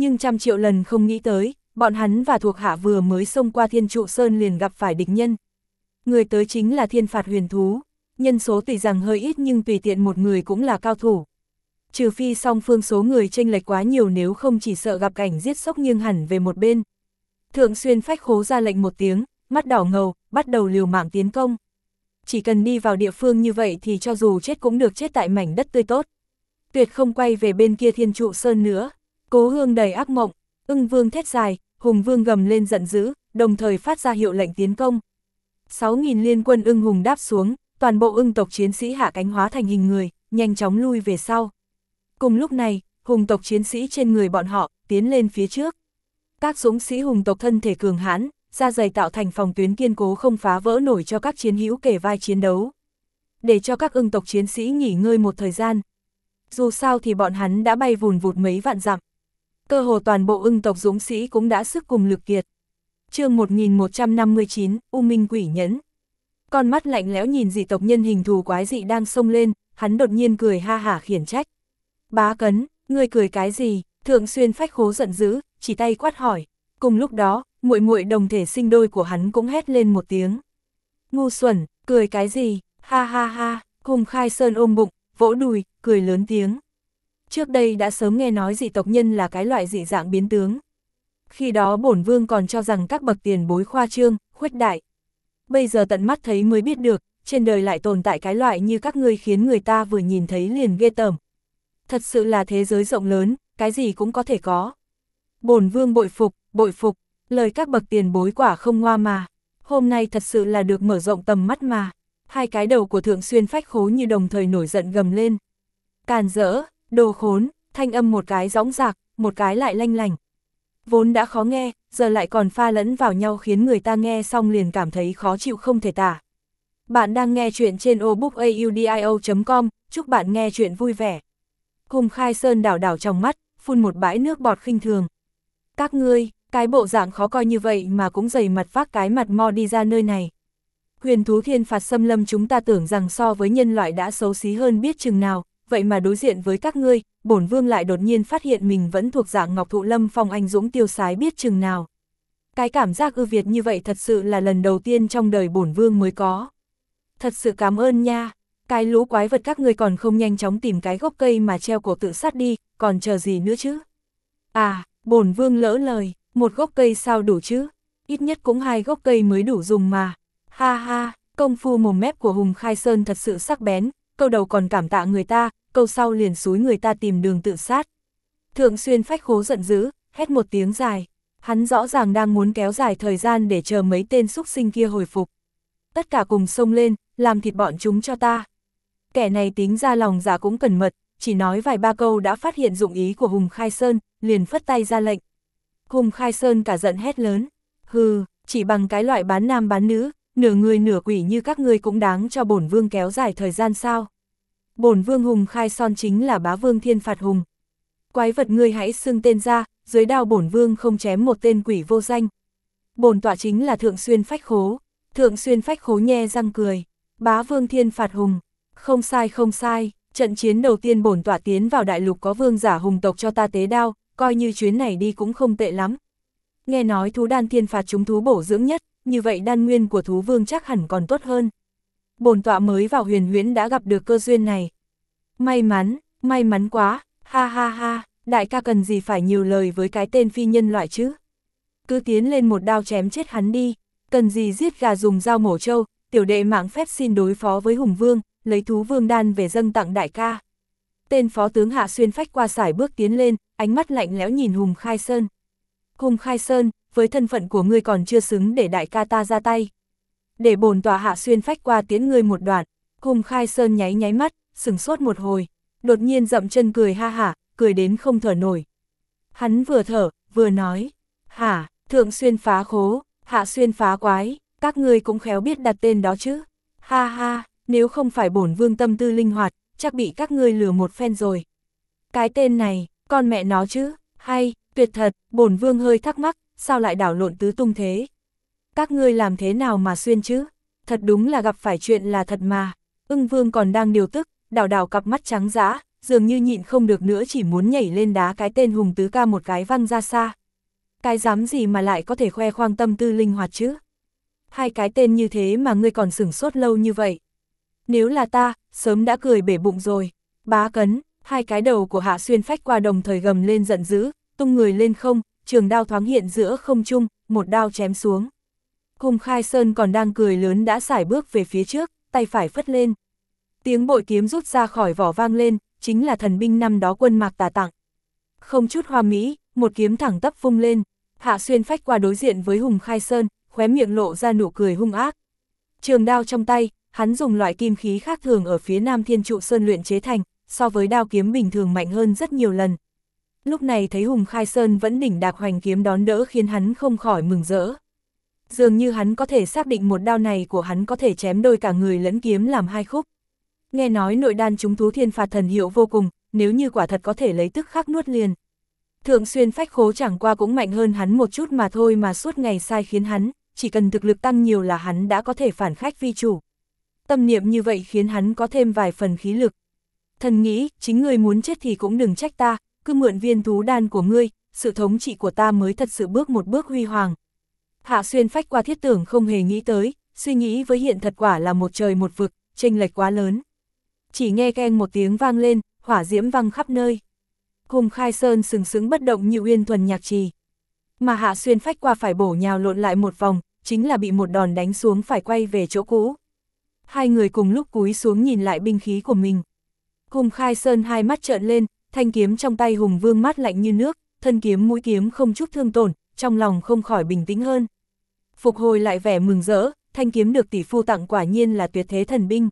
nhưng trăm triệu lần không nghĩ tới, bọn hắn và thuộc hạ vừa mới xông qua Thiên Trụ Sơn liền gặp phải địch nhân. Người tới chính là thiên phạt huyền thú, nhân số tuy rằng hơi ít nhưng tùy tiện một người cũng là cao thủ. Trừ phi song phương số người chênh lệch quá nhiều, nếu không chỉ sợ gặp cảnh giết sốc nghiêng hẳn về một bên. Thượng Xuyên Phách Khố ra lệnh một tiếng, mắt đỏ ngầu, bắt đầu liều mạng tiến công. Chỉ cần đi vào địa phương như vậy thì cho dù chết cũng được chết tại mảnh đất tươi tốt. Tuyệt không quay về bên kia Thiên Trụ Sơn nữa. Cố Hương đầy ác mộng, Ưng Vương thét dài, Hùng Vương gầm lên giận dữ, đồng thời phát ra hiệu lệnh tiến công. 6.000 liên quân ưng hùng đáp xuống, toàn bộ ưng tộc chiến sĩ hạ cánh hóa thành hình người, nhanh chóng lui về sau. Cùng lúc này, hùng tộc chiến sĩ trên người bọn họ tiến lên phía trước. Các dũng sĩ hùng tộc thân thể cường hãn, da dày tạo thành phòng tuyến kiên cố không phá vỡ nổi cho các chiến hữu kề vai chiến đấu. Để cho các ưng tộc chiến sĩ nghỉ ngơi một thời gian. Dù sao thì bọn hắn đã bay vùn vụt mấy vạn dặm. Cơ hồ toàn bộ ưng tộc dũng sĩ cũng đã sức cùng lực kiệt. Chương 1159, U Minh Quỷ Nhẫn. Con mắt lạnh lẽo nhìn dị tộc nhân hình thù quái dị đang xông lên, hắn đột nhiên cười ha hả khiển trách. Bá Cấn, ngươi cười cái gì? Thượng Xuyên Phách Khố giận dữ, chỉ tay quát hỏi. Cùng lúc đó, muội muội đồng thể sinh đôi của hắn cũng hét lên một tiếng. Ngu xuẩn, cười cái gì? Ha ha ha, Hùng Khai Sơn ôm bụng, vỗ đùi, cười lớn tiếng. Trước đây đã sớm nghe nói dị tộc nhân là cái loại dị dạng biến tướng. Khi đó bổn vương còn cho rằng các bậc tiền bối khoa trương, khuếch đại. Bây giờ tận mắt thấy mới biết được, trên đời lại tồn tại cái loại như các ngươi khiến người ta vừa nhìn thấy liền ghê tởm. Thật sự là thế giới rộng lớn, cái gì cũng có thể có. Bổn vương bội phục, lời các bậc tiền bối quả không ngoa mà. Hôm nay thật sự là được mở rộng tầm mắt mà. Hai cái đầu của Thượng Xuyên Phách Khố như đồng thời nổi giận gầm lên. Càn rỡ, đồ khốn, thanh âm một cái dõng dạc, một cái lại lanh lành. Vốn đã khó nghe, giờ lại còn pha lẫn vào nhau khiến người ta nghe xong liền cảm thấy khó chịu không thể tả. Bạn đang nghe chuyện trên obookaudio.com, chúc bạn nghe chuyện vui vẻ. Hùng Khai Sơn đảo đảo trong mắt, phun một bãi nước bọt khinh thường. Các ngươi, cái bộ dạng khó coi như vậy mà cũng dày mặt vác cái mặt mo đi ra nơi này. Huyền thú thiên phạt xâm lâm chúng ta tưởng rằng so với nhân loại đã xấu xí hơn biết chừng nào, vậy mà đối diện với các ngươi, bổn vương lại đột nhiên phát hiện mình vẫn thuộc dạng Ngọc Thụ Lâm Phong anh dũng tiêu sái biết chừng nào. Cái cảm giác ưu việt như vậy thật sự là lần đầu tiên trong đời bổn vương mới có. Thật sự cảm ơn nha, cái lũ quái vật các ngươi còn không nhanh chóng tìm cái gốc cây mà treo cổ tự sát đi, còn chờ gì nữa chứ? À, bổn vương lỡ lời, một gốc cây sao đủ chứ? Ít nhất cũng 2 gốc cây mới đủ dùng mà. Ha ha, công phu mồm mép của Hùng Khai Sơn thật sự sắc bén, câu đầu còn cảm tạ người ta, câu sau liền xúi người ta tìm đường tự sát. Thượng Xuyên Phách Khố giận dữ, hét một tiếng dài. Hắn rõ ràng đang muốn kéo dài thời gian để chờ mấy tên xúc sinh kia hồi phục. Tất cả cùng xông lên, làm thịt bọn chúng cho ta. Kẻ này tính ra lòng dạ cũng cẩn mật, chỉ nói vài ba câu đã phát hiện dụng ý của Hùng Khai Sơn, liền phất tay ra lệnh. Hùng Khai Sơn cả giận hét lớn. Hừ, chỉ bằng cái loại bán nam bán nữ, nửa người nửa quỷ như các ngươi cũng đáng cho bổn vương kéo dài thời gian sao? Bổn vương Hùng Khai Son chính là bá vương thiên phạt hùng. Quái vật ngươi hãy xưng tên ra, dưới đao bổn vương không chém một tên quỷ vô danh. Bổn tọa chính là Thượng Xuyên Phách Khố. Thượng Xuyên Phách Khố nhe răng cười. Bá vương thiên phạt hùng. Không sai không sai, trận chiến đầu tiên bổn tọa tiến vào đại lục có vương giả hùng tộc cho ta tế đao, coi như chuyến này đi cũng không tệ lắm. Nghe nói thú đan thiên phạt chúng thú bổ dưỡng nhất, như vậy đan nguyên của thú vương chắc hẳn còn tốt hơn. Bổn tọa mới vào huyền huyễn đã gặp được cơ duyên này. May mắn quá, ha ha ha, đại ca cần gì phải nhiều lời với cái tên phi nhân loại chứ. Cứ tiến lên một đao chém chết hắn đi, cần gì giết gà dùng dao mổ trâu, tiểu đệ mạng phép xin đối phó với Hùng Vương, lấy thú vương đan về dâng tặng đại ca. Tên phó tướng Hạ Xuyên Phách qua sải bước tiến lên, ánh mắt lạnh lẽo nhìn Hùng Khai Sơn. Hùng Khai Sơn, với thân phận của ngươi còn chưa xứng để đại ca ta ra tay. Để bổn tọa Hạ Xuyên Phách qua tiến ngươi một đoạn. Hùng Khai Sơn nháy nháy mắt, sửng sốt một hồi, đột nhiên dậm chân cười ha hả, cười đến không thở nổi. Hắn vừa thở, vừa nói, hả, Thượng Xuyên Phá Khố, Hạ Xuyên Phá Quái, các ngươi cũng khéo biết đặt tên đó chứ. Ha ha, nếu không phải bổn vương tâm tư linh hoạt, chắc bị các ngươi lừa một phen rồi. Cái tên này, con mẹ nó chứ, hay, tuyệt thật, bổn vương hơi thắc mắc, sao lại đảo lộn tứ tung thế? Các ngươi làm thế nào mà xuyên chứ? Thật đúng là gặp phải chuyện là thật mà. Ưng Vương còn đang điều tức, đảo đảo cặp mắt trắng dã, dường như nhịn không được nữa chỉ muốn nhảy lên đá cái tên Hùng Tứ Ca một cái văng ra xa. Cái dám gì mà lại có thể khoe khoang tâm tư linh hoạt chứ? Hai cái tên như thế mà ngươi còn sửng sốt lâu như vậy. Nếu là ta, sớm đã cười bể bụng rồi. Bá Cấn, hai cái đầu của Hạ Xuyên phách qua đồng thời gầm lên giận dữ, tung người lên không, trường đao thoáng hiện giữa không trung, một đao chém xuống. Hùng Khai Sơn còn đang cười lớn đã sải bước về phía trước, tay phải phất lên. Tiếng bội kiếm rút ra khỏi vỏ vang lên, chính là thần binh năm đó Quân Mạc Tà tặng. Không chút hoa mỹ, một kiếm thẳng tắp vung lên, Hạ Xuyên phách qua đối diện với Hùng Khai Sơn, khóe miệng lộ ra nụ cười hung ác. Trường đao trong tay, hắn dùng loại kim khí khác thường ở phía Nam Thiên Trụ Sơn luyện chế thành, so với đao kiếm bình thường mạnh hơn rất nhiều lần. Lúc này thấy Hùng Khai Sơn vẫn đỉnh đạc hoành kiếm đón đỡ khiến hắn không khỏi mừng rỡ. Dường như hắn có thể xác định một đao này của hắn có thể chém đôi cả người lẫn kiếm làm hai khúc. Nghe nói nội đan trúng thú thiên phạt thần hiệu vô cùng, nếu như quả thật có thể lấy tức khắc nuốt liền. Thượng Xuyên phách khố chẳng qua cũng mạnh hơn hắn một chút mà thôi mà suốt ngày sai khiến hắn, chỉ cần thực lực tăng nhiều là hắn đã có thể phản khách vi chủ. Tâm niệm như vậy khiến hắn có thêm vài phần khí lực. Thần nghĩ, chính ngươi muốn chết thì cũng đừng trách ta, cứ mượn viên thú đan của ngươi, sự thống trị của ta mới thật sự bước một bước huy hoàng. Hạ Xuyên phách qua thiết tưởng không hề nghĩ tới, suy nghĩ với hiện thật quả là một trời một vực, chênh lệch quá lớn. Chỉ nghe keng một tiếng vang lên, hỏa diễm văng khắp nơi. Hùng Khai Sơn sừng sững bất động như uyên thuần nhạc trì. Mà Hạ Xuyên phách qua phải bổ nhào lộn lại một vòng, chính là bị một đòn đánh xuống phải quay về chỗ cũ. Hai người cùng lúc cúi xuống nhìn lại binh khí của mình. Hùng Khai Sơn hai mắt trợn lên, thanh kiếm trong tay Hùng Vương mát lạnh như nước, thân kiếm mũi kiếm không chút thương tổn, trong lòng không khỏi bình tĩnh hơn. Phục hồi lại vẻ mừng rỡ, thanh kiếm được tỷ phu tặng quả nhiên là tuyệt thế thần binh.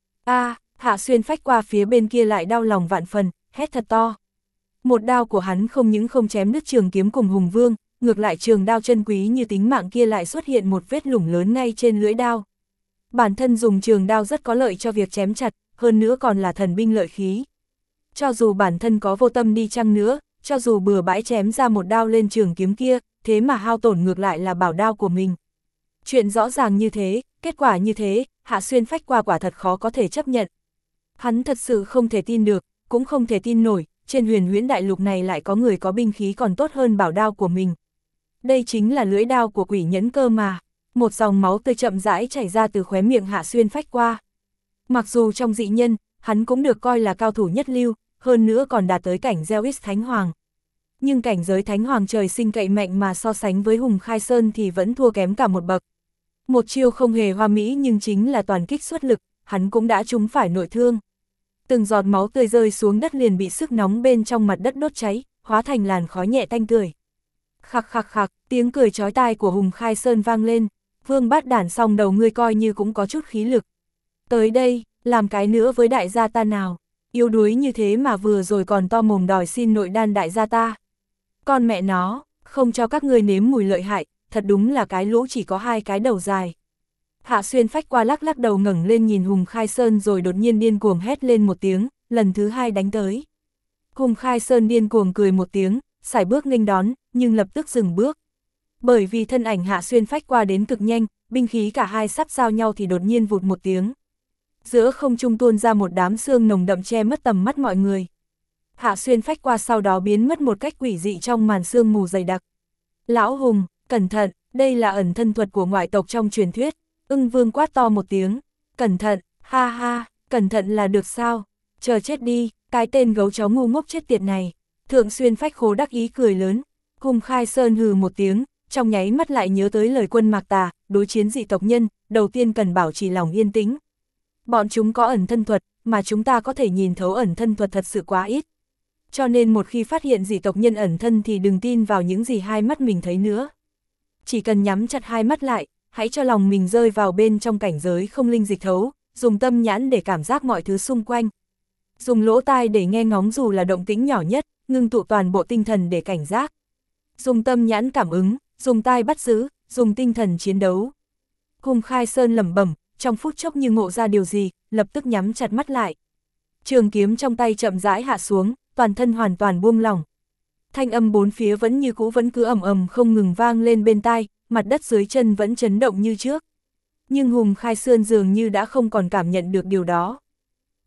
Hạ Xuyên phách qua phía bên kia lại đau lòng vạn phần, hét thật to. Một đao của hắn không những không chém đứt trường kiếm cùng Hùng Vương, ngược lại trường đao chân quý như tính mạng kia lại xuất hiện một vết lủng lớn ngay trên lưỡi đao. Bản thân dùng trường đao rất có lợi cho việc chém chặt, hơn nữa còn là thần binh lợi khí. Cho dù bản thân có vô tâm đi chăng nữa, cho dù bừa bãi chém ra một đao lên trường kiếm kia, thế mà hao tổn ngược lại là bảo đao của mình. Chuyện rõ ràng như thế, kết quả như thế, Hạ Xuyên phách qua quả thật khó có thể chấp nhận. Hắn thật sự không thể tin được, cũng không thể tin nổi, trên huyền huyễn đại lục này lại có người có binh khí còn tốt hơn bảo đao của mình. Đây chính là lưỡi đao của quỷ nhẫn cơ mà. Một dòng máu tươi chậm rãi chảy ra từ khóe miệng Hạ Xuyên phách qua. Mặc dù trong dị nhân, hắn cũng được coi là cao thủ nhất lưu, hơn nữa còn đạt tới cảnh Zeus Thánh Hoàng. Nhưng cảnh giới Thánh Hoàng trời sinh cậy mạnh mà so sánh với Hùng Khai Sơn thì vẫn thua kém cả một bậc. Một chiêu không hề hoa mỹ nhưng chính là toàn kích xuất lực, hắn cũng đã trúng phải nội thương. Từng giọt máu tươi rơi xuống đất liền bị sức nóng bên trong mặt đất đốt cháy, hóa thành làn khói nhẹ tanh tưởi. Khặc khặc khặc, tiếng cười chói tai của Hùng Khai Sơn vang lên, Vương Bát Đản song đầu ngươi coi như cũng có chút khí lực. Tới đây, làm cái nữa với đại gia ta nào, yếu đuối như thế mà vừa rồi còn to mồm đòi xin nội đan đại gia ta. Con mẹ nó, không cho các ngươi nếm mùi lợi hại, thật đúng là cái lũ chỉ có hai cái đầu dài. Hạ Xuyên phách qua lắc lắc đầu ngẩng lên nhìn Hùng Khai Sơn rồi đột nhiên điên cuồng hét lên một tiếng, lần thứ hai đánh tới. Hùng Khai Sơn điên cuồng cười một tiếng, sải bước nghênh đón, nhưng lập tức dừng bước. Bởi vì thân ảnh Hạ Xuyên phách qua đến cực nhanh, binh khí cả hai sắp giao nhau thì đột nhiên vụt một tiếng. Giữa không trung tuôn ra một đám sương nồng đậm che mất tầm mắt mọi người. Hạ Xuyên phách qua sau đó biến mất một cách quỷ dị trong màn sương mù dày đặc. Lão Hùng, cẩn thận, đây là ẩn thân thuật của ngoại tộc trong truyền thuyết. Ưng Vương quát to một tiếng, cẩn thận, ha ha, cẩn thận là được sao, chờ chết đi, cái tên gấu chó ngu ngốc chết tiệt này. Thượng Xuyên phách khố đắc ý cười lớn, Hùng Khai Sơn hừ một tiếng, trong nháy mắt lại nhớ tới lời Quân Mạc Tà, đối chiến dị tộc nhân, đầu tiên cần bảo trì lòng yên tĩnh. Bọn chúng có ẩn thân thuật, mà chúng ta có thể nhìn thấu ẩn thân thuật thật sự quá ít. Cho nên một khi phát hiện dị tộc nhân ẩn thân thì đừng tin vào những gì hai mắt mình thấy nữa. Chỉ cần nhắm chặt hai mắt lại, hãy cho lòng mình rơi vào bên trong cảnh giới không linh dịch thấu, dùng tâm nhãn để cảm giác mọi thứ xung quanh. Dùng lỗ tai để nghe ngóng dù là động tĩnh nhỏ nhất, ngưng tụ toàn bộ tinh thần để cảnh giác. Dùng tâm nhãn cảm ứng, dùng tai bắt giữ, dùng tinh thần chiến đấu. Hùng Khai Sơn lẩm bẩm, trong phút chốc như ngộ ra điều gì, lập tức nhắm chặt mắt lại. Trường kiếm trong tay chậm rãi hạ xuống, toàn thân hoàn toàn buông lỏng. Thanh âm bốn phía vẫn như cũ vẫn cứ ầm ầm không ngừng vang lên bên tai, mặt đất dưới chân vẫn chấn động như trước. Nhưng Hùng Khai Sơn dường như đã không còn cảm nhận được điều đó.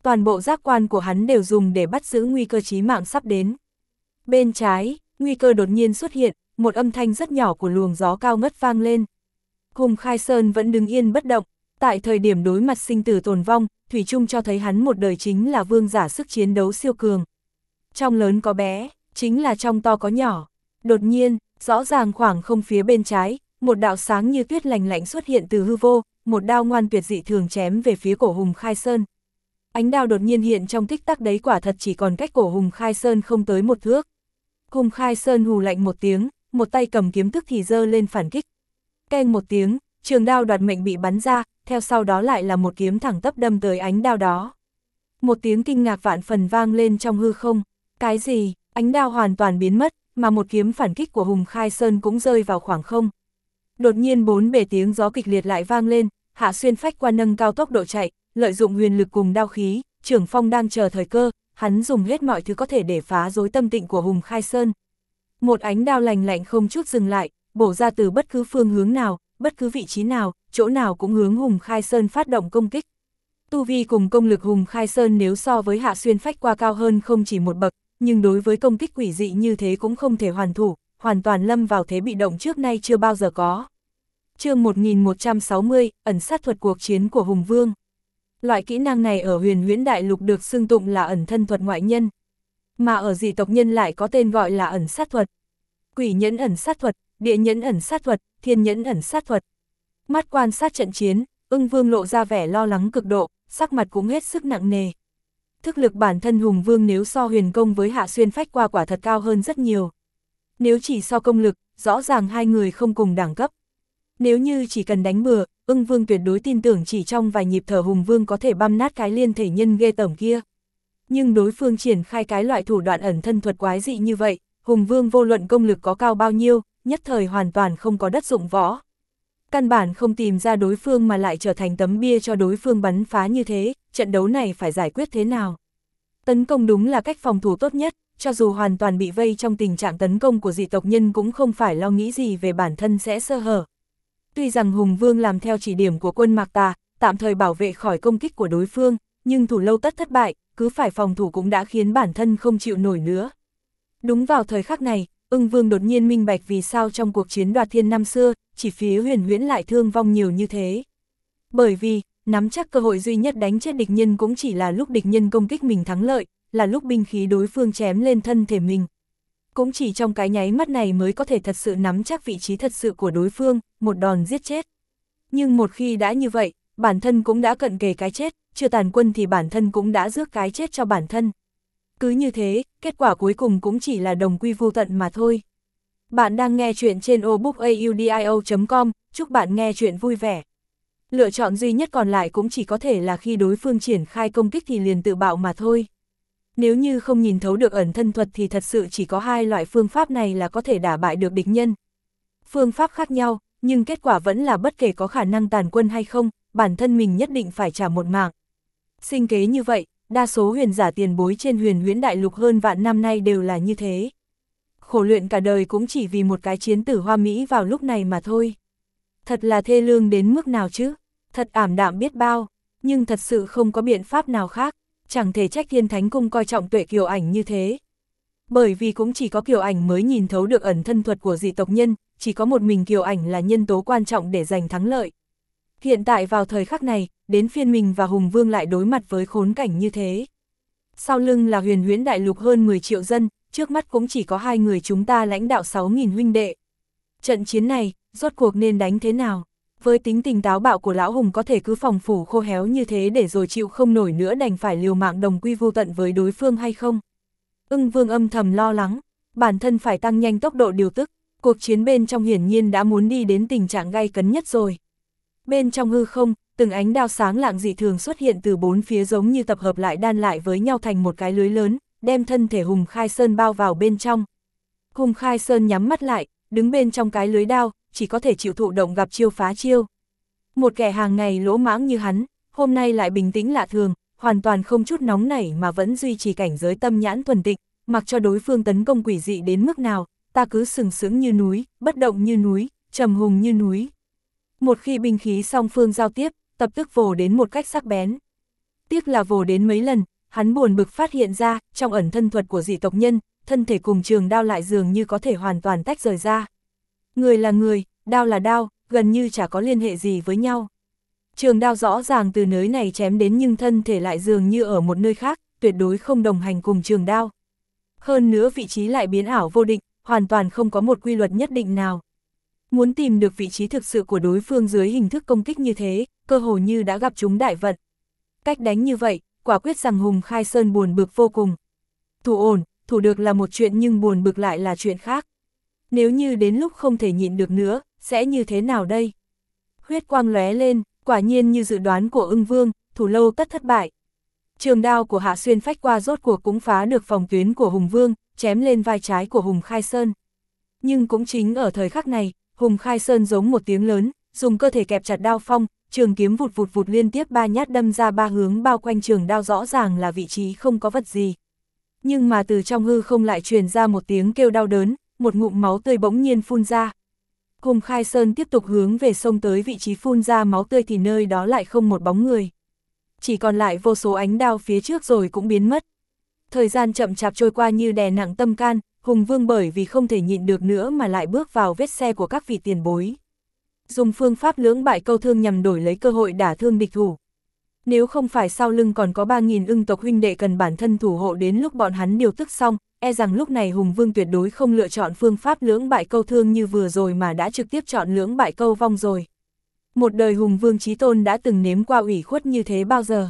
toàn bộ giác quan của hắn đều dùng để bắt giữ nguy cơ chí mạng sắp đến. Bên trái, nguy cơ đột nhiên xuất hiện, một âm thanh rất nhỏ của luồng gió cao ngất vang lên. Hùng Khai Sơn vẫn đứng yên bất động, tại thời điểm đối mặt sinh tử tồn vong, thủy chung cho thấy hắn một đời chính là vương giả sức chiến đấu siêu cường. Trong lớn có bé, chính là trong to có nhỏ. Đột nhiên, rõ ràng khoảng không phía bên trái, một đạo sáng như tuyết lành lạnh xuất hiện từ hư vô, một đao ngoan tuyệt dị thường chém về phía cổ Hùng Khai Sơn. Ánh đao đột nhiên hiện trong tích tắc đấy quả thật chỉ còn cách cổ Hùng Khai Sơn không tới một thước. Hùng Khai Sơn hù lạnh một tiếng, một tay cầm kiếm tức thì giơ lên phản kích. Keng một tiếng, trường đao đoạt mệnh bị bắn ra, theo sau đó lại là một kiếm thẳng tắp đâm tới ánh đao đó. Một tiếng kinh ngạc vạn phần vang lên trong hư không. Cái gì? Ánh đao hoàn toàn biến mất, mà một kiếm phản kích của Hùng Khai Sơn cũng rơi vào khoảng không. Đột nhiên bốn bề tiếng gió kịch liệt lại vang lên, Hạ Xuyên phách qua nâng cao tốc độ chạy, lợi dụng huyền lực cùng đao khí, Trưởng Phong đang chờ thời cơ, hắn dùng hết mọi thứ có thể để phá rối tâm tịnh của Hùng Khai Sơn. Một ánh đao lành lạnh không chút dừng lại, bổ ra từ bất cứ phương hướng nào, bất cứ vị trí nào, chỗ nào cũng hướng Hùng Khai Sơn phát động công kích. Tu vi cùng công lực Hùng Khai Sơn nếu so với Hạ Xuyên phách qua cao hơn không chỉ một bậc, nhưng đối với công kích quỷ dị như thế cũng không thể hoàn thủ, hoàn toàn lâm vào thế bị động trước nay chưa bao giờ có. Chương 1160, ẩn sát thuật cuộc chiến của Hùng Vương. Loại kỹ năng này ở Huyền Huyễn Đại Lục được xưng tụng là ẩn thân thuật ngoại nhân, mà ở dị tộc nhân lại có tên gọi là ẩn sát thuật. Quỷ nhẫn ẩn sát thuật, địa nhẫn ẩn sát thuật, thiên nhẫn ẩn sát thuật. Mắt quan sát trận chiến, Ưng Vương lộ ra vẻ lo lắng cực độ, sắc mặt cũng hết sức nặng nề. Thức lực bản thân Hùng Vương nếu so huyền công với Hạ Xuyên phách qua quả thật cao hơn rất nhiều. Nếu chỉ so công lực, rõ ràng hai người không cùng đẳng cấp. Nếu như chỉ cần đánh bừa, Ưng Vương tuyệt đối tin tưởng chỉ trong vài nhịp thở Hùng Vương có thể băm nát cái liên thể nhân ghê tởm kia. Nhưng đối phương triển khai cái loại thủ đoạn ẩn thân thuật quái dị như vậy, Hùng Vương vô luận công lực có cao bao nhiêu, nhất thời hoàn toàn không có đất dụng võ. Căn bản không tìm ra đối phương mà lại trở thành tấm bia cho đối phương bắn phá như thế, trận đấu này phải giải quyết thế nào? Tấn công đúng là cách phòng thủ tốt nhất, cho dù hoàn toàn bị vây trong tình trạng tấn công của dị tộc nhân cũng không phải lo nghĩ gì về bản thân sẽ sơ hở. Tuy rằng Hùng Vương làm theo chỉ điểm của quân Mạc Tà, tạm thời bảo vệ khỏi công kích của đối phương, nhưng thủ lâu tất thất bại, cứ phải phòng thủ cũng đã khiến bản thân không chịu nổi nữa. Đúng vào thời khắc này, Ưng Vương đột nhiên minh bạch vì sao trong cuộc chiến đoạt thiên năm xưa, chỉ phía Huyền Huyễn lại thương vong nhiều như thế. Bởi vì, nắm chắc cơ hội duy nhất đánh chết địch nhân cũng chỉ là lúc địch nhân công kích mình thắng lợi, là lúc binh khí đối phương chém lên thân thể mình. Cũng chỉ trong cái nháy mắt này mới có thể thật sự nắm chắc vị trí thật sự của đối phương, một đòn giết chết. Nhưng một khi đã như vậy, bản thân cũng đã cận kề cái chết, chưa tàn quân thì bản thân cũng đã rước cái chết cho bản thân. Cứ như thế, kết quả cuối cùng cũng chỉ là đồng quy vu tận mà thôi. Bạn đang nghe chuyện trên obookaudio.com, chúc bạn nghe chuyện vui vẻ. Lựa chọn duy nhất còn lại cũng chỉ có thể là khi đối phương triển khai công kích thì liền tự bạo mà thôi. Nếu như không nhìn thấu được ẩn thân thuật thì thật sự chỉ có hai loại phương pháp này là có thể đả bại được địch nhân. Phương pháp khác nhau, nhưng kết quả vẫn là bất kể có khả năng tàn quân hay không, bản thân mình nhất định phải trả một mạng. Sinh kế như vậy, đa số huyền giả tiền bối trên Huyền Huyễn Đại Lục hơn vạn năm nay đều là như thế. Khổ luyện cả đời cũng chỉ vì một cái chiến tử hoa mỹ vào lúc này mà thôi. Thật là thê lương đến mức nào chứ, thật ảm đạm biết bao, nhưng thật sự không có biện pháp nào khác, chẳng thể trách Thiên Thánh Cung coi trọng Tuệ Kiều Ảnh như thế. Bởi vì cũng chỉ có Kiều Ảnh mới nhìn thấu được ẩn thân thuật của dị tộc nhân, chỉ có một mình Kiều Ảnh là nhân tố quan trọng để giành thắng lợi. Hiện tại vào thời khắc này, đến phiên mình và Hùng Vương lại đối mặt với khốn cảnh như thế. Sau lưng là Huyền Huyễn Đại Lục hơn 10 triệu dân, trước mắt cũng chỉ có hai người chúng ta lãnh đạo 6.000 huynh đệ. Trận chiến này, rốt cuộc nên đánh thế nào? Với tính tình táo bạo của Lão Hùng có thể cứ phòng phủ khô héo như thế để rồi chịu không nổi nữa đành phải liều mạng đồng quy vô tận với đối phương hay không? Ưng Vương âm thầm lo lắng, bản thân phải tăng nhanh tốc độ điều tức, cuộc chiến bên trong hiển nhiên đã muốn đi đến tình trạng gay cấn nhất rồi. Bên trong hư không, từng ánh đao sáng lạng dị thường xuất hiện từ bốn phía giống như tập hợp lại đan lại với nhau thành một cái lưới lớn, đem thân thể Hùng Khai Sơn bao vào bên trong. Hùng Khai Sơn nhắm mắt lại, đứng bên trong cái lưới đao, chỉ có thể chịu thụ động gặp chiêu phá chiêu. Một kẻ hàng ngày lỗ mãng như hắn, hôm nay lại bình tĩnh lạ thường, hoàn toàn không chút nóng nảy mà vẫn duy trì cảnh giới tâm nhãn thuần tịnh, mặc cho đối phương tấn công quỷ dị đến mức nào, ta cứ sừng sững như núi, bất động như núi, trầm hùng như núi. Một khi binh khí song phương giao tiếp, tập tức vồ đến một cách sắc bén. Tiếc là vồ đến mấy lần, hắn buồn bực phát hiện ra, trong ẩn thân thuật của dị tộc nhân, thân thể cùng trường đao lại dường như có thể hoàn toàn tách rời ra. Người là người, đao là đao, gần như chả có liên hệ gì với nhau. Trường đao rõ ràng từ nơi này chém đến nhưng thân thể lại dường như ở một nơi khác, tuyệt đối không đồng hành cùng trường đao. Hơn nữa vị trí lại biến ảo vô định, hoàn toàn không có một quy luật nhất định nào. Muốn tìm được vị trí thực sự của đối phương dưới hình thức công kích như thế, cơ hồ như đã gặp chúng đại vận. Cách đánh như vậy, quả quyết rằng Hùng Khai Sơn buồn bực vô cùng. Thủ ổn, thủ được là một chuyện nhưng buồn bực lại là chuyện khác. Nếu như đến lúc không thể nhịn được nữa, sẽ như thế nào đây? Huyết quang lóe lên, quả nhiên như dự đoán của Ưng Vương, thủ lâu tất thất bại. Trường đao của Hạ Xuyên phách qua rốt cuộc cũng phá được phòng tuyến của Hùng Vương, chém lên vai trái của Hùng Khai Sơn. Nhưng cũng chính ở thời khắc này, Hùng Khai Sơn giống một tiếng lớn, dùng cơ thể kẹp chặt đao phong, trường kiếm vụt vụt vụt liên tiếp 3 nhát đâm ra 3 hướng bao quanh trường đao, rõ ràng là vị trí không có vật gì. Nhưng mà từ trong hư không lại truyền ra một tiếng kêu đau đớn, một ngụm máu tươi bỗng nhiên phun ra. Hùng Khai Sơn tiếp tục hướng về sông tới vị trí phun ra máu tươi thì nơi đó lại không một bóng người. Chỉ còn lại vô số ánh đao phía trước rồi cũng biến mất. Thời gian chậm chạp trôi qua như đè nặng tâm can, Hùng Vương bởi vì không thể nhịn được nữa mà lại bước vào vết xe của các vị tiền bối. Dùng phương pháp lưỡng bại câu thương nhằm đổi lấy cơ hội đả thương địch thủ. Nếu không phải sau lưng còn có 3.000 ưng tộc huynh đệ cần bản thân thủ hộ đến lúc bọn hắn điều tức xong, e rằng lúc này Hùng Vương tuyệt đối không lựa chọn phương pháp lưỡng bại câu thương như vừa rồi mà đã trực tiếp chọn lưỡng bại câu vong rồi. Một đời Hùng Vương chí tôn đã từng nếm qua ủy khuất như thế bao giờ.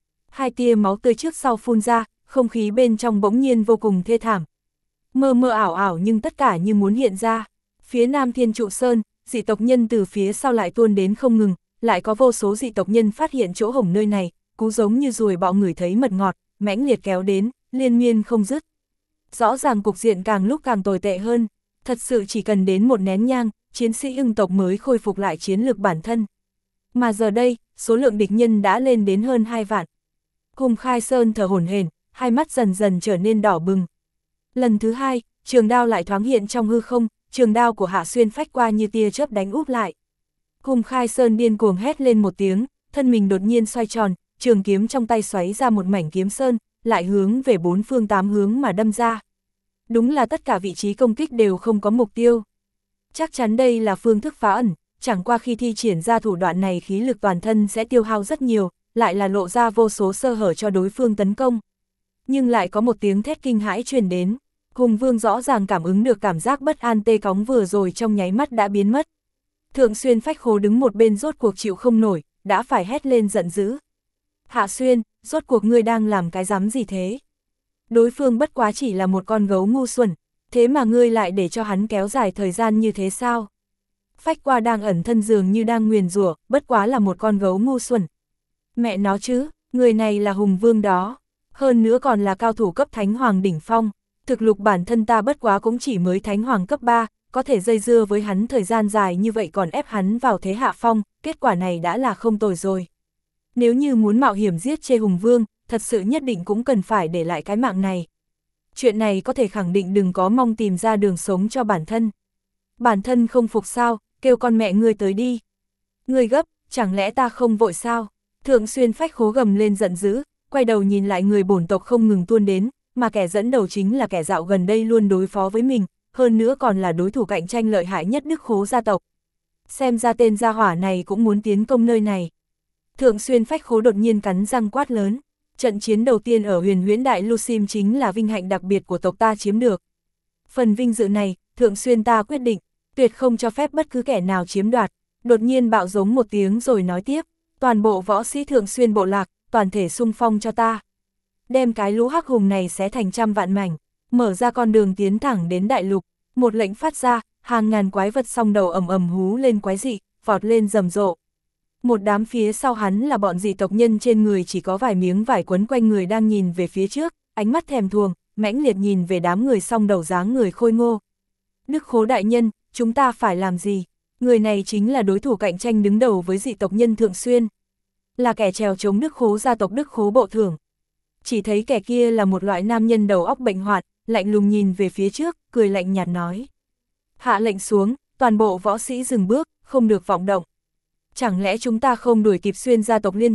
2 tia máu tươi trước sau phun ra, không khí bên trong bỗng nhiên vô cùng thê thảm. Mơ mơ ảo ảo nhưng tất cả như muốn hiện ra. Phía Nam Thiên Trụ Sơn, dị tộc nhân từ phía sau lại tuôn đến không ngừng, lại có vô số dị tộc nhân phát hiện chỗ hổng nơi này, cú giống như ruồi bọ ngửi thấy mật ngọt, mãnh liệt kéo đến, liên miên không dứt. Rõ ràng cục diện càng lúc càng tồi tệ hơn, thật sự chỉ cần đến một nén nhang, chiến sĩ ưng tộc mới khôi phục lại chiến lược bản thân. Mà giờ đây, số lượng địch nhân đã lên đến hơn 2 vạn. Hùng Khai Sơn thở hổn hển, hai mắt dần dần trở nên đỏ bừng. Lần thứ 2, trường đao lại thoáng hiện trong hư không, trường đao của Hạ Xuyên phách qua như tia chớp đánh úp lại. Hùng Khai Sơn điên cuồng hét lên một tiếng, thân mình đột nhiên xoay tròn, trường kiếm trong tay xoáy ra một mảnh kiếm sơn, lại hướng về 4 phương 8 hướng mà đâm ra. Đúng là tất cả vị trí công kích đều không có mục tiêu. Chắc chắn đây là phương thức phá ẩn, chẳng qua khi thi triển ra thủ đoạn này khí lực toàn thân sẽ tiêu hao rất nhiều, lại là lộ ra vô số sơ hở cho đối phương tấn công. Nhưng lại có một tiếng thét kinh hãi truyền đến, Hùng Vương rõ ràng cảm ứng được cảm giác bất an tê cóng vừa rồi trong nháy mắt đã biến mất. Thượng Xuyên phách khố đứng một bên rốt cuộc chịu không nổi, đã phải hét lên giận dữ. Hạ Xuyên, rốt cuộc ngươi đang làm cái rắm gì thế? Đối phương bất quá chỉ là một con gấu ngu xuẩn, thế mà ngươi lại để cho hắn kéo dài thời gian như thế sao? Phách qua đang ẩn thân dường như đang nguyền rủa, bất quá là một con gấu ngu xuẩn. Mẹ nó chứ, người này là Hùng Vương đó, hơn nữa còn là cao thủ cấp Thánh Hoàng đỉnh phong, thực lực bản thân ta bất quá cũng chỉ mới Thánh Hoàng cấp 3, có thể dây dưa với hắn thời gian dài như vậy còn ép hắn vào thế hạ phong, kết quả này đã là không tồi rồi. Nếu như muốn mạo hiểm giết chê Hùng Vương, thật sự nhất định cũng cần phải để lại cái mạng này. Chuyện này có thể khẳng định đừng có mong tìm ra đường sống cho bản thân. Bản thân không phục sao, kêu con mẹ ngươi tới đi. Ngươi gấp, chẳng lẽ ta không vội sao? Thượng Xuyên phách khố gầm lên giận dữ, quay đầu nhìn lại người bổn tộc không ngừng tuôn đến, mà kẻ dẫn đầu chính là kẻ dạo gần đây luôn đối phó với mình, hơn nữa còn là đối thủ cạnh tranh lợi hại nhất Đức Khố gia tộc. Xem ra tên gia hỏa này cũng muốn tiến công nơi này. Thượng Xuyên phách khố đột nhiên cắn răng quát lớn, trận chiến đầu tiên ở Huyền Huyễn Đại Lu Sim chính là vinh hạnh đặc biệt của tộc ta chiếm được. Phần vinh dự này, Thượng Xuyên ta quyết định, tuyệt không cho phép bất cứ kẻ nào chiếm đoạt. Đột nhiên bạo giống một tiếng rồi nói tiếp, toàn bộ võ sĩ Thượng Xuyên bộ lạc, toàn thể xung phong cho ta. Đem cái lũ hắc hùng này xé thành trăm vạn mảnh, mở ra con đường tiến thẳng đến đại lục. Một lệnh phát ra, hàng ngàn quái vật song đầu ầm ầm hú lên quái dị, vọt lên rầm rộ. Một đám phía sau hắn là bọn dị tộc nhân trên người chỉ có vài miếng vải quấn quanh người đang nhìn về phía trước, ánh mắt thèm thuồng, mãnh liệt nhìn về đám người song đầu dáng người khôi ngô. Đức Khố đại nhân, chúng ta phải làm gì? Người này chính là đối thủ cạnh tranh đứng đầu với dị tộc nhân Thượng Xuyên. Là kẻ trèo chống Đức Khố gia tộc Đức Khố bộ thưởng. Chỉ thấy kẻ kia là một loại nam nhân đầu óc bệnh hoạn, lạnh lùng nhìn về phía trước, cười lạnh nhạt nói. Hạ lệnh xuống, toàn bộ võ sĩ dừng bước, không được vọng động. Chẳng lẽ chúng ta không đuổi kịp Xuyên gia tộc liên thủ,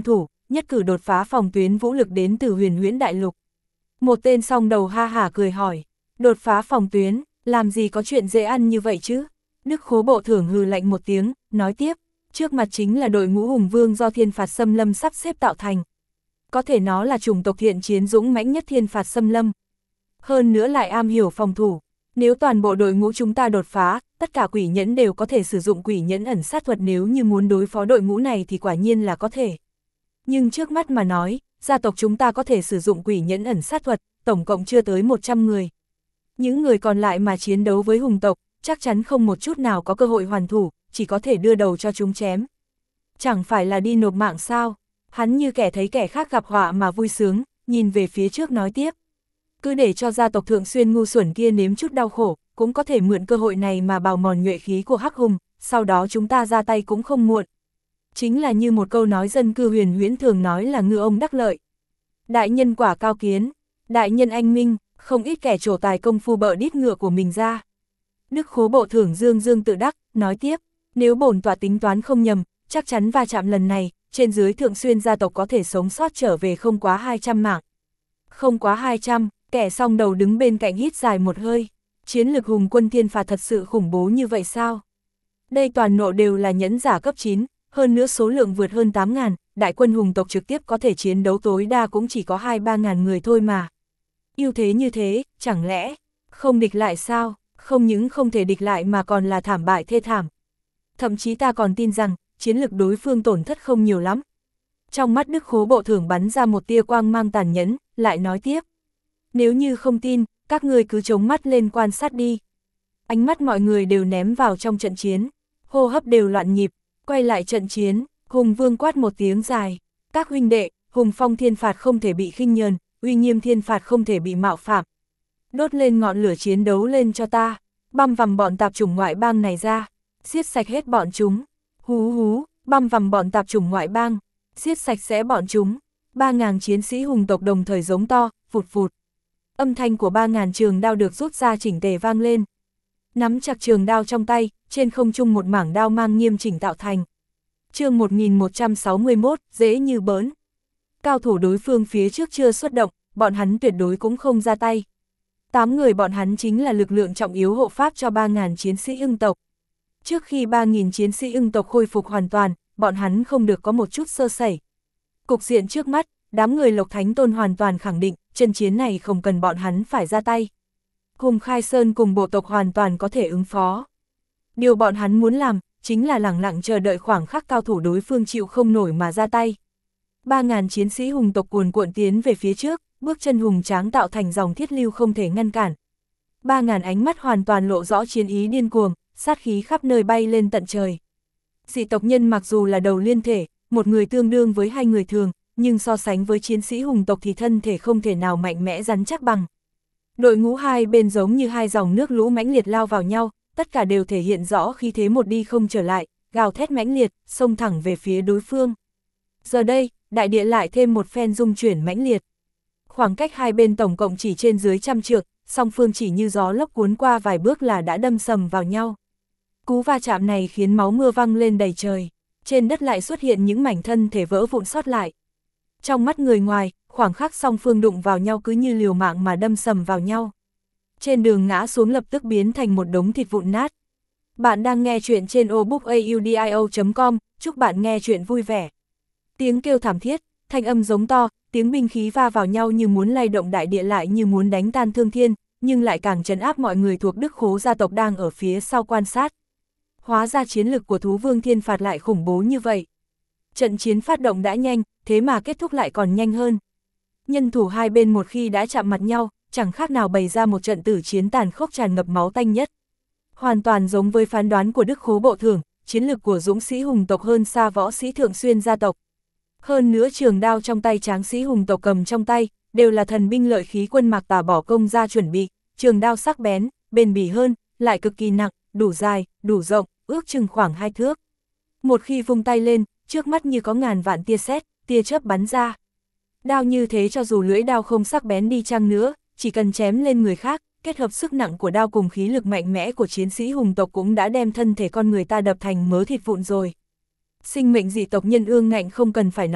nhất cử đột phá phòng tuyến vũ lực đến từ Huyền Huyễn Đại Lục. Một tên song đầu ha hả cười hỏi, đột phá phòng tuyến, làm gì có chuyện dễ ăn như vậy chứ? Đức Khố Bộ Thưởng hừ lạnh một tiếng, nói tiếp, trước mặt chính là đội ngũ hùng vương do Thiên Phạt Xâm Lâm sắp xếp tạo thành. Có thể nó là chủng tộc thiện chiến dũng mãnh nhất Thiên Phạt Xâm Lâm. Hơn nữa lại am hiểu phòng thủ. Nếu toàn bộ đội ngũ chúng ta đột phá, tất cả quỷ nhẫn đều có thể sử dụng quỷ nhẫn ẩn sát thuật, nếu như muốn đối phó đội ngũ này thì quả nhiên là có thể. Nhưng trước mắt mà nói, gia tộc chúng ta có thể sử dụng quỷ nhẫn ẩn sát thuật, tổng cộng chưa tới 100 người. Những người còn lại mà chiến đấu với hùng tộc, chắc chắn không một chút nào có cơ hội hoàn thủ, chỉ có thể đưa đầu cho chúng chém. Chẳng phải là đi nộp mạng sao? Hắn như kẻ thấy kẻ khác gặp họa mà vui sướng, nhìn về phía trước nói tiếp. Cứ để cho gia tộc Thượng Xuyên ngu xuẩn kia nếm chút đau khổ, cũng có thể mượn cơ hội này mà bào mòn nhuệ khí của Hắc Hùng, sau đó chúng ta ra tay cũng không muộn. Chính là như một câu nói dân cư Huyền Huyễn thường nói là ngư ông đắc lợi. Đại nhân quả cao kiến, đại nhân anh minh, không ít kẻ trổ tài công phu bợ đít ngựa của mình ra. Đức Khố Bộ Thưởng dương dương tự đắc, nói tiếp, nếu bổn tọa tính toán không nhầm, chắc chắn va chạm lần này, trên dưới Thượng Xuyên gia tộc có thể sống sót trở về không quá 200 mạng. Không quá 200, kẻ song đầu đứng bên cạnh hít dài một hơi, chiến lực hùng quân Thiên Phạt thật sự khủng bố như vậy sao? Đây toàn nộ đều là nhẫn giả cấp 9, hơn nữa số lượng vượt hơn 8.000, đại quân hùng tộc trực tiếp có thể chiến đấu tối đa cũng chỉ có 2-3.000 người thôi mà. Ưu thế như thế, chẳng lẽ không địch lại sao? Không những không thể địch lại mà còn là thảm bại thê thảm. Thậm chí ta còn tin rằng, chiến lực đối phương tổn thất không nhiều lắm. Trong mắt Đức Khố Bộ Thưởng bắn ra một tia quang mang tàn nhẫn, lại nói tiếp. Nếu như không tin, các ngươi cứ chống mắt lên quan sát đi. Ánh mắt mọi người đều ném vào trong trận chiến, hô hấp đều loạn nhịp, quay lại trận chiến, Hùng Vương quát một tiếng dài. Các huynh đệ, Hùng Phong Thiên Phạt không thể bị khinh nhờn, uy nghiêm Thiên Phạt không thể bị mạo phạm. Đốt lên ngọn lửa chiến đấu lên cho ta, băm vằm bọn tạp chủng ngoại bang này ra, giết sạch hết bọn chúng. Hú hú, băm vằm bọn tạp chủng ngoại bang, giết sạch sẽ bọn chúng. 3.000 chiến sĩ hùng tộc đồng thời giống to, phụt phụt. Âm thanh của 3.000 trường đao được rút ra chỉnh tề vang lên. Nắm chặt trường đao trong tay, trên không trung một mảng đao mang nghiêm chỉnh tạo thành. Chương 1161, dễ như bỡn. Cao thủ đối phương phía trước chưa xuất động, bọn hắn tuyệt đối cũng không ra tay. 8 người bọn hắn chính là lực lượng trọng yếu hộ pháp cho 3.000 chiến sĩ ưng tộc. Trước khi 3.000 chiến sĩ ưng tộc khôi phục hoàn toàn, bọn hắn không được có một chút sơ sẩy. Cục diện trước mắt, đám người Lộc Thánh Tôn hoàn toàn khẳng định, trận chiến này không cần bọn hắn phải ra tay. Hùng Khai Sơn cùng bộ tộc hoàn toàn có thể ứng phó. Điều bọn hắn muốn làm, chính là lẳng lặng chờ đợi khoảng khắc cao thủ đối phương chịu không nổi mà ra tay. 3.000 chiến sĩ hùng tộc cuồn cuộn tiến về phía trước, bước chân hùng tráng tạo thành dòng thiết lưu không thể ngăn cản. 3.000 ánh mắt hoàn toàn lộ rõ chiến ý điên cuồng, sát khí khắp nơi bay lên tận trời. Dị tộc nhân mặc dù là đầu liên thể, một người tương đương với 2 người thường, nhưng so sánh với chiến sĩ hùng tộc thì thân thể không thể nào mạnh mẽ rắn chắc bằng. Đội ngũ hai bên giống như hai dòng nước lũ mãnh liệt lao vào nhau, tất cả đều thể hiện rõ khí thế một đi không trở lại, gào thét mãnh liệt, xông thẳng về phía đối phương. Giờ đây, đại địa lại thêm một phen rung chuyển mãnh liệt. Khoảng cách hai bên tổng cộng chỉ trên dưới trăm trượng, song phương chỉ như gió lốc cuốn qua vài bước là đã đâm sầm vào nhau. Cú va chạm này khiến máu mưa văng lên đầy trời, trên đất lại xuất hiện những mảnh thân thể vỡ vụn sót lại. Trong mắt người ngoài, khoảng khắc song phương đụng vào nhau cứ như liều mạng mà đâm sầm vào nhau. Trên đường ngã xuống lập tức biến thành một đống thịt vụn nát. Bạn đang nghe chuyện trên obookaudio.com, chúc bạn nghe chuyện vui vẻ. Tiếng kêu thảm thiết, thanh âm giống to, tiếng binh khí va vào nhau như muốn lay động đại địa lại như muốn đánh tan thương thiên, nhưng lại càng trấn áp mọi người thuộc Đức Khố gia tộc đang ở phía sau quan sát. Hóa ra chiến lực của thú vương Thiên Phạt lại khủng bố như vậy. Trận chiến phát động đã nhanh, thế mà kết thúc lại còn nhanh hơn. Nhân thủ hai bên một khi đã chạm mặt nhau, chẳng khác nào bày ra một trận tử chiến tàn khốc tràn ngập máu tanh nhất. Hoàn toàn giống với phán đoán của Đức Khố Bộ Thưởng, chiến lực của dũng sĩ hùng tộc hơn xa võ sĩ Thượng Xuyên gia tộc. Hơn nữa trường đao trong tay tráng sĩ hùng tộc cầm trong tay, đều là thần binh lợi khí quân Mạc Tà bỏ công ra chuẩn bị, trường đao sắc bén, bền bỉ hơn, lại cực kỳ nặng, đủ dài, đủ rộng, ước chừng khoảng 2 thước. Một khi vung tay lên, trước mắt như có ngàn vạn tia sét, tia chớp bắn ra. Đao như thế cho dù lưỡi đao không sắc bén đi chăng nữa, chỉ cần chém lên người khác, kết hợp sức nặng của đao cùng khí lực mạnh mẽ của chiến sĩ hùng tộc cũng đã đem thân thể con người ta đập thành mớ thịt vụn rồi. Sinh mệnh dị tộc nhân ương ngạnh không cần phải nói,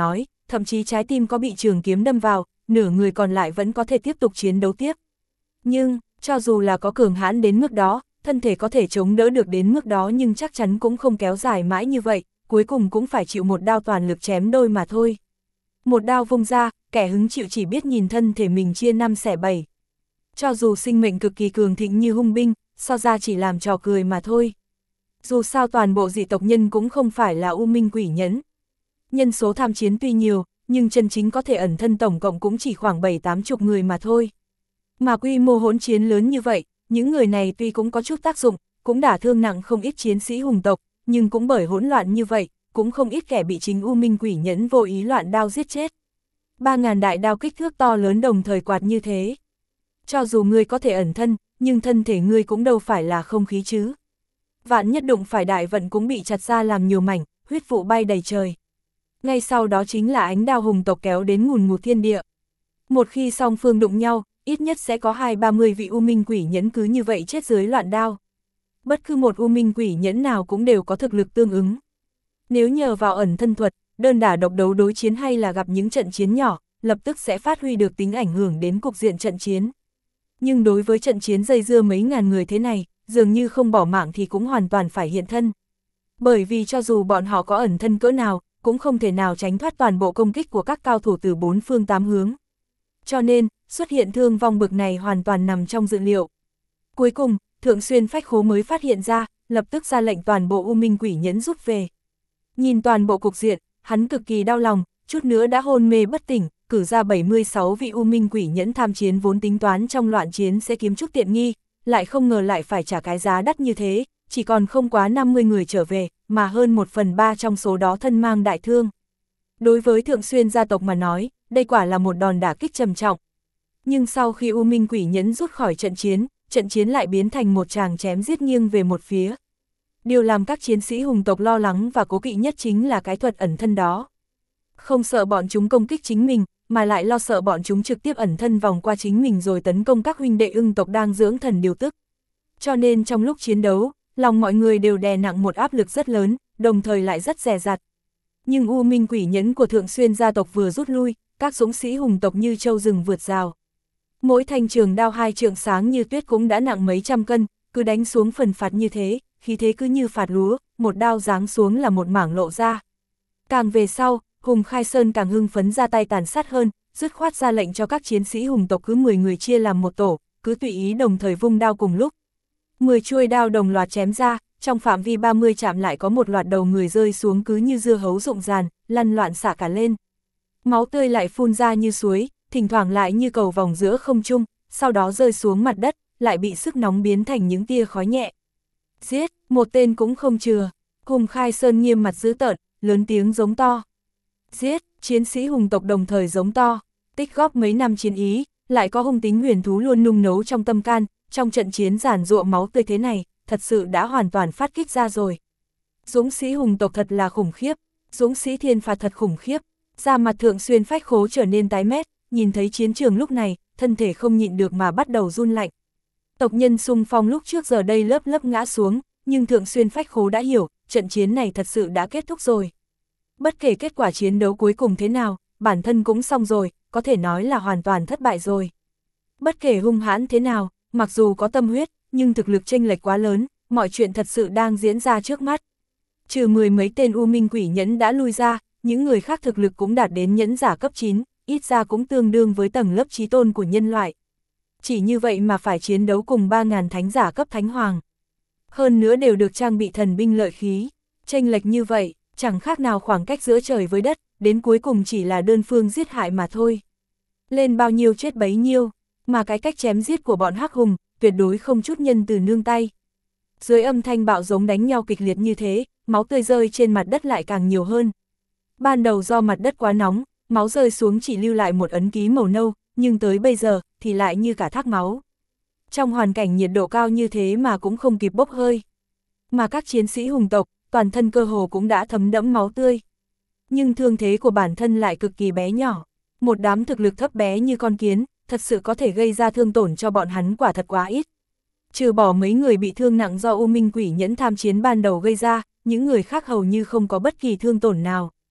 thậm chí trái tim có bị trường kiếm đâm vào, nửa người còn lại vẫn có thể tiếp tục chiến đấu tiếp. Nhưng, cho dù là có cường hãn đến mức đó, thân thể có thể chống đỡ được đến mức đó nhưng chắc chắn cũng không kéo dài mãi như vậy, cuối cùng cũng phải chịu một đao toàn lực chém đôi mà thôi. Một đao vung ra, kẻ hứng chịu chỉ biết nhìn thân thể mình chia 5 xẻ 7. Cho dù sinh mệnh cực kỳ cường thịnh như hung binh, so ra chỉ làm trò cười mà thôi. Dù sao toàn bộ dị tộc nhân cũng không phải là u minh quỷ nhẫn. Nhân số tham chiến tuy nhiều, nhưng chân chính có thể ẩn thân tổng cộng cũng chỉ khoảng 7-80 người mà thôi. Mà quy mô hỗn chiến lớn như vậy, những người này tuy cũng có chút tác dụng, cũng đả thương nặng không ít chiến sĩ hùng tộc, nhưng cũng bởi hỗn loạn như vậy, cũng không ít kẻ bị chính u minh quỷ nhẫn vô ý loạn đao giết chết. 3.000 đại đao kích thước to lớn đồng thời quạt như thế. Cho dù ngươi có thể ẩn thân, nhưng thân thể ngươi cũng đâu phải là không khí chứ. Vạn nhất đụng phải đại vận cũng bị chặt ra làm nhiều mảnh, huyết vụ bay đầy trời. Ngay sau đó chính là ánh đao hùng tộc kéo đến ngùn ngụt thiên địa. Một khi song phương đụng nhau, ít nhất sẽ có 20-30 vị u minh quỷ nhẫn cứ như vậy chết dưới loạn đao. Bất cứ một u minh quỷ nhẫn nào cũng đều có thực lực tương ứng. Nếu nhờ vào ẩn thân thuật, đơn đả độc đấu đối chiến hay là gặp những trận chiến nhỏ, lập tức sẽ phát huy được tính ảnh hưởng đến cục diện trận chiến. Nhưng đối với trận chiến dây dưa mấy ngàn người thế này, dường như không bỏ mạng thì cũng hoàn toàn phải hiện thân. Bởi vì cho dù bọn họ có ẩn thân cỡ nào, cũng không thể nào tránh thoát toàn bộ công kích của các cao thủ từ 4 phương 8 hướng. Cho nên, xuất hiện thương vong bực này hoàn toàn nằm trong dự liệu. Cuối cùng, Thượng Xuyên Phách Khố mới phát hiện ra, lập tức ra lệnh toàn bộ u minh quỷ nhẫn rút về. Nhìn toàn bộ cục diện, hắn cực kỳ đau lòng, chút nữa đã hôn mê bất tỉnh, cử ra 76 vị u minh quỷ nhẫn tham chiến vốn tính toán trong loạn chiến sẽ kiếm chút tiện nghi, lại không ngờ lại phải trả cái giá đắt như thế, chỉ còn không quá 50 người trở về, mà hơn 1/3 trong số đó thân mang đại thương. Đối với Thượng Xuyên gia tộc mà nói, đây quả là một đòn đả kích trầm trọng. Nhưng sau khi u minh quỷ nhẫn rút khỏi trận chiến lại biến thành một tràng chém giết nghiêng về một phía. Điều làm các chiến sĩ hùng tộc lo lắng và cố kỵ nhất chính là cái thuật ẩn thân đó. Không sợ bọn chúng công kích chính mình, mà lại lo sợ bọn chúng trực tiếp ẩn thân vòng qua chính mình rồi tấn công các huynh đệ ưng tộc đang dưỡng thần điều tức. Cho nên trong lúc chiến đấu, lòng mọi người đều đè nặng một áp lực rất lớn, đồng thời lại rất dè dặt. Nhưng u minh quỷ nhẫn của Thượng Xuyên gia tộc vừa rút lui, các dũng sĩ hùng tộc như trâu rừng vượt rào. Mỗi thanh trường đao 2 trượng sáng như tuyết cũng đã nặng mấy trăm cân, cứ đánh xuống phần phạt như thế, khí thế cứ như phạt lúa, một đao giáng xuống là một mảng lộ ra. Càng về sau, Hùng Khai Sơn càng hưng phấn ra tay tàn sát hơn, dứt khoát ra lệnh cho các chiến sĩ hùng tộc cứ 10 người chia làm một tổ, cứ tùy ý đồng thời vung đao cùng lúc. 10 chuôi đao đồng loạt chém ra, trong phạm vi 30 chạm lại có một loạt đầu người rơi xuống cứ như dưa hấu rụng ràn, lăn loạn xả cả lên. Máu tươi lại phun ra như suối, thỉnh thoảng lại như cầu vòng giữa không trung, sau đó rơi xuống mặt đất, lại bị sức nóng biến thành những tia khói nhẹ. Giết, một tên cũng không chừa. Hùng Khai Sơn nghiêm mặt dữ tợn, lớn tiếng giống to. Giết, chiến sĩ hùng tộc đồng thời giống to. Tích góp mấy năm chiến ý, lại có hung tính huyền thú luôn nung nấu trong tâm can, trong trận chiến giàn giụa máu tươi thế này, thật sự đã hoàn toàn phát kích ra rồi. Dũng sĩ hùng tộc thật là khủng khiếp, dũng sĩ thiên phạt thật khủng khiếp. Da mặt Thượng Xuyên Phách Khố trở nên tái mét, nhìn thấy chiến trường lúc này, thân thể không nhịn được mà bắt đầu run lạnh. Tộc nhân xung phong lúc trước giờ đây lớp lớp ngã xuống, nhưng Thượng Xuyên Phách Khố đã hiểu, trận chiến này thật sự đã kết thúc rồi. Bất kể kết quả chiến đấu cuối cùng thế nào, bản thân cũng xong rồi, có thể nói là hoàn toàn thất bại rồi. Bất kể hung hãn thế nào, mặc dù có tâm huyết, nhưng thực lực chênh lệch quá lớn, mọi chuyện thật sự đang diễn ra trước mắt. Trừ 10 mấy tên u minh quỷ nhẫn đã lui ra, những người khác thực lực cũng đạt đến nhẫn giả cấp 9, ít ra cũng tương đương với tầng lớp chí tôn của nhân loại. Chỉ như vậy mà phải chiến đấu cùng 3.000 thánh giả cấp thánh hoàng. Hơn nữa đều được trang bị thần binh lợi khí, chênh lệch như vậy, chẳng khác nào khoảng cách giữa trời với đất, đến cuối cùng chỉ là đơn phương giết hại mà thôi. Lên bao nhiêu chết bấy nhiêu, mà cái cách chém giết của bọn hắc hùng, tuyệt đối không chút nhân từ nương tay. Dưới âm thanh bạo giống đánh nhau kịch liệt như thế, máu tươi rơi trên mặt đất lại càng nhiều hơn. Ban đầu do mặt đất quá nóng, máu rơi xuống chỉ lưu lại một ấn ký màu nâu, nhưng tới bây giờ thì lại như cả thác máu. Trong hoàn cảnh nhiệt độ cao như thế mà cũng không kịp bốc hơi. Mà các chiến sĩ hùng tộc, toàn thân cơ hồ cũng đã thấm đẫm máu tươi. Nhưng thương thế của bản thân lại cực kỳ bé nhỏ. Một đám thực lực thấp bé như con kiến, thật sự có thể gây ra thương tổn cho bọn hắn quả thật quá ít. Trừ bỏ mấy người bị thương nặng do u minh quỷ nhẫn tham chiến ban đầu gây ra, những người khác hầu như không có bất kỳ thương tổn nào.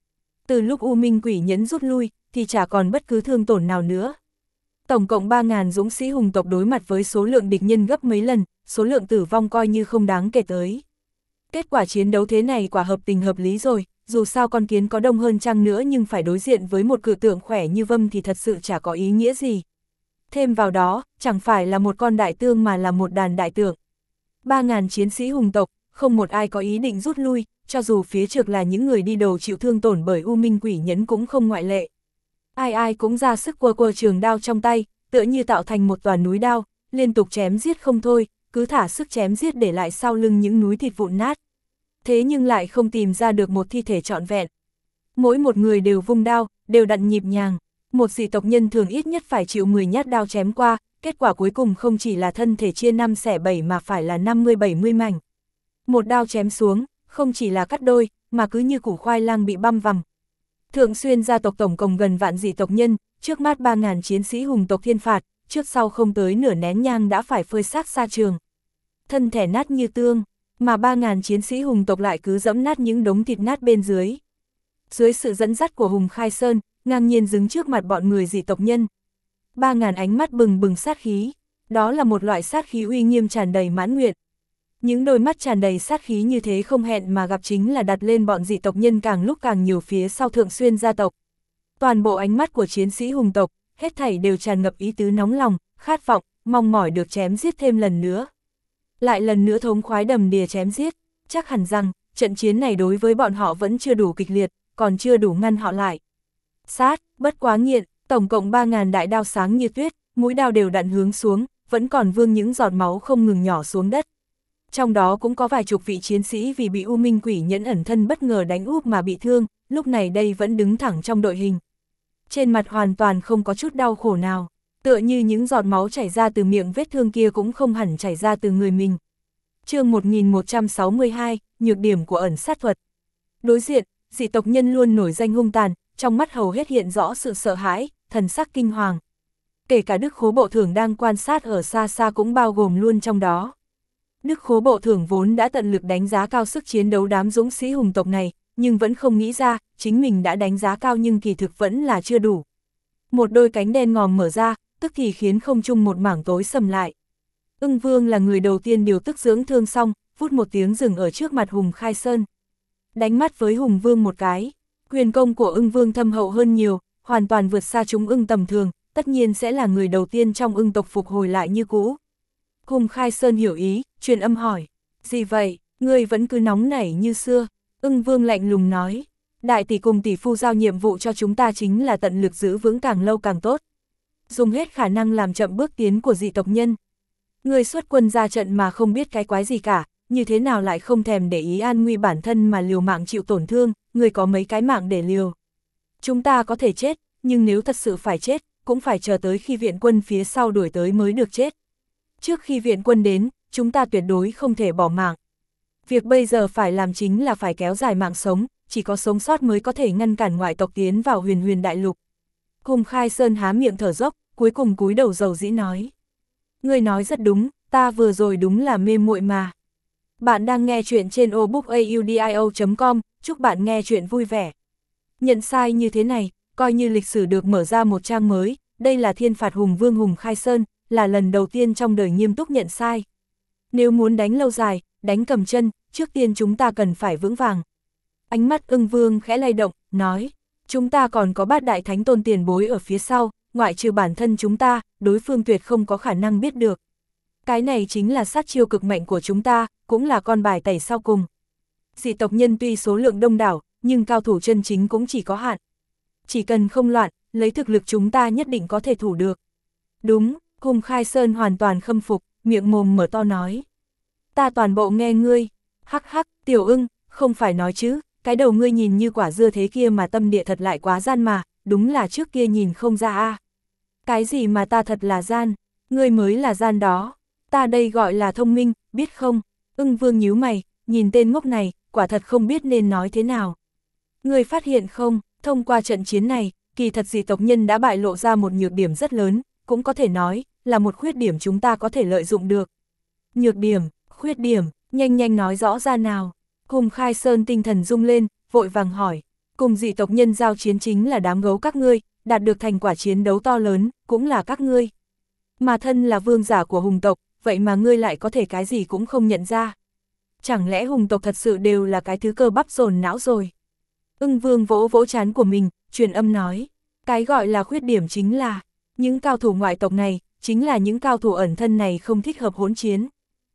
Từ lúc U Minh Quỷ Nhẫn rút lui, thì chả còn bất cứ thương tổn nào nữa. Tổng cộng 3.000 dũng sĩ hùng tộc đối mặt với số lượng địch nhân gấp mấy lần, số lượng tử vong coi như không đáng kể tới. Kết quả chiến đấu thế này quả hợp tình hợp lý rồi, dù sao con kiến có đông hơn chăng nữa nhưng phải đối diện với một cự tượng khỏe như Vâm thì thật sự chả có ý nghĩa gì. Thêm vào đó, chẳng phải là một con đại tương mà là một đàn đại tượng. 3.000 chiến sĩ hùng tộc, không một ai có ý định rút lui, cho dù phía trước là những người đi đầu chịu thương tổn bởi U Minh Quỷ Nhẫn cũng không ngoại lệ. Ai ai cũng ra sức quơ trường đao trong tay, tựa như tạo thành một tòa núi đao, liên tục chém giết không thôi, cứ thả sức chém giết để lại sau lưng những núi thịt vụn nát. Thế nhưng lại không tìm ra được một thi thể trọn vẹn. Mỗi một người đều vung đao, đều đặn nhịp nhàng. Một dị tộc nhân thường ít nhất phải chịu 10 nhát đao chém qua, kết quả cuối cùng không chỉ là thân thể chia 5 xẻ 7 mà phải là 50-70 mảnh. Một đao chém xuống, không chỉ là cắt đôi, mà cứ như củ khoai lang bị băm vằm. Thượng Xuyên gia tộc tổng cộng gần vạn dị tộc nhân, trước mắt 3.000 chiến sĩ hùng tộc thiên phạt, trước sau không tới nửa nén nhang đã phải phơi xác xa trường. Thân thể nát như tương, mà 3.000 chiến sĩ hùng tộc lại cứ dẫm nát những đống thịt nát bên dưới. Dưới sự dẫn dắt của Hùng Khai Sơn, ngang nhiên đứng trước mặt bọn người dị tộc nhân. 3.000 ánh mắt bừng bừng sát khí, đó là một loại sát khí uy nghiêm tràn đầy mãn nguyện. Những đôi mắt tràn đầy sát khí như thế không hẹn mà gặp chính là đặt lên bọn dị tộc nhân càng lúc càng nhiều phía sau Thượng Xuyên gia tộc. Toàn bộ ánh mắt của chiến sĩ hùng tộc, hết thảy đều tràn ngập ý tứ nóng lòng, khát vọng, mong mỏi được chém giết thêm lần nữa. Lại lần nữa thống khoái đầm đìa chém giết, chắc hẳn rằng, trận chiến này đối với bọn họ vẫn chưa đủ kịch liệt, còn chưa đủ ngăn họ lại. Sát, bất quá nghiện, tổng cộng 3.000 đại đao sáng như tuyết, mũi đao đều đặn hướng xuống, vẫn còn vương những giọt máu không ngừng nhỏ xuống đất. Trong đó cũng có vài chục vị chiến sĩ vì bị U Minh Quỷ Nhẫn ẩn thân bất ngờ đánh úp mà bị thương, lúc này đây vẫn đứng thẳng trong đội hình. Trên mặt hoàn toàn không có chút đau khổ nào, tựa như những giọt máu chảy ra từ miệng vết thương kia cũng không hẳn chảy ra từ người mình. Chương 1162, nhược điểm của ẩn sát thuật. Đối diện, dị tộc nhân luôn nổi danh hung tàn, trong mắt hầu hết hiện rõ sự sợ hãi, thần sắc kinh hoàng. Kể cả Đức Khố Bộ Thưởng đang quan sát ở xa xa cũng bao gồm luôn trong đó. Đức Khố Bộ Thưởng vốn đã tận lực đánh giá cao sức chiến đấu đám dũng sĩ hùng tộc này, nhưng vẫn không nghĩ ra, chính mình đã đánh giá cao nhưng kỳ thực vẫn là chưa đủ. Một đôi cánh đen ngòm mở ra, tức thì khiến không trung một mảng tối sầm lại. Ưng Vương là người đầu tiên điều tức dưỡng thương xong, vút một tiếng dừng ở trước mặt Hùng Khai Sơn. Đánh mắt với Hùng Vương một cái, quyền công của Ưng Vương thâm hậu hơn nhiều, hoàn toàn vượt xa chúng ưng tầm thường, tất nhiên sẽ là người đầu tiên trong ưng tộc phục hồi lại như cũ. Hùng Khai Sơn hiểu ý, truyền âm hỏi, gì vậy, ngươi vẫn cứ nóng nảy như xưa. Ưng Vương lạnh lùng nói, đại tỷ cùng tỷ phu giao nhiệm vụ cho chúng ta chính là tận lực giữ vững càng lâu càng tốt. Dùng hết khả năng làm chậm bước tiến của dị tộc nhân. Ngươi xuất quân ra trận mà không biết cái quái gì cả, như thế nào lại không thèm để ý an nguy bản thân mà liều mạng chịu tổn thương, ngươi có mấy cái mạng để liều. Chúng ta có thể chết, nhưng nếu thật sự phải chết, cũng phải chờ tới khi viện quân phía sau đuổi tới mới được chết. Trước khi viện quân đến, chúng ta tuyệt đối không thể bỏ mạng. Việc bây giờ phải làm chính là phải kéo dài mạng sống, chỉ có sống sót mới có thể ngăn cản ngoại tộc tiến vào huyền huyền đại lục. Hùng Khai Sơn há miệng thở dốc, cuối cùng cúi đầu dầu dĩ nói. Ngươi nói rất đúng, ta vừa rồi đúng là mê muội mà. Bạn đang nghe chuyện trên obookaudio.com, chúc bạn nghe chuyện vui vẻ. Nhận sai như thế này, coi như lịch sử được mở ra một trang mới, đây là thiên phạt hùng vương Hùng Khai Sơn, là lần đầu tiên trong đời nghiêm túc nhận sai. Nếu muốn đánh lâu dài, đánh cầm chân, trước tiên chúng ta cần phải vững vàng. Ánh mắt Ưng Vương khẽ lay động, nói, chúng ta còn có bát đại thánh tôn tiền bối ở phía sau, ngoại trừ bản thân chúng ta, đối phương tuyệt không có khả năng biết được. Cái này chính là sát chiêu cực mạnh của chúng ta, cũng là con bài tẩy sau cùng. Dị tộc nhân tuy số lượng đông đảo, nhưng cao thủ chân chính cũng chỉ có hạn. Chỉ cần không loạn, lấy thực lực chúng ta nhất định có thể thủ được. Đúng, Hùng Khai Sơn hoàn toàn khâm phục, miệng mồm mở to nói. Ta toàn bộ nghe ngươi, hắc hắc, Tiểu Ưng, không phải nói chứ, cái đầu ngươi nhìn như quả dưa thế kia mà tâm địa thật lại quá gian mà, đúng là trước kia nhìn không ra a. Cái gì mà ta thật là gian, ngươi mới là gian đó, ta đây gọi là thông minh, biết không? Ưng Vương nhíu mày, nhìn tên ngốc này, quả thật không biết nên nói thế nào. Ngươi phát hiện không, thông qua trận chiến này, kỳ thật dị tộc nhân đã bại lộ ra một nhược điểm rất lớn, cũng có thể nói, là một khuyết điểm chúng ta có thể lợi dụng được. Nhược điểm, khuyết điểm, nhanh nhanh nói rõ ra nào. Hùng Khai Sơn tinh thần rung lên, vội vàng hỏi. Cùng dị tộc nhân giao chiến chính là đám gấu các ngươi, đạt được thành quả chiến đấu to lớn, cũng là các ngươi. Mà thân là vương giả của hùng tộc, vậy mà ngươi lại có thể cái gì cũng không nhận ra. Chẳng lẽ hùng tộc thật sự đều là cái thứ cơ bắp dồn não rồi? Ưng Vương vỗ vỗ trán của mình, truyền âm nói, cái gọi là khuyết điểm chính là, những cao thủ ngoại tộc này, chính là những cao thủ ẩn thân này không thích hợp hỗn chiến.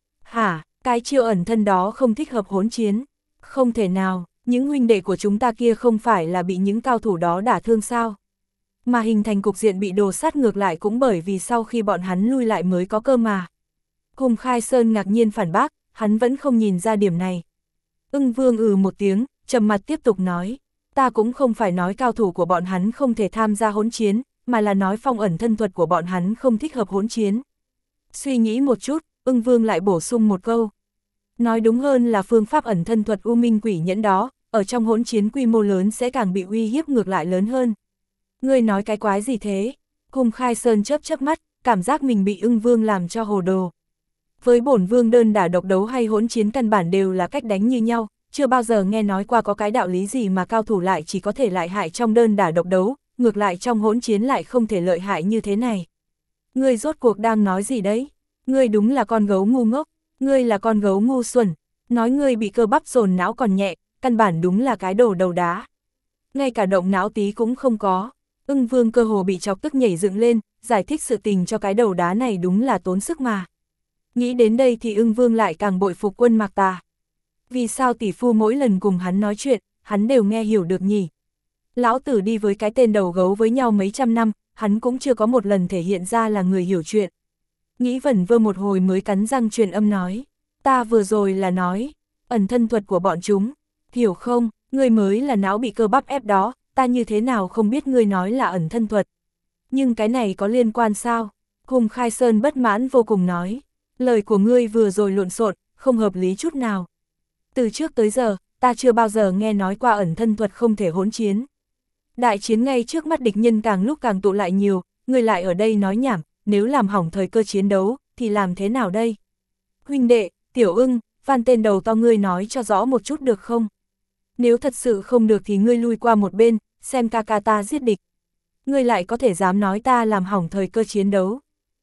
Hả, cái chiêu ẩn thân đó không thích hợp hỗn chiến? Không thể nào, những huynh đệ của chúng ta kia không phải là bị những cao thủ đó đả thương sao? Mà hình thành cục diện bị đồ sát ngược lại cũng bởi vì sau khi bọn hắn lui lại mới có cơ mà. Hùng Khai Sơn ngạc nhiên phản bác, hắn vẫn không nhìn ra điểm này. Ưng Vương một tiếng, trầm mặt tiếp tục nói, ta cũng không phải nói cao thủ của bọn hắn không thể tham gia hỗn chiến, mà là nói phong ẩn thân thuật của bọn hắn không thích hợp hỗn chiến. Suy nghĩ một chút, Ưng Vương lại bổ sung một câu. Nói đúng hơn là phương pháp ẩn thân thuật U Minh Quỷ Nhẫn đó, ở trong hỗn chiến quy mô lớn sẽ càng bị uy hiếp ngược lại lớn hơn. Ngươi nói cái quái gì thế? Hùng Khai Sơn chớp chớp mắt, cảm giác mình bị Ưng Vương làm cho hồ đồ. Với bổn vương đơn đả độc đấu hay hỗn chiến căn bản đều là cách đánh như nhau, chưa bao giờ nghe nói qua có cái đạo lý gì mà cao thủ lại chỉ có thể lợi hại trong đơn đả độc đấu, ngược lại trong hỗn chiến lại không thể lợi hại như thế này. Ngươi rốt cuộc đang nói gì đấy? Ngươi đúng là con gấu ngu ngốc, ngươi là con gấu ngu xuẩn, nói ngươi bị cơ bắp dồn não còn nhẹ, căn bản đúng là cái đồ đầu đá. Ngay cả động não tí cũng không có. Ưng Vương cơ hồ bị chọc tức nhảy dựng lên, giải thích sự tình cho cái đầu đá này đúng là tốn sức mà. Nghĩ đến đây thì Ưng Vương lại càng bội phục Quân Mạc Tà. Vì sao tỷ phu mỗi lần cùng hắn nói chuyện, hắn đều nghe hiểu được nhỉ? Lão tử đi với cái tên đầu gấu với nhau mấy trăm năm, hắn cũng chưa có một lần thể hiện ra là người hiểu chuyện. Nghĩ vẩn vơ một hồi mới cắn răng truyền âm nói, ta vừa rồi là nói, ẩn thân thuật của bọn chúng, hiểu không, ngươi mới là não bị cơ bắp ép đó, ta như thế nào không biết ngươi nói là ẩn thân thuật. Nhưng cái này có liên quan sao? Hùng Khai Sơn bất mãn vô cùng nói, lời của ngươi vừa rồi lộn xộn, không hợp lý chút nào. Từ trước tới giờ, ta chưa bao giờ nghe nói qua ẩn thân thuật không thể hỗn chiến. Đại chiến ngay trước mắt địch nhân càng lúc càng tụ lại nhiều, ngươi lại ở đây nói nhảm, nếu làm hỏng thời cơ chiến đấu, thì làm thế nào đây? Huynh đệ, Tiểu Ưng, van tên đầu to ngươi nói cho rõ một chút được không? Nếu thật sự không được thì ngươi lui qua một bên, xem ca ca ta giết địch. Ngươi lại có thể dám nói ta làm hỏng thời cơ chiến đấu.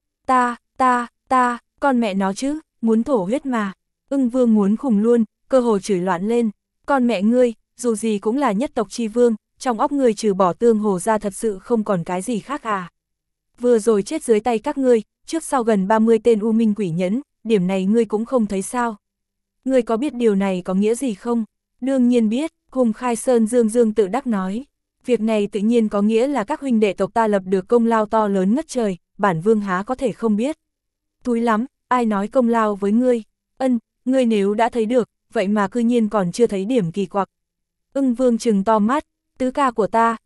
Ta, con mẹ nó chứ, muốn thổ huyết mà. Ưng Vương muốn khùng luôn, cơ hồ chửi loạn lên. Con mẹ ngươi, dù gì cũng là nhất tộc chi vương, trong óc ngươi trừ bỏ Tương Hồ ra thật sự không còn cái gì khác à. Vừa rồi chết dưới tay các ngươi, trước sau gần 30 tên U Minh Quỷ Nhẫn, điểm này ngươi cũng không thấy sao. Ngươi có biết điều này có nghĩa gì không? Đương nhiên biết, Hùng Khai Sơn dương tự đắc nói. Việc này tự nhiên có nghĩa là các huynh đệ tộc ta lập được công lao to lớn ngất trời, bản vương há có thể không biết. Túi lắm, ai nói công lao với ngươi? Ngươi nếu đã thấy được, vậy mà cư nhiên còn chưa thấy điểm kỳ quặc. Ưng Vương trừng to mắt, tứ ca của ta,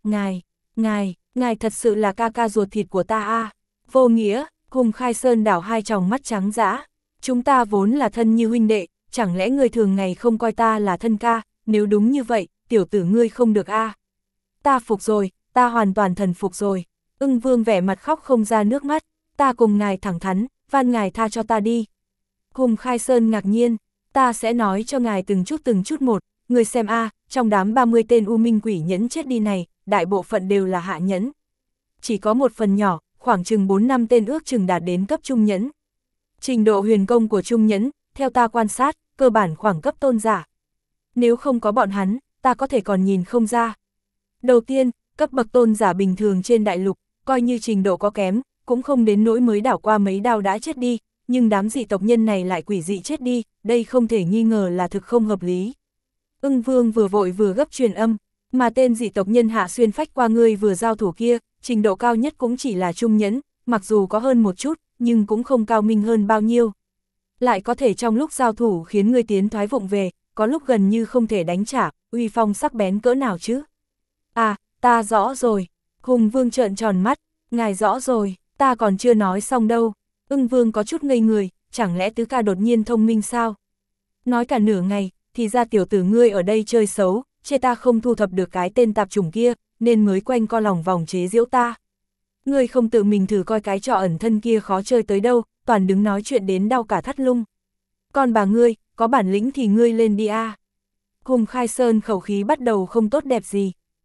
ngài thật sự là ca ca ruột thịt của ta à? Vô nghĩa, Hùng Khai Sơn đảo hai tròng mắt trắng dã. Chúng ta vốn là thân như huynh đệ, chẳng lẽ ngươi thường ngày không coi ta là thân ca, nếu đúng như vậy, tiểu tử ngươi không được a. Ta phục rồi, ta hoàn toàn thần phục rồi. Ưng Vương vẻ mặt khóc không ra nước mắt, ta cùng ngài thẳng thắn, van ngài tha cho ta đi. Hùng Khai Sơn ngạc nhiên, ta sẽ nói cho ngài từng chút một, người xem a, trong đám 30 tên U Minh Quỷ Nhẫn chết đi này, đại bộ phận đều là hạ nhẫn. Chỉ có một phần nhỏ, khoảng chừng 4-5 tên ước chừng đạt đến cấp trung nhẫn. Trình độ huyền công của trung nhẫn, theo ta quan sát, cơ bản khoảng cấp tôn giả. Nếu không có bọn hắn, ta có thể còn nhìn không ra. Đầu tiên, cấp bậc tôn giả bình thường trên đại lục, coi như trình độ có kém, cũng không đến nỗi mới đảo qua mấy đao đã chết đi, nhưng đám dị tộc nhân này lại quỷ dị chết đi, đây không thể nghi ngờ là thực không hợp lý. Ưng Vương vừa vội vừa gấp truyền âm, mà tên dị tộc nhân Hạ Xuyên phách qua ngươi vừa giao thủ kia, trình độ cao nhất cũng chỉ là trung nhẫn, mặc dù có hơn một chút, nhưng cũng không cao minh hơn bao nhiêu. Lại có thể trong lúc giao thủ khiến ngươi tiến thoái vụng về, có lúc gần như không thể đánh trả, uy phong sắc bén cỡ nào chứ? À, ta rõ rồi. Hùng Vương trợn tròn mắt, ngài rõ rồi, ta còn chưa nói xong đâu. Ưng Vương có chút ngây người, chẳng lẽ tứ ca đột nhiên thông minh sao? Nói cả nửa ngày, thì ra tiểu tử ngươi ở đây chơi xấu, chê ta không thu thập được cái tên tạp chủng kia, nên mới quanh co lòng vòng chế giễu ta. Ngươi không tự mình thử coi cái trò ẩn thân kia khó chơi tới đâu, toàn đứng nói chuyện đến đau cả thắt lưng. Còn bà ngươi, có bản lĩnh thì ngươi lên đi a. Hùng Khai Sơn khẩu khí bắt đầu không tốt đẹp gì.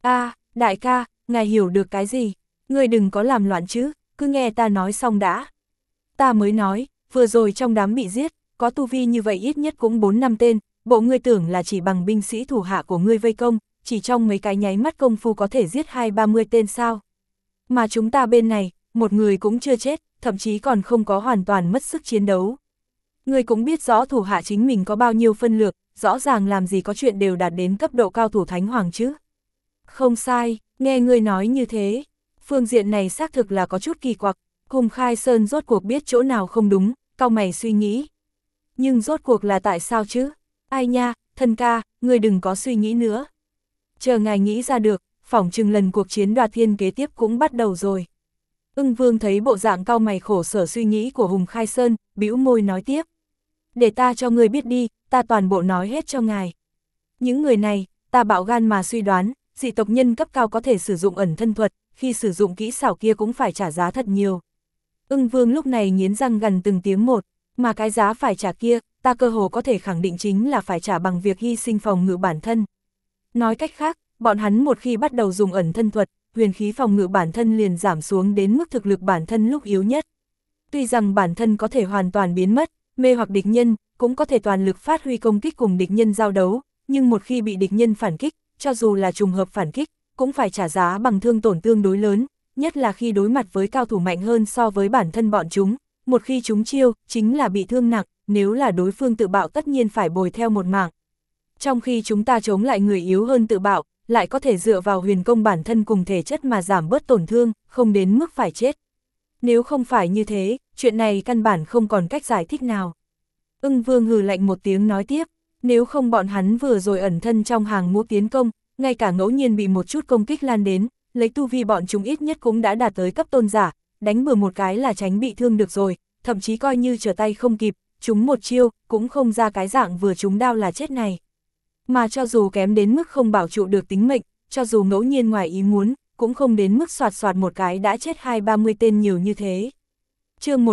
Đại ca, ngài hiểu được cái gì? Ngươi đừng có làm loạn chứ, cứ nghe ta nói xong đã. Ta mới nói, vừa rồi trong đám bị giết, có tu vi như vậy ít nhất cũng 4-5 tên, bộ ngươi tưởng là chỉ bằng binh sĩ thủ hạ của ngươi vây công, chỉ trong mấy cái nháy mắt công phu có thể giết 20-30 tên sao. Mà chúng ta bên này, một người cũng chưa chết, thậm chí còn không có hoàn toàn mất sức chiến đấu. Ngươi cũng biết rõ thủ hạ chính mình có bao nhiêu phân lược, rõ ràng làm gì có chuyện đều đạt đến cấp độ cao thủ thánh hoàng chứ. Không sai, nghe ngươi nói như thế, phương diện này xác thực là có chút kỳ quặc. Hùng Khai Sơn rốt cuộc biết chỗ nào không đúng, cau mày suy nghĩ. Nhưng rốt cuộc là tại sao chứ? Ai nha, thân ca, ngươi đừng có suy nghĩ nữa. Chờ ngài nghĩ ra được, phỏng chừng lần cuộc chiến đoạt thiên kế tiếp cũng bắt đầu rồi. Ưng Vương thấy bộ dạng cau mày khổ sở suy nghĩ của Hùng Khai Sơn, bĩu môi nói tiếp. Để ta cho ngươi biết đi, ta toàn bộ nói hết cho ngài. Những người này, ta bạo gan mà suy đoán, dị tộc nhân cấp cao có thể sử dụng ẩn thân thuật, khi sử dụng kỹ xảo kia cũng phải trả giá thật nhiều. Ưng Vương lúc này nghiến răng gần từng tiếng một, mà cái giá phải trả kia, ta cơ hồ có thể khẳng định chính là phải trả bằng việc hy sinh phòng ngự bản thân. Nói cách khác, bọn hắn một khi bắt đầu dùng ẩn thân thuật, huyền khí phòng ngự bản thân liền giảm xuống đến mức thực lực bản thân lúc yếu nhất. Tuy rằng bản thân có thể hoàn toàn biến mất, mê hoặc địch nhân, cũng có thể toàn lực phát huy công kích cùng địch nhân giao đấu, nhưng một khi bị địch nhân phản kích, cho dù là trùng hợp phản kích, cũng phải trả giá bằng thương tổn tương đối lớn, nhất là khi đối mặt với cao thủ mạnh hơn so với bản thân bọn chúng, một khi chúng chiêu, chính là bị thương nặng, nếu là đối phương tự bạo tất nhiên phải bồi theo một mảng. Trong khi chúng ta chống lại người yếu hơn tự bạo, lại có thể dựa vào huyền công bản thân cùng thể chất mà giảm bớt tổn thương, không đến mức phải chết. Nếu không phải như thế, chuyện này căn bản không còn cách giải thích nào. Ưng Vương hừ lạnh một tiếng nói tiếp, nếu không bọn hắn vừa rồi ẩn thân trong hàng ngũ tiến công, ngay cả ngẫu nhiên bị một chút công kích lan đến, lấy tu vi bọn chúng ít nhất cũng đã đạt tới cấp tôn giả, đánh bừa một cái là tránh bị thương được rồi, thậm chí coi như trở tay không kịp, chúng một chiêu, cũng không ra cái dạng vừa trúng đao là chết này. Mà cho dù kém đến mức không bảo trụ được tính mệnh, cho dù ngẫu nhiên ngoài ý muốn, cũng không đến mức soạt soạt một cái đã chết 20-30 tên nhiều như thế. Chương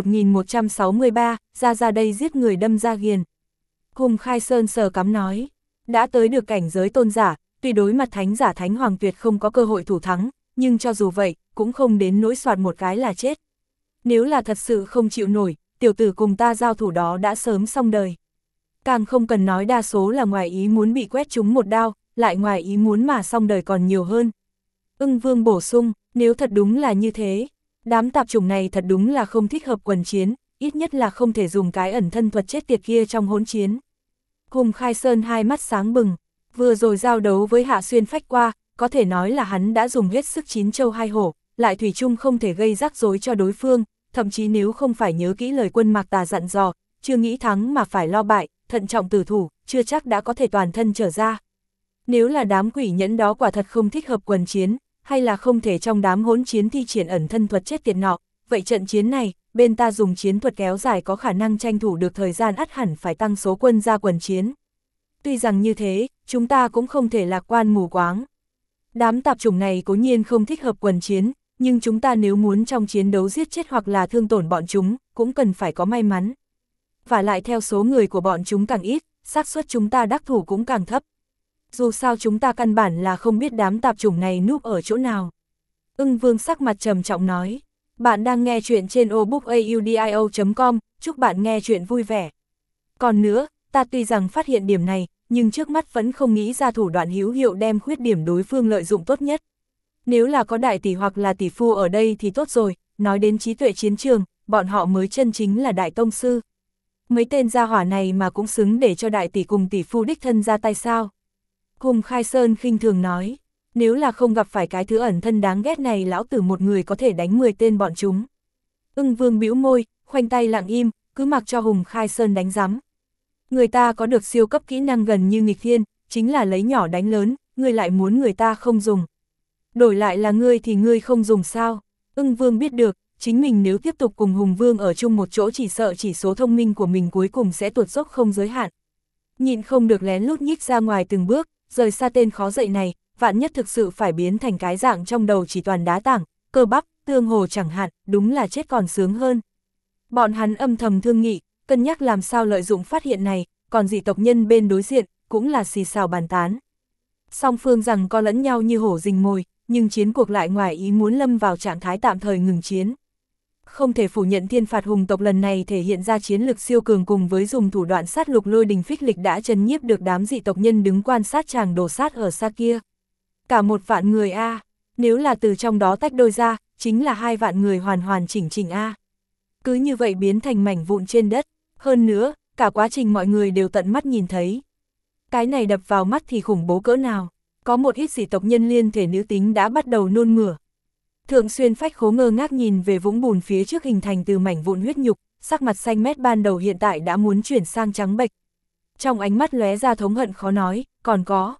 1163, ra đây giết người đâm ra ghiền. Hùng Khai Sơn sờ cắm nói, đã tới được cảnh giới tôn giả, tuy đối mặt thánh giả thánh hoàng tuyệt không có cơ hội thủ thắng, nhưng cho dù vậy, cũng không đến nỗi soạt một cái là chết. Nếu là thật sự không chịu nổi, tiểu tử cùng ta giao thủ đó đã sớm xong đời. Càng không cần nói đa số là ngoài ý muốn bị quét trúng một đao, lại ngoài ý muốn mà xong đời còn nhiều hơn. Ưng Vương bổ sung, nếu thật đúng là như thế, đám tạp chủng này thật đúng là không thích hợp quần chiến, ít nhất là không thể dùng cái ẩn thân thuật chết tiệt kia trong hỗn chiến. Hùng Khai Sơn hai mắt sáng bừng, vừa rồi giao đấu với Hạ Xuyên Phách qua, có thể nói là hắn đã dùng hết sức chín châu hai hổ, lại thủy chung không thể gây rắc rối cho đối phương, thậm chí nếu không phải nhớ kỹ lời Quân Mạc Tà dặn dò, chưa nghĩ thắng mà phải lo bại, thận trọng tử thủ, chưa chắc đã có thể toàn thân trở ra. Nếu là đám quỷ nhẫn đó quả thật không thích hợp quần chiến, hay là không thể trong đám hỗn chiến thi triển ẩn thân thuật chết tiệt nọ, vậy trận chiến này, bên ta dùng chiến thuật kéo dài có khả năng tranh thủ được thời gian ắt hẳn phải tăng số quân ra quần chiến. Tuy rằng như thế, chúng ta cũng không thể lạc quan mù quáng. Đám tạp chủng này cố nhiên không thích hợp quần chiến, nhưng chúng ta nếu muốn trong chiến đấu giết chết hoặc là thương tổn bọn chúng, cũng cần phải có may mắn. Và lại theo số người của bọn chúng càng ít, xác suất chúng ta đắc thủ cũng càng thấp. Dù sao chúng ta căn bản là không biết đám tạp chủng này núp ở chỗ nào. Ưng Vương sắc mặt trầm trọng nói, bạn đang nghe chuyện trên obookaudio.com, chúc bạn nghe chuyện vui vẻ. Còn nữa, ta tuy rằng phát hiện điểm này, nhưng trước mắt vẫn không nghĩ ra thủ đoạn hữu hiệu đem khuyết điểm đối phương lợi dụng tốt nhất. Nếu là có đại tỷ hoặc là tỷ phu ở đây thì tốt rồi, nói đến trí tuệ chiến trường, bọn họ mới chân chính là đại tông sư. Mấy tên gia hỏa này mà cũng xứng để cho đại tỷ cùng tỷ phu đích thân ra tay sao? Hùng Khai Sơn khinh thường nói, nếu là không gặp phải cái thứ ẩn thân đáng ghét này lão tử một người có thể đánh 10 tên bọn chúng. Ưng Vương bĩu môi, khoanh tay lặng im, cứ mặc cho Hùng Khai Sơn đánh rắm. Người ta có được siêu cấp kỹ năng gần như nghịch thiên, chính là lấy nhỏ đánh lớn, ngươi lại muốn người ta không dùng. Đổi lại là ngươi thì ngươi không dùng sao? Ưng Vương biết được, chính mình nếu tiếp tục cùng Hùng Vương ở chung một chỗ chỉ sợ chỉ số thông minh của mình cuối cùng sẽ tuột dốc không giới hạn. Nhịn không được lén lút nhích ra ngoài từng bước, rời xa tên khó dậy này, vạn nhất thực sự phải biến thành cái dạng trong đầu chỉ toàn đá tảng, cơ bắp, tương hồ chẳng hạn, đúng là chết còn sướng hơn. Bọn hắn âm thầm thương nghị, cân nhắc làm sao lợi dụng phát hiện này, còn dị tộc nhân bên đối diện, cũng là xì xào bàn tán. Song phương rằng co lẫn nhau như hổ rình mồi, nhưng chiến cuộc lại ngoài ý muốn lâm vào trạng thái tạm thời ngừng chiến. Không thể phủ nhận thiên phạt hùng tộc lần này thể hiện ra chiến lực siêu cường cùng với dùng thủ đoạn sát lục lôi đình phích lịch đã chấn nhiếp được đám dị tộc nhân đứng quan sát chàng đổ sát ở xa kia. Cả 1 vạn người a, nếu là từ trong đó tách đôi ra, chính là 2 vạn người hoàn hoàn chỉnh chỉnh a. Cứ như vậy biến thành mảnh vụn trên đất, hơn nữa, cả quá trình mọi người đều tận mắt nhìn thấy. Cái này đập vào mắt thì khủng bố cỡ nào, có một ít dị tộc nhân liên thể nữ tính đã bắt đầu nôn mửa. Thượng Xuyên Phách Khố ngơ ngác nhìn về vũng bùn phía trước hình thành từ mảnh vụn huyết nhục, sắc mặt xanh mét ban đầu hiện tại đã muốn chuyển sang trắng bệch. Trong ánh mắt lóe ra thống hận khó nói, còn có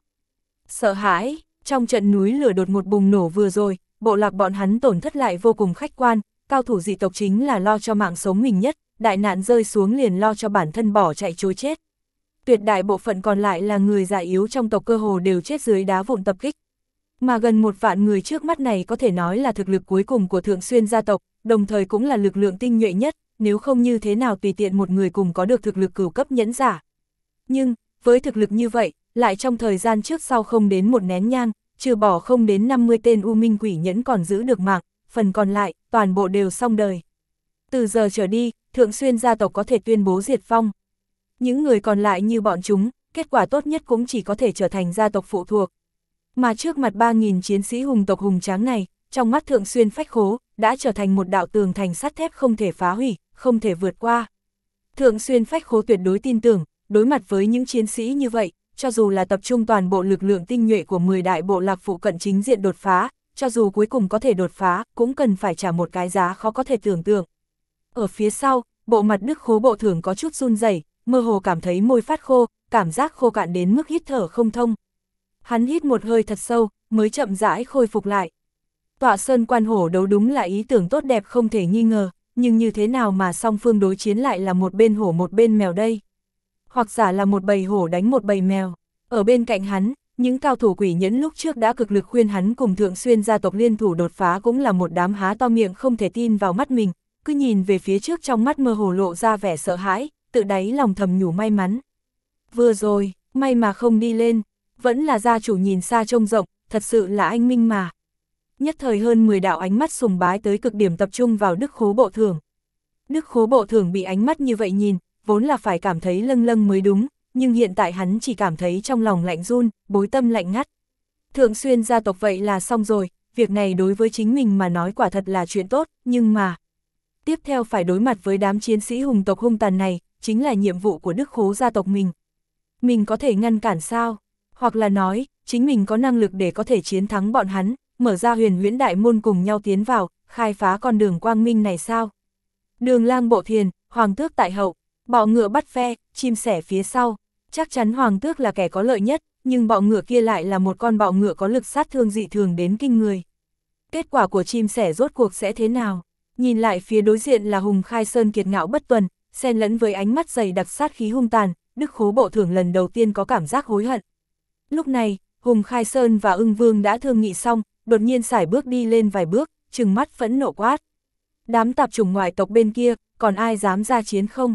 sợ hãi. Trong trận núi lửa đột ngột bùng nổ vừa rồi, bộ lạc bọn hắn tổn thất lại vô cùng khách quan, cao thủ dị tộc chính là lo cho mạng sống mình nhất, đại nạn rơi xuống liền lo cho bản thân bỏ chạy trối chết. Tuyệt đại bộ phận còn lại là người già yếu trong tộc cơ hồ đều chết dưới đá vụn tập kích. Mà gần 1 vạn người trước mắt này có thể nói là thực lực cuối cùng của Thượng Xuyên gia tộc, đồng thời cũng là lực lượng tinh nhuệ nhất, nếu không như thế nào tùy tiện một người cùng có được thực lực cửu cấp nhẫn giả. Nhưng, với thực lực như vậy, lại trong thời gian trước sau không đến 1 nén nhang, trừ bỏ không đến 50 tên U Minh quỷ nhẫn còn giữ được mạng, phần còn lại, toàn bộ đều xong đời. Từ giờ trở đi, Thượng Xuyên gia tộc có thể tuyên bố diệt vong. Những người còn lại như bọn chúng, kết quả tốt nhất cũng chỉ có thể trở thành gia tộc phụ thuộc. Mà trước mặt 3.000 chiến sĩ hùng tộc hùng tráng này, trong mắt Thượng Xuyên Phách Khố, đã trở thành một đạo tường thành sắt thép không thể phá hủy, không thể vượt qua. Thượng Xuyên Phách Khố tuyệt đối tin tưởng, đối mặt với những chiến sĩ như vậy, cho dù là tập trung toàn bộ lực lượng tinh nhuệ của 10 đại bộ lạc phụ cận chính diện đột phá, cho dù cuối cùng có thể đột phá, cũng cần phải trả một cái giá khó có thể tưởng tượng. Ở phía sau, bộ mặt Đức Khố bộ trưởng có chút run rẩy, mơ hồ cảm thấy môi phát khô, cảm giác khô cạn đến mức hít thở không thông. Hắn hít một hơi thật sâu, mới chậm rãi khôi phục lại. Tọa sơn quan hổ đấu đúng là ý tưởng tốt đẹp không thể nghi ngờ, nhưng như thế nào mà song phương đối chiến lại là một bên hổ một bên mèo đây? Hoặc giả là một bầy hổ đánh một bầy mèo. Ở bên cạnh hắn, những cao thủ quỷ nhẫn lúc trước đã cực lực khuyên hắn cùng Thượng Xuyên gia tộc liên thủ đột phá cũng là một đám há to miệng không thể tin vào mắt mình, cứ nhìn về phía trước trong mắt mơ hồ lộ ra vẻ sợ hãi, tự đáy lòng thầm nhủ may mắn. Vừa rồi, may mà không đi lên, vẫn là gia chủ nhìn xa trông rộng, thật sự là anh minh mà. Nhất thời hơn 10 đạo ánh mắt sùng bái tới cực điểm tập trung vào Đức Khố bộ trưởng. Đức Khố bộ trưởng bị ánh mắt như vậy nhìn, vốn là phải cảm thấy lâng lâng mới đúng, nhưng hiện tại hắn chỉ cảm thấy trong lòng lạnh run, bối tâm lạnh ngắt. Thượng Xuyên gia tộc vậy là xong rồi, việc này đối với chính mình mà nói quả thật là chuyện tốt, nhưng mà tiếp theo phải đối mặt với đám chiến sĩ hùng tộc hung tàn này, chính là nhiệm vụ của Đức Khố gia tộc mình. Mình có thể ngăn cản sao? Hoặc là nói, chính mình có năng lực để có thể chiến thắng bọn hắn, mở ra huyền huyễn đại môn cùng nhau tiến vào, khai phá con đường quang minh này sao? Đường lang bộ thiền, hoàng tước tại hậu, bọ ngựa bắt ve, chim sẻ phía sau, chắc chắn hoàng tước là kẻ có lợi nhất, nhưng bọ ngựa kia lại là một con bọ ngựa có lực sát thương dị thường đến kinh người. Kết quả của chim sẻ rốt cuộc sẽ thế nào? Nhìn lại phía đối diện là Hùng Khai Sơn kiệt ngạo bất tuần, xen lẫn với ánh mắt dày đặc sát khí hung tàn, Đức Khố bộ trưởng lần đầu tiên có cảm giác hối hận. Lúc này, Hùng Khai Sơn và Ưng Vương đã thương nghị xong, đột nhiên sải bước đi lên vài bước, trừng mắt phẫn nộ quát. Đám tạp chủng ngoại tộc bên kia, còn ai dám ra chiến không?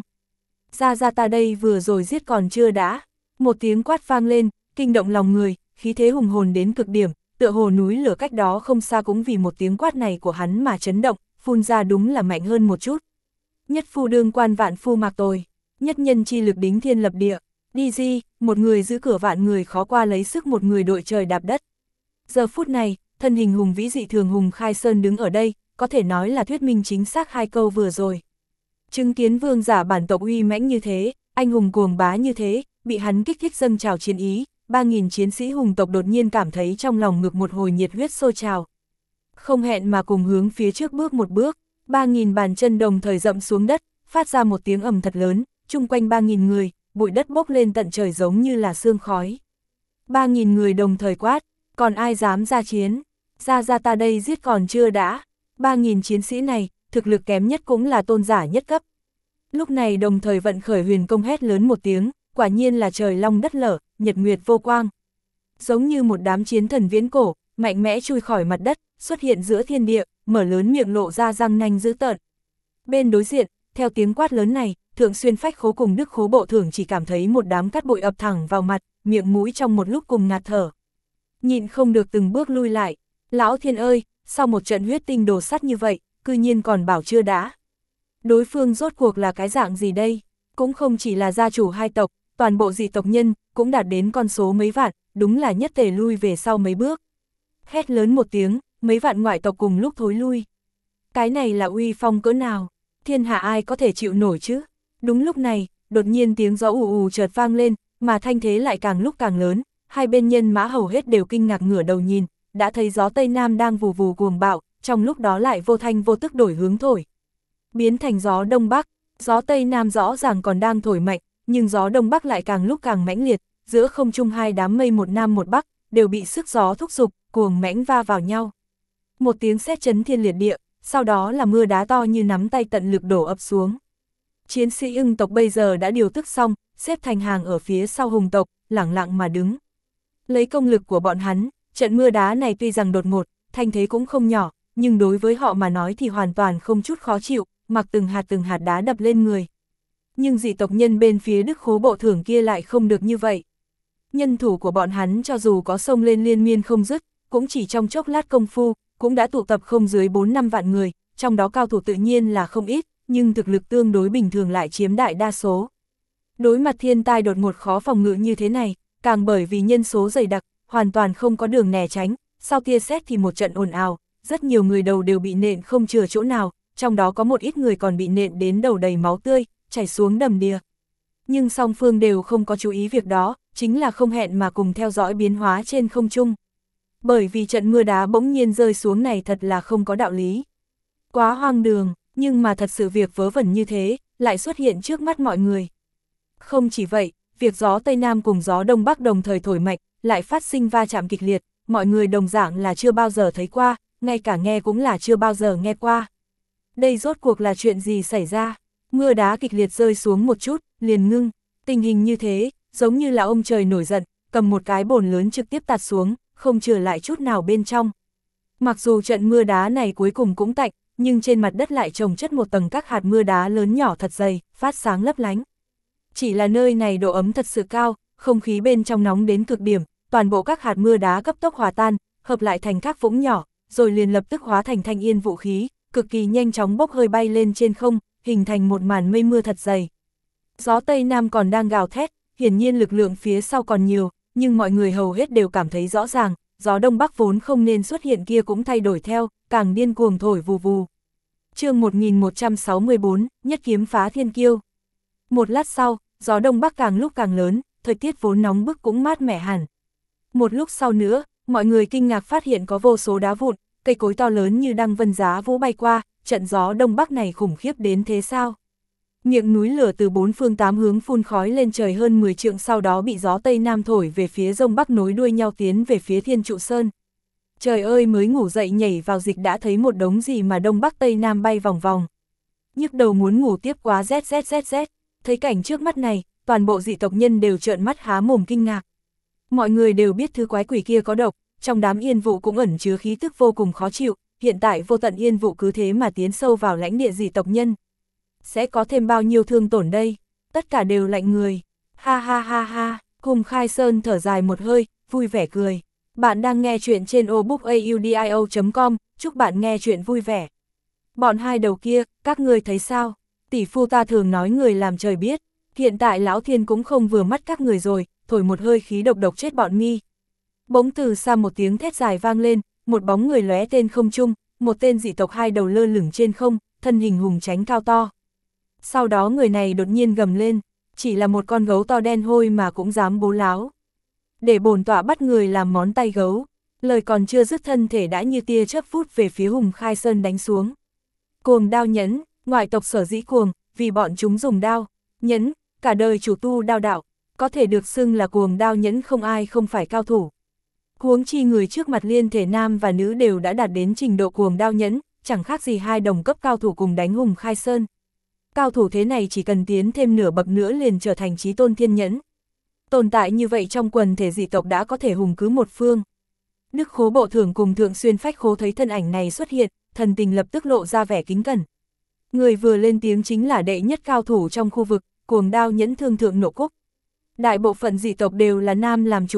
Ra ta đây vừa rồi giết còn chưa đã. Một tiếng quát vang lên, kinh động lòng người, khí thế hùng hồn đến cực điểm, tựa hồ núi lửa cách đó không xa cũng vì một tiếng quát này của hắn mà chấn động, phun ra đúng là mạnh hơn một chút. Nhất phu đương quan vạn phu mạc tồi, nhất nhân chi lực đính thiên lập địa, đi di, một người giữ cửa vạn người khó qua lấy sức một người đội trời đạp đất. Giờ phút này, thân hình hùng vĩ dị thường Hùng Khai Sơn đứng ở đây, có thể nói là thuyết minh chính xác 2 câu vừa rồi. Chứng kiến vương giả bản tộc uy mãnh như thế, anh hùng cuồng bá như thế, bị hắn kích thích dâng trào chiến ý, 3.000 chiến sĩ hùng tộc đột nhiên cảm thấy trong lòng ngực một hồi nhiệt huyết sôi trào. Không hẹn mà cùng hướng phía trước bước một bước, 3.000 bàn chân đồng thời dậm xuống đất, phát ra một tiếng ầm thật lớn, chung quanh 3.000 người, bụi đất bốc lên tận trời giống như là sương khói. 3.000 người đồng thời quát, còn ai dám ra chiến? Ra ta đây giết còn chưa đã. 3.000 chiến sĩ này, thực lực kém nhất cũng là tôn giả nhất cấp. Lúc này đồng thời vận khởi huyền công hét lớn một tiếng, quả nhiên là trời long đất lở, nhật nguyệt vô quang. Giống như một đám chiến thần viễn cổ, mạnh mẽ chui khỏi mặt đất, xuất hiện giữa thiên địa, mở lớn miệng lộ ra răng nanh dữ tợn. Bên đối diện, theo tiếng quát lớn này, Thượng Xuyên Phách Khố cùng Đức Khố bộ trưởng chỉ cảm thấy một đám cát bụi ập thẳng vào mặt, miệng mũi trong một lúc cùng ngạt thở. nhịn không được từng bước lui lại. Lão Thiên ơi, sau một trận huyết tinh đồ sắt như vậy, cư nhiên còn bảo chưa đã. Đối phương rốt cuộc là cái dạng gì đây? Cũng không chỉ là gia chủ hai tộc, toàn bộ dị tộc nhân, cũng đạt đến con số mấy vạn, đúng là nhất tề lui về sau mấy bước. Hét lớn một tiếng, mấy vạn ngoại tộc cùng lúc thối lui. Cái này là uy phong cỡ nào? Thiên hạ ai có thể chịu nổi chứ? Đúng lúc này, đột nhiên tiếng gió ù ù chợt vang lên, mà thanh thế lại càng lúc càng lớn, hai bên nhân mã hầu hết đều kinh ngạc ngửa đầu nhìn, đã thấy gió Tây Nam đang vù vù cuồng bạo, trong lúc đó lại vô thanh vô tức đổi hướng thổi. Biến thành gió Đông Bắc, gió Tây Nam rõ ràng còn đang thổi mạnh, nhưng gió Đông Bắc lại càng lúc càng mãnh liệt, giữa không trung hai đám mây một Nam một Bắc, đều bị sức gió thúc giục, cuồng mãnh va vào nhau. Một tiếng sét chấn thiên liệt địa, sau đó là mưa đá to như nắm tay tận lực đổ ập xuống. Chiến sĩ Ưng tộc bây giờ đã điều tức xong, xếp thành hàng ở phía sau Hùng tộc, lẳng lặng mà đứng. Lấy công lực của bọn hắn, trận mưa đá này tuy rằng đột ngột, thanh thế cũng không nhỏ, nhưng đối với họ mà nói thì hoàn toàn không chút khó chịu, mặc từng hạt đá đập lên người. Nhưng dị tộc nhân bên phía Đức Khố Bộ Thưởng kia lại không được như vậy. Nhân thủ của bọn hắn cho dù có xông lên liên miên không dứt, cũng chỉ trong chốc lát công phu, cũng đã tụ tập không dưới 4-5 vạn người, trong đó cao thủ tự nhiên là không ít, nhưng thực lực tương đối bình thường lại chiếm đại đa số. Đối mặt thiên tai đột ngột khó phòng ngự như thế này, càng bởi vì nhân số dày đặc, hoàn toàn không có đường né tránh, sau tia sét thì một trận ồn ào, rất nhiều người đầu đều bị nện không chừa chỗ nào, trong đó có một ít người còn bị nện đến đầu đầy máu tươi, chảy xuống đầm đìa. Nhưng song phương đều không có chú ý việc đó, chính là không hẹn mà cùng theo dõi biến hóa trên không trung. Bởi vì trận mưa đá bỗng nhiên rơi xuống này thật là không có đạo lý. Quá hoang đường, nhưng mà thật sự việc vớ vẩn như thế, lại xuất hiện trước mắt mọi người. Không chỉ vậy, việc gió Tây Nam cùng gió Đông Bắc đồng thời thổi mạnh, lại phát sinh va chạm kịch liệt, mọi người đồng dạng là chưa bao giờ thấy qua, ngay cả nghe cũng là chưa bao giờ nghe qua. Đây rốt cuộc là chuyện gì xảy ra? Mưa đá kịch liệt rơi xuống một chút, liền ngưng, tình hình như thế, giống như là ông trời nổi giận, cầm một cái bồn lớn trực tiếp tạt xuống, không chừa lại chút nào bên trong. Mặc dù trận mưa đá này cuối cùng cũng tạnh, nhưng trên mặt đất lại chồng chất một tầng các hạt mưa đá lớn nhỏ thật dày, phát sáng lấp lánh. Chỉ là nơi này độ ấm thật sự cao, không khí bên trong nóng đến cực điểm, toàn bộ các hạt mưa đá cấp tốc hòa tan, hợp lại thành các vũng nhỏ, rồi liền lập tức hóa thành thanh yên vũ khí, cực kỳ nhanh chóng bốc hơi bay lên trên không, hình thành một màn mây mưa thật dày. Gió Tây Nam còn đang gào thét, hiển nhiên lực lượng phía sau còn nhiều, nhưng mọi người hầu hết đều cảm thấy rõ ràng, gió Đông Bắc vốn không nên xuất hiện kia cũng thay đổi theo, càng điên cuồng thổi vù vù. Chương 1164, nhất kiếm phá thiên kiêu. Một lát sau, gió Đông Bắc càng lúc càng lớn, thời tiết vốn nóng bức cũng mát mẻ hẳn. Một lúc sau nữa, mọi người kinh ngạc phát hiện có vô số đá vụn, cây cối to lớn như đăng vân giá vũ bay qua, trận gió Đông Bắc này khủng khiếp đến thế sao? Miệng núi lửa từ bốn phương tám hướng phun khói lên trời hơn 10 trượng, sau đó bị gió Tây Nam thổi về phía Đông Bắc nối đuôi nhau tiến về phía Thiên Trụ Sơn. Trời ơi, mới ngủ dậy nhảy vào dịch đã thấy một đống gì mà Đông Bắc Tây Nam bay vòng vòng. Nhức đầu muốn ngủ tiếp quá rét. Thấy cảnh trước mắt này, toàn bộ dị tộc nhân đều trợn mắt há mồm kinh ngạc. Mọi người đều biết thứ quái quỷ kia có độc, trong đám yên vụ cũng ẩn chứa khí tức vô cùng khó chịu, hiện tại vô tận yên vụ cứ thế mà tiến sâu vào lãnh địa dị tộc nhân. Sẽ có thêm bao nhiêu thương tổn đây? Tất cả đều lạnh người. Ha ha ha ha, Hùng Khai Sơn thở dài một hơi, vui vẻ cười. Bạn đang nghe chuyện trên obookaudio.com, chúc bạn nghe chuyện vui vẻ. Bọn hai đầu kia, các ngươi thấy sao? Tỷ phu ta thường nói người làm trời biết, hiện tại Lão Thiên cũng không vừa mắt các người rồi, thổi một hơi khí độc chết bọn nghi. Bỗng từ xa một tiếng thét dài vang lên, một bóng người lóe tên không trung, một tên dị tộc hai đầu lơ lửng trên không, thân hình hùng tráng cao to. Sau đó người này đột nhiên gầm lên, chỉ là một con gấu to đen hôi mà cũng dám bố láo. Để bổn tọa bắt người làm món tay gấu, lời còn chưa dứt thân thể đã như tia chớp vút về phía Hùng Khai Sơn đánh xuống. Cuồng đao nhẫn, ngoại tộc sở dĩ cuồng, vì bọn chúng dùng đao, nhẫn, cả đời chủ tu đao đạo, có thể được xưng là cuồng đao nhẫn không ai không phải cao thủ. Huống chi người trước mặt liên thể nam và nữ đều đã đạt đến trình độ cuồng đao nhẫn, chẳng khác gì hai đồng cấp cao thủ cùng đánh Hùng Khai Sơn. Cao thủ thế này chỉ cần tiến thêm nửa bậc nữa liền trở thành chí tôn thiên nhẫn. Tồn tại như vậy trong quần thể dị tộc đã có thể hùng cứ một phương. Đức Khố Bộ Thưởng cùng Thượng Xuyên Phách Khố thấy thân ảnh này xuất hiện, thần tình lập tức lộ ra vẻ kính cẩn. Người vừa lên tiếng chính là đệ nhất cao thủ trong khu vực, cuồng đao nhẫn thương Thượng Nộ Cúc. Đại bộ phận dị tộc đều là nam làm chủ đạo,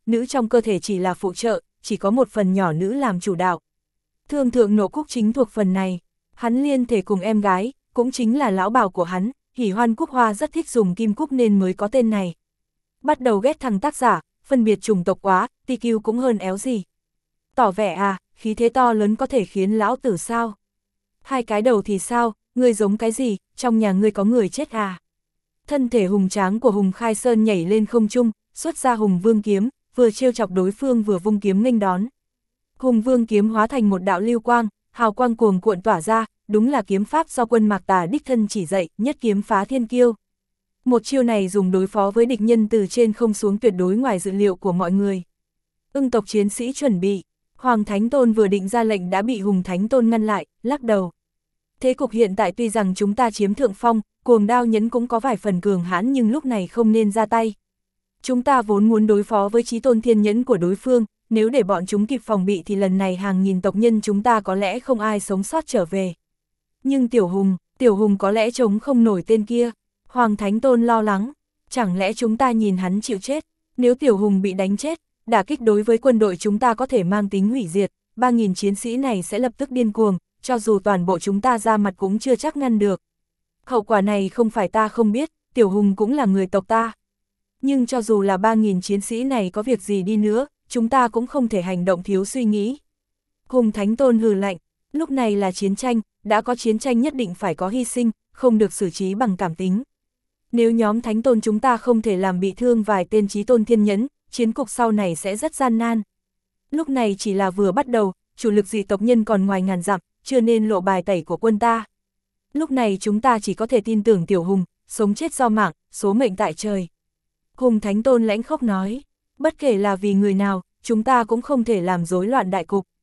nữ trong cơ thể chỉ là phụ trợ, chỉ có một phần nhỏ nữ làm chủ đạo. Thương thượng Nộ Cúc chính thuộc phần này, hắn liên thể cùng em gái, cũng chính là lão bảo của hắn, Hỉ Hoan Cúc Hoa rất thích dùng kim cúc nên mới có tên này. Bắt đầu ghét thằng tác giả, phân biệt chủng tộc quá, TQ cũng hơn éo gì. Tỏ vẻ à, khí thế to lớn có thể khiến lão tử sao? Hai cái đầu thì sao, ngươi giống cái gì, trong nhà ngươi có người chết à? Thân thể hùng tráng của Hùng Khai Sơn nhảy lên không trung, xuất ra Hùng Vương kiếm, vừa trêu chọc đối phương vừa vung kiếm nghênh đón. Hùng Vương kiếm hóa thành một đạo lưu quang, hào quang cuồng cuộn tỏa ra, đúng là kiếm pháp do Quân Mạc Tà đích thân chỉ dạy, nhất kiếm phá thiên kiêu. Một chiêu này dùng đối phó với địch nhân từ trên không xuống tuyệt đối ngoài dự liệu của mọi người. Ưng tộc chiến sĩ chuẩn bị, Hoàng Thánh Tôn vừa định ra lệnh đã bị Hùng Thánh Tôn ngăn lại, lắc đầu. Thế cục hiện tại tuy rằng chúng ta chiếm thượng phong, Cuồng Đao Nhẫn cũng có vài phần cường hãn nhưng lúc này không nên ra tay. Chúng ta vốn muốn đối phó với Chí Tôn Thiên Nhẫn của đối phương, nếu để bọn chúng kịp phòng bị thì lần này hàng nghìn tộc nhân chúng ta có lẽ không ai sống sót trở về. Nhưng Tiểu Hùng có lẽ chống không nổi tên kia. Hoàng Thánh Tôn lo lắng, chẳng lẽ chúng ta nhìn hắn chịu chết, nếu Tiểu Hùng bị đánh chết, đả kích đối với quân đội chúng ta có thể mang tính hủy diệt, 3.000 chiến sĩ này sẽ lập tức điên cuồng, cho dù toàn bộ chúng ta ra mặt cũng chưa chắc ngăn được. Hậu quả này không phải ta không biết, Tiểu Hùng cũng là người tộc ta. Nhưng cho dù là 3.000 chiến sĩ này có việc gì đi nữa, chúng ta cũng không thể hành động thiếu suy nghĩ. Hùng Thánh Tôn hừ lạnh, lúc này là chiến tranh, đã có chiến tranh nhất định phải có hy sinh, không được xử trí bằng cảm tính. Nếu nhóm Thánh Tôn chúng ta không thể làm bị thương vài tên Chí Tôn Thiên Nhẫn, chiến cục sau này sẽ rất gian nan. Lúc này chỉ là vừa bắt đầu, chủ lực dị tộc nhân còn ngoài ngàn dặm, chưa nên lộ bài tẩy của quân ta. Lúc này chúng ta chỉ có thể tin tưởng Tiểu Hùng, sống chết do mạng, số mệnh tại trời. Hùng Thánh Tôn lãnh khốc nói, bất kể là vì người nào, chúng ta cũng không thể làm rối loạn đại cục.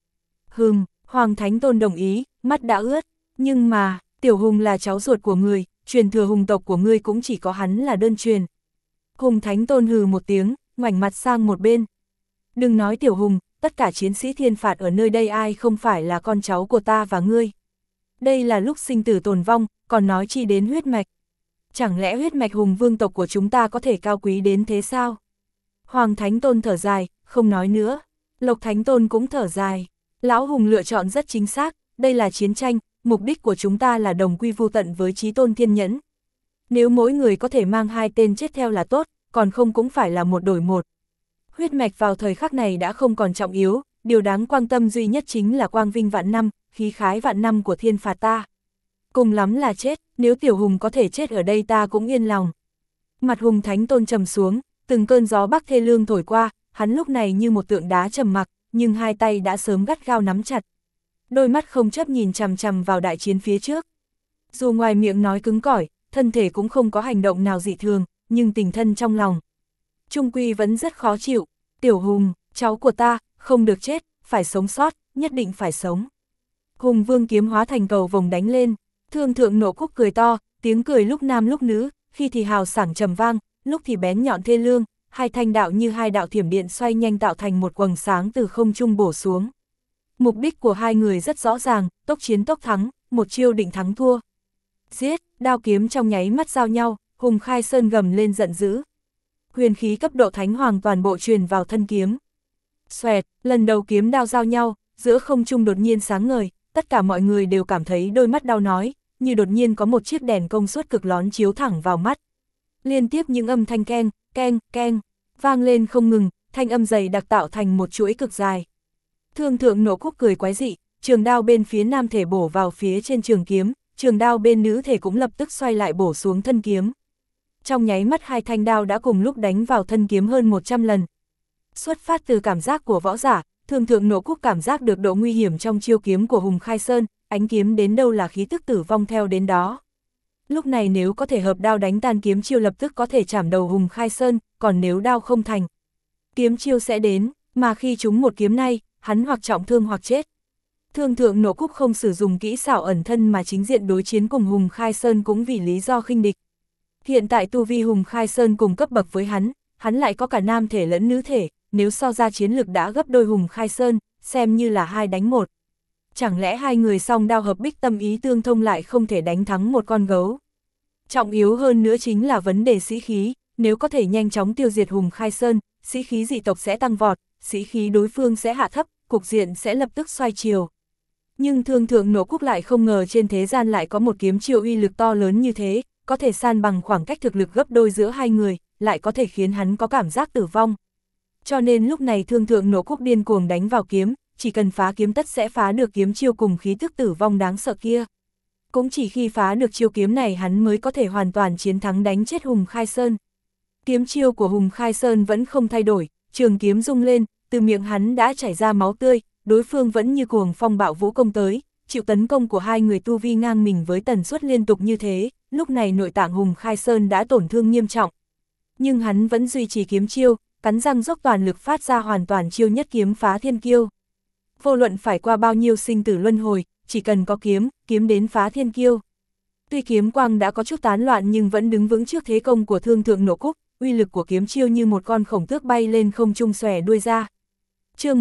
Hoàng Thánh Tôn đồng ý, mắt đã ướt, nhưng mà, Tiểu Hùng là cháu ruột của người, truyền thừa hùng tộc của ngươi cũng chỉ có hắn là đơn truyền. Hùng Thánh Tôn hừ một tiếng, ngoảnh mặt sang một bên. Đừng nói Tiểu Hùng, tất cả chiến sĩ thiên phạt ở nơi đây ai không phải là con cháu của ta và ngươi. Đây là lúc sinh tử tồn vong, còn nói chi đến huyết mạch. Chẳng lẽ huyết mạch Hùng Vương tộc của chúng ta có thể cao quý đến thế sao? Hoàng Thánh Tôn thở dài, không nói nữa. Lộc Thánh Tôn cũng thở dài. Lão Hùng lựa chọn rất chính xác, đây là chiến tranh, mục đích của chúng ta là đồng quy vu tận với Chí Tôn Thiên Nhẫn. Nếu mỗi người có thể mang 2 tên chết theo là tốt, còn không cũng phải là một đổi một. Huyết mạch vào thời khắc này đã không còn trọng yếu, điều đáng quan tâm duy nhất chính là quang vinh vạn năm, khí khái vạn năm của thiên phạt ta. Cùng lắm là chết, nếu Tiểu Hùng có thể chết ở đây ta cũng yên lòng. Mặt Hùng Thánh Tôn trầm xuống, từng cơn gió bắc thê lương thổi qua, hắn lúc này như một tượng đá trầm mặc, nhưng hai tay đã sớm gắt gao nắm chặt. Đôi mắt không chấp nhìn chằm chằm vào đại chiến phía trước. Dù ngoài miệng nói cứng cỏi, thân thể cũng không có hành động nào dị thường, nhưng tình thân trong lòng chung quy vẫn rất khó chịu. Tiểu Hùng, cháu của ta, không được chết, phải sống sót, nhất định phải sống. Hùng Vương kiếm hóa thành cầu vồng đánh lên, Thương thượng Nộ Cúc cười to, tiếng cười lúc nam lúc nữ, khi thì hào sảng trầm vang, lúc thì bén nhọn thê lương, hai thanh đạo như hai đạo thiểm điện xoay nhanh tạo thành một quầng sáng từ không trung bổ xuống. Mục đích của hai người rất rõ ràng, tốc chiến tốc thắng, một chiêu định thắng thua. Giết, đao kiếm trong nháy mắt giao nhau, Hùng Khai Sơn gầm lên giận dữ. Huyền khí cấp độ thánh hoàng toàn bộ truyền vào thân kiếm. Xoẹt, lần đầu kiếm đao giao nhau, giữa không trung đột nhiên sáng ngời, tất cả mọi người đều cảm thấy đôi mắt đau nhói, như đột nhiên có một chiếc đèn công suất cực lón chiếu thẳng vào mắt. Liên tiếp những âm thanh keng, keng, keng, vang lên không ngừng, thanh âm dày đặc tạo thành một chuỗi cực dài. Thương thượng Nộ Cúc cười quái dị, trường đao bên phía nam thể bổ vào phía trên trường kiếm, trường đao bên nữ thể cũng lập tức xoay lại bổ xuống thân kiếm. Trong nháy mắt hai thanh đao đã cùng lúc đánh vào thân kiếm hơn 100 lần. Xuất phát từ cảm giác của võ giả, Thương thượng Nộ Cúc cảm giác được độ nguy hiểm trong chiêu kiếm của Hùng Khai Sơn, ánh kiếm đến đâu là khí tức tử vong theo đến đó. Lúc này nếu có thể hợp đao đánh tan kiếm chiêu lập tức có thể chảm đầu Hùng Khai Sơn, còn nếu đao không thành, kiếm chiêu sẽ đến, mà khi trúng một kiếm này, hắn hoặc trọng thương hoặc chết. Thương thượng Nộ Cúc không sử dụng kỹ xảo ẩn thân mà chính diện đối chiến cùng Hùng Khai Sơn cũng vì lý do khinh địch. Hiện tại tu vi Hùng Khai Sơn cùng cấp bậc với hắn lại có cả nam thể lẫn nữ thể, nếu so ra chiến lực đã gấp đôi Hùng Khai Sơn, xem như là 2 đánh 1. Chẳng lẽ hai người song đao hợp bích tâm ý tương thông lại không thể đánh thắng một con gấu? Trọng yếu hơn nữa chính là vấn đề sĩ khí, nếu có thể nhanh chóng tiêu diệt Hùng Khai Sơn, sĩ khí dị tộc sẽ tăng vọt, sĩ khí đối phương sẽ hạ thấp, cục diện sẽ lập tức xoay chiều. Nhưng Thương Thượng Nộ Quốc lại không ngờ trên thế gian lại có một kiếm chiêu uy lực to lớn như thế, có thể san bằng khoảng cách thực lực gấp đôi giữa hai người, lại có thể khiến hắn có cảm giác tử vong. Cho nên lúc này Thương Thượng Nộ Quốc điên cuồng đánh vào kiếm, chỉ cần phá kiếm tất sẽ phá được kiếm chiêu cùng khí tức tử vong đáng sợ kia. Cũng chỉ khi phá được chiêu kiếm này hắn mới có thể hoàn toàn chiến thắng đánh chết Hùng Khai Sơn. Kiếm chiêu của Hùng Khai Sơn vẫn không thay đổi, trường kiếm rung lên, từ miệng hắn đã chảy ra máu tươi, đối phương vẫn như cuồng phong bạo vũ công tới, chịu tấn công của hai người tu vi ngang mình với tần suất liên tục như thế, lúc này nội tạng Hùng Khai Sơn đã tổn thương nghiêm trọng. Nhưng hắn vẫn duy trì kiếm chiêu, cắn răng dốc toàn lực phát ra hoàn toàn chiêu nhất kiếm phá thiên kiêu. Vô luận phải qua bao nhiêu sinh tử luân hồi, chỉ cần có kiếm, kiếm đến phá thiên kiêu. Tuy kiếm quang đã có chút tán loạn nhưng vẫn đứng vững trước thế công của Thương Thượng Nộ Quốc, uy lực của kiếm chiêu như một con khổng tước bay lên không trung xòe đuôi ra. Chương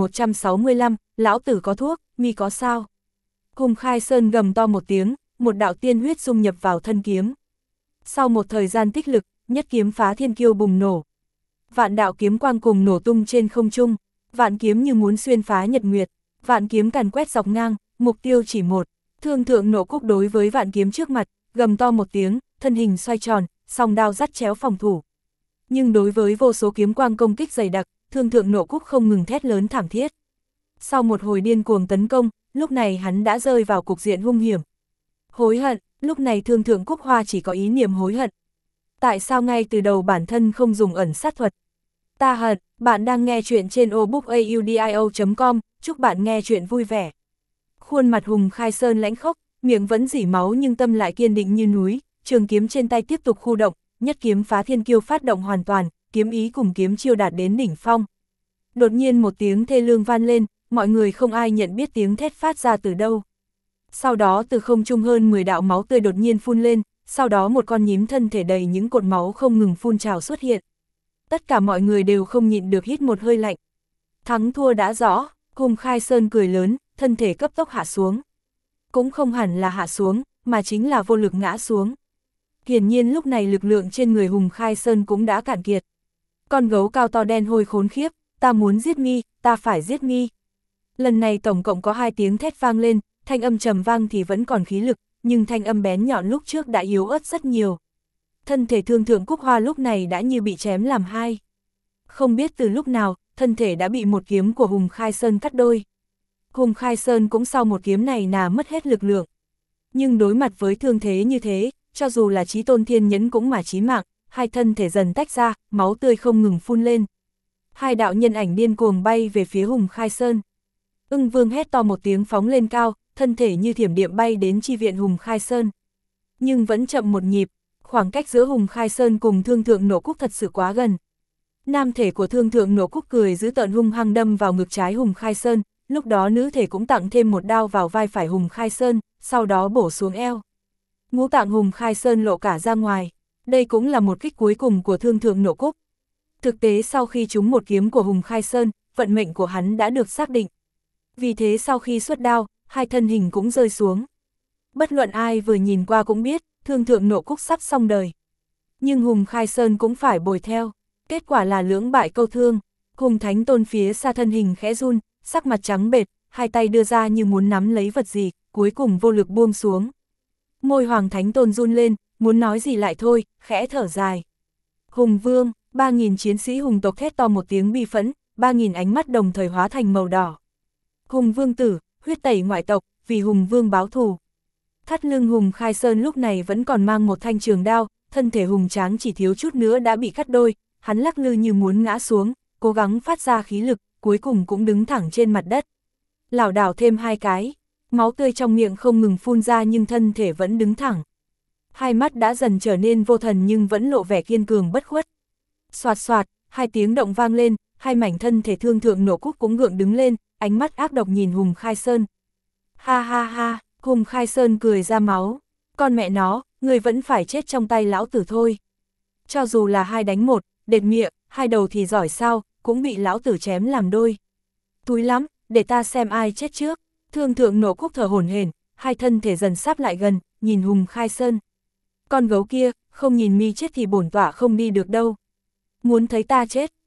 1165, lão tử có thuốc, mi có sao? Hùng Khai Sơn gầm to một tiếng, một đạo tiên huyết dung nhập vào thân kiếm. Sau một thời gian tích lực, nhất kiếm phá thiên kiêu bùng nổ. Vạn đạo kiếm quang cùng nổ tung trên không trung, vạn kiếm như muốn xuyên phá nhật nguyệt, vạn kiếm càn quét dọc ngang, mục tiêu chỉ một. Thương Thượng Nộ Quốc đối với vạn kiếm trước mặt, gầm to một tiếng, thân hình xoay tròn, song đao dắt chéo phòng thủ. Nhưng đối với vô số kiếm quang công kích dày đặc, Thương Thượng Nộ Quốc không ngừng thét lớn thảm thiết. Sau một hồi điên cuồng tấn công, lúc này hắn đã rơi vào cục diện hung hiểm. Hối hận, lúc này Thương Thượng Cúc Hoa chỉ có ý niệm hối hận. Tại sao ngay từ đầu bản thân không dùng ẩn sát thuật? Ta hận, bạn đang nghe chuyện trên obookaudio.com, chúc bạn nghe chuyện vui vẻ. Khuôn mặt Hùng Khai Sơn lãnh khốc, miệng vẫn rỉ máu nhưng tâm lại kiên định như núi, trường kiếm trên tay tiếp tục khu động, nhất kiếm phá thiên kiêu phát động hoàn toàn, kiếm ý cùng kiếm chiêu đạt đến đỉnh phong. Đột nhiên một tiếng thê lương vang lên, mọi người không ai nhận biết tiếng thét phát ra từ đâu. Sau đó từ không trung hơn 10 đạo máu tươi đột nhiên phun lên, sau đó một con nhím thân thể đầy những cột máu không ngừng phun trào xuất hiện. Tất cả mọi người đều không nhịn được hít một hơi lạnh. Thắng thua đã rõ, Hùng Khai Sơn cười lớn, thân thể cấp tốc hạ xuống. Cũng không hẳn là hạ xuống, mà chính là vô lực ngã xuống. Hiển nhiên lúc này lực lượng trên người Hùng Khai Sơn cũng đã cạn kiệt. Con gấu cao to đen hôi khốn khiếp, ta muốn giết mi, ta phải giết mi. Lần này tổng cộng có 2 tiếng thét vang lên, thanh âm trầm vang thì vẫn còn khí lực, nhưng thanh âm bén nhọn lúc trước đã yếu ớt rất nhiều. Thân thể Thương Thượng Cúc Hoa lúc này đã như bị chém làm hai. Không biết từ lúc nào, thân thể đã bị một kiếm của Hùng Khai Sơn cắt đôi. Hùng Khai Sơn cũng sau một kiếm này mất hết lực lượng. Nhưng đối mặt với thương thế như thế, cho dù là Chí Tôn Thiên Nhẫn cũng mà chí mạng, hai thân thể dần tách ra, máu tươi không ngừng phun lên. Hai đạo nhân ảnh điên cuồng bay về phía Hùng Khai Sơn. Ưng Vương hét to một tiếng phóng lên cao, thân thể như thiểm điện bay đến chi viện Hùng Khai Sơn. Nhưng vẫn chậm một nhịp, khoảng cách giữa Hùng Khai Sơn cùng Thương Thượng Nộ Quốc thật sự quá gần. Nam thể của Thương Thượng Nộ Quốc cười giữ tợn hung hăng đâm vào ngực trái Hùng Khai Sơn, lúc đó nữ thể cũng tặng thêm một đao vào vai phải Hùng Khai Sơn, sau đó bổ xuống eo. Ngũ tạng Hùng Khai Sơn lộ cả ra ngoài, đây cũng là một kích cuối cùng của Thương Thượng Nộ Quốc. Thực tế sau khi trúng một kiếm của Hùng Khai Sơn, vận mệnh của hắn đã được xác định. Vì thế sau khi xuất đao, hai thân hình cũng rơi xuống. Bất luận ai vừa nhìn qua cũng biết, Thương Thượng Nộ Quốc sắp xong đời. Nhưng Hùng Khai Sơn cũng phải bồi theo, kết quả là lưỡng bại câu thương. Hùng Thánh Tôn phía xa thân hình khẽ run, sắc mặt trắng bệch, hai tay đưa ra như muốn nắm lấy vật gì, cuối cùng vô lực buông xuống. Môi Hoàng Thánh Tôn run lên, muốn nói gì lại thôi, khẽ thở dài. Hùng Vương, 3.000 chiến sĩ Hùng tộc thét to một tiếng bi phẫn, 3.000 ánh mắt đồng thời hóa thành màu đỏ. Hùng Vương tử, huyết tẩy ngoại tộc, vì Hùng Vương báo thù. Thắt lưng Hùng Khai Sơn lúc này vẫn còn mang một thanh trường đao, thân thể hùng tráng chỉ thiếu chút nữa đã bị cắt đôi, hắn lắc lư như muốn ngã xuống, cố gắng phát ra khí lực, cuối cùng cũng đứng thẳng trên mặt đất. Lảo đảo thêm 2 cái, máu tươi trong miệng không ngừng phun ra nhưng thân thể vẫn đứng thẳng. Hai mắt đã dần trở nên vô thần nhưng vẫn lộ vẻ kiên cường bất khuất. Xoạt xoạt, 2 tiếng động vang lên, hai mảnh thân thể Thương Thượng Nộ Quốc cũng gượng đứng lên, ánh mắt ác độc nhìn Hùng Khai Sơn. Ha ha ha, Hùng Khai Sơn cười ra máu. Con mẹ nó, người vẫn phải chết trong tay lão tử thôi. Cho dù là 2 đánh 1, đệt miệng, 2 đầu thì giỏi sao, cũng bị lão tử chém làm đôi. Túi lắm, để ta xem ai chết trước. Thương Thượng Nộ Quốc thở hổn hển, hai thân thể dần sáp lại gần, nhìn Hùng Khai Sơn. Con gấu kia, không nhìn mi chết thì bổn tọa không đi được đâu. Muốn thấy ta chết,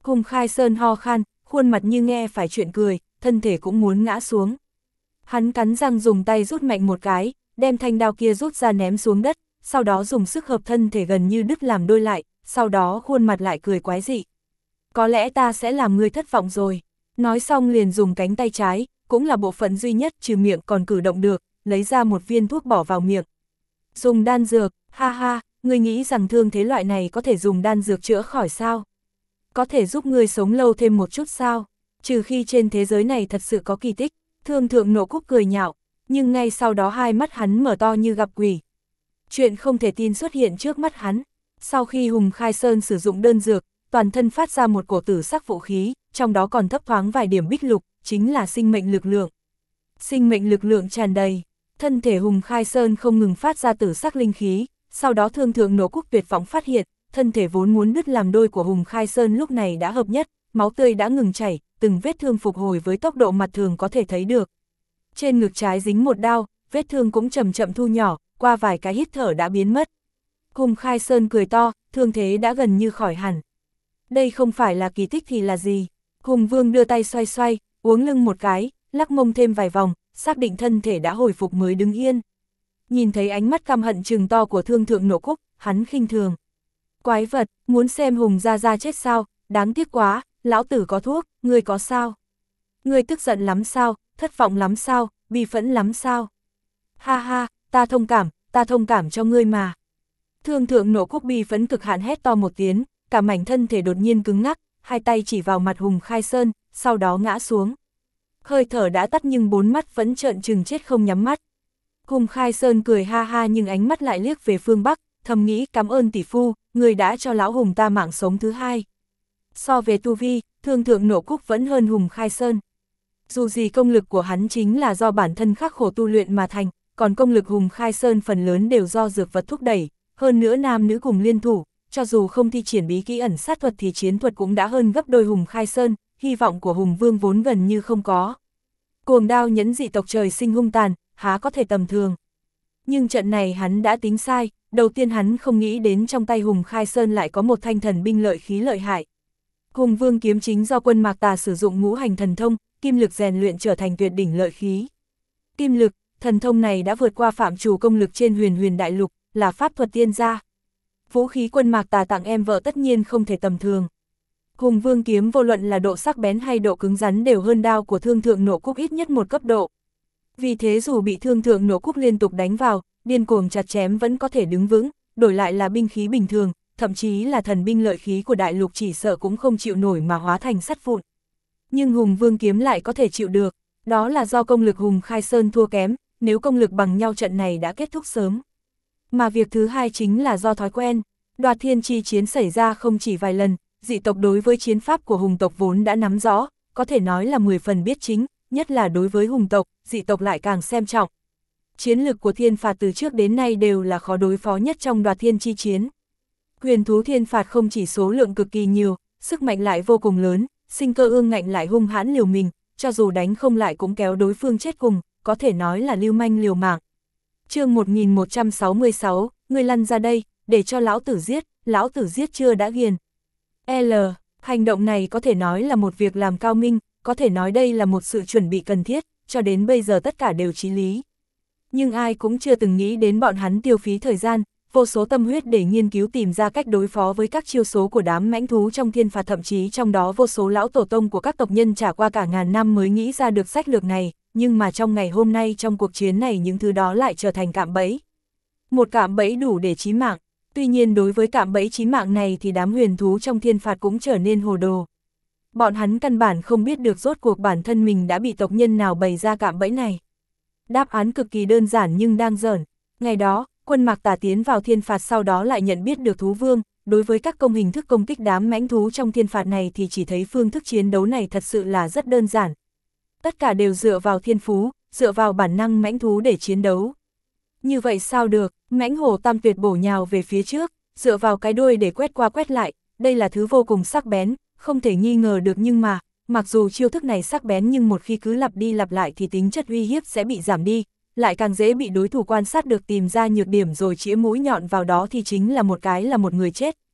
Hùng Khai Sơn ho khan, khuôn mặt như nghe phải chuyện cười, thân thể cũng muốn ngã xuống. Hắn cắn răng dùng tay rút mạnh một cái, đem thanh đao kia rút ra ném xuống đất, sau đó dùng sức hợp thân thể gần như đứt làm đôi lại, sau đó khuôn mặt lại cười quái dị. Có lẽ ta sẽ làm ngươi thất vọng rồi. Nói xong liền dùng cánh tay trái, cũng là bộ phận duy nhất trừ miệng còn cử động được, lấy ra một viên thuốc bỏ vào miệng. Dùng đan dược, ha ha, ngươi nghĩ rằng thương thế loại này có thể dùng đan dược chữa khỏi sao? Có thể giúp ngươi sống lâu thêm một chút sao? Trừ khi trên thế giới này thật sự có kỳ tích. Thương Thượng Nộ Cúc cười nhạo, nhưng ngay sau đó hai mắt hắn mở to như gặp quỷ. Chuyện không thể tin xuất hiện trước mắt hắn. Sau khi Hùng Khai Sơn sử dụng đơn dược, toàn thân phát ra một cổ tử sắc vũ khí, trong đó còn thấp thoáng vài điểm bích lục, chính là sinh mệnh lực lượng. Sinh mệnh lực lượng tràn đầy, thân thể Hùng Khai Sơn không ngừng phát ra tử sắc linh khí, sau đó Thương Thượng Nộ Cúc tuyệt vọng phát hiện, thân thể vốn muốn đứt làm đôi của Hùng Khai Sơn lúc này đã hợp nhất, máu tươi đã ngừng chảy, từng vết thương phục hồi với tốc độ mặt thường có thể thấy được. Trên ngực trái dính một đao, vết thương cũng chậm chậm thu nhỏ, qua vài cái hít thở đã biến mất. Hùng Khai Sơn cười to, thương thế đã gần như khỏi hẳn. Đây không phải là kỳ tích thì là gì? Hùng Vương đưa tay xoay xoay, uống lưng một cái, lắc mông thêm vài vòng, xác định thân thể đã hồi phục mới đứng yên. Nhìn thấy ánh mắt căm hận trừng to của Thương Thượng Nộ Cúc, hắn khinh thường. Quái vật, muốn xem Hùng gia gia chết sao, đáng tiếc quá, lão tử có thuốc, ngươi có sao? Ngươi tức giận lắm sao, thất vọng lắm sao, bi phẫn lắm sao? Ha ha, ta thông cảm cho ngươi mà. Thương Thượng Nộ Cúc bi phẫn cực hạn hét to một tiếng, cả mảnh thân thể đột nhiên cứng ngắc, hai tay chỉ vào mặt Hùng Khai Sơn, sau đó ngã xuống. Hơi thở đã tắt nhưng bốn mắt vẫn trợn trừng chết không nhắm mắt. Hùng Khai Sơn cười ha ha nhưng ánh mắt lại liếc về phương Bắc, thầm nghĩ cảm ơn tỷ phu, người đã cho lão Hùng ta mạng sống thứ hai. So về tu vi, Thương Thượng Nộ Cúc vẫn hơn Hùng Khai Sơn. Dù gì công lực của hắn chính là do bản thân khắc khổ tu luyện mà thành, còn công lực Hùng Khai Sơn phần lớn đều do dược vật thúc đẩy, hơn nữa nam nữ cùng liên thủ, cho dù không thi triển bí kỹ ẩn sát thuật thì chiến thuật cũng đã hơn gấp đôi Hùng Khai Sơn, hy vọng của Hùng Vương vốn gần như không có. Cuồng đao nhẫn dị tộc trời sinh hung tàn, há có thể tầm thường. Nhưng trận này hắn đã tính sai, đầu tiên hắn không nghĩ đến trong tay Hùng Khai Sơn lại có một thanh thần binh lợi khí lợi hại. Hùng Vương kiếm chính do Quân Mạc Tà sử dụng ngũ hành thần thông, kim lực rèn luyện trở thành tuyệt đỉnh lợi khí. Kim lực, thần thông này đã vượt qua phạm trù công lực trên huyền huyền đại lục, là pháp thuật tiên gia. Vũ khí Quân Mạc Tà tặng em vợ tất nhiên không thể tầm thường. Hùng Vương kiếm vô luận là độ sắc bén hay độ cứng rắn đều hơn đao của Thương Thượng Nộ Cúc ít nhất một cấp độ. Vì thế dù bị Thương Thượng Nộ Cúc liên tục đánh vào, điên cuồng chặt chém vẫn có thể đứng vững, đổi lại là binh khí bình thường, thậm chí là thần binh lợi khí của đại lục chỉ sợ cũng không chịu nổi mà hóa thành sắt vụn. Nhưng Hùng Vương kiếm lại có thể chịu được, đó là do công lực Hùng Khai Sơn thua kém, nếu công lực bằng nhau trận này đã kết thúc sớm. Mà việc thứ hai chính là do thói quen, Đoạt Thiên chi chiến xảy ra không chỉ vài lần, dị tộc đối với chiến pháp của Hùng tộc vốn đã nắm rõ, có thể nói là 10 phần biết chính, nhất là đối với Hùng tộc, dị tộc lại càng xem trọng. Chiến lực của thiên phạt từ trước đến nay đều là khó đối phó nhất trong Đoạt Thiên chi chiến. Huyền thú thiên phạt không chỉ số lượng cực kỳ nhiều, sức mạnh lại vô cùng lớn, sinh cơ ương ngạnh lại hung hãn liều mình, cho dù đánh không lại cũng kéo đối phương chết cùng, có thể nói là lưu manh liều mạng. Chương 1166, ngươi lăn ra đây, để cho lão tử giết chưa đã ghiền. Hành động này có thể nói là một việc làm cao minh, có thể nói đây là một sự chuẩn bị cần thiết, cho đến bây giờ tất cả đều chí lý. Nhưng ai cũng chưa từng nghĩ đến bọn hắn tiêu phí thời gian, vô số tâm huyết để nghiên cứu tìm ra cách đối phó với các chiêu số của đám mãnh thú trong thiên phạt, thậm chí trong đó vô số lão tổ tông của các tộc nhân trải qua cả ngàn năm mới nghĩ ra được sách lược này, nhưng mà trong ngày hôm nay trong cuộc chiến này những thứ đó lại trở thành cạm bẫy. Một cạm bẫy đủ để chí mạng, tuy nhiên đối với cạm bẫy chí mạng này thì đám huyền thú trong thiên phạt cũng trở nên hồ đồ. Bọn hắn căn bản không biết được rốt cuộc bản thân mình đã bị tộc nhân nào bày ra cạm bẫy này. Đáp án cực kỳ đơn giản nhưng đang giỡn. Ngày đó, Quân Mạc Tà tiến vào thiên phạt sau đó lại nhận biết được thú vương, đối với các hình thức công kích đám mãnh thú trong thiên phạt này thì chỉ thấy phương thức chiến đấu này thật sự là rất đơn giản. Tất cả đều dựa vào thiên phú, dựa vào bản năng mãnh thú để chiến đấu. Như vậy sao được, mãnh hổ tam tuyệt bổ nhào về phía trước, dựa vào cái đuôi để quét qua quét lại, đây là thứ vô cùng sắc bén, không thể nghi ngờ được, nhưng mà, mặc dù chiêu thức này sắc bén nhưng một khi cứ lặp đi lặp lại thì tính chất uy hiếp sẽ bị giảm đi, lại càng dễ bị đối thủ quan sát được tìm ra nhược điểm rồi chĩa mũi nhọn vào đó thì chính là một người chết,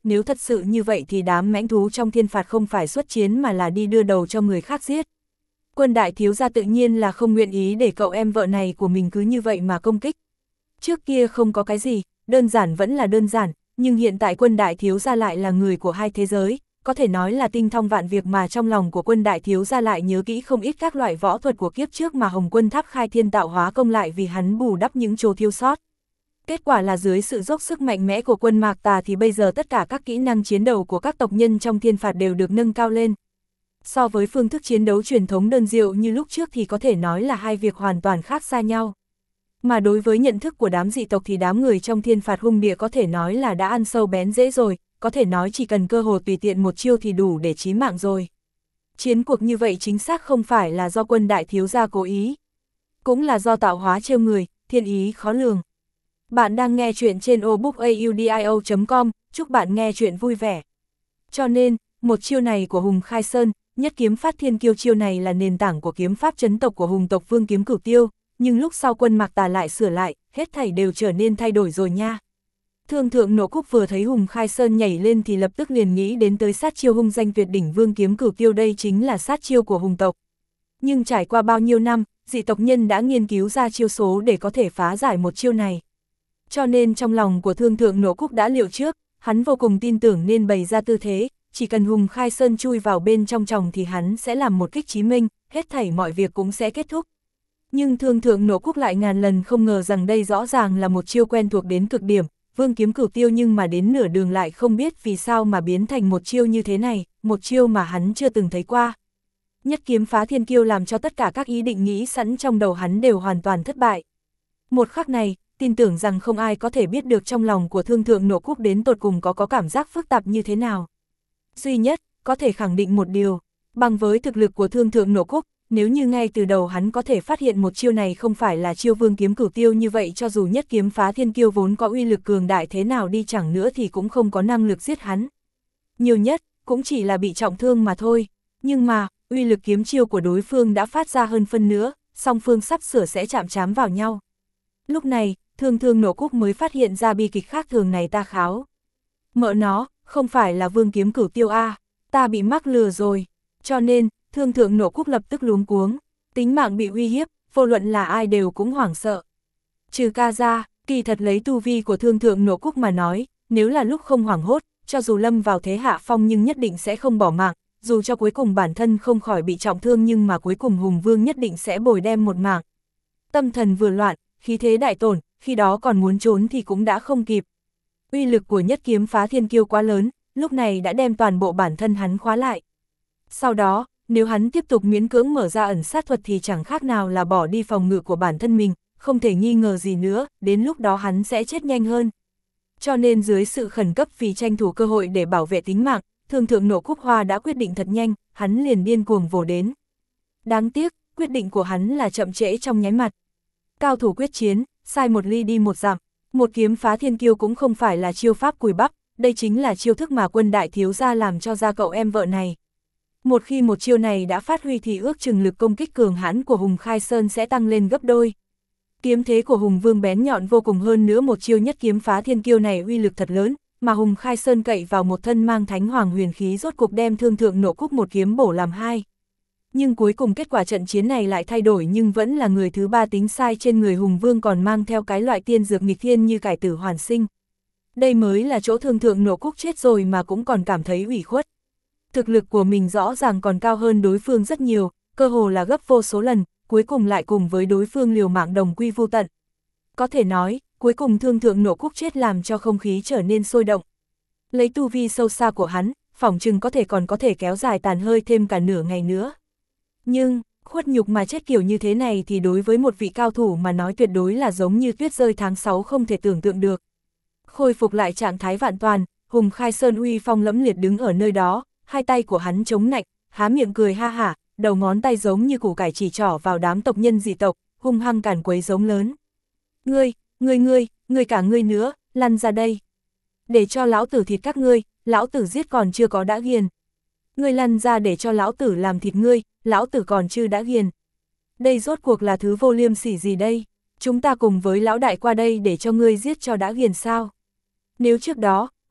nếu thật sự như vậy thì đám mãnh thú trong thiên phạt không phải xuất chiến mà là đi đưa đầu cho người khác giết. Quân đại thiếu gia tự nhiên là không nguyện ý để cậu em vợ này của mình cứ như vậy mà công kích. Trước kia không có cái gì, đơn giản vẫn là đơn giản, nhưng hiện tại quân đại thiếu gia lại là người của hai thế giới, có thể nói là tinh thông vạn việc mà trong lòng của quân đại thiếu gia lại nhớ kỹ không ít các loại võ thuật của kiếp trước mà Hồng Quân Tháp khai thiên tạo hóa công lại vì hắn bù đắp những chỗ thiếu sót. Kết quả là dưới sự dốc sức mạnh mẽ của quân Mạc Tà thì bây giờ tất cả các kỹ năng chiến đấu của các tộc nhân trong thiên phạt đều được nâng cao lên. So với phương thức chiến đấu truyền thống đơn diệu như lúc trước thì có thể nói là hai việc hoàn toàn khác xa nhau. Mà đối với nhận thức của đám dị tộc thì đám người trong thiên phạt hung địa có thể nói là đã ăn sâu bén rễ rồi, có thể nói chỉ cần cơ hồ tùy tiện một chiêu thì đủ để chí mạng rồi. Chiến cuộc như vậy chính xác không phải là do quân đại thiếu gia cố ý, cũng là do tạo hóa trêu người, thiên ý khó lường. Bạn đang nghe chuyện trên audiobook.com, chúc bạn nghe chuyện vui vẻ. Cho nên, một chiêu này của Hùng Khai Sơn, nhất kiếm phát thiên kiêu chiêu này là nền tảng của kiếm pháp chấn tộc của Hùng tộc Vương Kiếm Cửu Tiêu, nhưng lúc sau quân Mạc Tà lại sửa lại, hết thảy đều trở nên thay đổi rồi nha. Thương thượng Nộ Cúc vừa thấy Hùng Khai Sơn nhảy lên thì lập tức liền nghĩ đến tới sát chiêu hung danh tuyệt đỉnh Vương Kiếm Cửu Tiêu, đây chính là sát chiêu của Hùng tộc. Nhưng trải qua bao nhiêu năm, dị tộc nhân đã nghiên cứu ra chiêu số để có thể phá giải một chiêu này. Cho nên trong lòng của thương thượng Nộ Cúc đã liệu trước, hắn vô cùng tin tưởng nên bày ra tư thế, chỉ cần Hùng Khai Sơn chui vào bên trong chồng thì hắn sẽ làm một kích chí minh, hết thảy mọi việc cũng sẽ kết thúc. Nhưng thương thượng Nộ Cúc lại ngàn lần không ngờ rằng đây rõ ràng là một chiêu quen thuộc đến cực điểm, Vương Kiếm Cửu Tiêu, nhưng mà đến nửa đường lại không biết vì sao mà biến thành một chiêu như thế này, một chiêu mà hắn chưa từng thấy qua. Nhất kiếm phá thiên kiêu làm cho tất cả các ý định nghĩ sẵn trong đầu hắn đều hoàn toàn thất bại. Một khắc này, tin tưởng rằng không ai có thể biết được trong lòng của thương thượng Nộ Cúc đến tột cùng có cảm giác phức tạp như thế nào. Duy nhất, có thể khẳng định một điều, bằng với thực lực của thương thượng Nộ Cúc, nếu như ngay từ đầu hắn có thể phát hiện một chiêu này không phải là chiêu Vương Kiếm Cửu Tiêu như vậy, cho dù nhất kiếm phá thiên kiêu vốn có uy lực cường đại thế nào đi chẳng nữa thì cũng không có năng lực giết hắn. Nhiều nhất, cũng chỉ là bị trọng thương mà thôi. Nhưng mà, uy lực kiếm chiêu của đối phương đã phát ra hơn phân nữa, song phương sắp sửa sẽ chạm trám vào nhau. Lúc này, thương Nộ Cúc mới phát hiện ra bi kịch khác thường này ta kháo. Mợ nó, không phải là Vương Kiếm Cửu Tiêu a, ta bị mắc lừa rồi. Cho nên, thương thượng Nộ Cúc lập tức luống cuống, tính mạng bị uy hiếp, vô luận là ai đều cũng hoảng sợ. Trừ ca ra, kỳ thật lấy tu vi của thương thượng Nộ Cúc mà nói, nếu là lúc không hoảng hốt, cho dù lâm vào thế hạ phong nhưng nhất định sẽ không bỏ mạng, dù cho cuối cùng bản thân không khỏi bị trọng thương nhưng mà cuối cùng Hùng Vương nhất định sẽ bồi đem một mạng. Tâm thần vừa loạn, khí thế đại tổn, khi đó còn muốn trốn thì cũng đã không kịp. Uy lực của nhất kiếm phá thiên kiêu quá lớn, lúc này đã đem toàn bộ bản thân hắn khóa lại. Sau đó, nếu hắn tiếp tục miễn cưỡng mở ra ẩn sát thuật thì chẳng khác nào là bỏ đi phòng ngự của bản thân mình, không thể nghi ngờ gì nữa, đến lúc đó hắn sẽ chết nhanh hơn. Cho nên dưới sự khẩn cấp vì tranh thủ cơ hội để bảo vệ tính mạng, thương thượng Nộ Cúc Hoa đã quyết định thật nhanh, hắn liền điên cuồng vồ đến. Đáng tiếc, quyết định của hắn là chậm trễ trong nháy mắt. Cao thủ quyết chiến, sai một ly đi một dặm, một kiếm phá thiên kiêu cũng không phải là chiêu pháp cùi bắp, đây chính là chiêu thức mà quân đại thiếu gia làm cho ra cậu em vợ này. Một khi một chiêu này đã phát huy thì ước chừng lực công kích cường hãn của Hùng Khai Sơn sẽ tăng lên gấp đôi. Kiếm thế của Hùng Vương bén nhọn vô cùng, hơn nữa một chiêu nhất kiếm phá thiên kiêu này uy lực thật lớn, mà Hùng Khai Sơn cậy vào một thân mang thánh hoàng huyền khí rốt cục đem thương thượng Nộ Cúc một kiếm bổ làm hai. Nhưng cuối cùng kết quả trận chiến này lại thay đổi, nhưng vẫn là người thứ ba tính sai, trên người Hùng Vương còn mang theo cái loại tiên dược nghịch thiên như cải tử hoàn sinh. Đây mới là chỗ thương thượng Nộ Cúc chết rồi mà cũng còn cảm thấy ủy khuất. Thực lực của mình rõ ràng còn cao hơn đối phương rất nhiều, cơ hồ là gấp vô số lần, cuối cùng lại cùng với đối phương liều mạng đồng quy vu tận. Có thể nói, cuối cùng thương thượng Nộ Cúc chết làm cho không khí trở nên sôi động. Lấy tu vi sâu xa của hắn, phỏng chừng còn có thể kéo dài tàn hơi thêm cả nửa ngày nữa. Nhưng, khuất nhục mà chết kiểu như thế này thì đối với một vị cao thủ mà nói tuyệt đối là giống như tuyết rơi tháng 6, không thể tưởng tượng được. Khôi phục lại trạng thái vạn toàn, Hùng Khai Sơn uy phong lẫm liệt đứng ở nơi đó, hai tay của hắn chống nạnh, há miệng cười ha hả, đầu ngón tay giống như củ cải chỉ trỏ vào đám tộc nhân dị tộc, hung hăng càn quấy giống lớn. Ngươi cả ngươi nữa, lăn ra đây. Để cho lão tử thịt các ngươi, lão tử giết còn chưa có đã ghiền. Ngươi lăn ra để cho lão tử làm thịt ngươi, lão tử còn chưa đã ghiền. Đây rốt cuộc là thứ vô liêm sỉ gì đây? Chúng ta cùng với lão đại qua đây để cho ngươi giết cho đã ghiền sao? Nếu trước đó,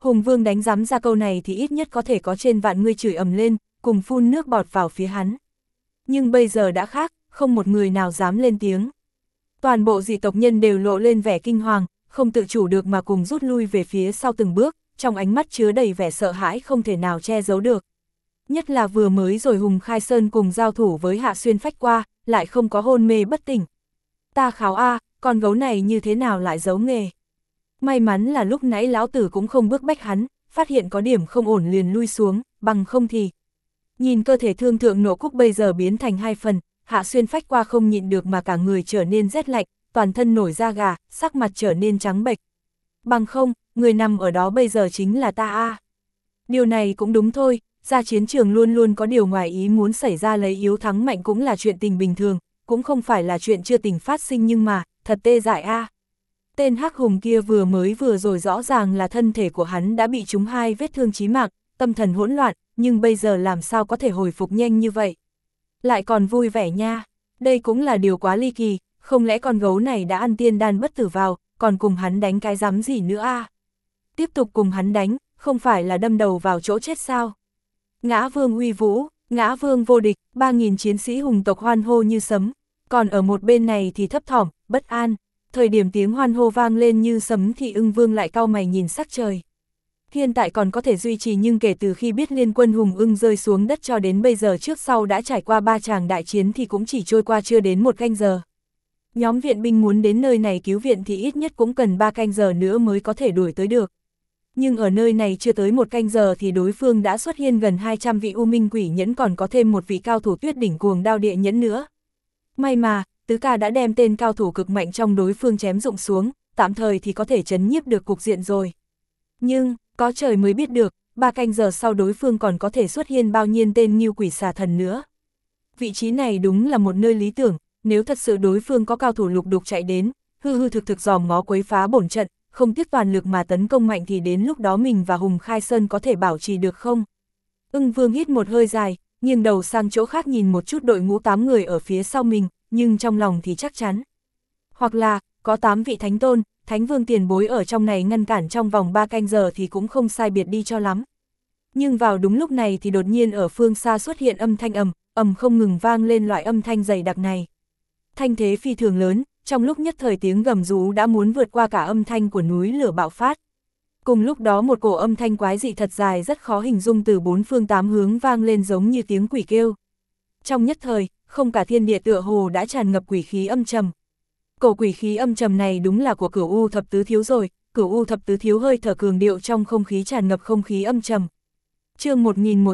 Hùng Vương đánh giám ra câu này thì ít nhất có thể có trên vạn người chửi ầm lên, cùng phun nước bọt vào phía hắn. Nhưng bây giờ đã khác, không một người nào dám lên tiếng. Toàn bộ dị tộc nhân đều lộ lên vẻ kinh hoàng, không tự chủ được mà cùng rút lui về phía sau từng bước, trong ánh mắt chứa đầy vẻ sợ hãi không thể nào che giấu được. Nhất là vừa mới rồi Hùng Khai Sơn cùng giao thủ với Hạ Xuyên Phách qua, lại không có hôn mê bất tỉnh. Ta kháo a, con gấu này như thế nào lại giấu nghề. May mắn là lúc nãy lão tử cũng không bức bách hắn, phát hiện có điểm không ổn liền lui xuống, bằng không thì. Nhìn cơ thể thương thượng nộ cúc bây giờ biến thành hai phần, Hạ Xuyên Phách qua không nhịn được mà cả người trở nên rét lạnh, toàn thân nổi da gà, sắc mặt trở nên trắng bệch. Bằng không, người nằm ở đó bây giờ chính là ta a. Điều này cũng đúng thôi, ra chiến trường luôn luôn có điều ngoài ý muốn xảy ra, lấy yếu thắng mạnh cũng là chuyện tình bình thường, cũng không phải là chuyện chưa từng phát sinh, nhưng mà, thật tê dại a. Tên hắc hùng kia vừa rồi rõ ràng là thân thể của hắn đã bị trúng 2 vết thương chí mạng, tâm thần hỗn loạn, nhưng bây giờ làm sao có thể hồi phục nhanh như vậy. Lại còn vui vẻ nha, đây cũng là điều quá ly kỳ, không lẽ con gấu này đã ăn tiên đan bất tử vào, còn cùng hắn đánh cái rắm gì nữa a? Tiếp tục cùng hắn đánh, không phải là đâm đầu vào chỗ chết sao? Ngã Vương uy vũ, Ngã Vương vô địch, 3.000 chiến sĩ hùng tộc hoan hô như sấm, còn ở một bên này thì thấp thỏm, bất an. Thời điểm tiếng hoan hô vang lên như sấm thì Ưng Vương lại cau mày nhìn sắc trời. Hiện tại còn có thể duy trì, nhưng kể từ khi biết liên quân Hùng Ưng rơi xuống đất cho đến bây giờ trước sau đã trải qua 3 tràng đại chiến thì cũng chỉ trôi qua chưa đến 1 canh giờ. Nhóm viện binh muốn đến nơi này cứu viện thì ít nhất cũng cần 3 canh giờ nữa mới có thể đuổi tới được. Nhưng ở nơi này chưa tới 1 canh giờ thì đối phương đã xuất hiện gần 200 vị U Minh Quỷ Nhẫn, còn có thêm một vị cao thủ Tuyết đỉnh Cuồng Đao Địa Nhẫn nữa. May mà, Tứ Ca đã đem tên cao thủ cực mạnh trong đối phương chém rụng xuống, tạm thời thì có thể trấn nhiếp được cục diện rồi. Nhưng, có trời mới biết được, 3 canh giờ sau đối phương còn có thể xuất hiện bao nhiêu tên Ngưu Quỷ Xà Thần nữa. Vị trí này đúng là một nơi lý tưởng, nếu thật sự đối phương có cao thủ lục đục chạy đến, hư thực dòm ngó quấy phá bổn trận, không tiếc toàn lực mà tấn công mạnh thì đến lúc đó mình và Hùng Khai Sơn có thể bảo trì được không? Ưng Vương hít một hơi dài, nghiêng đầu sang chỗ khác nhìn một chút đội ngũ 8 người ở phía sau mình, nhưng trong lòng thì chắc chắn. Hoặc là, có 8 vị thánh tôn, thánh vương tiền bối ở trong này ngăn cản trong vòng 3 canh giờ thì cũng không sai biệt đi cho lắm. Nhưng vào đúng lúc này thì đột nhiên ở phương xa xuất hiện âm thanh ầm không ngừng vang lên loại âm thanh dày đặc này. Thanh thế phi thường lớn, trong lúc nhất thời tiếng gầm rú đã muốn vượt qua cả âm thanh của núi lửa bạo phát. Cùng lúc đó một cổ âm thanh quái dị thật dài rất khó hình dung từ 4 phương 8 hướng vang lên giống như tiếng quỷ kêu. Trong nhất thời, không cả thiên địa tựa hồ đã tràn ngập quỷ khí âm trầm. Cổ quỷ khí âm trầm này đúng là của Cửu U Thập Tứ Thiếu rồi, Cửu U Thập Tứ Thiếu hơi thở cường điệu trong không khí tràn ngập không khí âm trầm. Chương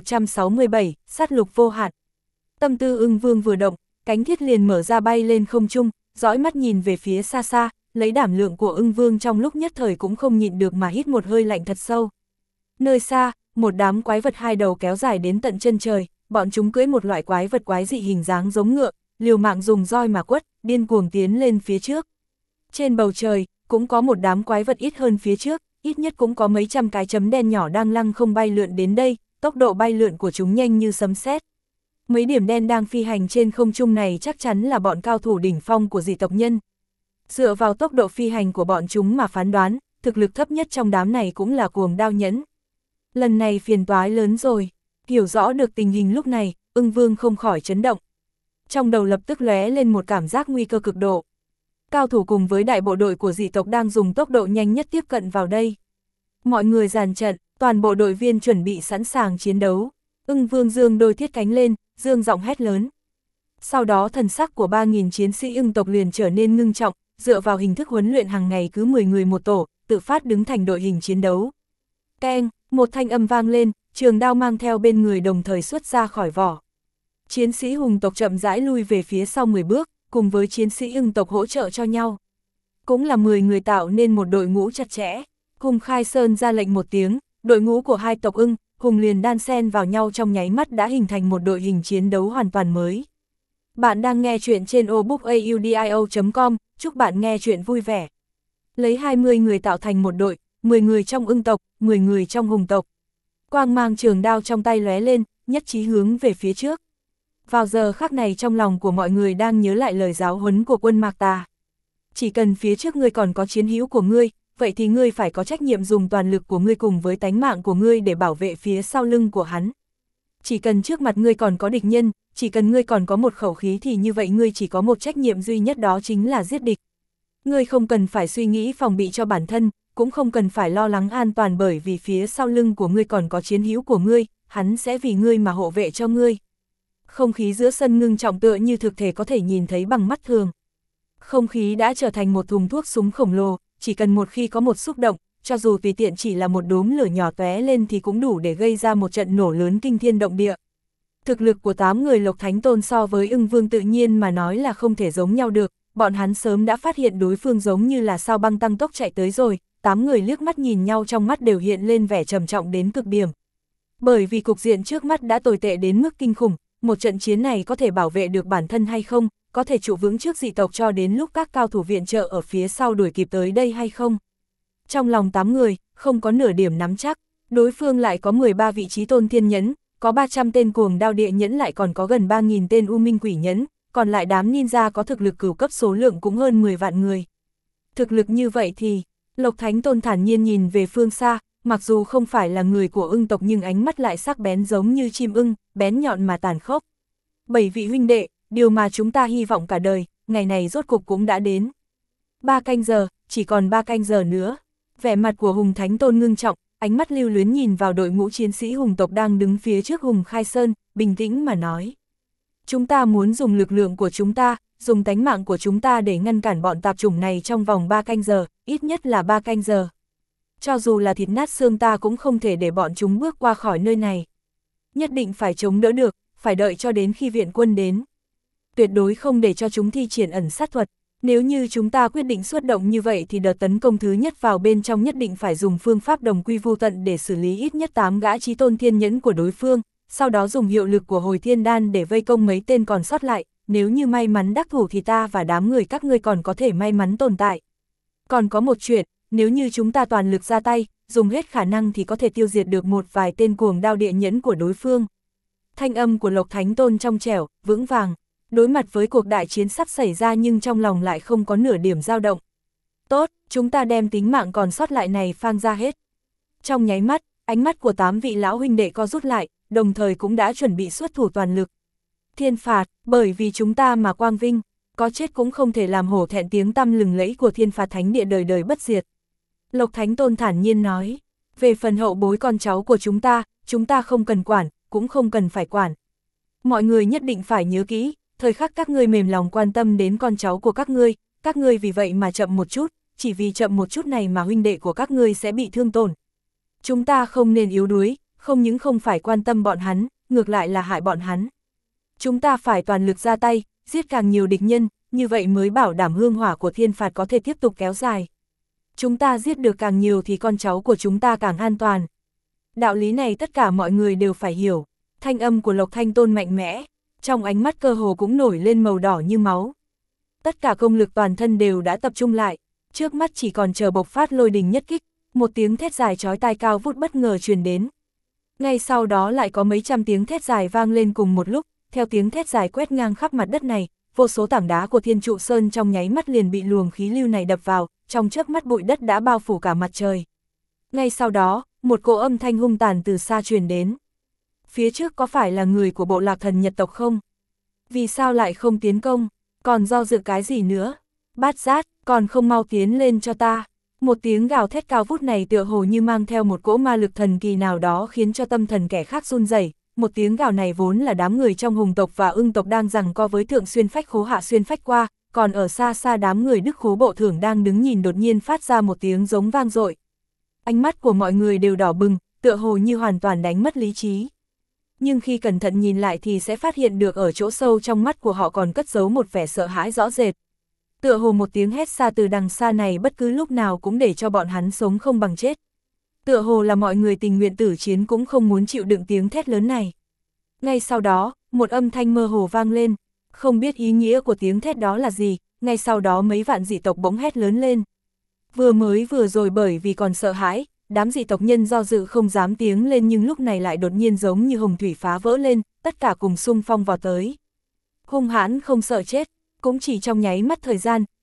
1167, sát lục vô hạn. Tâm tư Ưng Vương vừa động, cánh thiết liền mở ra bay lên không trung, dõi mắt nhìn về phía xa xa, lấy đảm lượng của Ưng Vương trong lúc nhất thời cũng không nhịn được mà hít một hơi lạnh thật sâu. Nơi xa, một đám quái vật 2 đầu kéo dài đến tận chân trời, bọn chúng cưỡi một loại quái vật quái dị hình dáng giống ngựa, liều mạng dùng roi mà quất, điên cuồng tiến lên phía trước. Trên bầu trời, cũng có một đám quái vật ít hơn phía trước, ít nhất cũng có mấy trăm cái chấm đen nhỏ đang lăng không bay lượn đến đây, tốc độ bay lượn của chúng nhanh như sấm sét. Mấy điểm đen đang phi hành trên không trung này chắc chắn là bọn cao thủ đỉnh phong của dị tộc nhân. Dựa vào tốc độ phi hành của bọn chúng mà phán đoán, thực lực thấp nhất trong đám này cũng là Cuồng Đao Nhẫn. Lần này phiền toái lớn rồi, hiểu rõ được tình hình lúc này, Ưng Vương không khỏi chấn động. Trong đầu lập tức lóe lên một cảm giác nguy cơ cực độ. Cao thủ cùng với đại bộ đội của dị tộc đang dùng tốc độ nhanh nhất tiếp cận vào đây. Mọi người dàn trận, toàn bộ đội viên chuẩn bị sẵn sàng chiến đấu. Ưng Vương dương đôi thiết cánh lên, dương giọng hét lớn. Sau đó thần sắc của 3.000 chiến sĩ ưng tộc liền trở nên ngưng trọng, dựa vào hình thức huấn luyện hàng ngày cứ 10 người một tổ, tự phát đứng thành đội hình chiến đấu. Keng, một thanh âm vang lên, trường đao mang theo bên người đồng thời xuất ra khỏi vỏ. Chiến sĩ hùng tộc chậm rãi lui về phía sau 10 bước, cùng với chiến sĩ ưng tộc hỗ trợ cho nhau. Cũng là 10 người tạo nên một đội ngũ chặt chẽ. Hùng Khai Sơn ra lệnh một tiếng, đội ngũ của 2 tộc ưng, hùng liền đan xen vào nhau trong nháy mắt đã hình thành một đội hình chiến đấu hoàn toàn mới. Bạn đang nghe chuyện trên obookaudio.com, chúc bạn nghe chuyện vui vẻ. Lấy 20 người tạo thành một đội, 10 người trong ưng tộc, 10 người trong hùng tộc. Quang mang trường đao trong tay lóe lên, nhất chí hướng về phía trước. Vào giờ khắc này trong lòng của mọi người đang nhớ lại lời giáo huấn của quân Mạc Tà. Chỉ cần phía trước ngươi còn có chiến hữu của ngươi, vậy thì ngươi phải có trách nhiệm dùng toàn lực của ngươi cùng với tánh mạng của ngươi để bảo vệ phía sau lưng của hắn. Chỉ cần trước mặt ngươi còn có địch nhân, chỉ cần ngươi còn có một khẩu khí thì như vậy ngươi chỉ có một trách nhiệm duy nhất, đó chính là giết địch. Ngươi không cần phải suy nghĩ phòng bị cho bản thân, cũng không cần phải lo lắng an toàn, bởi vì phía sau lưng của ngươi còn có chiến hữu của ngươi, hắn sẽ vì ngươi mà hộ vệ cho ngươi. Không khí giữa sân ngưng trọng tựa như thực thể có thể nhìn thấy bằng mắt thường. Không khí đã trở thành một thùng thuốc súng khổng lồ, chỉ cần một khi có một xúc động, cho dù tùy tiện chỉ là một đốm lửa nhỏ tóe lên thì cũng đủ để gây ra một trận nổ lớn kinh thiên động địa. Thực lực của 8 người Lộc Thánh Tôn so với Ưng Vương tự nhiên mà nói là không thể giống nhau được, bọn hắn sớm đã phát hiện đối phương giống như là sao băng tăng tốc chạy tới rồi, 8 người liếc mắt nhìn nhau, trong mắt đều hiện lên vẻ trầm trọng đến cực điểm. Bởi vì cục diện trước mắt đã tồi tệ đến mức kinh khủng, một trận chiến này có thể bảo vệ được bản thân hay không, có thể trụ vững trước dị tộc cho đến lúc các cao thủ viện trợ ở phía sau đuổi kịp tới đây hay không. Trong lòng 8 người, không có nửa điểm nắm chắc, đối phương lại có 13 vị trí tôn thiên nhẫn, có 300 tên cuồng đao địa nhẫn, lại còn có gần 3.000 tên u minh quỷ nhẫn, còn lại đám ninja có thực lực cửu cấp số lượng cũng hơn 10 vạn người. Thực lực như vậy thì, Lộc Thánh Tôn thản nhiên nhìn về phương xa, mặc dù không phải là người của ưng tộc nhưng ánh mắt lại sắc bén giống như chim ưng, bén nhọn mà tàn khốc. 7 vị huynh đệ, điều mà chúng ta hy vọng cả đời, ngày này rốt cục cũng đã đến. 3 canh giờ, chỉ còn 3 canh giờ nữa. Vẻ mặt của Hùng Thánh Tôn ngưng trọng, ánh mắt lưu luyến nhìn vào đội ngũ chiến sĩ hùng tộc đang đứng phía trước Hùng Khai Sơn, bình tĩnh mà nói. Chúng ta muốn dùng lực lượng của chúng ta, dùng tánh mạng của chúng ta để ngăn cản bọn tạp chủng này trong vòng 3 canh giờ, ít nhất là 3 canh giờ. Cho dù là thịt nát xương ta cũng không thể để bọn chúng bước qua khỏi nơi này. Nhất định phải chống đỡ được, phải đợi cho đến khi viện quân đến. Tuyệt đối không để cho chúng thi triển ẩn sát thuật. Nếu như chúng ta quyết định xuất động như vậy thì đợt tấn công thứ nhất vào bên trong nhất định phải dùng phương pháp đồng quy vu tận để xử lý ít nhất 8 gã chí tôn thiên nhẫn của đối phương, sau đó dùng hiệu lực của hồi thiên đan để vây công mấy tên còn sót lại, nếu như may mắn đắc thủ thì ta và đám người các ngươi còn có thể may mắn tồn tại. Còn có một chuyện, nếu như chúng ta toàn lực ra tay, dùng hết khả năng thì có thể tiêu diệt được một vài tên cuồng đao địa nhẫn của đối phương. Thanh âm của Lộc Thánh Tôn trong trẻo, vững vàng. Đối mặt với cuộc đại chiến sắp xảy ra nhưng trong lòng lại không có nửa điểm dao động. Tốt, chúng ta đem tính mạng còn sót lại này phang ra hết. Trong nháy mắt, ánh mắt của 8 vị lão huynh đệ co rút lại, đồng thời cũng đã chuẩn bị xuất thủ toàn lực. Thiên phạt, bởi vì chúng ta mà quang vinh, có chết cũng không thể làm hổ thẹn tiếng tăm lừng lẫy của thiên phạt thánh địa đời đời bất diệt. Lộc Thánh Tôn thản nhiên nói, về phần hậu bối con cháu của chúng ta không cần quản, cũng không cần phải quản. Mọi người nhất định phải nhớ kỹ, thời khắc các ngươi mềm lòng quan tâm đến con cháu của các ngươi vì vậy mà chậm một chút, chỉ vì chậm một chút này mà huynh đệ của các ngươi sẽ bị thương tổn. Chúng ta không nên yếu đuối, không những không phải quan tâm bọn hắn, ngược lại là hại bọn hắn. Chúng ta phải toàn lực ra tay, giết càng nhiều địch nhân, như vậy mới bảo đảm hương hỏa của thiên phạt có thể tiếp tục kéo dài. Chúng ta giết được càng nhiều thì con cháu của chúng ta càng an toàn. Đạo lý này tất cả mọi người đều phải hiểu. Thanh âm của Lộc Thanh Tôn mạnh mẽ, trong ánh mắt cơ hồ cũng nổi lên màu đỏ như máu. Tất cả công lực toàn thân đều đã tập trung lại, trước mắt chỉ còn chờ bộc phát lôi đình nhất kích, một tiếng thét dài chói tai cao vút bất ngờ truyền đến. Ngay sau đó lại có mấy trăm tiếng thét dài vang lên cùng một lúc, theo tiếng thét dài quét ngang khắp mặt đất này, vô số tảng đá của Thiên Trụ Sơn trong nháy mắt liền bị luồng khí lưu này đập vào, trong chớp mắt bụi đất đã bao phủ cả mặt trời. Ngay sau đó, một cỗ âm thanh hung tàn từ xa truyền đến. Phía trước có phải là người của bộ lạc thần Nhật tộc không? Vì sao lại không tiến công? Còn do dự cái gì nữa? Bát Giác, còn không mau tiến lên cho ta. Một tiếng gào thét cao vút này tựa hồ như mang theo một cỗ ma lực thần kỳ nào đó khiến cho tâm thần kẻ khác run rẩy. Một tiếng gào này vốn là đám người trong hùng tộc và ưng tộc đang giằng co với thượng xuyên phách khố hạ xuyên phách qua, còn ở xa xa đám người Đức Khố Bộ Thưởng đang đứng nhìn đột nhiên phát ra một tiếng giống vang dội. Ánh mắt của mọi người đều đỏ bừng, tựa hồ như hoàn toàn đánh mất lý trí. Nhưng khi cẩn thận nhìn lại thì sẽ phát hiện được ở chỗ sâu trong mắt của họ còn cất giấu một vẻ sợ hãi rõ rệt. Tựa hồ một tiếng hét xa từ đằng xa này bất cứ lúc nào cũng để cho bọn hắn sống không bằng chết. Tựa hồ là mọi người tình nguyện tử chiến cũng không muốn chịu đựng tiếng thét lớn này. Ngay sau đó, một âm thanh mơ hồ vang lên, không biết ý nghĩa của tiếng thét đó là gì, ngay sau đó mấy vạn dị tộc bỗng hét lớn lên. Vừa rồi bởi vì còn sợ hãi, đám dị tộc nhân do dự không dám tiếng lên nhưng lúc này lại đột nhiên giống như hồng thủy phá vỡ lên, tất cả cùng xung phong vào tới. Hung hãn không sợ chết, cũng chỉ trong nháy mắt thời gian,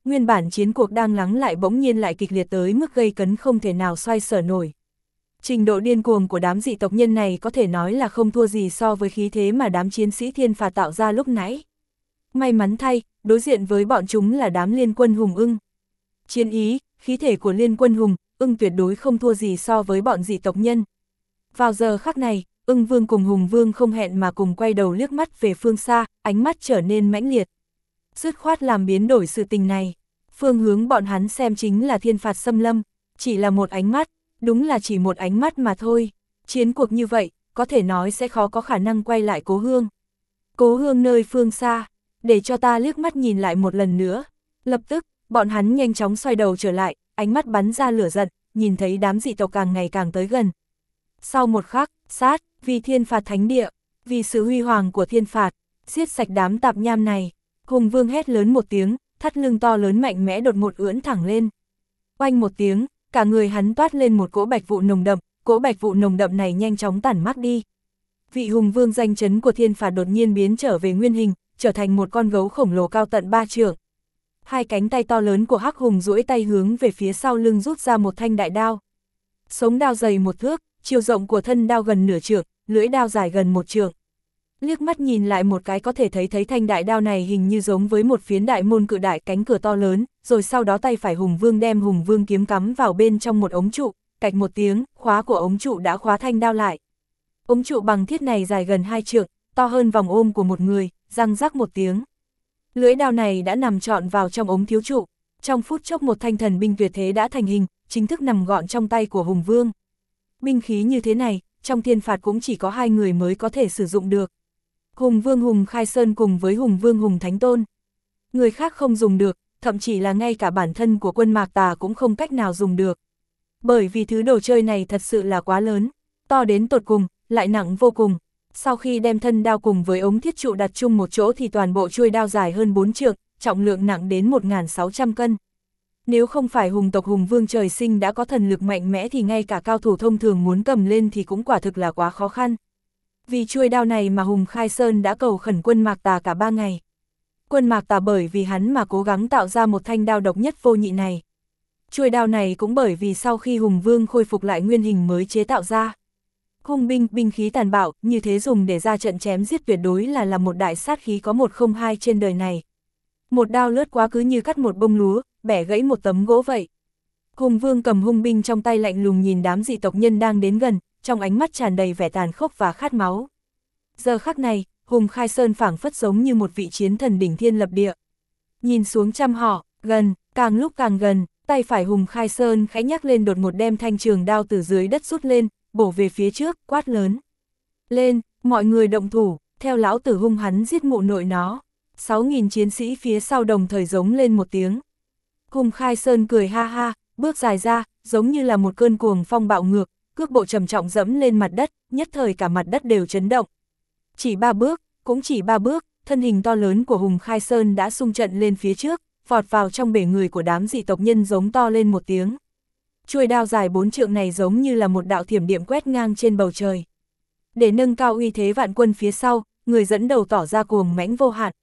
Nguyên bản chiến cuộc đang lắng lại bỗng nhiên lại kịch liệt tới mức gây cấn không thể nào xoay sở nổi. Trình độ điên cuồng của đám dị tộc nhân này có thể nói là không thua gì so với khí thế mà đám chiến sĩ thiên phạt tạo ra lúc nãy. May mắn thay, đối diện với bọn chúng là đám liên quân hùng ưng. Chiến ý, khí thể của liên quân hùng, ưng tuyệt đối không thua gì so với bọn dị tộc nhân. Vào giờ khắc này, ưng vương cùng hùng vương không hẹn mà cùng quay đầu liếc mắt về phương xa, ánh mắt trở nên mãnh liệt. Dứt khoát làm biến đổi sự tình này. Phương hướng bọn hắn xem chính là thiên phạt xâm lâm, chỉ là một ánh mắt, đúng là chỉ một ánh mắt mà thôi. Chiến cuộc như vậy, có thể nói sẽ khó có khả năng quay lại cố hương. Cố hương nơi phương xa, để cho ta liếc mắt nhìn lại một lần nữa. Lập tức, bọn hắn nhanh chóng xoay đầu trở lại, ánh mắt bắn ra lửa giận, nhìn thấy đám dị tộc càng ngày càng tới gần. Sau một khắc, sát, vì thiên phạt thánh địa, vì sự huy hoàng của thiên phạt, giết sạch đám tạp nham này. Hùng vương hét lớn một tiếng, thắt lưng to lớn mạnh mẽ đột một ưỡn thẳng lên. Oanh một tiếng, cả người hắn toát lên một cỗ bạch vụ nồng đậm, cỗ bạch vụ nồng đậm này nhanh chóng tản mát đi. Vị hùng vương danh chấn của thiên phạt đột nhiên biến trở về nguyên hình, trở thành một con gấu khổng lồ cao tận 3 trượng. Hai cánh tay to lớn của hắc hùng duỗi tay hướng về phía sau lưng rút ra một thanh đại đao. Sống đao dày 1 thước, chiều rộng của thân đao gần nửa trượng, lưỡi đao dài gần 1 trượng. Liếc mắt nhìn lại một cái có thể thấy thanh đại đao này hình như giống với một phiến đại môn cự đại cánh cửa to lớn, rồi sau đó tay phải hùng vương đem hùng vương kiếm cắm vào bên trong một ống trụ, cạch một tiếng, khóa của ống trụ đã khóa thanh đao lại. Ống trụ bằng thiết này dài gần 2 trượng, to hơn vòng ôm của một người, răng rắc một tiếng. Lưỡi đao này đã nằm trọn vào trong ống thiếu trụ, trong phút chốc một thanh thần binh tuyệt thế đã thành hình, chính thức nằm gọn trong tay của hùng vương. Binh khí như thế này, trong thiên phạt cũng chỉ có 2 người mới có thể sử dụng được. Hùng vương Hùng Khai Sơn cùng với hùng vương Hùng Thánh Tôn. Người khác không dùng được, thậm chí là ngay cả bản thân của quân Mạc Tà cũng không cách nào dùng được. Bởi vì thứ đồ chơi này thật sự là quá lớn, to đến tột cùng, lại nặng vô cùng. Sau khi đem thân đao cùng với ống thiết trụ đặt chung một chỗ thì toàn bộ chuôi đao dài hơn 4 trượng, trọng lượng nặng đến 1.600 cân. Nếu không phải hùng tộc hùng vương trời sinh đã có thần lực mạnh mẽ thì ngay cả cao thủ thông thường muốn cầm lên thì cũng quả thực là quá khó khăn. Vì chuôi đao này mà Hùng Khai Sơn đã cầu khẩn quân Mạc Tà cả 3 ngày. Quân Mạc Tà bởi vì hắn mà cố gắng tạo ra một thanh đao độc nhất vô nhị này. Chuôi đao này cũng bởi vì sau khi Hùng Vương khôi phục lại nguyên hình mới chế tạo ra. Hung binh, binh khí tàn bạo, như thế dùng để ra trận chém giết tuyệt đối là một đại sát khí có 102 trên đời này. Một đao lướt quá cứ như cắt một bông lúa, bẻ gãy một tấm gỗ vậy. Hùng Vương cầm hung binh trong tay lạnh lùng nhìn đám dị tộc nhân đang đến gần, trong ánh mắt tràn đầy vẻ tàn khốc và khát máu. Giờ khắc này, Hùng Khai Sơn phảng phất giống như một vị chiến thần đỉnh thiên lập địa. Nhìn xuống trăm họ, gần, càng lúc càng gần, tay phải Hùng Khai Sơn khẽ nhắc lên đột một đem thanh trường đao từ dưới đất rút lên, bổ về phía trước, quát lớn. Lên, mọi người động thủ, theo lão tử hung hắn giết mụ nội nó. 6.000 chiến sĩ phía sau đồng thời giống lên một tiếng. Hùng Khai Sơn cười ha ha, bước dài ra, giống như là một cơn cuồng phong bạo ngược, cước bộ trầm trọng dẫm lên mặt đất, nhất thời cả mặt đất đều chấn động. Chỉ 3 bước, cũng chỉ 3 bước, thân hình to lớn của Hùng Khai Sơn đã xung trận lên phía trước, vọt vào trong bể người của đám dị tộc nhân giống to lên một tiếng. Chuôi đao dài 4 trượng này giống như là một đạo thiểm điện quét ngang trên bầu trời. Để nâng cao uy thế vạn quân phía sau, người dẫn đầu tỏ ra cuồng mãnh vô hạn.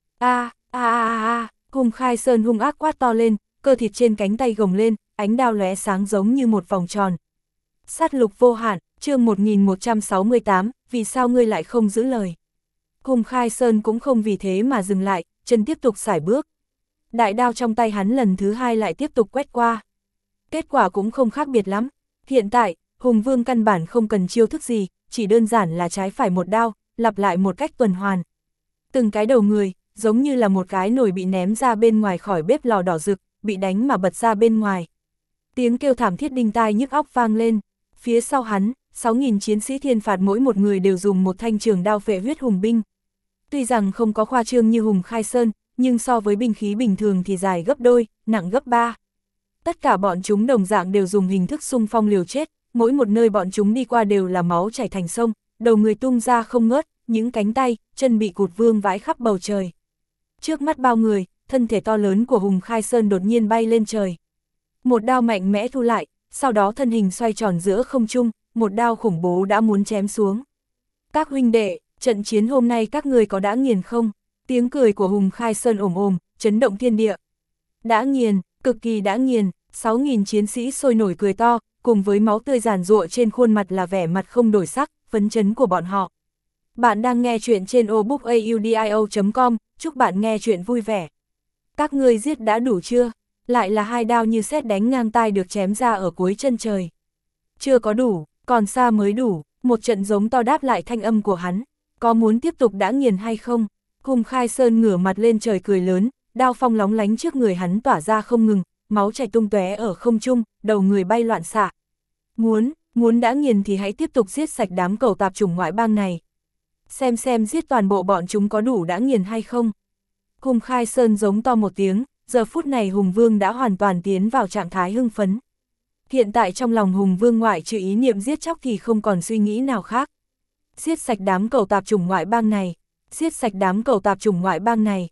Hùng Khai Sơn hung ác quát to lên, cơ thịt trên cánh tay gồng lên, ánh đao lóe sáng giống như một vòng tròn. Sát lục vô hạn, chương 1168, vì sao ngươi lại không giữ lời? Hùng Khai Sơn cũng không vì thế mà dừng lại, chân tiếp tục sải bước. Đại đao trong tay hắn lần thứ 2 lại tiếp tục quét qua. Kết quả cũng không khác biệt lắm. Hiện tại, Hùng Vương căn bản không cần chiêu thức gì, chỉ đơn giản là trái phải một đao, lặp lại một cách tuần hoàn. Từng cái đầu người, giống như là một cái nồi bị ném ra bên ngoài khỏi bếp lò đỏ rực, bị đánh mà bật ra bên ngoài. Tiếng kêu thảm thiết đinh tai nhức óc vang lên. Phía sau hắn, 6.000 chiến sĩ thiên phạt mỗi một người đều dùng một thanh trường đao phệ huyết hùng binh. Tuy rằng không có khoa trương như Hùng Khai Sơn, nhưng so với binh khí bình thường thì dài gấp đôi, nặng gấp 3. Tất cả bọn chúng đồng dạng đều dùng hình thức xung phong liều chết, mỗi một nơi bọn chúng đi qua đều là máu chảy thành sông, đầu người tung ra không ngớt, những cánh tay, chân bị cụt vương vãi khắp bầu trời. Trước mắt bao người, thân thể to lớn của Hùng Khai Sơn đột nhiên bay lên trời. Một đao mạnh mẽ thu lại, sau đó thân hình xoay tròn giữa không trung, một đao khủng bố đã muốn chém xuống. Các huynh đệ, trận chiến hôm nay các người có đã nghiền không? Tiếng cười của Hùng Khai Sơn ồm ồm, chấn động thiên địa. Đã nghiền, cực kỳ đã nghiền, 6.000 chiến sĩ sôi nổi cười to, cùng với máu tươi giàn giụa trên khuôn mặt là vẻ mặt không đổi sắc, phấn chấn của bọn họ. Bạn đang nghe chuyện trên obookaudio.com, chúc bạn nghe chuyện vui vẻ. Các ngươi giết đã đủ chưa? Lại là hai đao như sét đánh ngang tai được chém ra ở cuối chân trời. Chưa có đủ, còn xa mới đủ, một trận giống to đáp lại thanh âm của hắn. Có muốn tiếp tục đã nghiền hay không? Hùng Khai Sơn ngửa mặt lên trời cười lớn, đao phong lóng lánh trước người hắn tỏa ra không ngừng, máu chảy tung tóe ở không trung, đầu người bay loạn xạ. Muốn đã nghiền thì hãy tiếp tục giết sạch đám cẩu tạp chủng ngoại bang này. Xem giết toàn bộ bọn chúng có đủ đã nghiền hay không. Hùng Khai Sơn giống to một tiếng, giờ phút này Hùng Vương đã hoàn toàn tiến vào trạng thái hưng phấn. Hiện tại trong lòng Hùng Vương ngoại trừ ý niệm giết chóc thì không còn suy nghĩ nào khác. Giết sạch đám cẩu tạp chủng ngoại bang này, giết sạch đám cẩu tạp chủng ngoại bang này,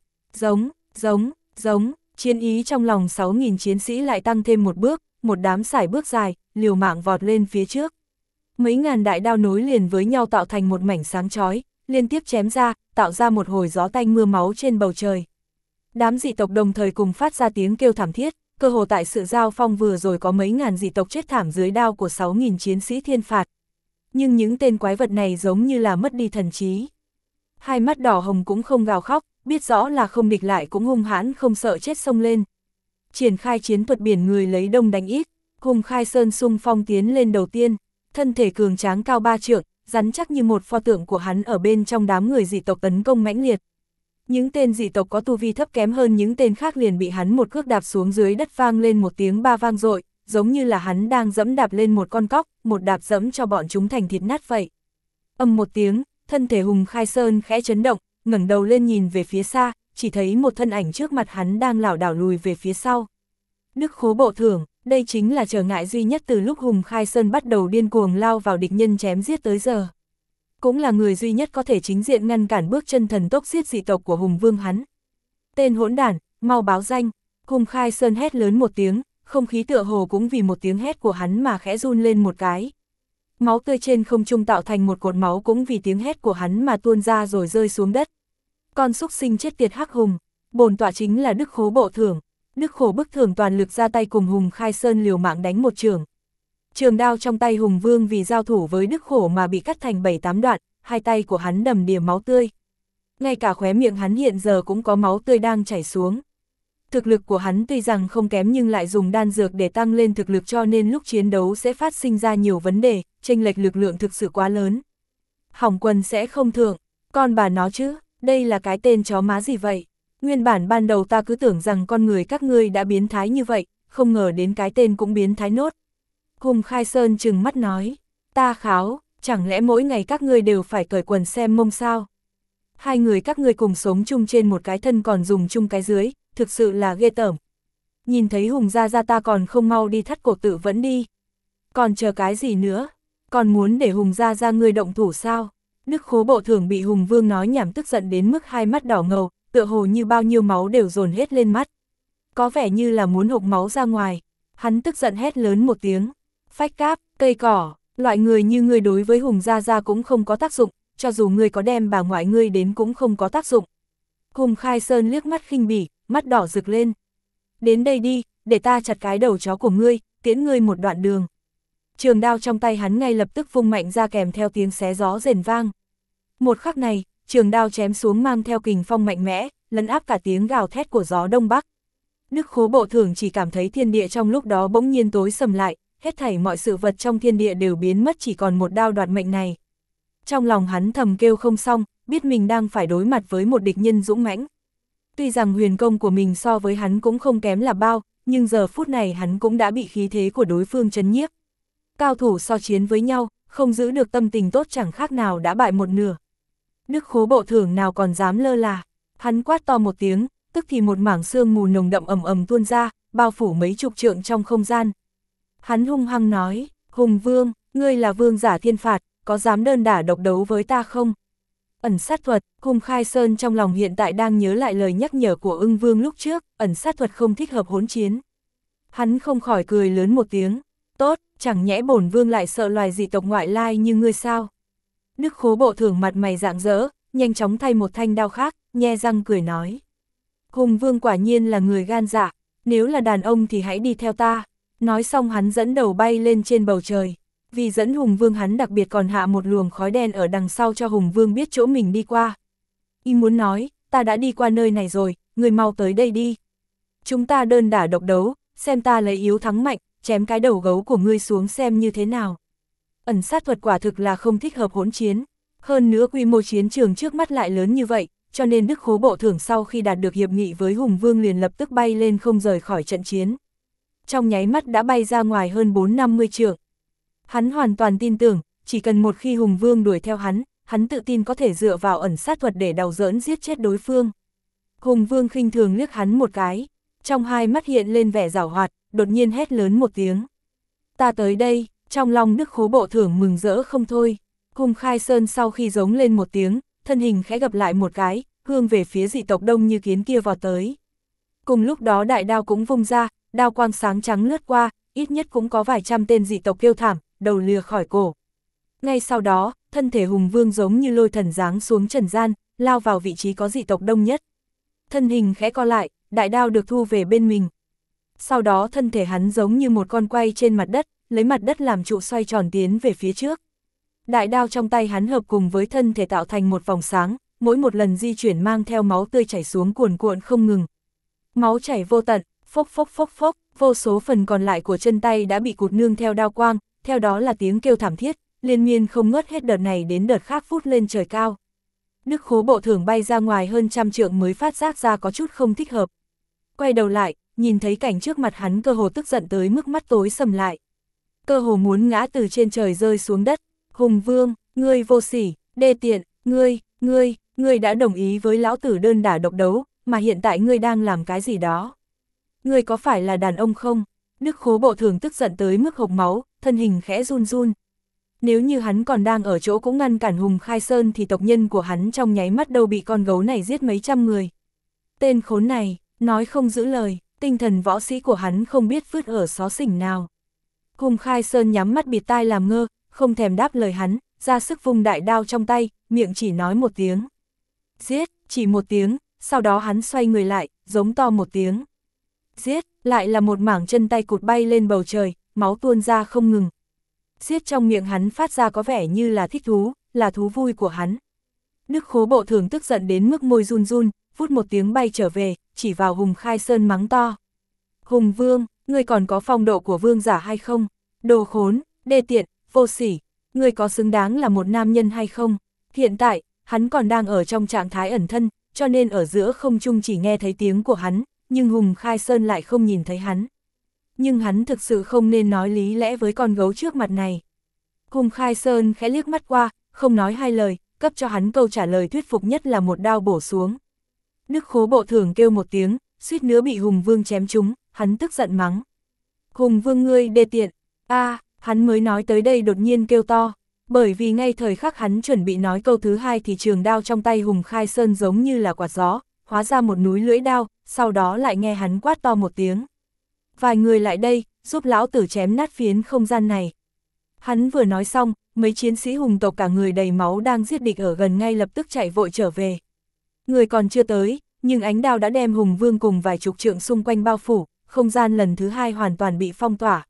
giống, chiến ý trong lòng 6.000 chiến sĩ lại tăng thêm một bước, một đám sải bước dài, liều mạng vọt lên phía trước. Mấy ngàn đại đao nối liền với nhau tạo thành một mảnh sáng chói, liên tiếp chém ra, tạo ra một hồi gió tanh mưa máu trên bầu trời. Đám dị tộc đồng thời cùng phát ra tiếng kêu thảm thiết, cơ hồ tại sự giao phong vừa rồi có mấy ngàn dị tộc chết thảm dưới đao của 6.000 chiến sĩ thiên phạt. Nhưng những tên quái vật này giống như là mất đi thần trí. Hai mắt đỏ hồng cũng không gào khóc, biết rõ là không địch lại cũng hung hãn không sợ chết xông lên. Triển khai chiến thuật biển người lấy đông đánh ít, Hùng Khai Sơn xung phong tiến lên đầu tiên, thân thể cường tráng cao 3 trượng, rắn chắc như một pho tượng của hắn ở bên trong đám người dị tộc tấn công mãnh liệt. Những tên dị tộc có tu vi thấp kém hơn những tên khác liền bị hắn một cước đạp xuống dưới đất, vang lên một tiếng ba vang dội, giống như là hắn đang dẫm đạp lên một con cóc, một đạp dẫm cho bọn chúng thành thịt nát vậy. Ầm một tiếng, thân thể Hùng Khai Sơn khẽ chấn động, ngẩng đầu lên nhìn về phía xa, chỉ thấy một thân ảnh trước mặt hắn đang lảo đảo lùi về phía sau. Đức Khố Bộ Thưởng, đây chính là trở ngại duy nhất từ lúc Hùng Khai Sơn bắt đầu điên cuồng lao vào địch nhân chém giết tới giờ. Cũng là người duy nhất có thể chính diện ngăn cản bước chân thần tốc giết dị tộc của Hùng Vương hắn. Tên hỗn đản, mau báo danh. Hùng Khai Sơn hét lớn một tiếng, không khí tựa hồ cũng vì một tiếng hét của hắn mà khẽ run lên một cái. Máu tươi trên không trung tạo thành một cột máu cũng vì tiếng hét của hắn mà tuôn ra rồi rơi xuống đất. Con súc sinh chết tiệt hắc hùng, bổn tọa chính là Đức Khố Bộ Thưởng. Đức Khổ Bức Thưởng toàn lực ra tay cùng Hùng Khai Sơn liều mạng đánh một trường. Trường đao trong tay Hùng Vương vì giao thủ với Đức Khổ mà bị cắt thành 7-8 đoạn, hai tay của hắn đầm đìa máu tươi. Ngay cả khóe miệng hắn hiện giờ cũng có máu tươi đang chảy xuống. Thực lực của hắn tuy rằng không kém nhưng lại dùng đan dược để tăng lên thực lực, cho nên lúc chiến đấu sẽ phát sinh ra nhiều vấn đề, chênh lệch lực lượng thực sự quá lớn. Hỏng quần sẽ không thượng, con bà nó chứ, đây là cái tên chó má gì vậy? Nguyên bản ban đầu ta cứ tưởng rằng con người các ngươi đã biến thái như vậy, không ngờ đến cái tên cũng biến thái nốt. Hùng Khai Sơn trừng mắt nói, ta kháo, chẳng lẽ mỗi ngày các ngươi đều phải cởi quần xem mông sao? Hai người các ngươi cùng sống chung trên một cái thân còn dùng chung cái dưới, thực sự là ghê tởm. Nhìn thấy Hùng gia gia ta còn không mau đi thắt cổ tự vẫn đi. Còn chờ cái gì nữa? Còn muốn để Hùng gia gia ngươi động thủ sao? Đức Khố Bộ Thưởng bị Hùng Vương nói nhảm tức giận đến mức hai mắt đỏ ngầu, tựa hồ như bao nhiêu máu đều dồn hết lên mắt. Có vẻ như là muốn hộc máu ra ngoài. Hắn tức giận hét lớn một tiếng. Phách cáp, cây cỏ, loại người như ngươi đối với Hùng gia gia cũng không có tác dụng, cho dù ngươi có đem bà ngoại ngươi đến cũng không có tác dụng. Hùng Khai Sơn liếc mắt khinh bỉ, mắt đỏ rực lên. Đến đây đi, để ta chặt cái đầu chó của ngươi, tiễn ngươi một đoạn đường. Trường đao trong tay hắn ngay lập tức vung mạnh ra kèm theo tiếng xé gió rền vang. Một khắc này, trường đao chém xuống mang theo kình phong mạnh mẽ, lấn áp cả tiếng gào thét của gió đông bắc. Đức Khố Bộ Thưởng chỉ cảm thấy thiên địa trong lúc đó bỗng nhiên tối sầm lại, hết thảy mọi sự vật trong thiên địa đều biến mất, chỉ còn một đao đoạt mệnh này. Trong lòng hắn thầm kêu không xong, biết mình đang phải đối mặt với một địch nhân dũng mãnh. Tuy rằng huyền công của mình so với hắn cũng không kém là bao, nhưng giờ phút này hắn cũng đã bị khí thế của đối phương chấn nhiếp. Cao thủ so chiến với nhau, không giữ được tâm tình tốt chẳng khác nào đã bại một nửa. Đức Khố Bộ Thưởng nào còn dám lơ là, hắn quát to một tiếng, tức thì một mảng sương mù nồng đậm ầm ầm tuôn ra, bao phủ mấy chục trượng trong không gian. Hắn hung hăng nói, Hùng Vương, ngươi là vương giả thiên phạt, có dám đơn đả độc đấu với ta không? Ẩn sát thuật, Hùng Khai Sơn trong lòng hiện tại đang nhớ lại lời nhắc nhở của Ưng Vương lúc trước, ẩn sát thuật không thích hợp hỗn chiến. Hắn không khỏi cười lớn một tiếng, tốt, chẳng nhẽ bổn vương lại sợ loài dị tộc ngoại lai như ngươi sao? Đức Khố Bộ Thưởng mặt mày rạng rỡ, nhanh chóng thay một thanh đao khác, nhe răng cười nói. Hùng Vương quả nhiên là người gan dạ, Nếu là đàn ông thì hãy đi theo ta. Nói xong hắn dẫn đầu bay lên trên bầu trời. Vì dẫn Hùng Vương hắn đặc biệt còn hạ một luồng khói đen ở đằng sau cho Hùng Vương biết chỗ mình đi qua. Y muốn nói, ta đã đi qua nơi này rồi, người mau tới đây đi. Chúng ta đơn đả độc đấu, xem ta lấy yếu thắng mạnh, chém cái đầu gấu của ngươi xuống xem như thế nào. Ẩn sát thuật quả thực là không thích hợp hỗn chiến. Hơn nữa quy mô chiến trường trước mắt lại lớn như vậy, cho nên Đức Khố Bộ Thưởng sau khi đạt được hiệp nghị với Hùng Vương liền lập tức bay lên không rời khỏi trận chiến. Trong nháy mắt đã bay ra ngoài hơn 4-50 trượng. Hắn hoàn toàn tin tưởng, chỉ cần một khi Hùng Vương đuổi theo hắn tự tin có thể dựa vào ẩn sát thuật để đào giỡn giết chết đối phương. Hùng Vương khinh thường liếc hắn một cái, trong hai mắt hiện lên vẻ giảo hoạt, đột nhiên hét lớn một tiếng. Ta tới đây, trong lòng Đức Khố Bộ Thưởng mừng rỡ không thôi. Hùng Khai Sơn sau khi giống lên một tiếng, thân hình khẽ gập lại một cái, hướng về phía dị tộc Đông Như Kiến kia vọt tới. Cùng lúc đó đại đao cũng vung ra, đao quang sáng trắng lướt qua, ít nhất cũng có vài trăm tên dị tộc kêu thảm, đầu lìa khỏi cổ. Ngay sau đó, thân thể Hùng Vương giống như lôi thần giáng xuống trần gian, lao vào vị trí có dị tộc đông nhất. Thân hình khẽ co lại, đại đao được thu về bên mình. Sau đó thân thể hắn giống như một con quay trên mặt đất, lấy mặt đất làm trụ xoay tròn tiến về phía trước. Đại đao trong tay hắn hợp cùng với thân thể tạo thành một vòng sáng, mỗi một lần di chuyển mang theo máu tươi chảy xuống cuồn cuộn không ngừng. Máu chảy vô tận, phốc phốc phốc phốc, vô số phần còn lại của chân tay đã bị cụt nương theo đao quang, theo đó là tiếng kêu thảm thiết, liên miên không ngớt hết đợt này đến đợt khác vút lên trời cao. Đức Khố Bộ Thưởng bay ra ngoài hơn 100 trượng mới phát giác ra có chút không thích hợp. Quay đầu lại, nhìn thấy cảnh trước mặt hắn cơ hồ tức giận tới mức mắt tối sầm lại. Cơ hồ muốn ngã từ trên trời rơi xuống đất. Hùng Vương, ngươi vô sỉ, đê tiện, ngươi đã đồng ý với lão tử đơn đả độc đấu, mà hiện tại ngươi đang làm cái gì đó? Ngươi có phải là đàn ông không? Đức Khố Bộ Thưởng tức giận tới mức hộc máu, thân hình khẽ run run. Nếu như hắn còn đang ở chỗ cũng ngăn cản Hùng Khai Sơn thì tộc nhân của hắn trong nháy mắt đâu bị con gấu này giết mấy trăm người. Tên khốn này, nói không giữ lời, tinh thần võ sĩ của hắn không biết vứt ở xó xỉnh nào. Hùng Khai Sơn nhắm mắt bịt tai làm ngơ, không thèm đáp lời hắn, ra sức vung đại đao trong tay, miệng chỉ nói một tiếng. Giết, chỉ một tiếng, sau đó hắn xoay người lại, giống to một tiếng. Giết, lại là một mảng chân tay cụt bay lên bầu trời, máu tuôn ra không ngừng. Giết trong miệng hắn phát ra có vẻ như là thích thú, là thú vui của hắn. Đức Khố Bộ Thưởng tức giận đến mức môi run run, vút một tiếng bay trở về, chỉ vào Hùng Khai Sơn mắng to. Hùng Vương, ngươi còn có phong độ của vương giả hay không? Đồ khốn, đê tiện, vô sỉ, ngươi có xứng đáng là một nam nhân hay không? Hiện tại, hắn còn đang ở trong trạng thái ẩn thân, cho nên ở giữa không trung chỉ nghe thấy tiếng của hắn, nhưng Hùng Khai Sơn lại không nhìn thấy hắn. Nhưng hắn thực sự không nên nói lý lẽ với con gấu trước mặt này. Hùng Khai Sơn khẽ liếc mắt qua, không nói hai lời, cấp cho hắn câu trả lời thuyết phục nhất là một đao bổ xuống. Đức Khố Bộ Thưởng kêu một tiếng, suýt nữa bị Hùng Vương chém trúng, hắn tức giận mắng. Hùng Vương ngươi đê tiện, hắn mới nói tới đây đột nhiên kêu to, bởi vì ngay thời khắc hắn chuẩn bị nói câu thứ hai thì trường đao trong tay Hùng Khai Sơn giống như là quạt gió, hóa ra một núi lưỡi đao, sau đó lại nghe hắn quát to một tiếng. Vài người lại đây, giúp lão tử chém nát phiến không gian này. Hắn vừa nói xong, mấy chiến sĩ hùng tộc cả người đầy máu đang giết địch ở gần ngay lập tức chạy vội trở về. Người còn chưa tới, nhưng ánh đao đã đem Hùng Vương cùng vài chục trượng xung quanh bao phủ, không gian lần thứ hai hoàn toàn bị phong tỏa.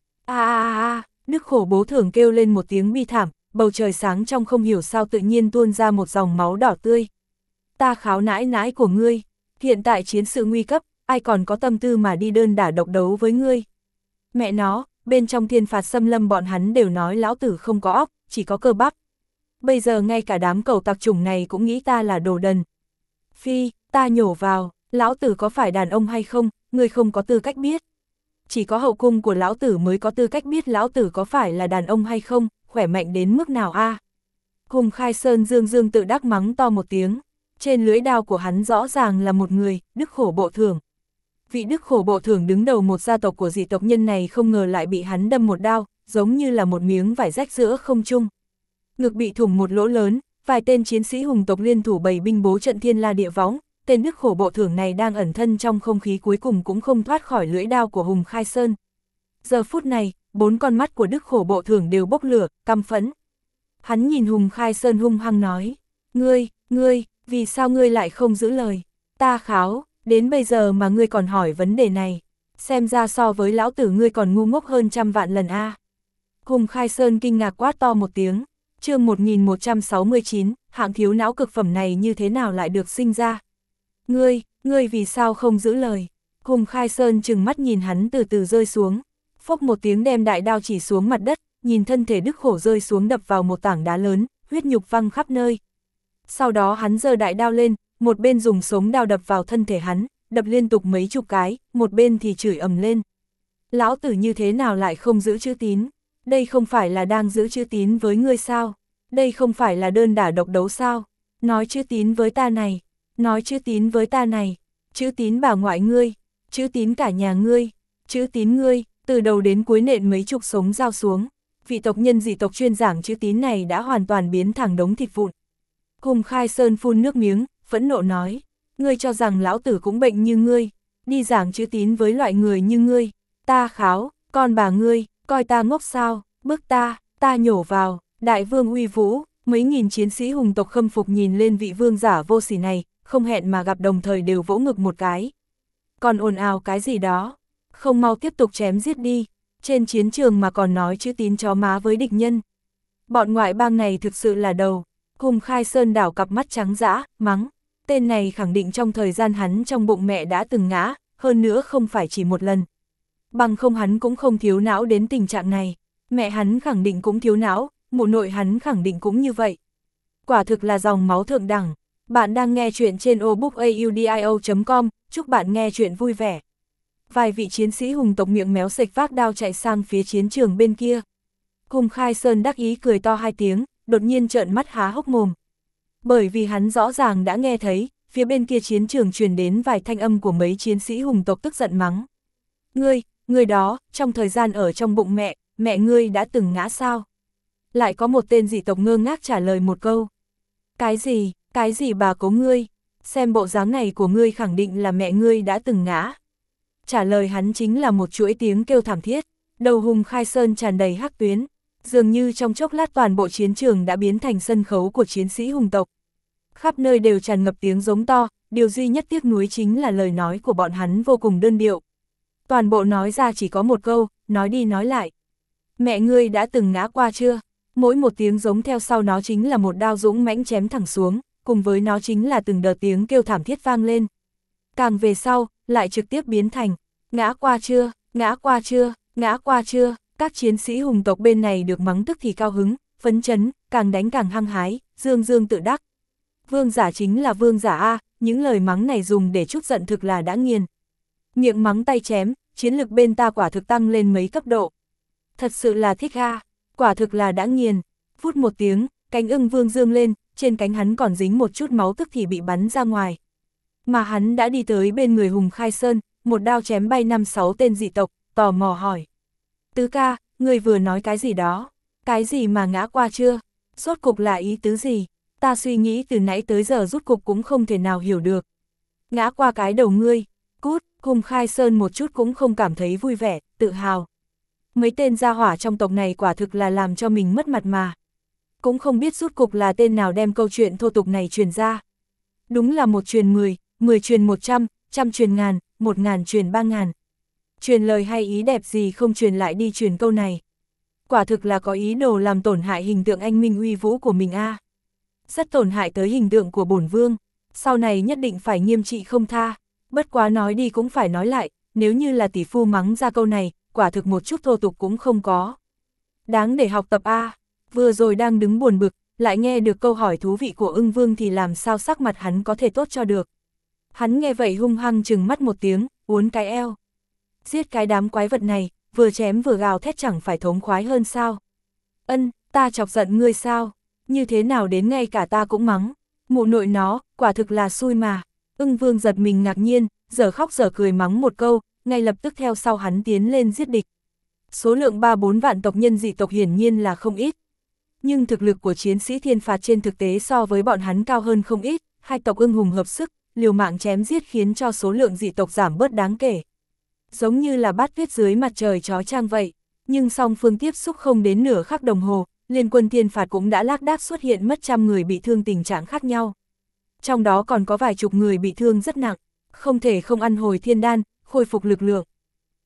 Đức Khố Bộ Thưởng kêu lên một tiếng bi thảm, bầu trời sáng trong không hiểu sao tự nhiên tuôn ra một dòng máu đỏ tươi. Ta kháo nãi nãi của ngươi, hiện tại chiến sự nguy cấp, ai còn có tâm tư mà đi đơn đả độc đấu với ngươi. Mẹ nó, bên trong Thiên Phạt Xâm Lâm bọn hắn đều nói lão tử không có óc, chỉ có cơ bắp. Bây giờ ngay cả đám cẩu tặc chủng này cũng nghĩ ta là đồ đần. Phi, ta nhổ vào, lão tử có phải đàn ông hay không, ngươi không có tư cách biết. Chỉ có hậu cung của lão tử mới có tư cách biết lão tử có phải là đàn ông hay không, khỏe mạnh đến mức nào a. Hùng Khai Sơn dương dương tự đắc mắng to một tiếng. Trên lưỡi đao của hắn rõ ràng là một người, Đức Khố Bộ Thưởng. Vị Đức Khố Bộ Thưởng đứng đầu một gia tộc của dị tộc nhân này không ngờ lại bị hắn đâm một đao, giống như là một miếng vải rách giữa không trung. Ngực bị thủng một lỗ lớn, vài tên chiến sĩ hùng tộc liên thủ bày binh bố trận thiên la địa võng, tên Đức Khố Bộ Thưởng này đang ẩn thân trong không khí cuối cùng cũng không thoát khỏi lưỡi đao của Hùng Khai Sơn. Giờ phút này, 4 con mắt của Đức Khố Bộ Thưởng đều bốc lửa, căm phẫn. Hắn nhìn Hùng Khai Sơn hung hăng nói, ngươi, vì sao ngươi lại không giữ lời? Ta kháo, đến bây giờ mà ngươi còn hỏi vấn đề này. Xem ra so với lão tử ngươi còn ngu ngốc hơn trăm vạn lần a. Hùng Khai Sơn kinh ngạc quát to một tiếng. Chương 1169, hạng thiếu não cực phẩm này như thế nào lại được sinh ra? Ngươi vì sao không giữ lời? Hùng Khai Sơn trừng mắt nhìn hắn từ từ rơi xuống. Phốc một tiếng đem đại đao chỉ xuống mặt đất, nhìn thân thể Đức Khổ rơi xuống đập vào một tảng đá lớn, huyết nhục văng khắp nơi. Sau đó hắn giơ đại đao lên, một bên dùng sống đao đập vào thân thể hắn, đập liên tục mấy chục cái, một bên thì chửi ầm lên. Lão tử như thế nào lại không giữ chữ tín? Đây không phải là đang giữ chữ tín với ngươi sao? Đây không phải là đơn đả độc đấu sao? Nói chữ tín với ta này, nói chữ tín với ta này, chữ tín bà ngoại ngươi, chữ tín cả nhà ngươi, chữ tín ngươi, từ đầu đến cuối nện mấy chục sống dao xuống. Vị tộc nhân dị tộc chuyên giảng chữ tín này đã hoàn toàn biến thẳng đống thịt vụn. Hùng Khai Sơn phun nước miếng, phẫn nộ nói, ngươi cho rằng lão tử cũng bệnh như ngươi, đi giảng chữ tín với loại người như ngươi, ta kháo, con bà ngươi, coi ta ngốc sao, bức ta nhổ vào, đại vương uy vũ, mấy nghìn chiến sĩ hùng tộc khâm phục nhìn lên vị vương giả vô sỉ này, không hẹn mà gặp đồng thời đều vỗ ngực một cái. Còn ồn ào cái gì đó, không mau tiếp tục chém giết đi, trên chiến trường mà còn nói chữ tín chó má với địch nhân. Bọn ngoại bang này thực sự là đầu. Hùng Khai Sơn đảo cặp mắt trắng dã, mắng, tên này khẳng định trong thời gian hắn trong bụng mẹ đã từng ngã, hơn nữa không phải chỉ một lần. Bằng không hắn cũng không thiếu não đến tình trạng này, mẹ hắn khẳng định cũng thiếu não, mụ nội hắn khẳng định cũng như vậy. Quả thực là dòng máu thượng đẳng. Bạn đang nghe chuyện trên obookaudio.com, chúc bạn nghe chuyện vui vẻ. Vài vị chiến sĩ hùng tộc miệng méo sệch vác đao chạy sang phía chiến trường bên kia. Hùng Khai Sơn đắc ý cười to hai tiếng, đột nhiên trợn mắt há hốc mồm. Bởi vì hắn rõ ràng đã nghe thấy, phía bên kia chiến trường truyền đến vài thanh âm của mấy chiến sĩ hùng tộc tức giận mắng. Ngươi đó, trong thời gian ở trong bụng mẹ ngươi đã từng ngã sao? Lại có một tên dị tộc ngơ ngác trả lời một câu. Cái gì bà cố ngươi? Xem bộ dáng này của ngươi khẳng định là mẹ ngươi đã từng ngã. Trả lời hắn chính là một chuỗi tiếng kêu thảm thiết, đầu Hùng Khai Sơn tràn đầy hắc tuyến. Dường như trong chốc lát toàn bộ chiến trường đã biến thành sân khấu của chiến sĩ hùng tộc. Khắp nơi đều tràn ngập tiếng giống to, điều duy nhất tiếc nuối chính là lời nói của bọn hắn vô cùng đơn điệu. Toàn bộ nói ra chỉ có một câu, nói đi nói lại. Mẹ ngươi đã từng ngã qua chưa? Mỗi một tiếng giống theo sau nó chính là một đao dũng mãnh chém thẳng xuống, cùng với nó chính là từng đợt tiếng kêu thảm thiết vang lên. Càng về sau, lại trực tiếp biến thành, ngã qua chưa, ngã qua chưa, ngã qua chưa. Các chiến sĩ hùng tộc bên này được mắng tức thì cao hứng, phấn chấn, càng đánh càng hăng hái, dương tự đắc. Vương giả chính là vương giả a, những lời mắng này dùng để trút giận thực là đã nghiền. Miệng mắng tay chém, chiến lực bên ta quả thực tăng lên mấy cấp độ. Thật sự là thích a, quả thực là đã nghiền. Phút một tiếng, cánh ưng vương dương lên, trên cánh hắn còn dính một chút máu tức thì bị bắn ra ngoài. Mà hắn đã đi tới bên người Hùng Khai Sơn, một đao chém bay 5-6 tên dị tộc, tò mò hỏi. Tứ ca, người vừa nói cái gì đó? Cái gì mà ngã qua chưa? Rốt cục là ý tứ gì? Ta suy nghĩ từ nãy tới giờ rút cục cũng không thể nào hiểu được. Ngã qua cái đầu ngươi. Cút, Hùng Khai Sơn một chút cũng không cảm thấy vui vẻ, tự hào. Mấy tên gia hỏa trong tộc này quả thực là làm cho mình mất mặt mà. Cũng không biết rút cục là tên nào đem câu chuyện thô tục này truyền ra. Đúng là 1 truyền 10, 10 truyền 100, 100 truyền ngàn, 1000 truyền 3000. Truyền lời hay ý đẹp gì không truyền lại đi truyền câu này. Quả thực là có ý đồ làm tổn hại hình tượng anh minh uy vũ của mình a. Rất tổn hại tới hình tượng của bổn vương, sau này nhất định phải nghiêm trị không tha. Bất quá nói đi cũng phải nói lại, nếu như là tỷ phu mắng ra câu này, quả thực một chút thô tục cũng không có. Đáng để học tập a. Vừa rồi đang đứng buồn bực, lại nghe được câu hỏi thú vị của ưng vương thì làm sao sắc mặt hắn có thể tốt cho được. Hắn nghe vậy hung hăng trừng mắt một tiếng, uốn cái eo. Giết cái đám quái vật này, vừa chém vừa gào thét chẳng phải thống khoái hơn sao? Ân, ta chọc giận ngươi sao? Như thế nào đến ngay cả ta cũng mắng? Mụ nội nó, quả thực là xui mà. Ưng vương giật mình ngạc nhiên, giờ khóc giờ cười mắng một câu, ngay lập tức theo sau hắn tiến lên giết địch. Số lượng 3-4 vạn tộc nhân dị tộc hiển nhiên là không ít. Nhưng thực lực của chiến sĩ thiên phạt trên thực tế so với bọn hắn cao hơn không ít, hai tộc ưng hùng hợp sức, liều mạng chém giết khiến cho số lượng dị tộc giảm bớt đáng kể. Giống như là bát tuyết dưới mặt trời chói chang vậy, nhưng song phương tiếp xúc không đến nửa khắc đồng hồ, liên quân thiên phạt cũng đã lác đác xuất hiện mất trăm người bị thương tình trạng khác nhau. Trong đó còn có vài chục người bị thương rất nặng, không thể không ăn hồi thiên đan, khôi phục lực lượng.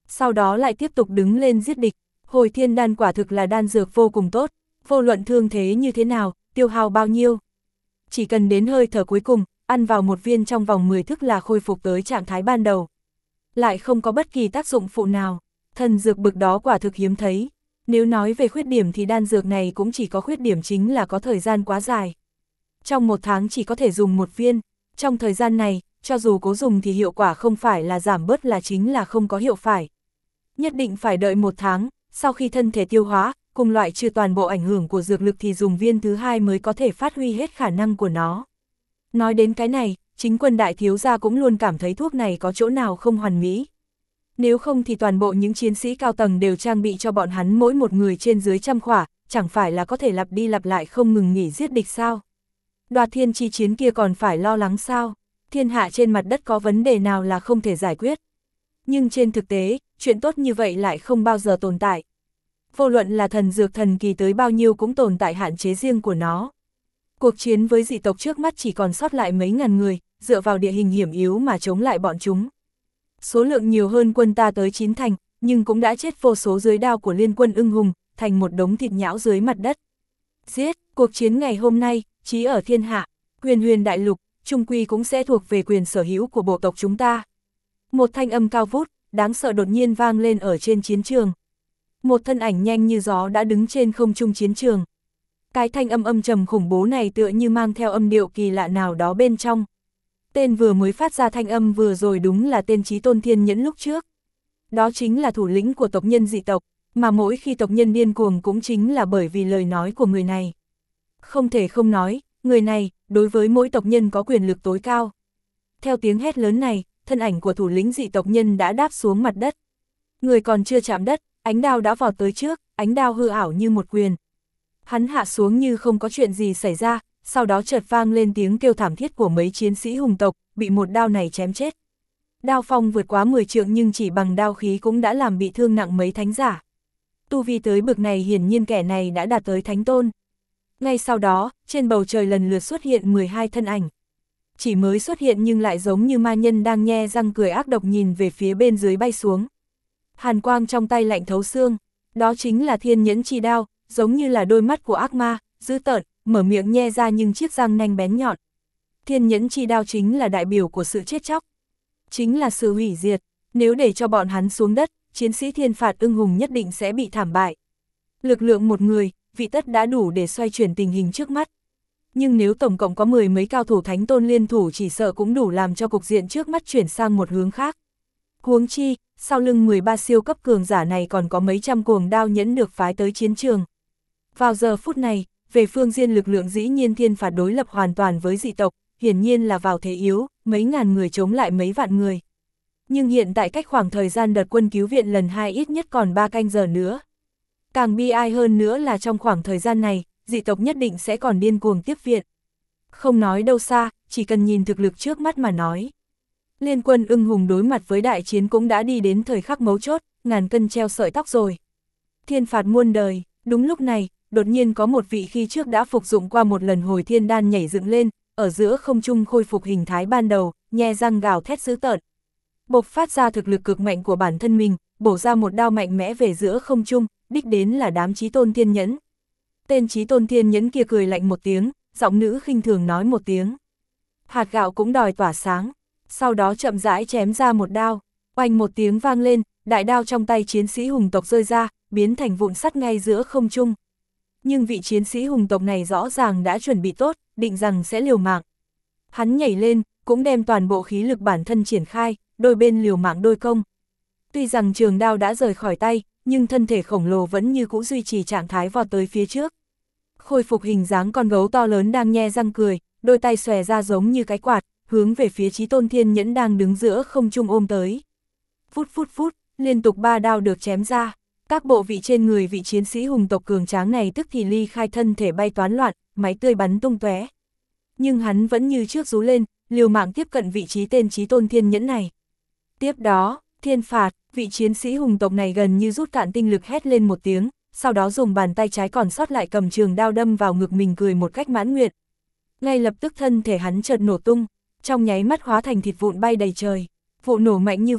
sau đó lại tiếp tục đứng lên giết địch. Hồi thiên đan quả thực là đan dược vô cùng tốt, vô luận thương thế như thế nào, tiêu hao bao nhiêu. Chỉ cần đến hơi thở cuối cùng, ăn vào một viên trong vòng 10 thức là khôi phục tới trạng thái ban đầu. Lại không có bất kỳ tác dụng phụ nào, thần dược bực đó quả thực hiếm thấy. Nếu nói về khuyết điểm thì đan dược này cũng chỉ có khuyết điểm chính là có thời gian quá dài. Trong một tháng chỉ có thể dùng một viên, trong thời gian này, cho dù cố dùng thì hiệu quả không phải là giảm bớt là chính là không có hiệu phải. Nhất định phải đợi một tháng, sau khi thân thể tiêu hóa, cùng loại trừ toàn bộ ảnh hưởng của dược lực thì dùng viên thứ hai mới có thể phát huy hết khả năng của nó. Nói đến cái này, chính Quân đại thiếu gia cũng luôn cảm thấy thuốc này có chỗ nào không hoàn mỹ. Nếu không thì toàn bộ những chiến sĩ cao tầng đều trang bị cho bọn hắn mỗi một người trên dưới 100 khỏa, chẳng phải là có thể lặp đi lặp lại không ngừng nghỉ giết địch sao? Đoạt thiên chi chiến kia còn phải lo lắng sao? Thiên hạ trên mặt đất có vấn đề nào là không thể giải quyết? Nhưng trên thực tế, chuyện tốt như vậy lại không bao giờ tồn tại. Vô luận là thần dược thần kỳ tới bao nhiêu cũng tồn tại hạn chế riêng của nó. Cuộc chiến với dị tộc trước mắt chỉ còn sót lại mấy ngàn người, dựa vào địa hình hiểm yếu mà chống lại bọn chúng. Số lượng nhiều hơn quân ta tới 9 thành, nhưng cũng đã chết vô số dưới đao của liên quân ưng hùng, thành một đống thịt nhão dưới mặt đất. Giết, cuộc chiến ngày hôm nay, chí ở thiên hạ, huyền huyền đại lục, trung quy cũng sẽ thuộc về quyền sở hữu của bộ tộc chúng ta. Một thanh âm cao vút, đáng sợ đột nhiên vang lên ở trên chiến trường. Một thân ảnh nhanh như gió đã đứng trên không trung chiến trường. Cái thanh âm âm trầm khủng bố này tựa như mang theo âm điệu kỳ lạ nào đó bên trong. Tên vừa mới phát ra thanh âm vừa rồi đúng là tên Chí Tôn Thiên Nhẫn lúc trước. Đó chính là thủ lĩnh của tộc nhân dị tộc, mà mỗi khi tộc nhân điên cuồng cũng chính là bởi vì lời nói của người này. Không thể không nói, người này, đối với mỗi tộc nhân có quyền lực tối cao. Theo tiếng hét lớn này, thân ảnh của thủ lĩnh dị tộc nhân đã đáp xuống mặt đất. Người còn chưa chạm đất, ánh đao đã vọt tới trước, ánh đao hư ảo như một quyền. Hắn hạ xuống như không có chuyện gì xảy ra, sau đó chợt vang lên tiếng kêu thảm thiết của mấy chiến sĩ hùng tộc, bị một đao này chém chết. Đao phong vượt quá 10 trượng nhưng chỉ bằng đao khí cũng đã làm bị thương nặng mấy thánh giả. Tu vi tới bực này hiển nhiên kẻ này đã đạt tới thánh tôn. Ngay sau đó, trên bầu trời lần lượt xuất hiện 12 thân ảnh. Chỉ mới xuất hiện nhưng lại giống như ma nhân đang nhe răng cười ác độc nhìn về phía bên dưới bay xuống. Hàn quang trong tay lạnh thấu xương, đó chính là thiên nhẫn chi đao, giống như là đôi mắt của ác ma, dữ tợn, mở miệng nhe ra nhưng chiếc răng nanh bén nhọn. Thiên nhẫn chi đao chính là đại biểu của sự chết chóc, chính là sự hủy diệt. Nếu để cho bọn hắn xuống đất, chiến sĩ thiên phạt ưng hùng nhất định sẽ bị thảm bại. Lực lượng một người, vị tất đã đủ để xoay chuyển tình hình trước mắt. Nhưng nếu tổng cộng có 10 mấy cao thủ thánh tôn liên thủ chỉ sợ cũng đủ làm cho cục diện trước mắt chuyển sang một hướng khác. Huống chi, sau lưng 13 siêu cấp cường giả này còn có mấy trăm cuồng đao nhẫn được phái tới chiến trường. Vào giờ phút này, về phương diện lực lượng dĩ nhiên thiên phạt đối lập hoàn toàn với dị tộc, hiển nhiên là vào thế yếu, mấy ngàn người chống lại mấy vạn người. Nhưng hiện tại cách khoảng thời gian đợt quân cứu viện lần 2 ít nhất còn 3 canh giờ nữa. Càng bi ai hơn nữa là trong khoảng thời gian này, dị tộc nhất định sẽ còn điên cuồng tiếp viện. Không nói đâu xa, chỉ cần nhìn thực lực trước mắt mà nói. Liên quân ưng hùng đối mặt với đại chiến cũng đã đi đến thời khắc mấu chốt, ngàn cân treo sợi tóc rồi. Thiên phạt muôn đời, đúng lúc này, đột nhiên có một vị khi trước đã phục dụng qua một lần hồi thiên đan nhảy dựng lên, ở giữa không trung khôi phục hình thái ban đầu, nhe răng gào thét dữ tợn. Bộc phát ra thực lực cực mạnh của bản thân mình, bổ ra một đao mạnh mẽ về giữa không trung, đích đến là đám Chí Tôn Thiên Nhẫn. Tên Chí Tôn Thiên Nhẫn kia cười lạnh một tiếng, giọng nữ khinh thường nói một tiếng. Hạt gạo cũng đòi tỏa sáng, sau đó chậm rãi chém ra một đao, oanh một tiếng vang lên, đại đao trong tay chiến sĩ hùng tộc rơi ra, biến thành vụn sắt ngay giữa không trung. Nhưng vị chiến sĩ hùng tộc này rõ ràng đã chuẩn bị tốt, định rằng sẽ liều mạng. Hắn nhảy lên, cũng đem toàn bộ khí lực bản thân triển khai, đôi bên liều mạng đôi công. Tuy rằng trường đao đã rời khỏi tay, nhưng thân thể khổng lồ vẫn như cũ duy trì trạng thái vọt tới phía trước. Khôi phục hình dáng con gấu to lớn đang nhe răng cười, đôi tay xòe ra giống như cái quạt, hướng về phía Chí Tôn Thiên Nhẫn đang đứng giữa không trung ôm tới. Phút phút phút, liên tục 3 đao được chém ra, các bộ vị trên người vị chiến sĩ hùng tộc cường tráng này tức thì ly khai thân thể bay toán loạn, máy tươi bắn tung tóe. Nhưng hắn vẫn như trước rú lên, liều mạng tiếp cận vị trí tên Chí Tôn Thiên Nhẫn này. Tiếp đó, thiên phạt, vị chiến sĩ hùng tộc này gần như rút cạn tinh lực hét lên một tiếng, sau đó dùng bàn tay trái còn sót lại cầm trường đao đâm vào ngực mình cười một cách mãn nguyện. Ngay lập tức thân thể hắn chợt nổ tung, trong nháy mắt hóa thành thịt vụn bay đầy trời. Vụ nổ mạnh như vậy,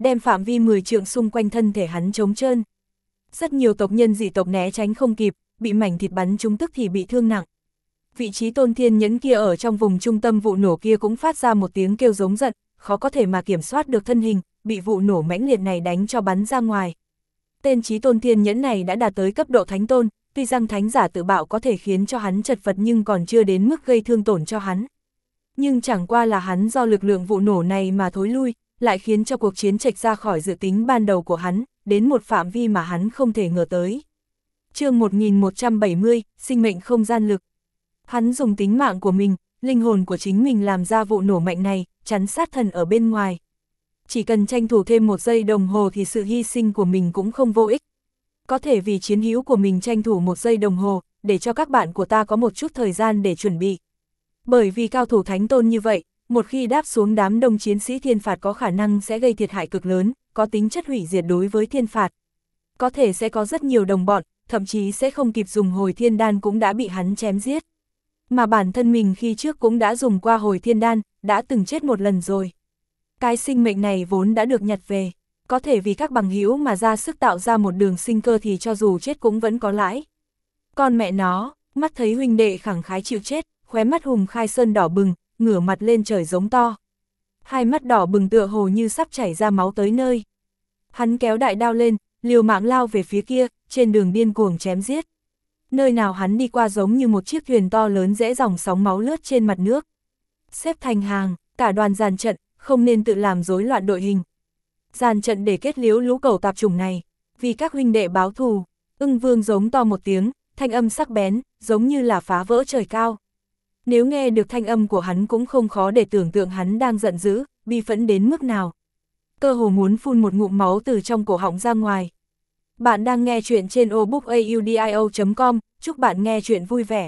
đem phạm vi 10 trượng xung quanh thân thể hắn trống trơn. Rất nhiều tộc nhân dị tộc né tránh không kịp, bị mảnh thịt bắn trúng tức thì bị thương nặng. Vị trí tôn thiên nhẫn kia ở trong vùng trung tâm vụ nổ kia cũng phát ra một tiếng kêu giống giận, khó có thể mà kiểm soát được thân hình, bị vụ nổ mãnh liệt này đánh cho bắn ra ngoài. Tên chí tôn thiên nhẫn này đã đạt tới cấp độ thánh tôn, tuy rằng thánh giả tự bạo có thể khiến cho hắn chật vật nhưng còn chưa đến mức gây thương tổn cho hắn. Nhưng chẳng qua là hắn do lực lượng vụ nổ này mà thối lui, lại khiến cho cuộc chiến chệch ra khỏi dự tính ban đầu của hắn, đến một phạm vi mà hắn không thể ngờ tới. Chương 1170, sinh mệnh không gian lực. Hắn dùng tính mạng của mình, linh hồn của chính mình làm ra vụ nổ mạnh này, chắn sát thần ở bên ngoài. Chỉ cần tranh thủ thêm 1 giây đồng hồ thì sự hy sinh của mình cũng không vô ích. Có thể vì chiến hữu của mình tranh thủ 1 giây đồng hồ, để cho các bạn của ta có một chút thời gian để chuẩn bị. Bởi vì cao thủ thánh tôn như vậy, một khi đáp xuống đám đông chiến sĩ thiên phạt có khả năng sẽ gây thiệt hại cực lớn, có tính chất hủy diệt đối với thiên phạt. Có thể sẽ có rất nhiều đồng bọn, thậm chí sẽ không kịp dùng hồi thiên đan cũng đã bị hắn chém giết. Mà bản thân mình khi trước cũng đã dùng qua hồi thiên đan, đã từng chết 1 lần rồi. Cái sinh mệnh này vốn đã được nhặt về, có thể vì các bằng hữu mà ra sức tạo ra một đường sinh cơ thì cho dù chết cũng vẫn có lãi. Con mẹ nó, mắt thấy huynh đệ khẳng khái chịu chết, khóe mắt Hùng Khai Sơn đỏ bừng, ngửa mặt lên trời giống to. Hai mắt đỏ bừng tựa hồ như sắp chảy ra máu tới nơi. Hắn kéo đại đao lên, liều mạng lao về phía kia, trên đường điên cuồng chém giết. Nơi nào hắn đi qua giống như một chiếc thuyền to lớn rẽ dòng sóng máu lướt trên mặt nước. Xếp thành hàng, cả đoàn dàn trận, không nên tự làm rối loạn đội hình. Dàn trận để kết liễu lũ cẩu tạp chủng này, vì các huynh đệ báo thù. Ưng Vương giống to một tiếng, thanh âm sắc bén, giống như là phá vỡ trời cao. Nếu nghe được thanh âm của hắn cũng không khó để tưởng tượng hắn đang giận dữ, bi phẫn đến mức nào. Cơ hồ muốn phun một ngụm máu từ trong cổ họng ra ngoài. Bạn đang nghe chuyện trên audiobookaudio.com, chúc bạn nghe chuyện vui vẻ.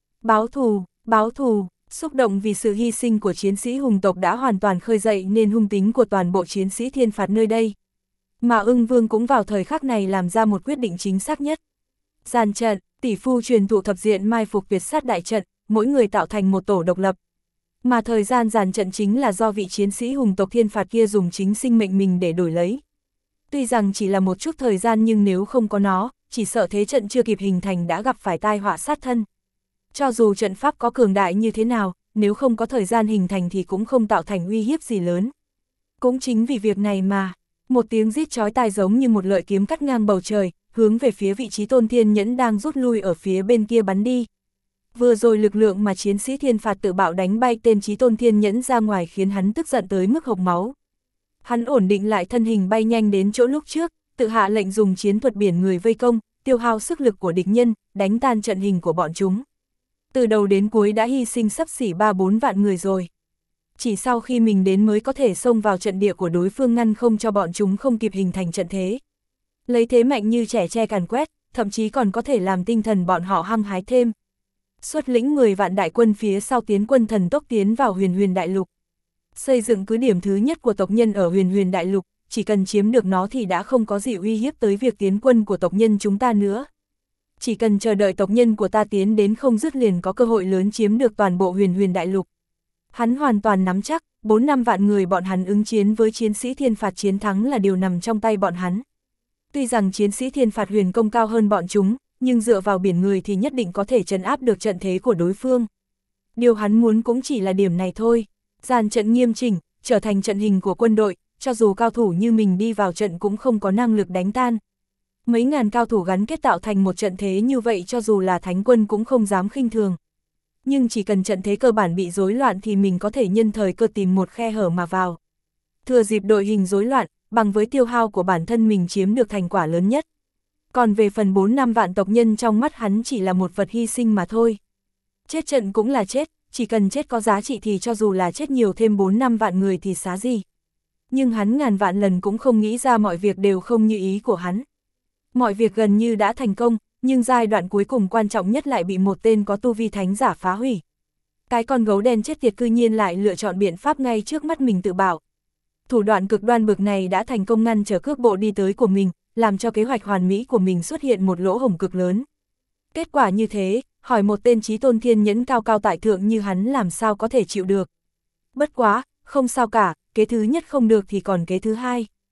Báo thù, xúc động vì sự hy sinh của chiến sĩ hùng tộc đã hoàn toàn khơi dậy nên hung tính của toàn bộ chiến sĩ thiên phạt nơi đây. Mà Ưng Vương cũng vào thời khắc này làm ra một quyết định chính xác nhất. Dàn trận, tỷ phu truyền thụ thập diện mai phục tuyệt sát đại trận, mỗi người tạo thành một tổ độc lập. Mà thời gian dàn trận chính là do vị chiến sĩ hùng tộc thiên phạt kia dùng chính sinh mệnh mình để đổi lấy. Tuy rằng chỉ là một chút thời gian nhưng nếu không có nó, chỉ sợ thế trận chưa kịp hình thành đã gặp phải tai họa sát thân. Cho dù trận pháp có cường đại như thế nào, nếu không có thời gian hình thành thì cũng không tạo thành uy hiếp gì lớn. Cũng chính vì việc này mà, một tiếng rít chói tai giống như một lợi kiếm cắt ngang bầu trời, hướng về phía vị trí tôn thiên nhẫn đang rút lui ở phía bên kia bắn đi. Vừa rồi lực lượng mà chiến sĩ thiên phạt tự bạo đánh bay tên chí tôn thiên nhẫn ra ngoài khiến hắn tức giận tới mức hộc máu. Hắn ổn định lại thân hình bay nhanh đến chỗ lúc trước, tự hạ lệnh dùng chiến thuật biển người vây công, tiêu hao sức lực của địch nhân, đánh tan trận hình của bọn chúng. Từ đầu đến cuối đã hy sinh xấp xỉ 3-4 vạn người rồi. Chỉ sau khi mình đến mới có thể xông vào trận địa của đối phương ngăn không cho bọn chúng không kịp hình thành trận thế. Lấy thế mạnh như trẻ tre càn quét, thậm chí còn có thể làm tinh thần bọn họ hăng hái thêm. Xuất lĩnh 10 vạn đại quân phía sau tiến quân thần tốc tiến vào huyền huyền đại lục. Xây dựng cứ điểm thứ nhất của tộc nhân ở huyền huyền đại lục, chỉ cần chiếm được nó thì đã không có gì uy hiếp tới việc tiến quân của tộc nhân chúng ta nữa. Chỉ cần chờ đợi tộc nhân của ta tiến đến không dứt liền có cơ hội lớn chiếm được toàn bộ huyền huyền đại lục. Hắn hoàn toàn nắm chắc, 4-5 vạn người bọn hắn ứng chiến với chiến sĩ thiên phạt chiến thắng là điều nằm trong tay bọn hắn. Tuy rằng chiến sĩ thiên phạt huyền công cao hơn bọn chúng, nhưng dựa vào biển người thì nhất định có thể trấn áp được trận thế của đối phương. Điều hắn muốn cũng chỉ là điểm này thôi. Dàn trận nghiêm chỉnh, trở thành trận hình của quân đội, cho dù cao thủ như mình đi vào trận cũng không có năng lực đánh tan. Mấy ngàn cao thủ gắn kết tạo thành một trận thế như vậy cho dù là thánh quân cũng không dám khinh thường. Nhưng chỉ cần trận thế cơ bản bị rối loạn thì mình có thể nhân thời cơ tìm một khe hở mà vào. Thừa dịp đội hình rối loạn, bằng với tiêu hao của bản thân mình chiếm được thành quả lớn nhất. Còn về phần 4-5 vạn tộc nhân trong mắt hắn chỉ là một vật hy sinh mà thôi. Chết trận cũng là chết, chỉ cần chết có giá trị thì cho dù là chết nhiều thêm 4-5 vạn người thì xá gì. Nhưng hắn ngàn vạn lần cũng không nghĩ ra mọi việc đều không như ý của hắn. Mọi việc gần như đã thành công, nhưng giai đoạn cuối cùng quan trọng nhất lại bị một tên có tu vi thánh giả phá hủy. Cái con gấu đen chết tiệt cư nhiên lại lựa chọn biện pháp ngay trước mắt mình tự bảo. Thủ đoạn cực đoan bực này đã thành công ngăn trở cước bộ đi tới của mình, làm cho kế hoạch hoàn mỹ của mình xuất hiện một lỗ hổng cực lớn. Kết quả như thế, hỏi một tên chí tôn thiên nhẫn cao cao tại thượng như hắn làm sao có thể chịu được. Bất quá, không sao cả, kế thứ nhất không được thì còn kế thứ hai.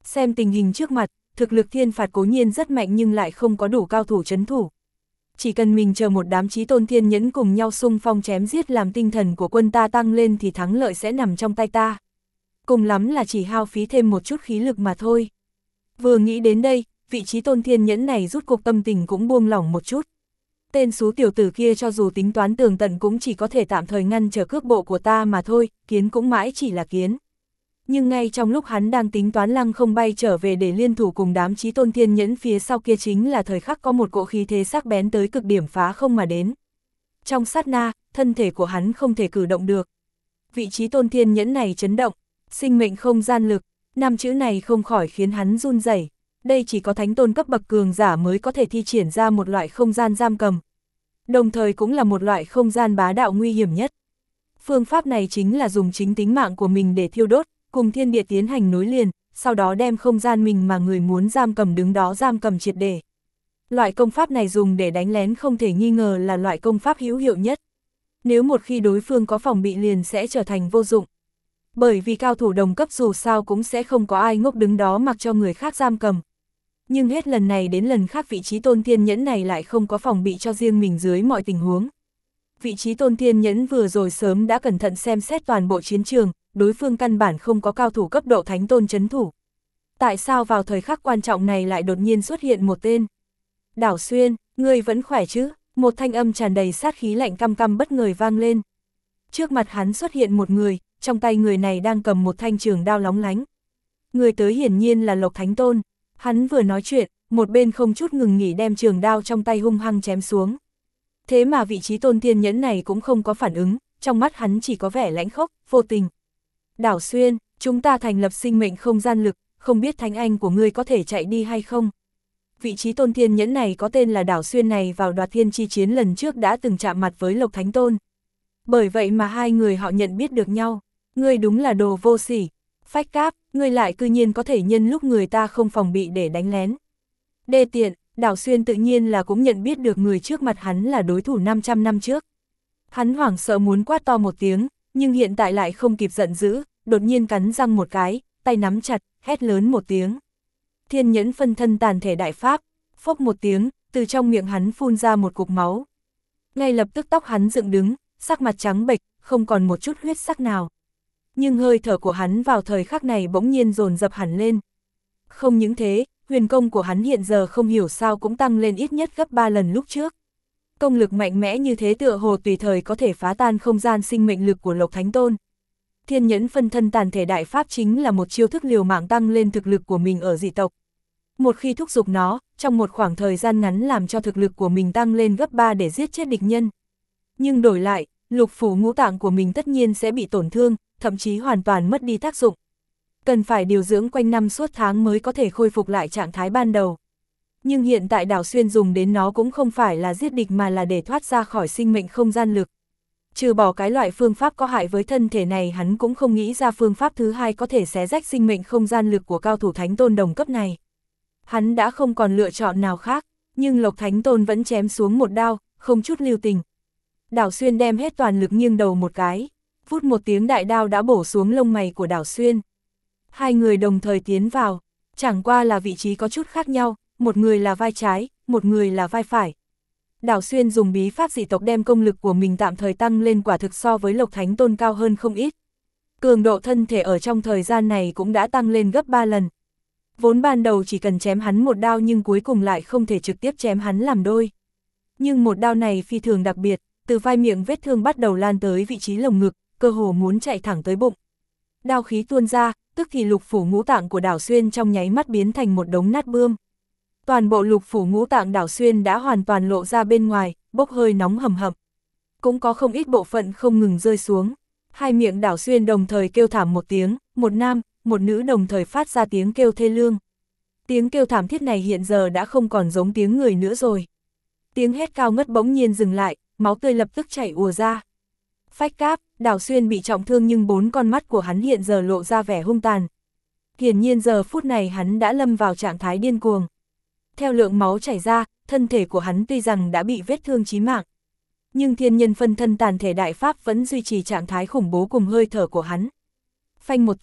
Xem tình hình trước mặt, thực lực thiên phạt cố nhiên rất mạnh nhưng lại không có đủ cao thủ trấn thủ. Chỉ cần mình chờ một đám chí tôn thiên nhẫn cùng nhau xung phong chém giết làm tinh thần của quân ta tăng lên thì thắng lợi sẽ nằm trong tay ta. Cùng lắm là chỉ hao phí thêm một chút khí lực mà thôi. Vừa nghĩ đến đây, vị chí tôn thiên nhẫn này rút cục tâm tình cũng buông lỏng một chút. Tên xú tiểu tử kia cho dù tính toán tường tận cũng chỉ có thể tạm thời ngăn trở cước bộ của ta mà thôi, kiến cũng mãi chỉ là kiến. Nhưng ngay trong lúc hắn đang tính toán lăng không bay trở về để liên thủ cùng đám chí tôn thiên nhẫn phía sau kia chính là thời khắc có một cỗ khí thế sắc bén tới cực điểm phá không mà đến. Trong sát na, thân thể của hắn không thể cử động được. Vị chí tôn thiên nhẫn này chấn động, sinh mệnh không gian lực, 5 chữ này không khỏi khiến hắn run rẩy. Đây chỉ có thánh tôn cấp bậc cường giả mới có thể thi triển ra một loại không gian giam cầm. Đồng thời cũng là một loại không gian bá đạo nguy hiểm nhất. Phương pháp này chính là dùng chính tính mạng của mình để thiêu đốt, cùng thiên địa tiến hành nối liền, sau đó đem không gian mình mà người muốn giam cầm đứng đó giam cầm triệt để. Loại công pháp này dùng để đánh lén không thể nghi ngờ là loại công pháp hữu hiệu nhất. Nếu một khi đối phương có phòng bị liền sẽ trở thành vô dụng. Bởi vì cao thủ đồng cấp dù sao cũng sẽ không có ai ngốc đứng đó mặc cho người khác giam cầm. Nhưng hết lần này đến lần khác vị trí tôn thiên nhẫn này lại không có phòng bị cho riêng mình dưới mọi tình huống. Vị trí tôn thiên nhẫn vừa rồi sớm đã cẩn thận xem xét toàn bộ chiến trường, đối phương căn bản không có cao thủ cấp độ thánh tôn trấn thủ. Tại sao vào thời khắc quan trọng này lại đột nhiên xuất hiện một tên? Đảo Xuyên, ngươi vẫn khỏe chứ? Một thanh âm tràn đầy sát khí lạnh căm căm bất ngờ vang lên. Trước mặt hắn xuất hiện một người, trong tay người này đang cầm một thanh trường đao lóng lánh. Người tới hiển nhiên là Lộc Thánh Tôn. Hắn vừa nói chuyện, một bên không chút ngừng nghỉ đem trường đao trong tay hung hăng chém xuống. Thế mà vị trí tôn thiên nhẫn này cũng không có phản ứng, trong mắt hắn chỉ có vẻ lãnh khốc, vô tình. Đảo Xuyên, chúng ta thành lập sinh mệnh không gian lực, không biết thánh anh của ngươi có thể chạy đi hay không? Vị trí tôn thiên nhẫn này có tên là Đảo Xuyên này vào đoạt thiên chi chiến lần trước đã từng chạm mặt với Lộc Thánh Tôn. Bởi vậy mà hai người họ nhận biết được nhau. Ngươi đúng là đồ vô sỉ, phách cáp, ngươi lại cư nhiên có thể nhân lúc người ta không phòng bị để đánh lén. Đê tiện, Đảo Xuyên tự nhiên là cũng nhận biết được người trước mặt hắn là đối thủ 500 năm trước. Hắn hoảng sợ muốn quát to một tiếng, nhưng hiện tại lại không kịp giận dữ, đột nhiên cắn răng một cái, tay nắm chặt, hét lớn một tiếng. Thiên nhẫn phân thân tàn thể đại pháp, phốc một tiếng, từ trong miệng hắn phun ra một cục máu. Ngay lập tức tóc hắn dựng đứng, sắc mặt trắng bệch, không còn một chút huyết sắc nào. Nhưng hơi thở của hắn vào thời khắc này bỗng nhiên dồn dập hẳn lên. Không những thế, huyền công của hắn hiện giờ không hiểu sao cũng tăng lên ít nhất gấp 3 lần lúc trước. Công lực mạnh mẽ như thế tựa hồ tùy thời có thể phá tan không gian sinh mệnh lực của Lộc Thánh Tôn. Thiên nhẫn phân thân tàn thể đại pháp chính là một chiêu thức liều mạng tăng lên thực lực của mình ở dị tộc. Một khi thúc giục nó, trong một khoảng thời gian ngắn làm cho thực lực của mình tăng lên gấp 3 để giết chết địch nhân. Nhưng đổi lại, lục phủ ngũ tạng của mình tất nhiên sẽ bị tổn thương, thậm chí hoàn toàn mất đi tác dụng. Cần phải điều dưỡng quanh năm suốt tháng mới có thể khôi phục lại trạng thái ban đầu. Nhưng hiện tại Đảo Xuyên dùng đến nó cũng không phải là giết địch mà là để thoát ra khỏi sinh mệnh không gian lực. Trừ bỏ cái loại phương pháp có hại với thân thể này hắn cũng không nghĩ ra phương pháp thứ hai có thể xé rách sinh mệnh không gian lực của cao thủ thánh tôn đồng cấp này. Hắn đã không còn lựa chọn nào khác, nhưng Lộc Thánh Tôn vẫn chém xuống một đao, không chút lưu tình. Đảo Xuyên đem hết toàn lực nghiêng đầu một cái, vút một tiếng đại đao đã bổ xuống lông mày của Đảo Xuyên. Hai người đồng thời tiến vào, chẳng qua là vị trí có chút khác nhau, một người là vai trái, một người là vai phải. Đảo Xuyên dùng bí pháp dị tộc đem công lực của mình tạm thời tăng lên quả thực so với Lộc Thánh Tôn cao hơn không ít. Cường độ thân thể ở trong thời gian này cũng đã tăng lên gấp 3 lần. Vốn ban đầu chỉ cần chém hắn một đao nhưng cuối cùng lại không thể trực tiếp chém hắn làm đôi. Nhưng một đao này phi thường đặc biệt, từ vai miệng vết thương bắt đầu lan tới vị trí lồng ngực, cơ hồ muốn chạy thẳng tới bụng. Đao khí tuôn ra, tức thì lục phủ ngũ tạng của Đảo Xuyên trong nháy mắt biến thành một đống nát bươm. Toàn bộ lục phủ ngũ tạng Đảo Xuyên đã hoàn toàn lộ ra bên ngoài, bốc hơi nóng hầm hập. Cũng có không ít bộ phận không ngừng rơi xuống. Hai miệng Đảo Xuyên đồng thời kêu thảm một tiếng, một nam, một nữ đồng thời phát ra tiếng kêu thê lương. Tiếng kêu thảm thiết này hiện giờ đã không còn giống tiếng người nữa rồi. Tiếng hét cao ngất bỗng nhiên dừng lại, máu tươi lập tức chảy ùa ra. Phách cáp, Đảo Xuyên bị trọng thương nhưng 4 con mắt của hắn hiện giờ lộ ra vẻ hung tàn. Hiển nhiên giờ phút này hắn đã lâm vào trạng thái điên cuồng. Theo lượng máu chảy ra, thân thể của hắn tuy rằng đã bị vết thương chí mạng, nhưng thiên nhân phân thân tàn thể đại pháp vẫn duy trì trạng thái khủng bố cùng hơi thở của hắn. Phanh một tiếng,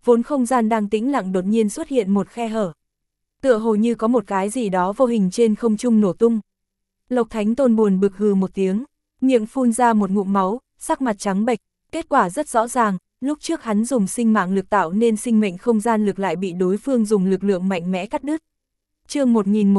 vốn không gian đang tĩnh lặng đột nhiên xuất hiện một khe hở. Tựa hồ như có một cái gì đó vô hình trên không trung nổ tung. Lộc Thánh Tôn buồn bực hừ một tiếng, miệng phun ra một ngụm máu, sắc mặt trắng bệch, kết quả rất rõ ràng, lúc trước hắn dùng sinh mạng lực tạo nên sinh mệnh không gian lực lại bị đối phương dùng lực lượng mạnh mẽ cắt đứt. Chương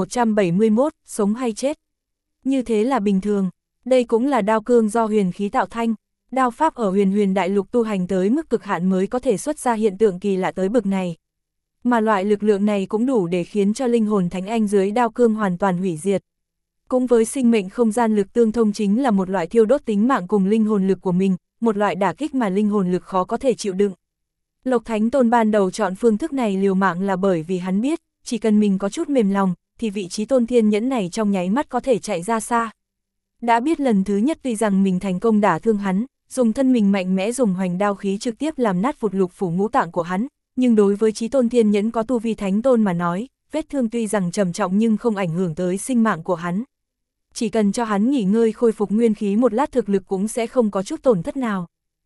1171, sống hay chết. Như thế là bình thường, đây cũng là đao cương do huyền khí tạo thành, đao pháp ở huyền đại lục tu hành tới mức cực hạn mới có thể xuất ra hiện tượng kỳ lạ tới bực này. Mà loại lực lượng này cũng đủ để khiến cho linh hồn thánh anh dưới đao cương hoàn toàn hủy diệt. Cũng với sinh mệnh không gian lực tương thông chính là một loại thiêu đốt tính mạng cùng linh hồn lực của mình, một loại đả kích mà linh hồn lực khó có thể chịu đựng. Lộc Thánh Tôn ban đầu chọn phương thức này liều mạng là bởi vì hắn biết, chỉ cần mình có chút mềm lòng, thì vị trí tôn thiên nhẫn này trong nháy mắt có thể chạy ra xa. Đã biết lần thứ nhất tuy rằng mình thành công đả thương hắn, dùng thân mình mạnh mẽ dùng hoành đao khí trực tiếp làm nát vụt lục phủ ngũ tạng của hắn, nhưng đối với chí tôn thiên nhẫn có tu vi thánh tôn mà nói, vết thương tuy rằng trầm trọng nhưng không ảnh hưởng tới sinh mạng của hắn. Chỉ cần cho hắn nghỉ ngơi khôi phục nguyên khí một lát thực lực cũng sẽ không có chút tổn thất nào.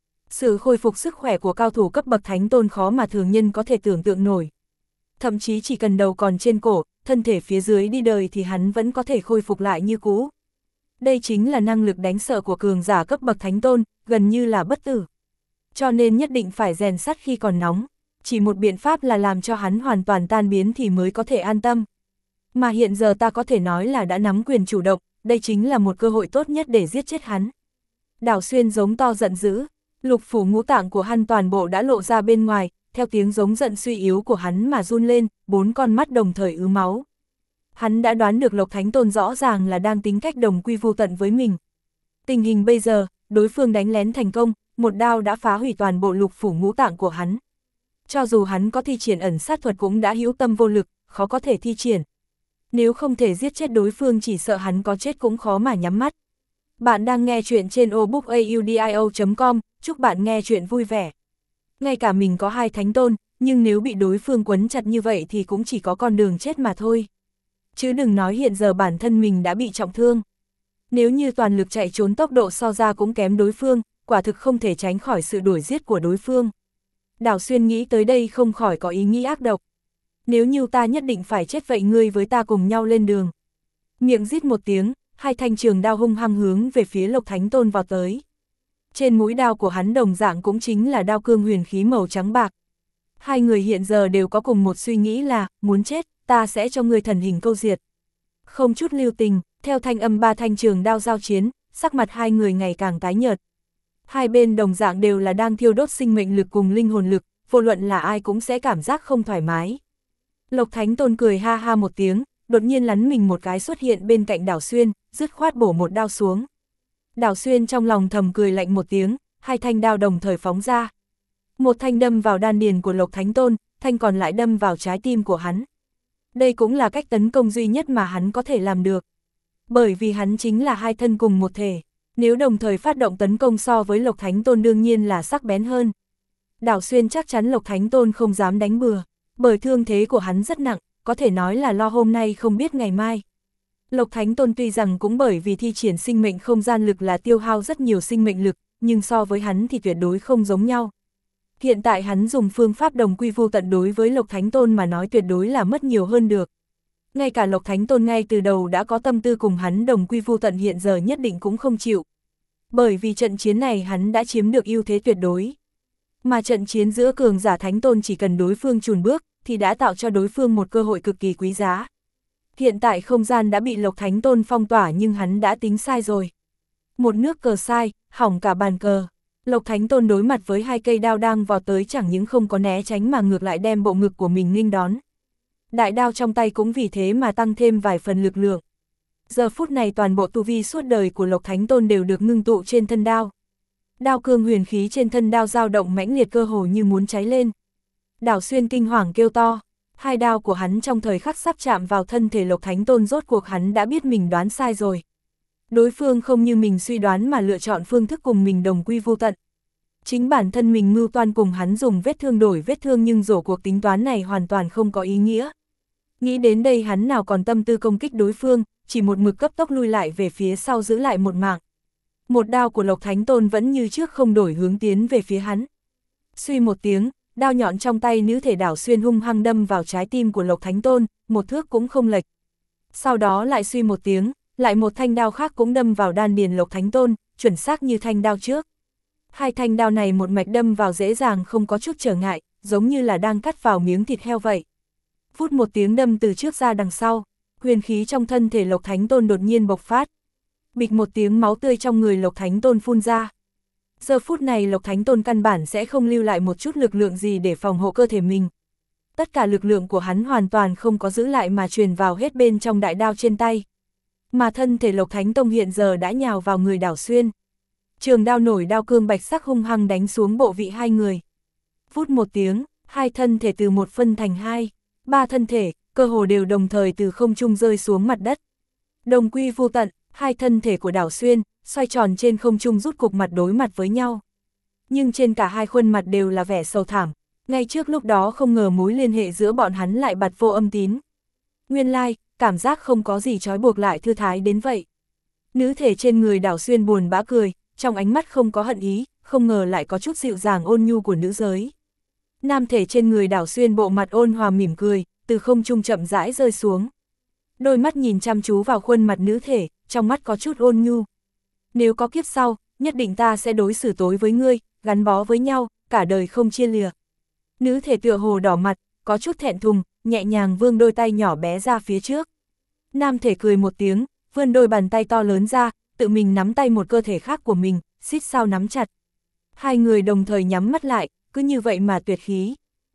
Sự khôi phục sức khỏe của cao thủ cấp bậc thánh tôn khó mà thường nhân có thể tưởng tượng nổi. Thậm chí chỉ cần đầu còn trên cổ, thân thể phía dưới đi đời thì hắn vẫn có thể khôi phục lại như cũ. Đây chính là năng lực đánh sợ của cường giả cấp bậc thánh tôn, gần như là bất tử. Cho nên nhất định phải rèn sắt khi còn nóng, chỉ một biện pháp là làm cho hắn hoàn toàn tan biến thì mới có thể an tâm. Mà hiện giờ ta có thể nói là đã nắm quyền chủ động, đây chính là một cơ hội tốt nhất để giết chết hắn. Đào Xuyên giống to giận dữ, lục phủ ngũ tạng của hắn toàn bộ đã lộ ra bên ngoài, theo tiếng giống giận suy yếu của hắn mà run lên, 4 con mắt đồng thời ứ máu. Hắn đã đoán được Lộc Thánh Tôn rõ ràng là đang tính cách đồng quy vu tận với mình. Tình hình bây giờ, đối phương đánh lén thành công, một đao đã phá hủy toàn bộ lục phủ ngũ tạng của hắn. Cho dù hắn có thi triển ẩn sát thuật cũng đã hữu tâm vô lực, khó có thể thi triển. Nếu không thể giết chết đối phương chỉ sợ hắn có chết cũng khó mà nhắm mắt. Bạn đang nghe chuyện trên obookaudio.com, chúc bạn nghe chuyện vui vẻ. Ngay cả mình có 2 thánh tôn, nhưng nếu bị đối phương quấn chặt như vậy thì cũng chỉ có con đường chết mà thôi. Chứ đừng nói hiện giờ bản thân mình đã bị trọng thương. Nếu như toàn lực chạy trốn tốc độ so ra cũng kém đối phương, quả thực không thể tránh khỏi sự đuổi giết của đối phương. Đào Xuyên nghĩ tới đây không khỏi có ý nghĩ ác độc. Nếu như ta nhất định phải chết vậy ngươi với ta cùng nhau lên đường. Miệng rít một tiếng, 2 thanh trường đao hung hăng hướng về phía Lộc Thánh Tôn vào tới. Trên mũi đao của hắn đồng dạng cũng chính là đao cương huyền khí màu trắng bạc. 2 người hiện giờ đều có cùng một suy nghĩ là, muốn chết, ta sẽ cho ngươi thần hình câu diệt. Không chút lưu tình, theo thanh âm 3 thanh trường đao giao chiến, sắc mặt 2 người ngày càng tái nhợt. Hai bên đồng dạng đều là đang thiêu đốt sinh mệnh lực cùng linh hồn lực, vô luận là ai cũng sẽ cảm giác không thoải mái. Lộc Thánh Tôn cười ha ha một tiếng, đột nhiên lắn mình một cái xuất hiện bên cạnh Đào Xuyên, dứt khoát bổ một đao xuống. Đào Xuyên trong lòng thầm cười lạnh một tiếng, 2 thanh đao đồng thời phóng ra. Một thanh đâm vào đan điền của Lộc Thánh Tôn, thanh còn lại đâm vào trái tim của hắn. Đây cũng là cách tấn công duy nhất mà hắn có thể làm được. Bởi vì hắn chính là 2 thân cùng một thể, nếu đồng thời phát động tấn công so với Lộc Thánh Tôn đương nhiên là sắc bén hơn. Đào Xuyên chắc chắn Lộc Thánh Tôn không dám đánh bừa, bởi thương thế của hắn rất nặng, có thể nói là lo hôm nay không biết ngày mai. Lộc Thánh Tôn tuy rằng cũng bởi vì thi triển sinh mệnh không gian lực là tiêu hao rất nhiều sinh mệnh lực, nhưng so với hắn thì tuyệt đối không giống nhau. Hiện tại hắn dùng phương pháp đồng quy vu tận đối với Lộc Thánh Tôn mà nói tuyệt đối là mất nhiều hơn được. Ngay cả Lộc Thánh Tôn ngay từ đầu đã có tâm tư cùng hắn đồng quy vu tận hiện giờ nhất định cũng không chịu. Bởi vì trận chiến này hắn đã chiếm được ưu thế tuyệt đối. Mà trận chiến giữa cường giả Thánh Tôn chỉ cần đối phương chùn bước, thì đã tạo cho đối phương một cơ hội cực kỳ quý giá. Hiện tại không gian đã bị Lộc Thánh Tôn phong tỏa nhưng hắn đã tính sai rồi. Một nước cờ sai, hỏng cả bàn cờ. Lộc Thánh Tôn đối mặt với 2 cây đao đang vào tới chẳng những không có né tránh mà ngược lại đem bộ ngực của mình nghênh đón. Đại đao trong tay cũng vì thế mà tăng thêm vài phần lực lượng. Giờ phút này toàn bộ tu vi suốt đời của Lộc Thánh Tôn đều được ngưng tụ trên thân đao. Đao cương huyền khí trên thân đao dao động mãnh liệt cơ hồ như muốn cháy lên. Đào Xuyên kinh hoàng kêu to, 2 đao của hắn trong thời khắc sắp chạm vào thân thể Lộc Thánh Tôn rốt cuộc hắn đã biết mình đoán sai rồi. Đối phương không như mình suy đoán mà lựa chọn phương thức cùng mình đồng quy vu tận. Chính bản thân mình mưu toan cùng hắn dùng vết thương đổi vết thương nhưng rổ cuộc tính toán này hoàn toàn không có ý nghĩa. Nghĩ đến đây hắn nào còn tâm tư công kích đối phương, chỉ một mực cấp tốc lui lại về phía sau giữ lại một mạng. Một đao của Lộc Thánh Tôn vẫn như trước không đổi hướng tiến về phía hắn. Suy một tiếng, đao nhọn trong tay nữ thể Đảo Xuyên hung hăng đâm vào trái tim của Lộc Thánh Tôn, một thước cũng không lệch. Sau đó lại suy một tiếng, lại một thanh đao khác cũng đâm vào đan điền Lộc Thánh Tôn, chuẩn xác như thanh đao trước. Hai thanh đao này một mạch đâm vào dễ dàng không có chút trở ngại, giống như là đang cắt vào miếng thịt heo vậy. Vút một tiếng đâm từ trước ra đằng sau, huyền khí trong thân thể Lộc Thánh Tôn đột nhiên bộc phát. Bịch một tiếng máu tươi trong người Lộc Thánh Tôn phun ra. Giờ phút này Lộc Thánh Tôn căn bản sẽ không lưu lại một chút lực lượng gì để phòng hộ cơ thể mình. Tất cả lực lượng của hắn hoàn toàn không có giữ lại mà truyền vào hết bên trong đại đao trên tay. Mà thân thể Lộc Thánh Tông hiện giờ đã nhào vào người Đảo Xuyên. Trường đao nổi đao cương bạch sắc hung hăng đánh xuống bộ vị hai người. Vút một tiếng, hai thân thể từ một phân thành hai, ba thân thể, cơ hồ đều đồng thời từ không trung rơi xuống mặt đất. Đồng quy vô tận, hai thân thể của Đảo Xuyên, xoay tròn trên không trung rút cục mặt đối mặt với nhau. Nhưng trên cả hai khuôn mặt đều là vẻ sầu thảm, ngay trước lúc đó không ngờ mối liên hệ giữa bọn hắn lại bật vô âm tín. Nguyên lai, cảm giác không có gì trói buộc lại thư thái đến vậy. Nữ thể trên người Đảo Xuyên buồn bã cười, trong ánh mắt không có hận ý, không ngờ lại có chút dịu dàng ôn nhu của nữ giới. Nam thể trên người Đảo Xuyên bộ mặt ôn hòa mỉm cười, từ không trung chậm rãi rơi xuống. Đôi mắt nhìn chăm chú vào khuôn mặt nữ thể, trong mắt có chút ôn nhu. Nếu có kiếp sau, nhất định ta sẽ đối xử tối với ngươi, gắn bó với nhau, cả đời không chia lìa. Nữ thể tựa hồ đỏ mặt, có chút thẹn thùng, nhẹ nhàng vươn đôi tay nhỏ bé ra phía trước. Nam thể cười một tiếng, vươn đôi bàn tay to lớn ra, tự mình nắm tay một cơ thể khác của mình, xít sao nắm chặt. Hai người đồng thời nhắm mắt lại, cứ như vậy mà tuyệt khí.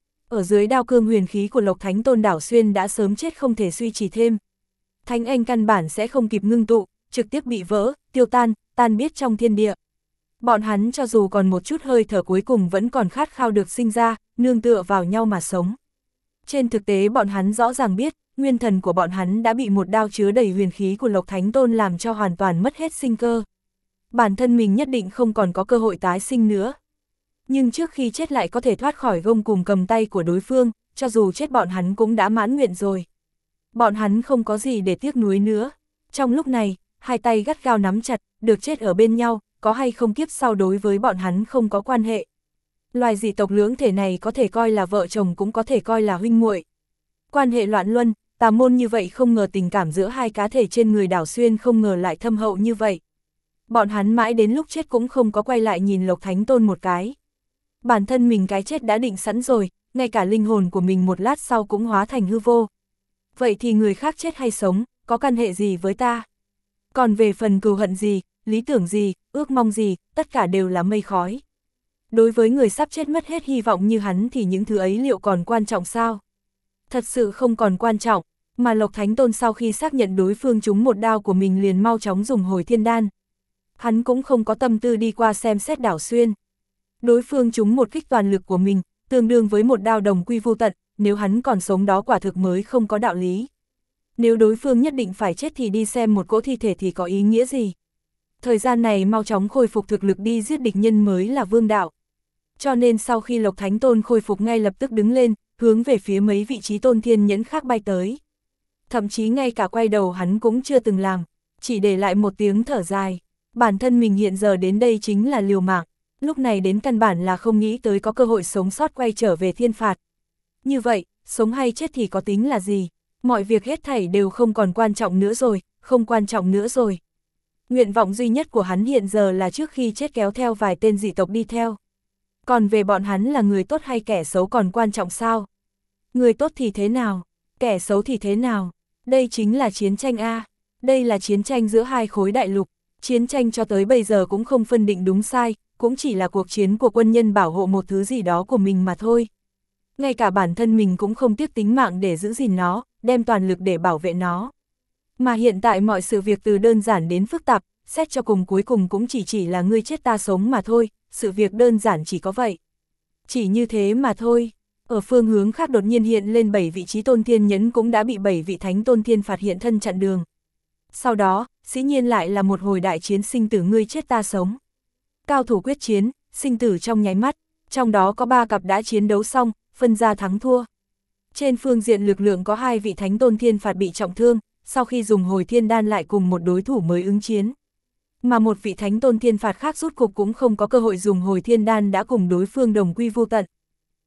Ở dưới đao cương huyền khí của Lộc Thánh Tôn Đảo Xuyên đã sớm chết không thể suy trì thêm. Thánh anh căn bản sẽ không kịp ngưng tụ, trực tiếp bị vỡ, tiêu tan, tan biết trong thiên địa. Bọn hắn cho dù còn một chút hơi thở cuối cùng vẫn còn khát khao được sinh ra, nương tựa vào nhau mà sống. Trên thực tế bọn hắn rõ ràng biết, nguyên thần của bọn hắn đã bị một đao chứa đầy huyền khí của Lộc Thánh Tôn làm cho hoàn toàn mất hết sinh cơ. Bản thân mình nhất định không còn có cơ hội tái sinh nữa. Nhưng trước khi chết lại có thể thoát khỏi gông cùm cầm tay của đối phương, cho dù chết bọn hắn cũng đã mãn nguyện rồi. Bọn hắn không có gì để tiếc nuối nữa. Trong lúc này, hai tay gắt gao nắm chặt, được chết ở bên nhau, có hay không kiếp sau đối với bọn hắn không có quan hệ. Loài dị tộc lưỡng thể này có thể coi là vợ chồng cũng có thể coi là huynh muội. Quan hệ loạn luân, tà môn như vậy không ngờ tình cảm giữa hai cá thể trên người Đảo Xuyên không ngờ lại thâm hậu như vậy. Bọn hắn mãi đến lúc chết cũng không có quay lại nhìn Lộc Thánh Tôn một cái. Bản thân mình cái chết đã định sẵn rồi, ngay cả linh hồn của mình một lát sau cũng hóa thành hư vô. Vậy thì người khác chết hay sống, có căn hệ gì với ta? Còn về phần cừu hận gì, lý tưởng gì, ước mong gì, tất cả đều là mây khói. Đối với người sắp chết mất hết hy vọng như hắn thì những thứ ấy liệu còn quan trọng sao? Thật sự không còn quan trọng, mà Lộc Thánh Tôn sau khi xác nhận đối phương trúng một đao của mình liền mau chóng dùng hồi thiên đan. Hắn cũng không có tâm tư đi qua xem xét Đảo Xuyên. Đối phương trúng một kích toàn lực của mình, tương đương với một đao đồng quy vô tận, nếu hắn còn sống đó quả thực mới không có đạo lý. Nếu đối phương nhất định phải chết thì đi xem một cỗ thi thể thì có ý nghĩa gì? Thời gian này mau chóng khôi phục thực lực đi giết địch nhân mới là vương đạo. Cho nên sau khi Lộc Thánh Tôn khôi phục ngay lập tức đứng lên, hướng về phía mấy vị trí tôn thiên nhẫn khác bay tới. Thậm chí ngay cả quay đầu hắn cũng chưa từng làm, chỉ để lại một tiếng thở dài. Bản thân mình hiện giờ đến đây chính là liều mạng, lúc này đến căn bản là không nghĩ tới có cơ hội sống sót quay trở về thiên phạt. Như vậy, sống hay chết thì có tính là gì? Mọi việc hết thảy đều không còn quan trọng nữa rồi, không quan trọng nữa rồi. Nguyện vọng duy nhất của hắn hiện giờ là trước khi chết kéo theo vài tên dị tộc đi theo. Còn về bọn hắn là người tốt hay kẻ xấu còn quan trọng sao? Người tốt thì thế nào? Kẻ xấu thì thế nào? Đây chính là chiến tranh A. Đây là chiến tranh giữa hai khối đại lục. Chiến tranh cho tới bây giờ cũng không phân định đúng sai, cũng chỉ là cuộc chiến của quân nhân bảo hộ một thứ gì đó của mình mà thôi. Ngay cả bản thân mình cũng không tiếc tính mạng để giữ gìn nó, đem toàn lực để bảo vệ nó. Mà hiện tại mọi sự việc từ đơn giản đến phức tạp, xét cho cùng cuối cùng cũng chỉ là ngươi chết ta sống mà thôi, sự việc đơn giản chỉ có vậy. Chỉ như thế mà thôi. Ở phương hướng khác đột nhiên hiện lên 7 vị trí tôn thiên nhẫn cũng đã bị 7 vị thánh tôn thiên phạt hiện thân chặn đường. Sau đó, dĩ nhiên lại là một hồi đại chiến sinh tử ngươi chết ta sống. Cao thủ quyết chiến, sinh tử trong nháy mắt, trong đó có 3 cặp đã chiến đấu xong, phân ra thắng thua. Trên phương diện lực lượng có 2 vị thánh tôn thiên phạt bị trọng thương, sau khi dùng hồi thiên đan lại cùng một đối thủ mới ứng chiến. Mà một vị thánh tôn thiên phạt khác rút cục cũng không có cơ hội dùng hồi thiên đan đã cùng đối phương đồng quy vô tận.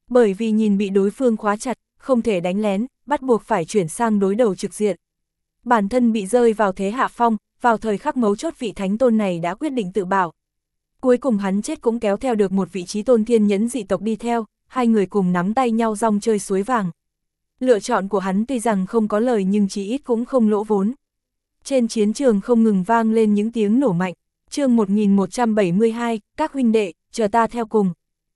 Bởi vì nhìn bị đối phương khóa chặt, không thể đánh lén, bắt buộc phải chuyển sang đối đầu trực diện. Bản thân bị rơi vào thế hạ phong, vào thời khắc mấu chốt vị thánh tôn này đã quyết định tự bảo. Cuối cùng hắn chết cũng kéo theo được một vị trí tôn thiên nhẫn dị tộc đi theo, hai người cùng nắm tay nhau rong chơi suối vàng. Lựa chọn của hắn tuy rằng không có lời nhưng chí ít cũng không lỗ vốn. Trên chiến trường không ngừng vang lên những tiếng nổ mạnh. Chương 1172, các huynh đệ, chờ ta theo cùng.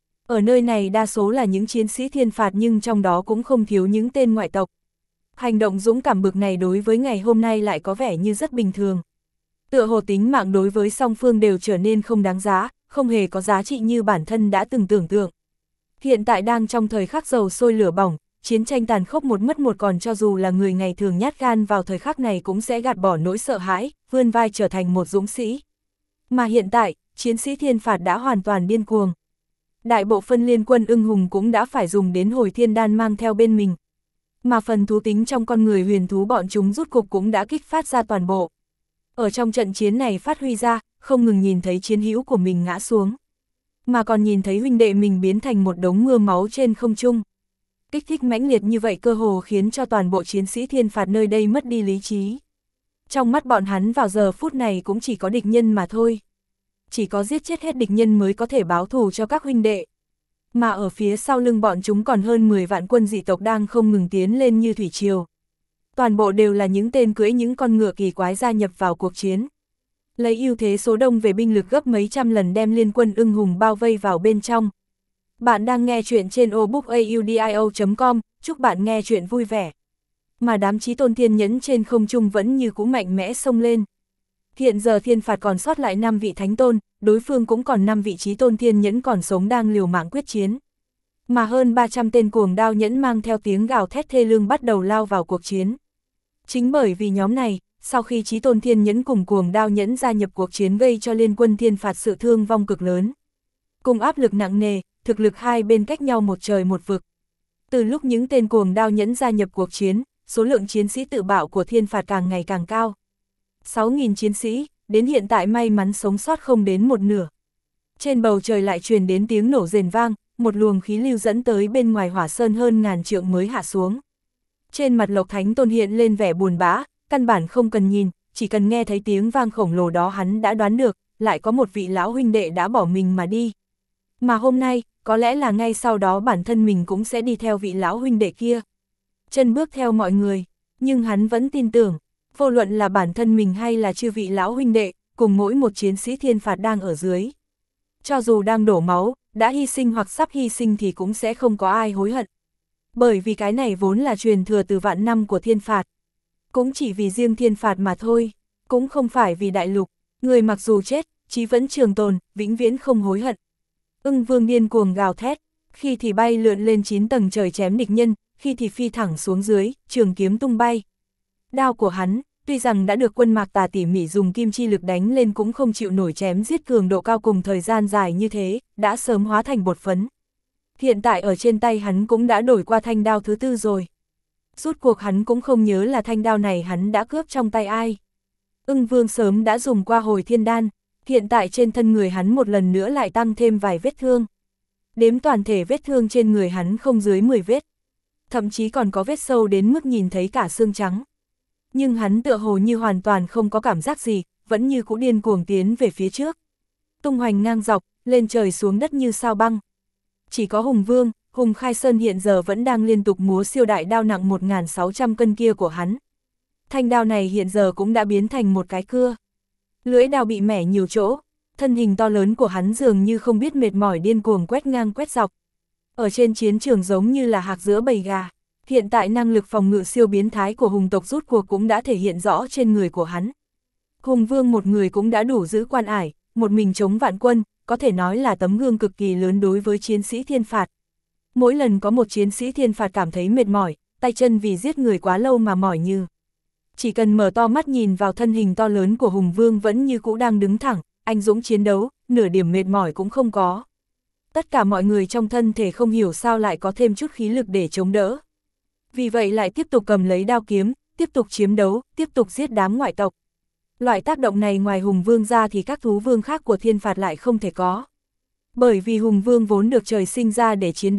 Ở nơi này đa số là những chiến sĩ thiên phạt nhưng trong đó cũng không thiếu những tên ngoại tộc. Hành động dũng cảm bực này đối với ngày hôm nay lại có vẻ như rất bình thường. Tựa hồ tính mạng đối với song phương đều trở nên không đáng giá, không hề có giá trị như bản thân đã từng tưởng tượng. Hiện tại đang trong thời khắc dầu sôi lửa bỏng, chiến tranh tàn khốc một mất một còn, cho dù là người ngày thường nhát gan vào thời khắc này cũng sẽ gạt bỏ nỗi sợ hãi, vươn vai trở thành một dũng sĩ. Mà hiện tại, chiến sĩ thiên phạt đã hoàn toàn điên cuồng. Đại bộ phân liên quân ưng hùng cũng đã phải dùng đến hồi thiên đan mang theo bên mình. Mà phần thú tính trong con người huyền thú bọn chúng rút cục cũng đã kích phát ra toàn bộ. Ở trong trận chiến này phát huy ra, không ngừng nhìn thấy chiến hữu của mình ngã xuống. Mà còn nhìn thấy huynh đệ mình biến thành một đống mưa máu trên không trung. Kích thích mãnh liệt như vậy cơ hồ khiến cho toàn bộ chiến sĩ thiên phạt nơi đây mất đi lý trí. Trong mắt bọn hắn vào giờ phút này cũng chỉ có địch nhân mà thôi. Chỉ có giết chết hết địch nhân mới có thể báo thù cho các huynh đệ. Mà ở phía sau lưng bọn chúng còn hơn 10 vạn quân dị tộc đang không ngừng tiến lên như thủy triều. Toàn bộ đều là những tên cưỡi những con ngựa kỳ quái gia nhập vào cuộc chiến. Lấy ưu thế số đông về binh lực gấp mấy trăm lần đem liên quân ưng hùng bao vây vào bên trong. Bạn đang nghe chuyện trên obookaudio.com, chúc bạn nghe chuyện vui vẻ. Mà đám chí tôn thiên nhẫn trên không trung vẫn như cũ mạnh mẽ xông lên. Hiện giờ thiên phạt còn sót lại 5 vị thánh tôn, đối phương cũng còn 5 vị chí tôn thiên nhẫn còn sống đang liều mạng quyết chiến. Mà hơn 300 tên cuồng đao nhẫn mang theo tiếng gào thét thê lương bắt đầu lao vào cuộc chiến. Chính bởi vì nhóm này, sau khi chí tôn thiên nhẫn cùng cuồng đao nhẫn gia nhập cuộc chiến gây cho liên quân thiên phạt sự thương vong cực lớn. Cùng áp lực nặng nề, thực lực hai bên cách nhau một trời một vực. Từ lúc những tên cuồng đao nhẫn gia nhập cuộc chiến, số lượng chiến sĩ tự bạo của thiên phạt càng ngày càng cao. 6.000 chiến sĩ, đến hiện tại may mắn sống sót không đến một nửa. Trên bầu trời lại truyền đến tiếng nổ rền vang, một luồng khí lưu dẫn tới bên ngoài hỏa sơn hơn ngàn trượng mới hạ xuống. Trên mặt Lộc Thánh Tôn hiện lên vẻ buồn bã, căn bản không cần nhìn, chỉ cần nghe thấy tiếng vang khổng lồ đó hắn đã đoán được, lại có một vị lão huynh đệ đã bỏ mình mà đi. Mà hôm nay, có lẽ là ngay sau đó bản thân mình cũng sẽ đi theo vị lão huynh đệ kia. Chân bước theo mọi người, nhưng hắn vẫn tin tưởng, vô luận là bản thân mình hay là chư vị lão huynh đệ, cùng mỗi một chiến sĩ thiên phạt đang ở dưới. Cho dù đang đổ máu, đã hy sinh hoặc sắp hy sinh thì cũng sẽ không có ai hối hận. Bởi vì cái này vốn là truyền thừa từ vạn năm của thiên phạt. Cũng chỉ vì riêng thiên phạt mà thôi, cũng không phải vì đại lục, người mặc dù chết, chí vẫn trường tồn, vĩnh viễn không hối hận. Ưng Vương điên cuồng gào thét, khi thì bay lượn lên 9 tầng trời chém địch nhân, khi thì phi thẳng xuống dưới, trường kiếm tung bay. Đao của hắn, tuy rằng đã được quân Mạc Tà tỉ mỉ dùng kim chi lực đánh lên cũng không chịu nổi chém giết cường độ cao cùng thời gian dài như thế, đã sớm hóa thành bột phấn. Hiện tại ở trên tay hắn cũng đã đổi qua thanh đao thứ tư rồi. Rút cuộc hắn cũng không nhớ là thanh đao này hắn đã cướp trong tay ai. Ưng Vương sớm đã dùng qua hồi thiên đan, hiện tại trên thân người hắn một lần nữa lại tăng thêm vài vết thương. Đếm toàn thể vết thương trên người hắn không dưới 10 vết. Thậm chí còn có vết sâu đến mức nhìn thấy cả xương trắng. Nhưng hắn tựa hồ như hoàn toàn không có cảm giác gì, vẫn như cũ điên cuồng tiến về phía trước. Tung hoành ngang dọc, lên trời xuống đất như sao băng. Chỉ có Hùng Vương, Hùng Khai Sơn hiện giờ vẫn đang liên tục múa siêu đại đao nặng 1.600 cân kia của hắn. Thanh đao này hiện giờ cũng đã biến thành một cái cưa. Lưỡi đao bị mẻ nhiều chỗ, thân hình to lớn của hắn dường như không biết mệt mỏi điên cuồng quét ngang quét dọc. Ở trên chiến trường giống như là hạc giữa bầy gà, hiện tại năng lực phòng ngự siêu biến thái của hùng tộc rút cuộc cũng đã thể hiện rõ trên người của hắn. Hùng Vương một người cũng đã đủ giữ quan ải, một mình chống vạn quân, có thể nói là tấm gương cực kỳ lớn đối với chiến sĩ thiên phạt. Mỗi lần có một chiến sĩ thiên phạt cảm thấy mệt mỏi, tay chân vì giết người quá lâu mà mỏi như. Chỉ cần mở to mắt nhìn vào thân hình to lớn của Hùng Vương vẫn như cũ đang đứng thẳng, anh dũng chiến đấu, nửa điểm mệt mỏi cũng không có. Tất cả mọi người trong thân thể không hiểu sao lại có thêm chút khí lực để chống đỡ. Vì vậy lại tiếp tục cầm lấy đao kiếm, tiếp tục chiếm đấu, tiếp tục giết đám ngoại tộc. Loại tác động này ngoài Hùng Vương ra thì các thú vương khác của thiên phạt lại không thể có. Bởi vì Hùng Vương vốn được trời sinh ra để chiến đấu,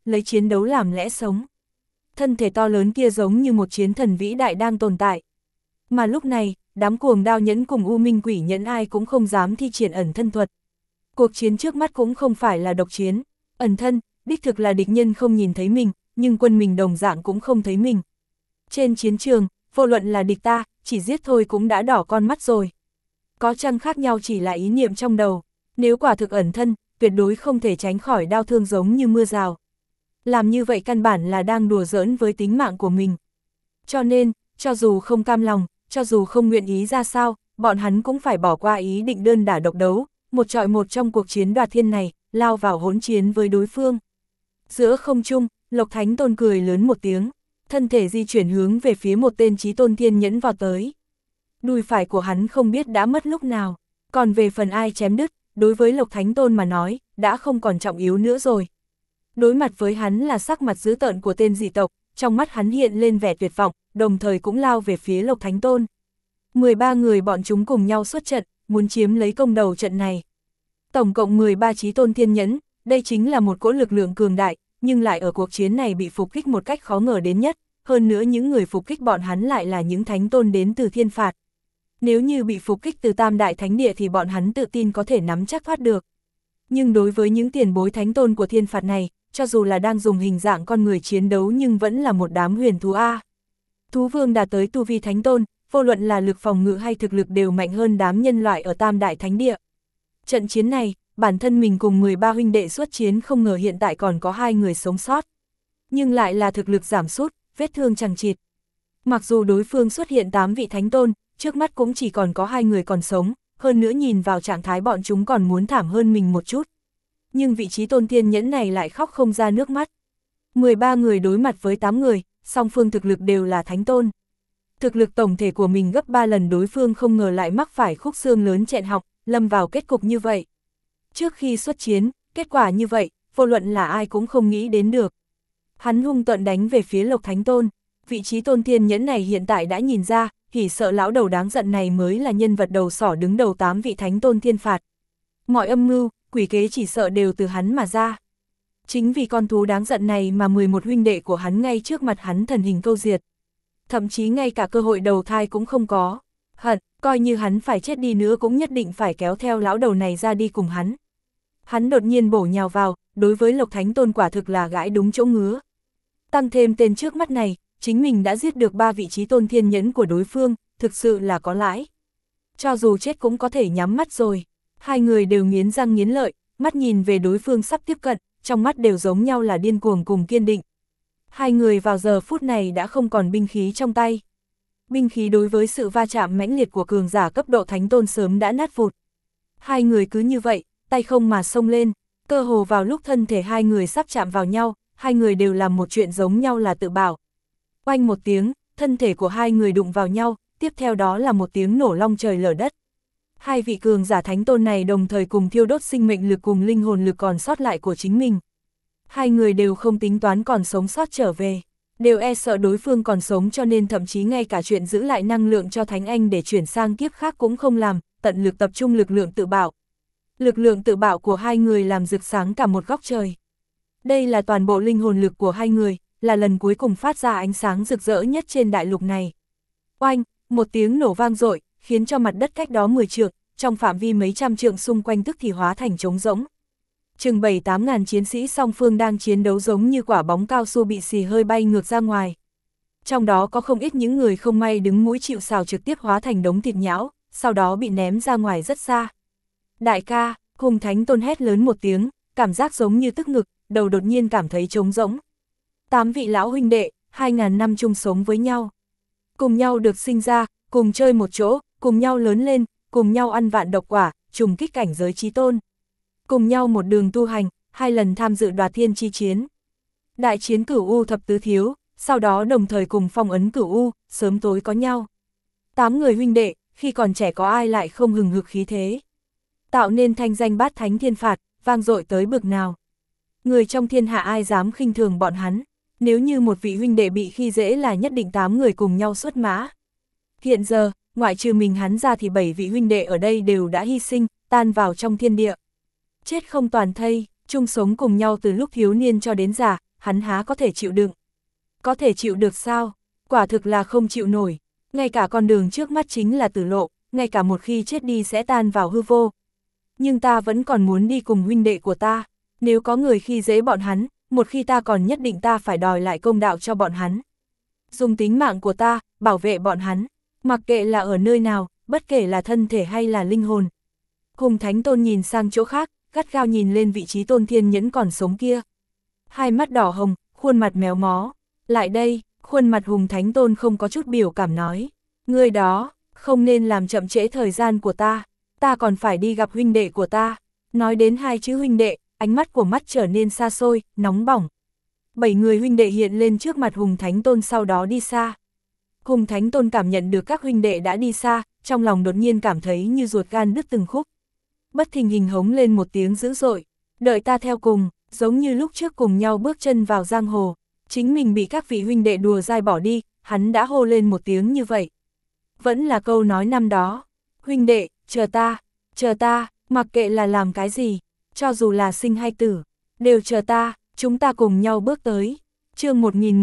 lấy chiến đấu làm lẽ sống. Thân thể to lớn kia giống như một chiến thần vĩ đại đang tồn tại. Mà lúc này, đám cuồng đao nhẫn cùng U Minh Quỷ nhẫn ai cũng không dám thi triển ẩn thân thuật. Cuộc chiến trước mắt cũng không phải là độc chiến, ẩn thân, đích thực là địch nhân không nhìn thấy mình, nhưng quân mình đồng dạng cũng không thấy mình. Trên chiến trường, vô luận là địch ta, chỉ giết thôi cũng đã đỏ con mắt rồi. Có chăng khác nhau chỉ là ý niệm trong đầu, nếu quả thực ẩn thân, tuyệt đối không thể tránh khỏi đau thương giống như mưa rào. Làm như vậy căn bản là đang đùa giỡn với tính mạng của mình. Cho nên, cho dù không cam lòng, cho dù không nguyện ý ra sao, bọn hắn cũng phải bỏ qua ý định đơn đả độc đấu, một trọi một trong cuộc chiến đoạt thiên này, lao vào hỗn chiến với đối phương. Giữa không trung, Lộc Thánh Tôn cười lớn một tiếng, thân thể di chuyển hướng về phía một tên chí tôn thiên nhẫn vào tới. Đùi phải của hắn không biết đã mất lúc nào, còn về phần ai chém đứt, đối với Lộc Thánh Tôn mà nói, đã không còn trọng yếu nữa rồi. Đối mặt với hắn là sắc mặt dữ tợn của tên dị tộc, trong mắt hắn hiện lên vẻ tuyệt vọng, đồng thời cũng lao về phía Lộc Thánh Tôn. 13 người bọn chúng cùng nhau xuất trận, muốn chiếm lấy công đầu trận này. Tổng cộng 13 chí tôn thiên nhẫn, đây chính là một cỗ lực lượng cường đại, nhưng lại ở cuộc chiến này bị phục kích một cách khó ngờ đến nhất, hơn nữa những người phục kích bọn hắn lại là những thánh tôn đến từ thiên phạt. Nếu như bị phục kích từ Tam Đại Thánh Địa thì bọn hắn tự tin có thể nắm chắc thoát được. Nhưng đối với những tiền bối thánh tôn của thiên phạt này, cho dù là đang dùng hình dạng con người chiến đấu nhưng vẫn là một đám huyền thú A. Thú vương đạt tới tu vi thánh tôn, vô luận là lực phòng ngự hay thực lực đều mạnh hơn đám nhân loại ở Tam Đại Thánh Địa. Trận chiến này, bản thân mình cùng 13 huynh đệ xuất chiến không ngờ hiện tại còn có 2 người sống sót. Nhưng lại là thực lực giảm sút, vết thương chằng chịt. Mặc dù đối phương xuất hiện 8 vị thánh tôn, trước mắt cũng chỉ còn có 2 người còn sống, hơn nữa nhìn vào trạng thái bọn chúng còn muốn thảm hơn mình một chút. Nhưng vị trí tôn thiên nhẫn này lại khóc không ra nước mắt. 13 người đối mặt với 8 người, song phương thực lực đều là thánh tôn. Thực lực tổng thể của mình gấp 3 lần đối phương không ngờ lại mắc phải khúc xương lớn chẹn họng, lâm vào kết cục như vậy. Trước khi xuất chiến, kết quả như vậy, vô luận là ai cũng không nghĩ đến được. Hắn hung tợn đánh về phía Lộc Thánh Tôn, vị trí tôn thiên nhẫn này hiện tại đã nhìn ra, hỉ sợ lão đầu đáng giận này mới là nhân vật đầu sỏ đứng đầu 8 vị thánh tôn thiên phạt. Mọi âm mưu, quỷ kế chỉ sợ đều từ hắn mà ra. Chính vì con thú đáng giận này mà 11 huynh đệ của hắn ngay trước mặt hắn thần hình câu diệt. Thậm chí ngay cả cơ hội đầu thai cũng không có. Hận, coi như hắn phải chết đi nữa cũng nhất định phải kéo theo lão đầu này ra đi cùng hắn. Hắn đột nhiên bổ nhào vào, đối với Lộc Thánh Tôn quả thực là gãi đúng chỗ ngứa. Tăng thêm tên trước mắt này, chính mình đã giết được 3 vị trí tôn thiên nhẫn của đối phương, thực sự là có lãi. Cho dù chết cũng có thể nhắm mắt rồi. 2 người đều nghiến răng nghiến lợi, mắt nhìn về đối phương sắp tiếp cận, trong mắt đều giống nhau là điên cuồng cùng kiên định. 2 người vào giờ phút này đã không còn binh khí trong tay. Binh khí đối với sự va chạm mãnh liệt của cường giả cấp độ thánh tôn sớm đã nát vụt. 2 người cứ như vậy, tay không mà xông lên, cơ hồ vào lúc thân thể 2 người sắp chạm vào nhau, 2 người đều làm một chuyện giống nhau là tự bảo. Oanh một tiếng, thân thể của 2 người đụng vào nhau, tiếp theo đó là một tiếng nổ long trời lở đất. 2 vị cường giả thánh tôn này đồng thời cùng thiêu đốt sinh mệnh lực cùng linh hồn lực còn sót lại của chính mình. 2 người đều không tính toán còn sống sót trở về, đều e sợ đối phương còn sống cho nên thậm chí ngay cả chuyện giữ lại năng lượng cho Thánh Anh để chuyển sang kiếp khác cũng không làm, tận lực tập trung lực lượng tự bảo. Lực lượng tự bảo của 2 người làm rực sáng cả một góc trời. Đây là toàn bộ linh hồn lực của 2 người, là lần cuối cùng phát ra ánh sáng rực rỡ nhất trên đại lục này. Oanh, một tiếng nổ vang dội, khiến cho mặt đất cách đó 10 trượng, trong phạm vi mấy trăm trượng xung quanh tức thì hóa thành trống rỗng. Chừng 7-8 ngàn chiến sĩ song phương đang chiến đấu giống như quả bóng cao su bị xì hơi bay ngược ra ngoài. Trong đó có không ít những người không may đứng mũi chịu sào trực tiếp hóa thành đống thịt nhão, sau đó bị ném ra ngoài rất xa. Đại ca, Hùng Thánh Tôn hét lớn một tiếng, cảm giác giống như tức ngực, đầu đột nhiên cảm thấy trống rỗng. 8 vị lão huynh đệ, 2.000 năm chung sống với nhau. Cùng nhau được sinh ra, cùng chơi một chỗ, cùng nhau lớn lên, cùng nhau ăn vạn độc quả, trùng kích cảnh giới chí tôn. Cùng nhau một đường tu hành, 2 lần tham dự đoạt thiên chi chiến. Đại chiến Cửu U thập tứ thiếu, sau đó đồng thời cùng phong ấn Cửu U, sớm tối có nhau. 8 người huynh đệ, khi còn trẻ có ai lại không hừng hực khí thế. Tạo nên thanh danh bát thánh thiên phạt, vang dội tới bực nào. Người trong thiên hạ ai dám khinh thường bọn hắn, nếu như một vị huynh đệ bị khi dễ là nhất định 8 người cùng nhau xuất mã. Hiện giờ, ngoại trừ mình hắn ra thì 7 vị huynh đệ ở đây đều đã hy sinh, tan vào trong thiên địa. Chết không toàn thây, chung sống cùng nhau từ lúc thiếu niên cho đến già, hắn há có thể chịu đựng. Có thể chịu được sao? Quả thực là không chịu nổi. Ngay cả con đường trước mắt chính là tử lộ, ngay cả một khi chết đi sẽ tan vào hư vô. Nhưng ta vẫn còn muốn đi cùng huynh đệ của ta. Nếu có người khi dễ bọn hắn, một khi ta còn nhất định ta phải đòi lại công đạo cho bọn hắn. Dùng tính mạng của ta, bảo vệ bọn hắn. Mặc kệ là ở nơi nào, bất kể là thân thể hay là linh hồn. Hùng Thánh Tôn nhìn sang chỗ khác, gắt gao nhìn lên vị trí Tôn Thiên Nhẫn còn sống kia. Hai mắt đỏ hồng, khuôn mặt méo mó. Lại đây, khuôn mặt Hùng Thánh Tôn không có chút biểu cảm nói. Ngươi đó, không nên làm chậm trễ thời gian của ta còn phải đi gặp huynh đệ của ta. Nói đến hai chữ huynh đệ, ánh mắt của mắt trở nên xa xôi, nóng bỏng. 7 người huynh đệ hiện lên trước mặt Hùng Thánh Tôn sau đó đi xa. Hùng Thánh Tôn cảm nhận được các huynh đệ đã đi xa, trong lòng đột nhiên cảm thấy như ruột gan đứt từng khúc. Bất thình lình hống lên một tiếng dữ dội, đợi ta theo cùng, giống như lúc trước cùng nhau bước chân vào giang hồ, chính mình bị các vị huynh đệ đùa dai bỏ đi, hắn đã hô lên một tiếng như vậy. Vẫn là câu nói năm đó, huynh đệ, chờ ta, mặc kệ là làm cái gì, cho dù là sinh hay tử, đều chờ ta, chúng ta cùng nhau bước tới. Chương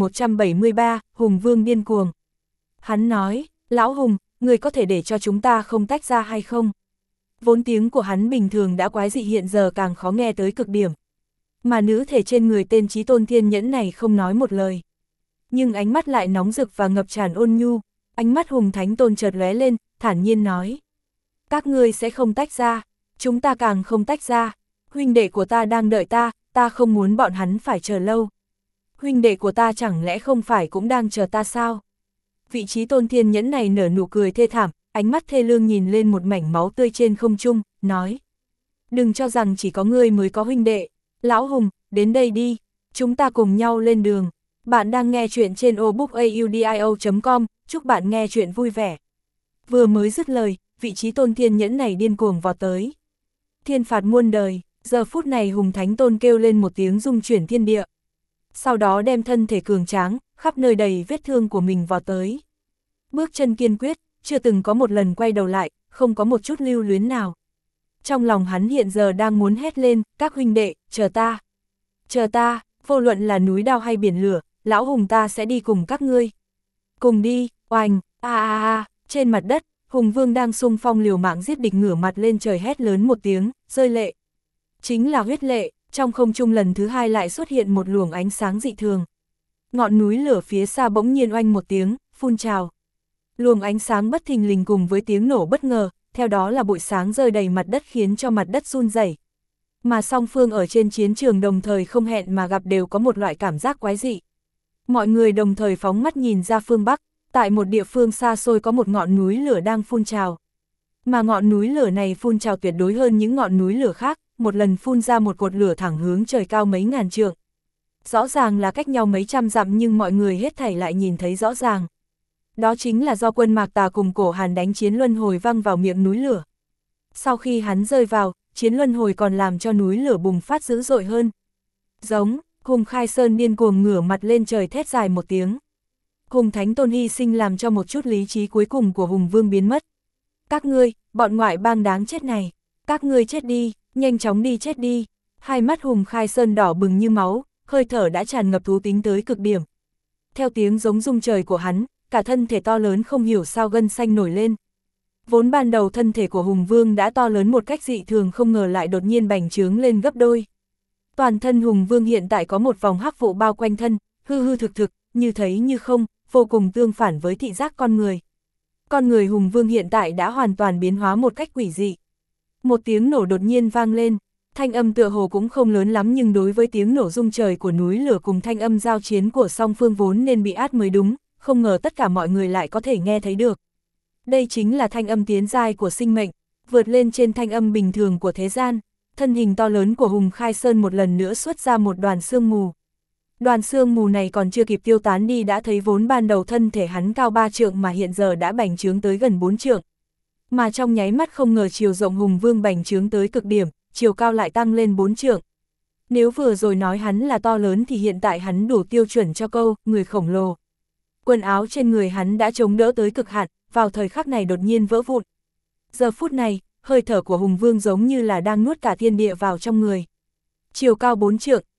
1173, Hùng Vương điên cuồng. Hắn nói, lão Hùng, người có thể để cho chúng ta không tách ra hay không? Vốn tiếng của hắn bình thường đã quái dị hiện giờ càng khó nghe tới cực điểm. Mà nữ thể trên người tên Chí Tôn Thiên Nhẫn này không nói một lời. Nhưng ánh mắt lại nóng rực và ngập tràn ôn nhu, ánh mắt Hùng Thánh Tôn chợt lóe lên, thản nhiên nói. Các ngươi sẽ không tách ra, chúng ta càng không tách ra, huynh đệ của ta đang đợi ta không muốn bọn hắn phải chờ lâu. Huynh đệ của ta chẳng lẽ không phải cũng đang chờ ta sao? Vị Chí Tôn Thiên Nhẫn này nở nụ cười thê thảm, ánh mắt thê lương nhìn lên một mảnh máu tươi trên không trung, nói. Đừng cho rằng chỉ có ngươi mới có huynh đệ, lão Hùng, đến đây đi, chúng ta cùng nhau lên đường. Bạn đang nghe chuyện trên obookaudio.com, chúc bạn nghe chuyện vui vẻ. Vừa mới dứt lời, vị Chí Tôn Thiên Nhẫn này điên cuồng vọt tới. Thiên phạt muôn đời, giờ phút này Hùng Thánh Tôn kêu lên một tiếng rung chuyển thiên địa. Sau đó đem thân thể cường tráng, khắp nơi đầy vết thương của mình vọt tới. Bước chân kiên quyết, chưa từng có một lần quay đầu lại, không có một chút lưu luyến nào. Trong lòng hắn hiện giờ đang muốn hét lên, các huynh đệ, chờ ta, vô luận là núi đao hay biển lửa, lão Hùng ta sẽ đi cùng các ngươi. Cùng đi, oanh, trên mặt đất, Hùng Vương đang xung phong liều mạng giết địch ngửa mặt lên trời hét lớn một tiếng, rơi lệ. Chính là huyết lệ, trong không trung lần thứ hai lại xuất hiện một luồng ánh sáng dị thường. Ngọn núi lửa phía xa bỗng nhiên oanh một tiếng, phun trào. Luồng ánh sáng bất thình lình cùng với tiếng nổ bất ngờ, theo đó là bụi sáng rơi đầy mặt đất khiến cho mặt đất run rẩy. Mà song phương ở trên chiến trường đồng thời không hẹn mà gặp đều có một loại cảm giác quái dị. Mọi người đồng thời phóng mắt nhìn ra phương Bắc, tại một địa phương xa xôi có một ngọn núi lửa đang phun trào. Mà ngọn núi lửa này phun trào tuyệt đối hơn những ngọn núi lửa khác, một lần phun ra một cột lửa thẳng hướng trời cao mấy ngàn trượng. Rõ ràng là cách nhau mấy trăm dặm nhưng mọi người hết thảy lại nhìn thấy rõ ràng. Đó chính là do quân Mạc Tà cùng Cổ Hàn đánh chiến luân hồi văng vào miệng núi lửa. Sau khi hắn rơi vào, chiến luân hồi còn làm cho núi lửa bùng phát dữ dội hơn. Giống, Hùng Khai Sơn điên cuồng ngửa mặt lên trời thét dài một tiếng. Hùng Thánh Tôn hy sinh làm cho một chút lý trí cuối cùng của Hùng Vương biến mất. Các ngươi, bọn ngoại bang đáng chết này, các ngươi chết đi, nhanh chóng đi chết đi. Hai mắt Hùng Khai Sơn đỏ bừng như máu, hơi thở đã tràn ngập thú tính tới cực điểm. Theo tiếng giống rung trời của hắn, cả thân thể to lớn không hiểu sao gân xanh nổi lên. Vốn ban đầu thân thể của Hùng Vương đã to lớn một cách dị thường không ngờ lại đột nhiên bành trướng lên gấp đôi. Toàn thân Hùng Vương hiện tại có một vòng hắc vụ bao quanh thân, hư hư thực thực, như thấy như không, vô cùng tương phản với thị giác con người. Con người Hùng Vương hiện tại đã hoàn toàn biến hóa một cách quỷ dị. Một tiếng nổ đột nhiên vang lên, thanh âm tựa hồ cũng không lớn lắm nhưng đối với tiếng nổ rung trời của núi lửa cùng thanh âm giao chiến của song phương vốn nên bị át mới đúng, không ngờ tất cả mọi người lại có thể nghe thấy được. Đây chính là thanh âm tiến giai của sinh mệnh, vượt lên trên thanh âm bình thường của thế gian. Thân hình to lớn của Hùng Khai Sơn một lần nữa xuất ra một đoàn sương mù. Đoàn sương mù này còn chưa kịp tiêu tán đi đã thấy vốn ban đầu thân thể hắn cao 3 trượng mà hiện giờ đã bành trướng tới gần 4 trượng. Mà trong nháy mắt không ngờ chiều rộng Hùng Vương bành trướng tới cực điểm, chiều cao lại tăng lên 4 trượng. Nếu vừa rồi nói hắn là to lớn thì hiện tại hắn đủ tiêu chuẩn cho câu, người khổng lồ. Quần áo trên người hắn đã chống đỡ tới cực hạn, vào thời khắc này đột nhiên vỡ vụn. Giờ phút này, hơi thở của Hùng Vương giống như là đang nuốt cả thiên địa vào trong người. Chiều cao 4 trượng,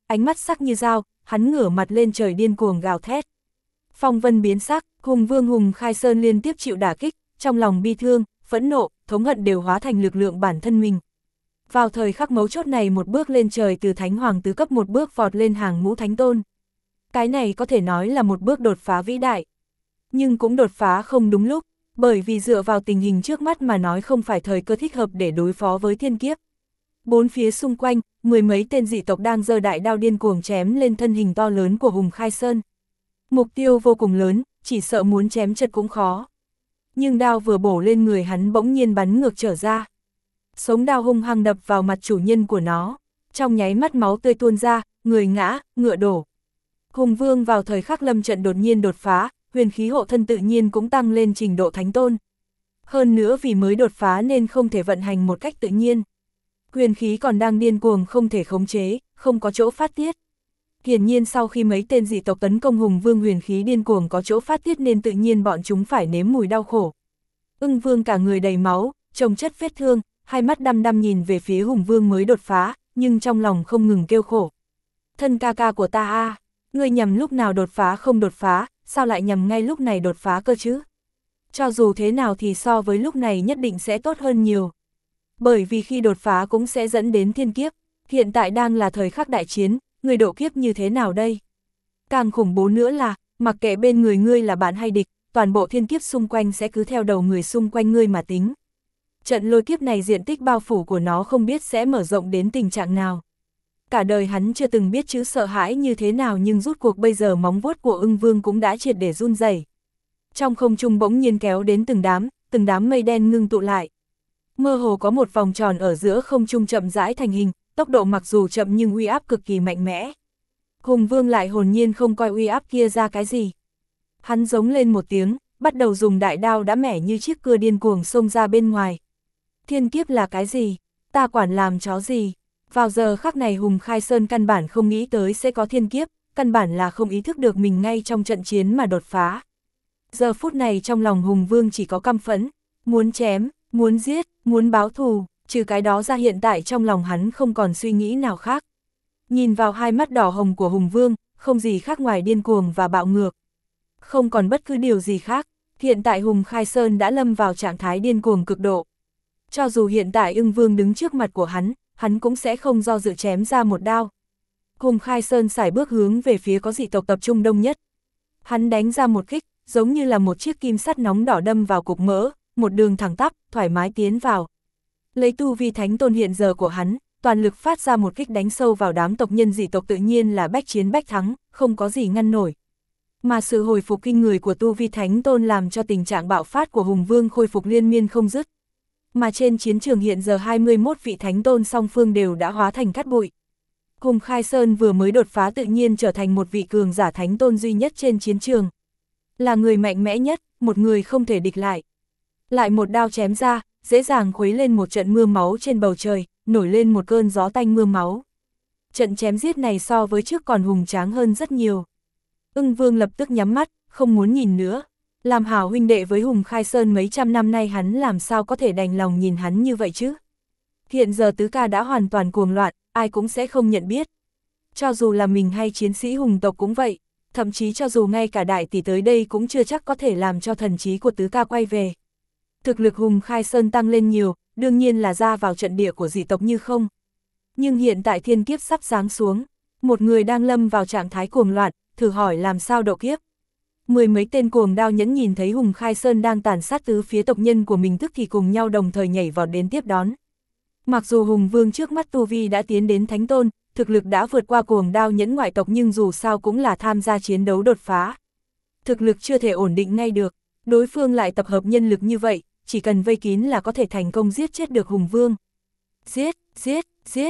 ánh mắt sắc như dao, hắn ngửa mặt lên trời điên cuồng gào thét. Phong vân biến sắc, Hùng Vương Hùng Khai Sơn liên tiếp chịu đả kích, trong lòng bi thương, phẫn nộ, thống hận đều hóa thành lực lượng bản thân mình. Vào thời khắc mấu chốt này một bước lên trời từ Thánh Hoàng tứ cấp một bước vọt lên hàng ngũ Thánh Tôn. Cái này có thể nói là một bước đột phá vĩ đại. Nhưng cũng đột phá không đúng lúc, bởi vì dựa vào tình hình trước mắt mà nói không phải thời cơ thích hợp để đối phó với thiên kiếp. Bốn phía xung quanh, mười mấy tên dị tộc đang giơ đại đao điên cuồng chém lên thân hình to lớn của Hùng Khai Sơn. Mục tiêu vô cùng lớn, chỉ sợ muốn chém chật cũng khó. Nhưng đao vừa bổ lên người hắn bỗng nhiên bắn ngược trở ra. Sống đao hung hăng đập vào mặt chủ nhân của nó, trong nháy mắt máu tươi tuôn ra, người ngã, ngựa đổ. Hùng Vương vào thời khắc lâm trận đột nhiên đột phá, huyền khí hộ thân tự nhiên cũng tăng lên trình độ Thánh Tôn. Hơn nữa vì mới đột phá nên không thể vận hành một cách tự nhiên. Huyền khí còn đang điên cuồng không thể khống chế, không có chỗ phát tiết. Hiển nhiên sau khi mấy tên dị tộc tấn công Hùng Vương huyền khí điên cuồng có chỗ phát tiết nên tự nhiên bọn chúng phải nếm mùi đau khổ. Ưng Vương cả người đầy máu, trông chất vết thương, hai mắt đăm đăm nhìn về phía Hùng Vương mới đột phá, nhưng trong lòng không ngừng kêu khổ. Thân ca ca của ta a, ngươi nhầm lúc nào đột phá không đột phá, sao lại nhầm ngay lúc này đột phá cơ chứ? Cho dù thế nào thì so với lúc này nhất định sẽ tốt hơn nhiều. Bởi vì khi đột phá cũng sẽ dẫn đến thiên kiếp, hiện tại đang là thời khắc đại chiến, người độ kiếp như thế nào đây? Càng khủng bố nữa là, mặc kệ bên người ngươi là bạn hay địch, toàn bộ thiên kiếp xung quanh sẽ cứ theo đầu người xung quanh ngươi mà tính. Trận lôi kiếp này diện tích bao phủ của nó không biết sẽ mở rộng đến tình trạng nào. Cả đời hắn chưa từng biết chữ sợ hãi như thế nào nhưng rút cuộc bây giờ móng vuốt của Ưng Vương cũng đã triệt để run rẩy. Trong không trung bỗng nhiên kéo đến từng đám mây đen ngưng tụ lại. Mơ hồ có một vòng tròn ở giữa không trung chậm rãi thành hình, tốc độ mặc dù chậm nhưng uy áp cực kỳ mạnh mẽ. Hùng Vương lại hồn nhiên không coi uy áp kia ra cái gì. Hắn giống lên một tiếng, bắt đầu dùng đại đao đã mẻ như chiếc cưa điên cuồng xông ra bên ngoài. Thiên kiếp là cái gì? Ta quản làm chó gì? Vào giờ khắc này Hùng Khai Sơn căn bản không nghĩ tới sẽ có thiên kiếp, căn bản là không ý thức được mình ngay trong trận chiến mà đột phá. Giờ phút này trong lòng Hùng Vương chỉ có căm phẫn, muốn chém, muốn giết, muốn báo thù, trừ cái đó ra hiện tại trong lòng hắn không còn suy nghĩ nào khác. Nhìn vào hai mắt đỏ hồng của Hùng Vương, không gì khác ngoài điên cuồng và bạo ngược. Không còn bất cứ điều gì khác, hiện tại Hùng Khai Sơn đã lâm vào trạng thái điên cuồng cực độ. Cho dù hiện tại Ưng Vương đứng trước mặt của hắn cũng sẽ không do dự chém ra một đao. Hùng Khai Sơn sải bước hướng về phía có dị tộc tập trung đông nhất. Hắn đánh ra một kích, giống như là một chiếc kim sắt nóng đỏ đâm vào cục mỡ, một đường thẳng tắp, thoải mái tiến vào. Lấy tu vi Thánh Tôn hiện giờ của hắn, toàn lực phát ra một kích đánh sâu vào đám tộc nhân dị tộc tự nhiên là bách chiến bách thắng, không có gì ngăn nổi. Mà sự hồi phục kinh người của tu vi Thánh Tôn làm cho tình trạng bạo phát của Hùng Vương khôi phục liên miên không dứt. Mà trên chiến trường hiện giờ 21 vị Thánh Tôn song phương đều đã hóa thành cát bụi. Hùng Khai Sơn vừa mới đột phá tự nhiên trở thành một vị cường giả Thánh Tôn duy nhất trên chiến trường. Là người mạnh mẽ nhất, một người không thể địch lại. Lại một đao chém ra, dễ dàng khuấy lên một trận mưa máu trên bầu trời, nổi lên một cơn gió tanh mưa máu. Trận chém giết này so với trước còn hùng tráng hơn rất nhiều. Ưng Vương lập tức nhắm mắt, không muốn nhìn nữa. Làm hảo huynh đệ với Hùng Khai Sơn mấy trăm năm nay hắn làm sao có thể đành lòng nhìn hắn như vậy chứ. Hiện giờ tứ ca đã hoàn toàn cuồng loạn, ai cũng sẽ không nhận biết. Cho dù là mình hay chiến sĩ hùng tộc cũng vậy, thậm chí cho dù ngay cả đại tỷ tới đây cũng chưa chắc có thể làm cho thần trí của tứ ca quay về. Thực lực Hùng Khai Sơn tăng lên nhiều, đương nhiên là ra vào trận địa của dị tộc như không. Nhưng hiện tại thiên kiếp sắp giáng xuống, một người đang lâm vào trạng thái cuồng loạn, thử hỏi làm sao độ kiếp. Mười mấy tên cuồng đao nhẫn nhìn thấy Hùng Khai Sơn đang tàn sát tứ phía tộc nhân của mình tức thì cùng nhau đồng thời nhảy vào đến tiếp đón. Mặc dù Hùng Vương trước mắt tu vi đã tiến đến Thánh Tôn, thực lực đã vượt qua cuồng đao nhẫn ngoại tộc nhưng dù sao cũng là tham gia chiến đấu đột phá. Thực lực chưa thể ổn định ngay được, đối phương lại tập hợp nhân lực như vậy, chỉ cần vây kín là có thể thành công giết chết được Hùng Vương. Giết, giết, giết,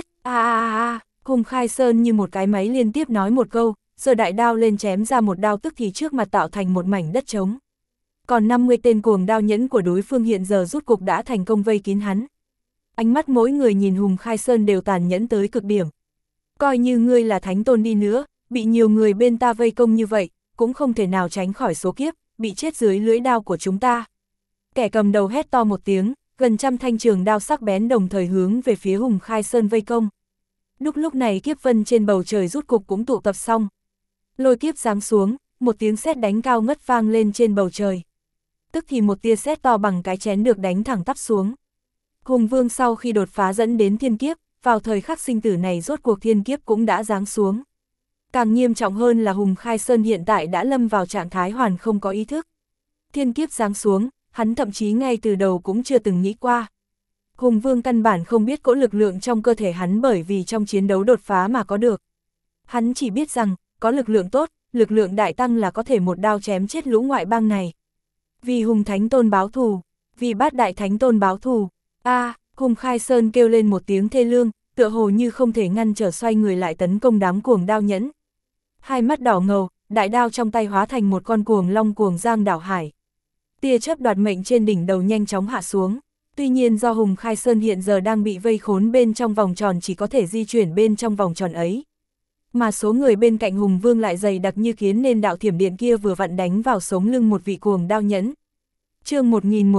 Hùng Khai Sơn như một cái máy liên tiếp nói một câu, giơ đại đao lên chém ra một đao tức thì trước mặt tạo thành một mảnh đất trống. Còn 50 tên cuồng đao nhẫn của đối phương hiện giờ rút cục đã thành công vây kín hắn. Ánh mắt mỗi người nhìn Hùng Khai Sơn đều tàn nhẫn tới cực điểm. Coi như ngươi là Thánh Tôn đi nữa, bị nhiều người bên ta vây công như vậy, cũng không thể nào tránh khỏi số kiếp, bị chết dưới lưỡi đao của chúng ta. Kẻ cầm đầu hét to một tiếng, gần trăm thanh trường đao sắc bén đồng thời hướng về phía Hùng Khai Sơn vây công. Lúc này kiếp vân trên bầu trời rút cục cũng tụ tập xong. Lôi kiếp giáng xuống, một tiếng sét đánh cao ngất vang lên trên bầu trời. Tức thì một tia sét to bằng cái chén được đánh thẳng tắp xuống. Hùng Vương sau khi đột phá dẫn đến thiên kiếp, vào thời khắc sinh tử này rốt cuộc thiên kiếp cũng đã giáng xuống. Càng nghiêm trọng hơn là Hùng Khai Sơn hiện tại đã lâm vào trạng thái hoàn không có ý thức. Thiên kiếp giáng xuống, hắn thậm chí ngay từ đầu cũng chưa từng nghĩ qua. Hùng Vương căn bản không biết cỗ lực lượng trong cơ thể hắn bởi vì trong chiến đấu đột phá mà có được. Hắn chỉ biết rằng, có lực lượng tốt, lực lượng đại tăng là có thể một đao chém chết lũ ngoại bang này. Vì Hùng Thánh Tôn báo thù, vì Bát Đại Thánh Tôn báo thù. Hùng Khai Sơn kêu lên một tiếng thê lương, tựa hồ như không thể ngăn trở xoay người lại tấn công đám cuồng đao nhẫn. Hai mắt đỏ ngầu, đại đao trong tay hóa thành một con cuồng long cuồng giang đảo hải. Tia chớp đoạt mệnh trên đỉnh đầu nhanh chóng hạ xuống. Tuy nhiên do Hùng Khai Sơn hiện giờ đang bị vây khốn bên trong vòng tròn chỉ có thể di chuyển bên trong vòng tròn ấy. Mà số người bên cạnh Hùng Vương lại dày đặc như kiến nên đạo thiểm điện kia vừa vặn đánh vào sống lưng một vị cuồng đao nhẫn. Chương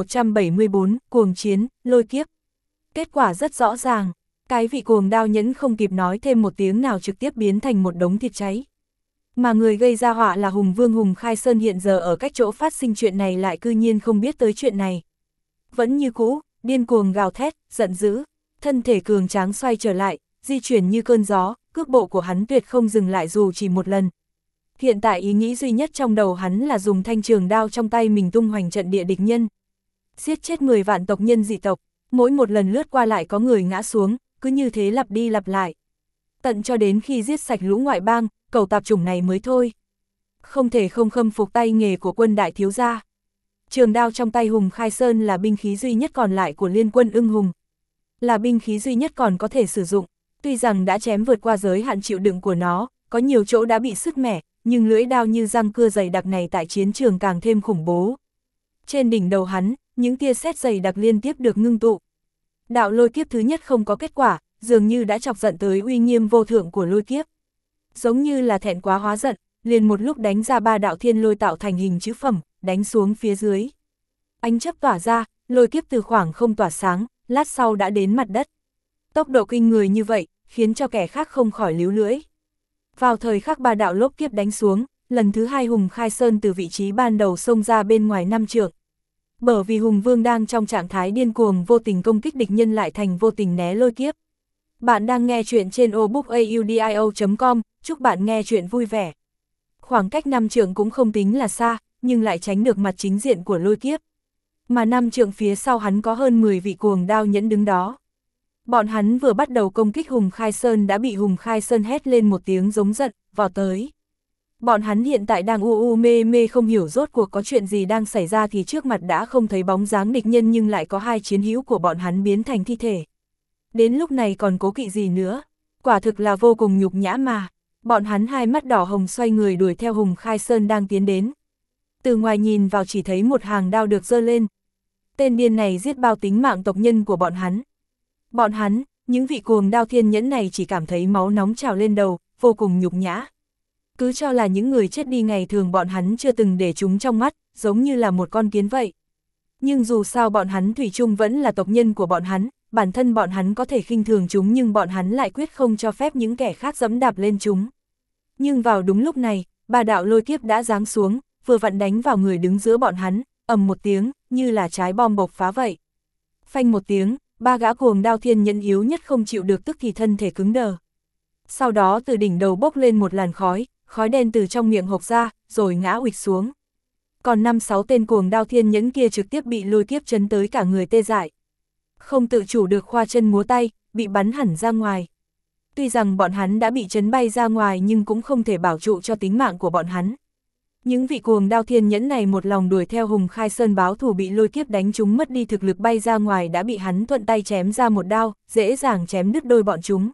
1174, cuồng chiến, lôi kiếp. Kết quả rất rõ ràng, cái vị cuồng đao nhẫn không kịp nói thêm một tiếng nào trực tiếp biến thành một đống thịt cháy. Mà người gây ra họa là Hùng Vương Hùng Khai Sơn hiện giờ ở cách chỗ phát sinh chuyện này lại cư nhiên không biết tới chuyện này. Vẫn như cũ, điên cuồng gào thét, giận dữ, thân thể cường tráng xoay trở lại, di chuyển như cơn gió, cước bộ của hắn tuyệt không dừng lại dù chỉ một lần. Hiện tại ý nghĩ duy nhất trong đầu hắn là dùng thanh trường đao trong tay mình tung hoành trận địa địch nhân. Giết chết 10 vạn tộc nhân dị tộc, mỗi một lần lướt qua lại có người ngã xuống, cứ như thế lặp đi lặp lại. Tận cho đến khi giết sạch lũ ngoại bang, cầu tạp chủng này mới thôi. Không thể không khâm phục tay nghề của quân đại thiếu gia. Trường đao trong tay Hùng Khai Sơn là binh khí duy nhất còn lại của liên quân ưng hùng. Là binh khí duy nhất còn có thể sử dụng, tuy rằng đã chém vượt qua giới hạn chịu đựng của nó, có nhiều chỗ đã bị sứt mẻ, nhưng lưỡi đao như răng cưa dày đặc này tại chiến trường càng thêm khủng bố. Trên đỉnh đầu hắn, những tia sét dày đặc liên tiếp được ngưng tụ. Đạo lôi kiếp thứ nhất không có kết quả, dường như đã chọc giận tới uy nghiêm vô thượng của lôi kiếp. Giống như là thẹn quá hóa giận, liền một lúc đánh ra 3 đạo thiên lôi tạo thành hình chữ phẩm, đánh xuống phía dưới. Ánh chớp tỏa ra, lôi kiếp từ khoảng không tỏa sáng, lát sau đã đến mặt đất. Tốc độ kinh người như vậy, khiến cho kẻ khác không khỏi líu lưỡi. Vào thời khắc 3 đạo lốp kiếp đánh xuống, lần thứ 2 Hùng Khai Sơn từ vị trí ban đầu xông ra bên ngoài 5 trượng. Bởi vì Hùng Vương đang trong trạng thái điên cuồng vô tình công kích địch nhân lại thành vô tình né lôi kiếp. Bạn đang nghe chuyện trên obookaudio.com, chúc bạn nghe chuyện vui vẻ. Khoảng cách 5 trượng cũng không tính là xa, nhưng lại tránh được mặt chính diện của lôi kiếp. Mà 5 trượng phía sau hắn có hơn 10 vị cuồng đao nhẫn đứng đó. Bọn hắn vừa bắt đầu công kích Hùng Khai Sơn đã bị Hùng Khai Sơn hét lên một tiếng giống giận, vào tới. Bọn hắn hiện tại đang mê mê không hiểu rốt cuộc có chuyện gì đang xảy ra thì trước mặt đã không thấy bóng dáng địch nhân nhưng lại có 2 chiến hữu của bọn hắn biến thành thi thể. Đến lúc này còn cố kỵ gì nữa, quả thực là vô cùng nhục nhã mà. Bọn hắn hai mắt đỏ hồng xoay người đuổi theo Hùng Khai Sơn đang tiến đến. Từ ngoài nhìn vào chỉ thấy một hàng đao được giơ lên. Tên điên này giết bao tính mạng tộc nhân của bọn hắn. Bọn hắn, những vị cuồng đao thiên nhẫn này chỉ cảm thấy máu nóng trào lên đầu, vô cùng nhục nhã. Cứ cho là những người chết đi ngày thường bọn hắn chưa từng để chúng trong mắt, giống như là một con kiến vậy. Nhưng dù sao bọn hắn thủy chung vẫn là tộc nhân của bọn hắn, bản thân bọn hắn có thể khinh thường chúng nhưng bọn hắn lại quyết không cho phép những kẻ khác dẫm đạp lên chúng. Nhưng vào đúng lúc này, 3 đạo lôi kiếp đã giáng xuống, vừa vặn đánh vào người đứng giữa bọn hắn, ầm một tiếng, như là trái bom bộc phá vậy. Phanh một tiếng, 3 gã cuồng đao thiên nhẫn yếu nhất không chịu được tức thì thân thể cứng đờ. Sau đó từ đỉnh đầu bốc lên một làn khói, khói đen từ trong miệng hộc ra, rồi ngã uịch xuống. Còn 5-6 tên cuồng đao thiên nhẫn kia trực tiếp bị lôi kiếp chấn tới cả người tê dại. Không tự chủ được khoa chân múa tay, bị bắn hẳn ra ngoài. Tuy rằng bọn hắn đã bị chấn bay ra ngoài nhưng cũng không thể bảo trụ cho tính mạng của bọn hắn. Những vị cuồng đao thiên nhẫn này một lòng đuổi theo Hùng Khai Sơn báo thù bị lôi kiếp đánh chúng mất đi thực lực bay ra ngoài đã bị hắn thuận tay chém ra một đao, dễ dàng chém đứt đôi bọn chúng.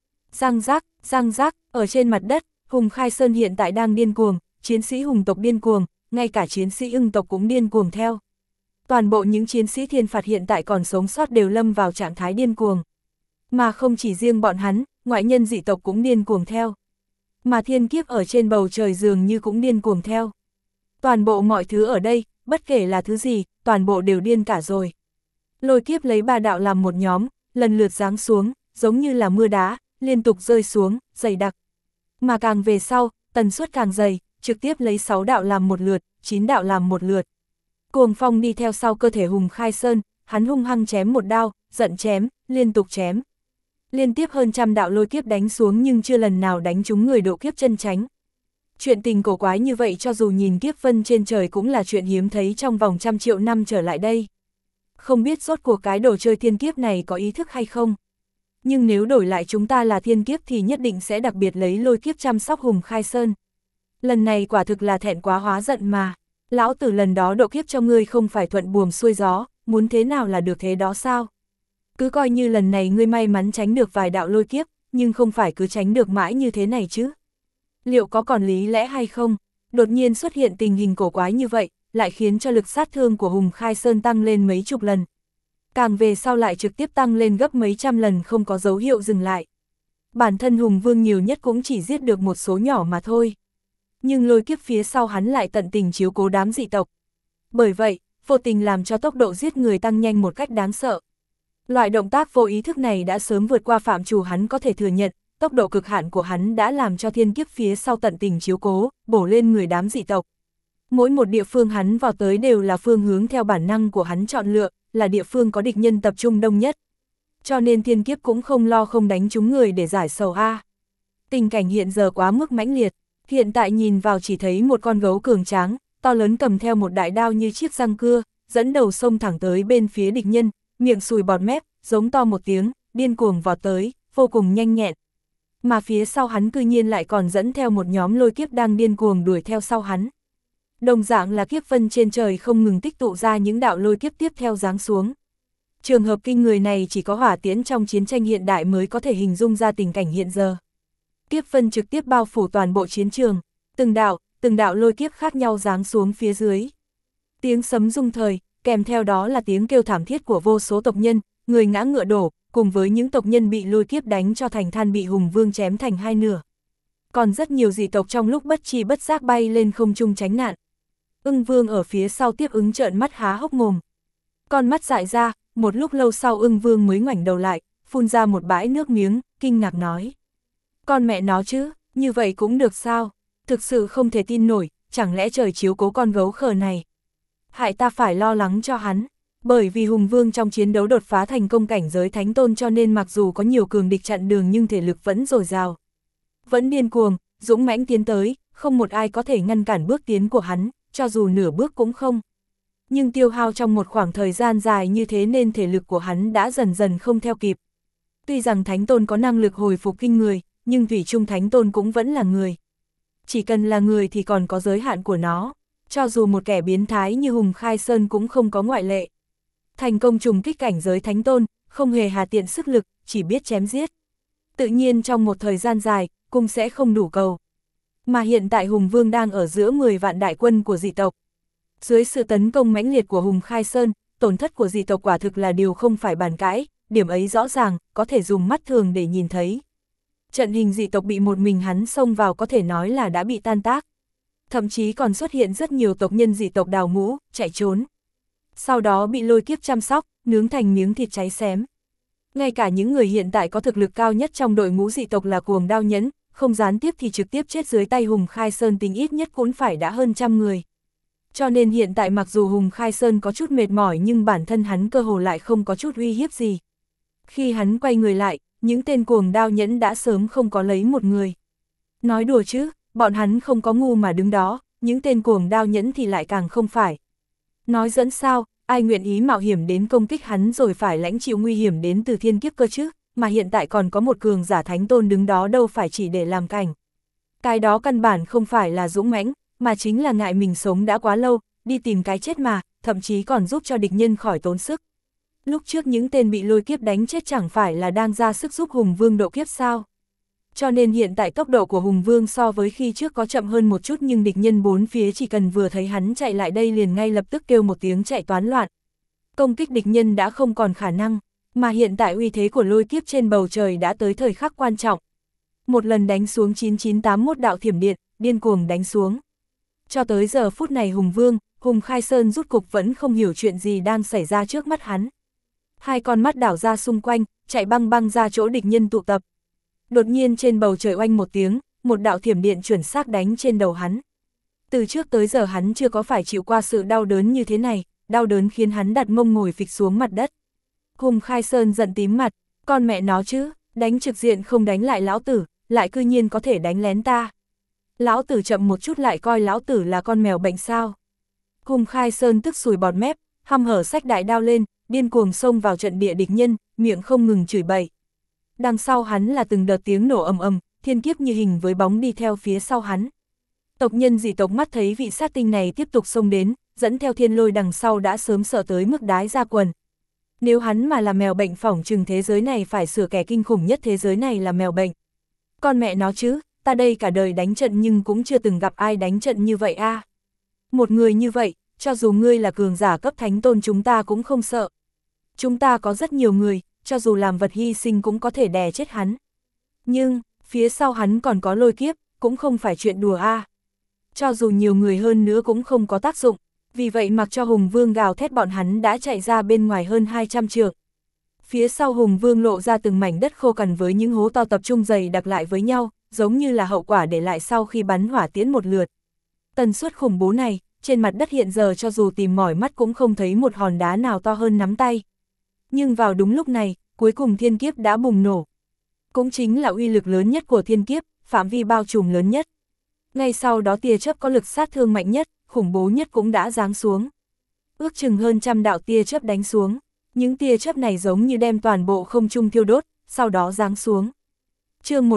Răng rác, ở trên mặt đất, Hùng Khai Sơn hiện tại đang điên cuồng, chiến sĩ hùng tộc điên cuồng, ngay cả chiến sĩ ưng tộc cũng điên cuồng theo. Toàn bộ những chiến sĩ thiên phạt hiện tại còn sống sót đều lâm vào trạng thái điên cuồng. Mà không chỉ riêng bọn hắn, ngoại nhân dị tộc cũng điên cuồng theo. Mà thiên kiếp ở trên bầu trời dường như cũng điên cuồng theo. Toàn bộ mọi thứ ở đây, bất kể là thứ gì, toàn bộ đều điên cả rồi. Lôi kiếp lấy 3 đạo làm một nhóm, lần lượt giáng xuống, giống như là mưa đá, liên tục rơi xuống, dày đặc. Mà càng về sau, tần suất càng dày, trực tiếp lấy 6 đạo làm một lượt, 9 đạo làm một lượt. Cuồng phong đi theo sau cơ thể Hùng Khai Sơn, hắn hung hăng chém một đao, giận chém, liên tục chém. Liên tiếp hơn trăm đạo lôi kiếp đánh xuống nhưng chưa lần nào đánh trúng người độ kiếp chân chánh. Chuyện tình cổ quái như vậy cho dù nhìn kiếp vân trên trời cũng là chuyện hiếm thấy trong vòng trăm triệu năm trở lại đây. Không biết rốt cuộc cái đồ chơi thiên kiếp này có ý thức hay không. Nhưng nếu đổi lại chúng ta là thiên kiếp thì nhất định sẽ đặc biệt lấy lôi kiếp chăm sóc Hùng Khai Sơn. Lần này quả thực là thẹn quá hóa giận mà. Lão tử lần đó độ kiếp cho ngươi không phải thuận buồm xuôi gió, muốn thế nào là được thế đó sao? Cứ coi như lần này ngươi may mắn tránh được vài đạo lôi kiếp, nhưng không phải cứ tránh được mãi như thế này chứ. Liệu có còn lý lẽ hay không? Đột nhiên xuất hiện tình hình cổ quái như vậy, lại khiến cho lực sát thương của Hùng Khai Sơn tăng lên mấy chục lần. Càng về sau lại trực tiếp tăng lên gấp mấy trăm lần không có dấu hiệu dừng lại. Bản thân Hùng Vương nhiều nhất cũng chỉ giết được một số nhỏ mà thôi. Nhưng lôi kiếp phía sau hắn lại tận tình chiếu cố đám dị tộc. Bởi vậy, vô tình làm cho tốc độ giết người tăng nhanh một cách đáng sợ. Loại động tác vô ý thức này đã sớm vượt qua phạm trù hắn có thể thừa nhận, tốc độ cực hạn của hắn đã làm cho thiên kiếp phía sau tận tình chiếu cố, bổ lên người đám dị tộc. Mỗi một địa phương hắn vào tới đều là phương hướng theo bản năng của hắn chọn lựa, là địa phương có địch nhân tập trung đông nhất. Cho nên thiên kiếp cũng không lo không đánh trúng người để giải sầu a. Tình cảnh hiện giờ quá mức mãnh liệt, hiện tại nhìn vào chỉ thấy một con gấu cường tráng, to lớn cầm theo một đại đao như chiếc răng cưa, dẫn đầu xông thẳng tới bên phía địch nhân, miệng sùi bọt mép, giống to một tiếng, điên cuồng vọt tới, vô cùng nhanh nhẹn. Mà phía sau hắn cư nhiên lại còn dẫn theo một nhóm lôi kiếp đang điên cuồng đuổi theo sau hắn. Đồng dạng là kiếp vân trên trời không ngừng tích tụ ra những đạo lôi kiếp tiếp theo giáng xuống. Trường hợp kinh người này chỉ có hỏa tiễn trong chiến tranh hiện đại mới có thể hình dung ra tình cảnh hiện giờ. Kiếp vân trực tiếp bao phủ toàn bộ chiến trường, từng đạo lôi kiếp khác nhau giáng xuống phía dưới. Tiếng sấm rung thời, kèm theo đó là tiếng kêu thảm thiết của vô số tộc nhân, người ngã ngựa đổ, cùng với những tộc nhân bị lôi kiếp đánh cho thành than bị Hùng Vương chém thành hai nửa. Còn rất nhiều dị tộc trong lúc bất tri bất giác bay lên không trung tránh nạn. Ưng Vương ở phía sau tiếp ứng trợn mắt há hốc mồm. Con mắt dại ra, một lúc lâu sau Ưng Vương mới ngoảnh đầu lại, phun ra một bãi nước miếng, kinh ngạc nói. Con mẹ nó chứ, như vậy cũng được sao? Thực sự không thể tin nổi, chẳng lẽ trời chiếu cố con gấu khờ này? Hại ta phải lo lắng cho hắn, bởi vì Hùng Vương trong chiến đấu đột phá thành công cảnh giới thánh tôn cho nên mặc dù có nhiều cường địch chặn đường nhưng thể lực vẫn dồi dào. Vẫn điên cuồng, dũng mãnh tiến tới, không một ai có thể ngăn cản bước tiến của hắn, cho dù nửa bước cũng không. Nhưng tiêu hao trong một khoảng thời gian dài như thế nên thể lực của hắn đã dần dần không theo kịp. Tuy rằng thánh tôn có năng lực hồi phục kinh người, nhưng thủy chung thánh tôn cũng vẫn là người. Chỉ cần là người thì còn có giới hạn của nó, cho dù một kẻ biến thái như Hùng Khai Sơn cũng không có ngoại lệ. Thành công trùng kích cảnh giới thánh tôn, không hề hà tiện sức lực, chỉ biết chém giết. Tự nhiên trong một thời gian dài, cung sẽ không đủ cầu. Mà hiện tại Hùng Vương đang ở giữa 10 vạn đại quân của dị tộc. Dưới sự tấn công mãnh liệt của Hùng Khai Sơn, tổn thất của dị tộc quả thực là điều không phải bàn cãi, điểm ấy rõ ràng, có thể dùng mắt thường để nhìn thấy. Trận hình dị tộc bị một mình hắn xông vào có thể nói là đã bị tan tác. Thậm chí còn xuất hiện rất nhiều tộc nhân dị tộc đào ngũ, chạy trốn. Sau đó bị lôi kiếp chăm sóc, nướng thành miếng thịt cháy xém. Ngay cả những người hiện tại có thực lực cao nhất trong đội ngũ dị tộc là Cuồng Đao Nhẫn, không gián tiếp thì trực tiếp chết dưới tay Hùng Khai Sơn tính ít nhất cũng phải đã hơn trăm người. Cho nên hiện tại mặc dù Hùng Khai Sơn có chút mệt mỏi nhưng bản thân hắn cơ hồ lại không có chút uy hiếp gì. Khi hắn quay người lại, những tên Cuồng Đao Nhẫn đã sớm không có lấy một người. Nói đùa chứ, bọn hắn không có ngu mà đứng đó, những tên Cuồng Đao Nhẫn thì lại càng không phải. Nói dẫn sao, ai nguyện ý mạo hiểm đến công kích hắn rồi phải lãnh chịu nguy hiểm đến từ thiên kiếp cơ chứ, mà hiện tại còn có một cường giả thánh tôn đứng đó đâu phải chỉ để làm cảnh. Cái đó căn bản không phải là dũng mãnh, mà chính là ngại mình sống đã quá lâu, đi tìm cái chết mà, thậm chí còn giúp cho địch nhân khỏi tốn sức. Lúc trước những tên bị lôi kiếp đánh chết chẳng phải là đang ra sức giúp Hùng Vương độ kiếp sao. Cho nên hiện tại tốc độ của Hùng Vương so với khi trước có chậm hơn một chút nhưng địch nhân bốn phía chỉ cần vừa thấy hắn chạy lại đây liền ngay lập tức kêu một tiếng chạy toán loạn. Công kích địch nhân đã không còn khả năng, mà hiện tại uy thế của lôi kiếp trên bầu trời đã tới thời khắc quan trọng. Một lần đánh xuống 9981 đạo thiểm điện, điên cuồng đánh xuống. Cho tới giờ phút này Hùng Khai Sơn rút cục vẫn không hiểu chuyện gì đang xảy ra trước mắt hắn. Hai con mắt đảo ra xung quanh, chạy băng băng ra chỗ địch nhân tụ tập. Đột nhiên trên bầu trời oanh một tiếng, một đạo thiểm điện chuẩn xác đánh trên đầu hắn. Từ trước tới giờ hắn chưa có phải chịu qua sự đau đớn như thế này, đau đớn khiến hắn đặt mông ngồi phịch xuống mặt đất. Hùng Khai Sơn giận tím mặt, con mẹ nó chứ, đánh trực diện không đánh lại lão tử, lại cư nhiên có thể đánh lén ta. Lão tử chậm một chút lại coi lão tử là con mèo bệnh sao. Hùng Khai Sơn tức sùi bọt mép, hăm hở xách đại đao lên, điên cuồng xông vào trận địa địch nhân, miệng không ngừng chửi bậy. Đằng sau hắn là từng đợt tiếng nổ ầm ầm, thiên kiếp như hình với bóng đi theo phía sau hắn. Tộc nhân dị tộc mắt thấy vị sát tinh này tiếp tục xông đến, dẫn theo thiên lôi đằng sau đã sớm sợ tới mức đái ra quần. Nếu hắn mà là mèo bệnh phỏng chừng thế giới này phải sửa kẻ kinh khủng nhất thế giới này là mèo bệnh. Con mẹ nó chứ, ta đây cả đời đánh trận nhưng cũng chưa từng gặp ai đánh trận như vậy a. Một người như vậy, cho dù ngươi là cường giả cấp thánh tôn chúng ta cũng không sợ. Chúng ta có rất nhiều người, cho dù làm vật hy sinh cũng có thể đè chết hắn. Nhưng, phía sau hắn còn có lôi kiếp, cũng không phải chuyện đùa a. Cho dù nhiều người hơn nữa cũng không có tác dụng, vì vậy mặc cho Hùng Vương gào thét bọn hắn đã chạy ra bên ngoài hơn 200 trượng. Phía sau Hùng Vương lộ ra từng mảnh đất khô cằn với những hố to tập trung dày đặc lại với nhau, giống như là hậu quả để lại sau khi bắn hỏa tiễn một lượt. Tần suất khủng bố này, trên mặt đất hiện giờ cho dù tìm mỏi mắt cũng không thấy một hòn đá nào to hơn nắm tay. Nhưng vào đúng lúc này, cuối cùng thiên kiếp đã bùng nổ. Cũng chính là uy lực lớn nhất của thiên kiếp, phạm vi bao trùm lớn nhất. Ngay sau đó tia chớp có lực sát thương mạnh nhất, khủng bố nhất cũng đã giáng xuống. Ước chừng hơn trăm đạo tia chớp đánh xuống. Những tia chớp này giống như đem toàn bộ không trung thiêu đốt, sau đó giáng xuống. Chương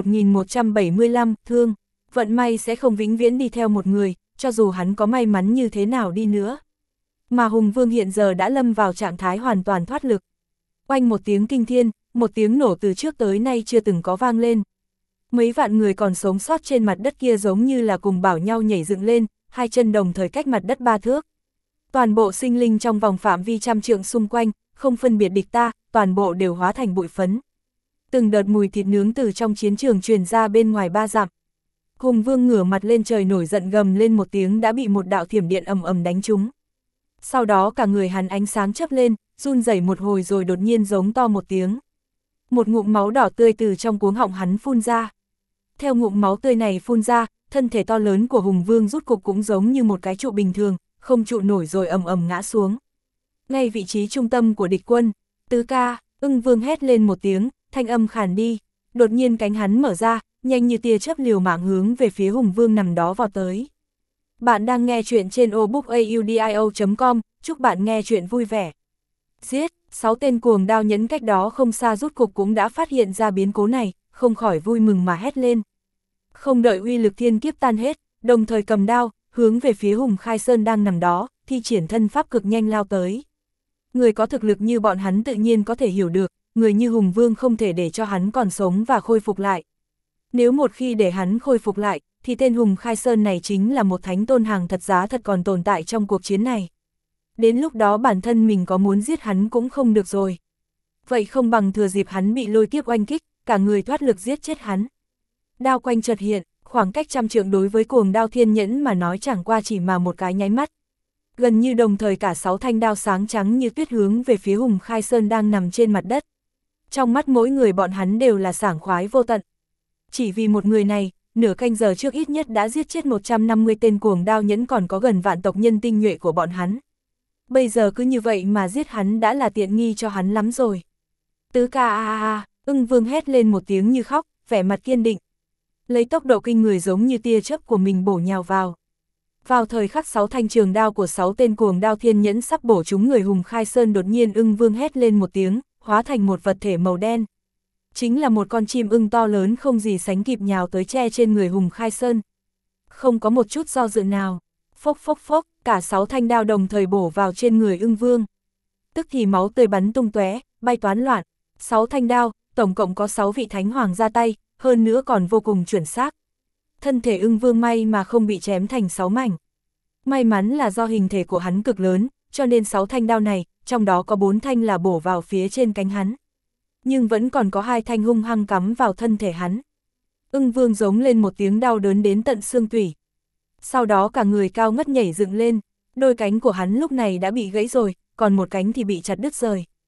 1175, thương. Vận may sẽ không vĩnh viễn đi theo một người, cho dù hắn có may mắn như thế nào đi nữa. Mà Hùng Vương hiện giờ đã lâm vào trạng thái hoàn toàn thoát lực. Oanh một tiếng kinh thiên, một tiếng nổ từ trước tới nay chưa từng có vang lên. Mấy vạn người còn sống sót trên mặt đất kia giống như là cùng bảo nhau nhảy dựng lên, hai chân đồng thời cách mặt đất 3 thước. Toàn bộ sinh linh trong vòng phạm vi trăm trượng xung quanh, không phân biệt địch ta, toàn bộ đều hóa thành bụi phấn. Từng đợt mùi thịt nướng từ trong chiến trường truyền ra bên ngoài 3 dặm. Hùng Vương ngửa mặt lên trời nổi giận gầm lên một tiếng đã bị một đạo thiểm điện ầm ầm đánh trúng. Sau đó cả người hắn ánh sáng chớp lên, run rẩy một hồi rồi đột nhiên giống to một tiếng. Một ngụm máu đỏ tươi từ trong cuống họng hắn phun ra. Theo ngụm máu tươi này phun ra, thân thể to lớn của Hùng Vương rút cục cũng giống như một cái trụ bình thường, không trụ nổi rồi ầm ầm ngã xuống. Ngay vị trí trung tâm của địch quân, Tứ ca, Ưng Vương hét lên một tiếng, thanh âm khàn đi, đột nhiên cánh hắn mở ra, nhanh như tia chớp liều mạng hướng về phía Hùng Vương nằm đó vào tới. Bạn đang nghe chuyện trên obookaudio.com, chúc bạn nghe chuyện vui vẻ. Giết, 6 tên cuồng đao nhẫn cách đó không xa rút cục cũng đã phát hiện ra biến cố này, không khỏi vui mừng mà hét lên. Không đợi uy lực thiên kiếp tan hết, đồng thời cầm đao, hướng về phía Hùng Khai Sơn đang nằm đó, thi triển thân pháp cực nhanh lao tới. Người có thực lực như bọn hắn tự nhiên có thể hiểu được, người như Hùng Vương không thể để cho hắn còn sống và khôi phục lại. Nếu một khi để hắn khôi phục lại, thì tên Hùng Khai Sơn này chính là một thánh tôn hàng thật giá thật còn tồn tại trong cuộc chiến này. Đến lúc đó bản thân mình có muốn giết hắn cũng không được rồi. Vậy không bằng thừa dịp hắn bị lôi kiếp oanh kích, cả người thoát lực giết chết hắn. Đao quanh chợt hiện, khoảng cách trăm trượng đối với cuồng đao thiên nhẫn mà nói chẳng qua chỉ mà một cái nháy mắt. Gần như đồng thời cả 6 thanh đao sáng trắng như tuyết hướng về phía Hùng Khai Sơn đang nằm trên mặt đất. Trong mắt mỗi người bọn hắn đều là sảng khoái vô tận. Chỉ vì một người này, nửa canh giờ trước ít nhất đã giết chết 150 tên cuồng đao nhẫn còn có gần vạn tộc nhân tinh nhuệ của bọn hắn. Bây giờ cứ như vậy mà giết hắn đã là tiện nghi cho hắn lắm rồi. Tứ ca Ưng Vương hét lên một tiếng như khóc, vẻ mặt kiên định. Lấy tốc độ kinh người giống như tia chớp của mình bổ nhào vào. Vào thời khắc 6 thanh trường đao của 6 tên cuồng đao thiên nhẫn sắp bổ trúng người Hùng Khai Sơn, đột nhiên Ưng Vương hét lên một tiếng, hóa thành một vật thể màu đen. Chính là một con chim ưng to lớn không gì sánh kịp nhào tới che trên người Hùng Khai Sơn. Không có một chút do dự nào. Phốc phốc phốc, cả 6 thanh đao đồng thời bổ vào trên người Ưng Vương. Tức thì máu tươi bắn tung tóe, bay toán loạn. 6 thanh đao, tổng cộng có 6 vị thánh hoàng ra tay, hơn nữa còn vô cùng chuẩn xác. Thân thể Ưng Vương may mà không bị chém thành 6 mảnh. May mắn là do hình thể của hắn cực lớn, cho nên 6 thanh đao này, trong đó có 4 thanh là bổ vào phía trên cánh hắn. Nhưng vẫn còn có 2 thanh hung hăng cắm vào thân thể hắn. Ưng Vương giống lên một tiếng đau đớn đến tận xương tủy. Sau đó cả người cao ngất nhảy dựng lên, đôi cánh của hắn lúc này đã bị gãy rồi, còn một cánh thì bị chặt đứt rời.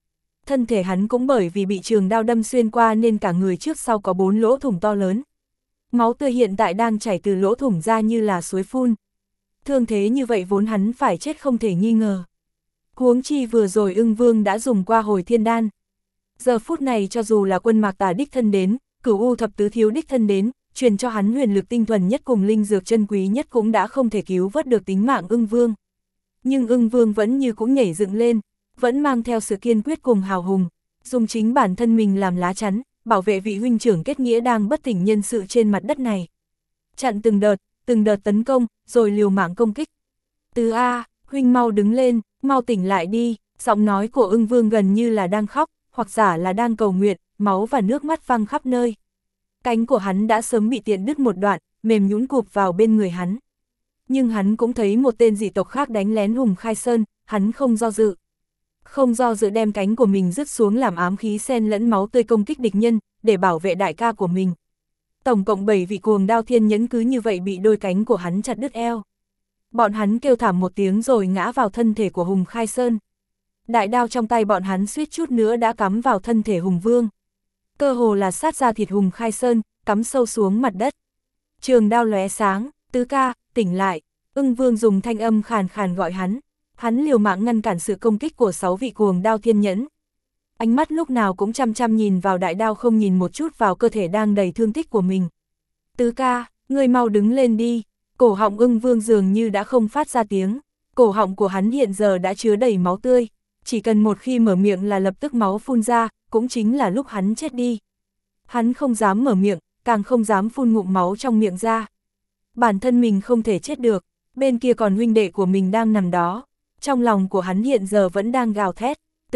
Thân thể hắn cũng bởi vì bị trường đao đâm xuyên qua nên cả người trước sau có 4 lỗ thủng to lớn. Máu tươi hiện tại đang chảy từ lỗ thủng ra như là suối phun. Thương thế như vậy vốn hắn phải chết không thể nghi ngờ. Huống chi vừa rồi Ưng Vương đã dùng qua hồi thiên đan. Giờ phút này cho dù là Quân Mạc Tà đích thân đến, Cửu U thập tứ thiếu đích thân đến, truyền cho hắn huyền lực tinh thuần nhất cùng linh dược chân quý nhất cũng đã không thể cứu vớt được tính mạng Ưng Vương. Nhưng Ưng Vương vẫn như cũng nhảy dựng lên, vẫn mang theo sự kiên quyết cùng hào hùng, dùng chính bản thân mình làm lá chắn, bảo vệ vị huynh trưởng kết nghĩa đang bất tỉnh nhân sự trên mặt đất này. Chặn từng đợt tấn công, rồi liều mạng công kích. Tứ A, huynh mau đứng lên, mau tỉnh lại đi, giọng nói của Ưng Vương gần như là đang khóc, hoặc giả là đang cầu nguyện, máu và nước mắt văng khắp nơi. Cánh của hắn đã sớm bị tiện đứt một đoạn, mềm nhũn cụp vào bên người hắn. Nhưng hắn cũng thấy một tên dị tộc khác đánh lén Hùng Khai Sơn, hắn không do dự. Không do dự đem cánh của mình rứt xuống làm ám khí xen lẫn máu tươi công kích địch nhân, để bảo vệ đại ca của mình. Tổng cộng 7 vị cuồng đao thiên nhẫn cứ như vậy bị đôi cánh của hắn chặt đứt eo. Bọn hắn kêu thảm một tiếng rồi ngã vào thân thể của Hùng Khai Sơn. Đại đao trong tay bọn hắn suýt chút nữa đã cắm vào thân thể Hùng Vương. Cơ hồ là sát ra thịt Hùng Khai Sơn, cắm sâu xuống mặt đất. Trường đao lóe sáng, tứ ca, tỉnh lại. Ưng Vương dùng thanh âm khàn khàn gọi hắn. Hắn liều mạng ngăn cản sự công kích của 6 vị cuồng đao thiên nhẫn. Ánh mắt lúc nào cũng chăm chăm nhìn vào đại đao, không nhìn một chút vào cơ thể đang đầy thương tích của mình. Tứ ca, ngươi mau đứng lên đi. Cổ họng Ưng Vương dường như đã không phát ra tiếng. Cổ họng của hắn hiện giờ đã chứa đầy máu tươi. Chỉ cần một khi mở miệng là lập tức máu phun ra, cũng chính là lúc hắn chết đi. Hắn không dám mở miệng, càng không dám phun ngụm máu trong miệng ra. Bản thân mình không thể chết được, bên kia còn huynh đệ của mình đang nằm đó. Trong lòng của hắn hiện giờ vẫn đang gào thét.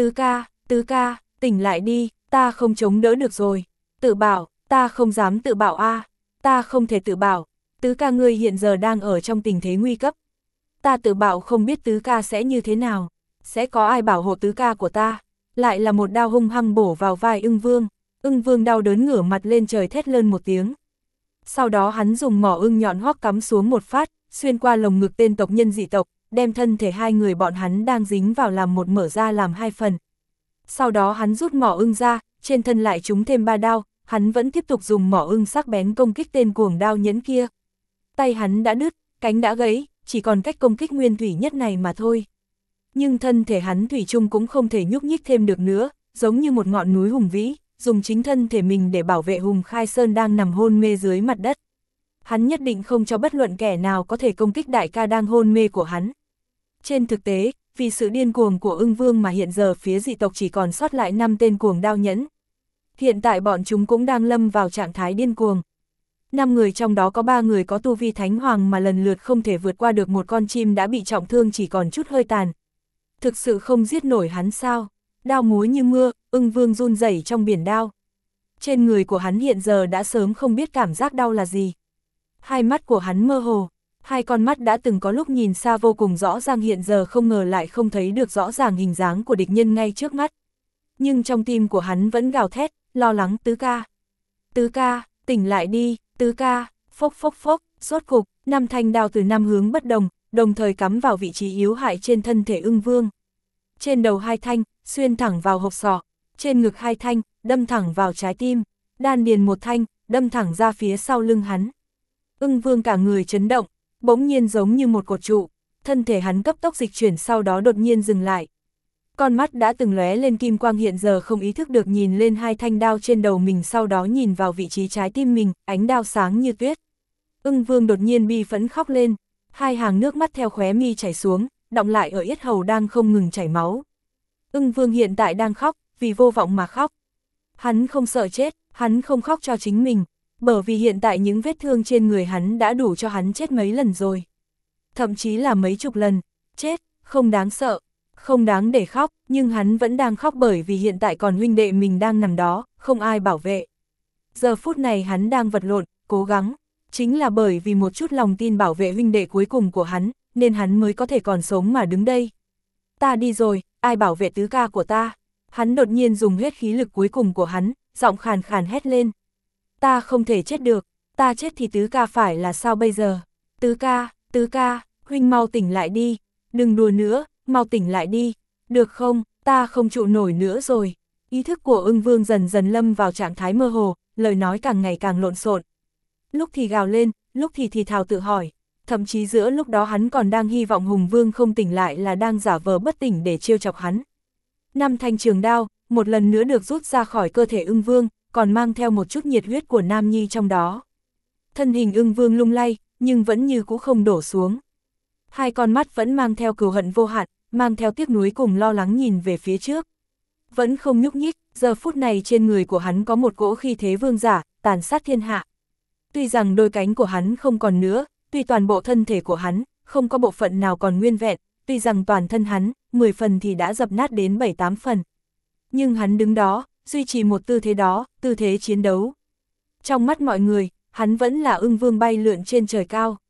Tứ ca, tỉnh lại đi, ta không chống đỡ được rồi. Tự bảo, ta không dám tự bảo a, ta không thể tự bảo. Tứ ca ngươi hiện giờ đang ở trong tình thế nguy cấp. Ta tự bảo không biết tứ ca sẽ như thế nào. Sẽ có ai bảo hộ tứ ca của ta. Lại là một đao hung hăng bổ vào vai Ưng Vương. Ưng Vương đau đớn ngửa mặt lên trời thét lên một tiếng. Sau đó hắn dùng mỏ ưng nhọn hoắc cắm xuống một phát, xuyên qua lồng ngực tên tộc nhân dị tộc, đem thân thể hai người bọn hắn đang dính vào làm một mở ra làm hai phần. Sau đó hắn rút mỏ ưng ra, trên thân lại trúng thêm 3 đao, hắn vẫn tiếp tục dùng mỏ ưng sắc bén công kích tên cuồng đao nhẫn kia. Tay hắn đã đứt, cánh đã gãy, chỉ còn cách công kích nguyên thủy nhất này mà thôi. Nhưng thân thể hắn thủy chung cũng không thể nhúc nhích thêm được nữa, giống như một ngọn núi hùng vĩ, dùng chính thân thể mình để bảo vệ Hùng Khai Sơn đang nằm hôn mê dưới mặt đất. Hắn nhất định không cho bất luận kẻ nào có thể công kích đại ca đang hôn mê của hắn. Trên thực tế, vì sự điên cuồng của Ưng Vương mà hiện giờ phía dị tộc chỉ còn sót lại 5 tên cuồng đao nhẫn. Hiện tại bọn chúng cũng đang lâm vào trạng thái điên cuồng. 5 người trong đó có 3 người có tu vi thánh hoàng mà lần lượt không thể vượt qua được một con chim đã bị trọng thương chỉ còn chút hơi tàn. Thực sự không giết nổi hắn sao? Đao múa như mưa, Ưng Vương run rẩy trong biển đao. Trên người của hắn hiện giờ đã sớm không biết cảm giác đau là gì. Hai mắt của hắn mơ hồ, hai con mắt đã từng có lúc nhìn xa vô cùng rõ ràng hiện giờ không ngờ lại không thấy được rõ ràng hình dáng của địch nhân ngay trước mắt. Nhưng trong tim của hắn vẫn gào thét, lo lắng tứ ca. Tứ ca, tỉnh lại đi, tứ ca, phốc phốc phốc, rốt cục, 5 thanh đao từ 5 hướng bất đồng, đồng thời cắm vào vị trí yếu hại trên thân thể Ưng Vương. Trên đầu 2 thanh, xuyên thẳng vào hộc sọ, trên ngực 2 thanh, đâm thẳng vào trái tim, đan điền 1 thanh, đâm thẳng ra phía sau lưng hắn. Ưng Vương cả người chấn động, bỗng nhiên giống như một cột trụ, thân thể hắn cấp tốc dịch chuyển sau đó đột nhiên dừng lại. Con mắt đã từng lóe lên kim quang hiện giờ không ý thức được nhìn lên 2 thanh đao trên đầu mình, sau đó nhìn vào vị trí trái tim mình, ánh đao sáng như tuyết. Ưng Vương đột nhiên bi phẫn khóc lên, 2 hàng nước mắt theo khóe mi chảy xuống, đọng lại ở yết hầu đang không ngừng chảy máu. Ưng Vương hiện tại đang khóc, vì vô vọng mà khóc. Hắn không sợ chết, hắn không khóc cho chính mình, bởi vì hiện tại những vết thương trên người hắn đã đủ cho hắn chết mấy lần rồi. Thậm chí là mấy chục lần, chết, không đáng sợ, không đáng để khóc, nhưng hắn vẫn đang khóc bởi vì hiện tại còn huynh đệ mình đang nằm đó, không ai bảo vệ. Giờ phút này hắn đang vật lộn, cố gắng, chính là bởi vì một chút lòng tin bảo vệ huynh đệ cuối cùng của hắn, nên hắn mới có thể còn sống mà đứng đây. Ta đi rồi, ai bảo vệ tứ ca của ta? Hắn đột nhiên dùng hết khí lực cuối cùng của hắn, giọng khàn khàn hét lên. Ta không thể chết được, ta chết thì tứ ca phải là sao bây giờ? Tứ ca, huynh mau tỉnh lại đi, đừng đùa nữa, mau tỉnh lại đi, được không, ta không trụ nổi nữa rồi. Ý thức của Ưng Vương dần dần lâm vào trạng thái mơ hồ, lời nói càng ngày càng lộn xộn. Lúc thì gào lên, lúc thì thào tự hỏi, thậm chí giữa lúc đó hắn còn đang hy vọng Hùng Vương không tỉnh lại là đang giả vờ bất tỉnh để trêu chọc hắn. 5 thanh trường đao, một lần nữa được rút ra khỏi cơ thể Ưng Vương, còn mang theo một chút nhiệt huyết của nam nhi trong đó. Thân hình Ưng Vương lung lay, nhưng vẫn như cũ không đổ xuống. Hai con mắt vẫn mang theo cừu hận vô hạn, mang theo tiếc nuối cùng lo lắng nhìn về phía trước. Vẫn không nhúc nhích, giờ phút này trên người của hắn có một cỗ khí thế vương giả, tàn sát thiên hạ. Tuy rằng đôi cánh của hắn không còn nữa, tuy toàn bộ thân thể của hắn, không có bộ phận nào còn nguyên vẹn, tuy rằng toàn thân hắn, 10 phần thì đã dập nát đến 7-8 phần. Nhưng hắn đứng đó, duy trì một tư thế đó, tư thế chiến đấu. Trong mắt mọi người, hắn vẫn là Ưng Vương bay lượn trên trời cao.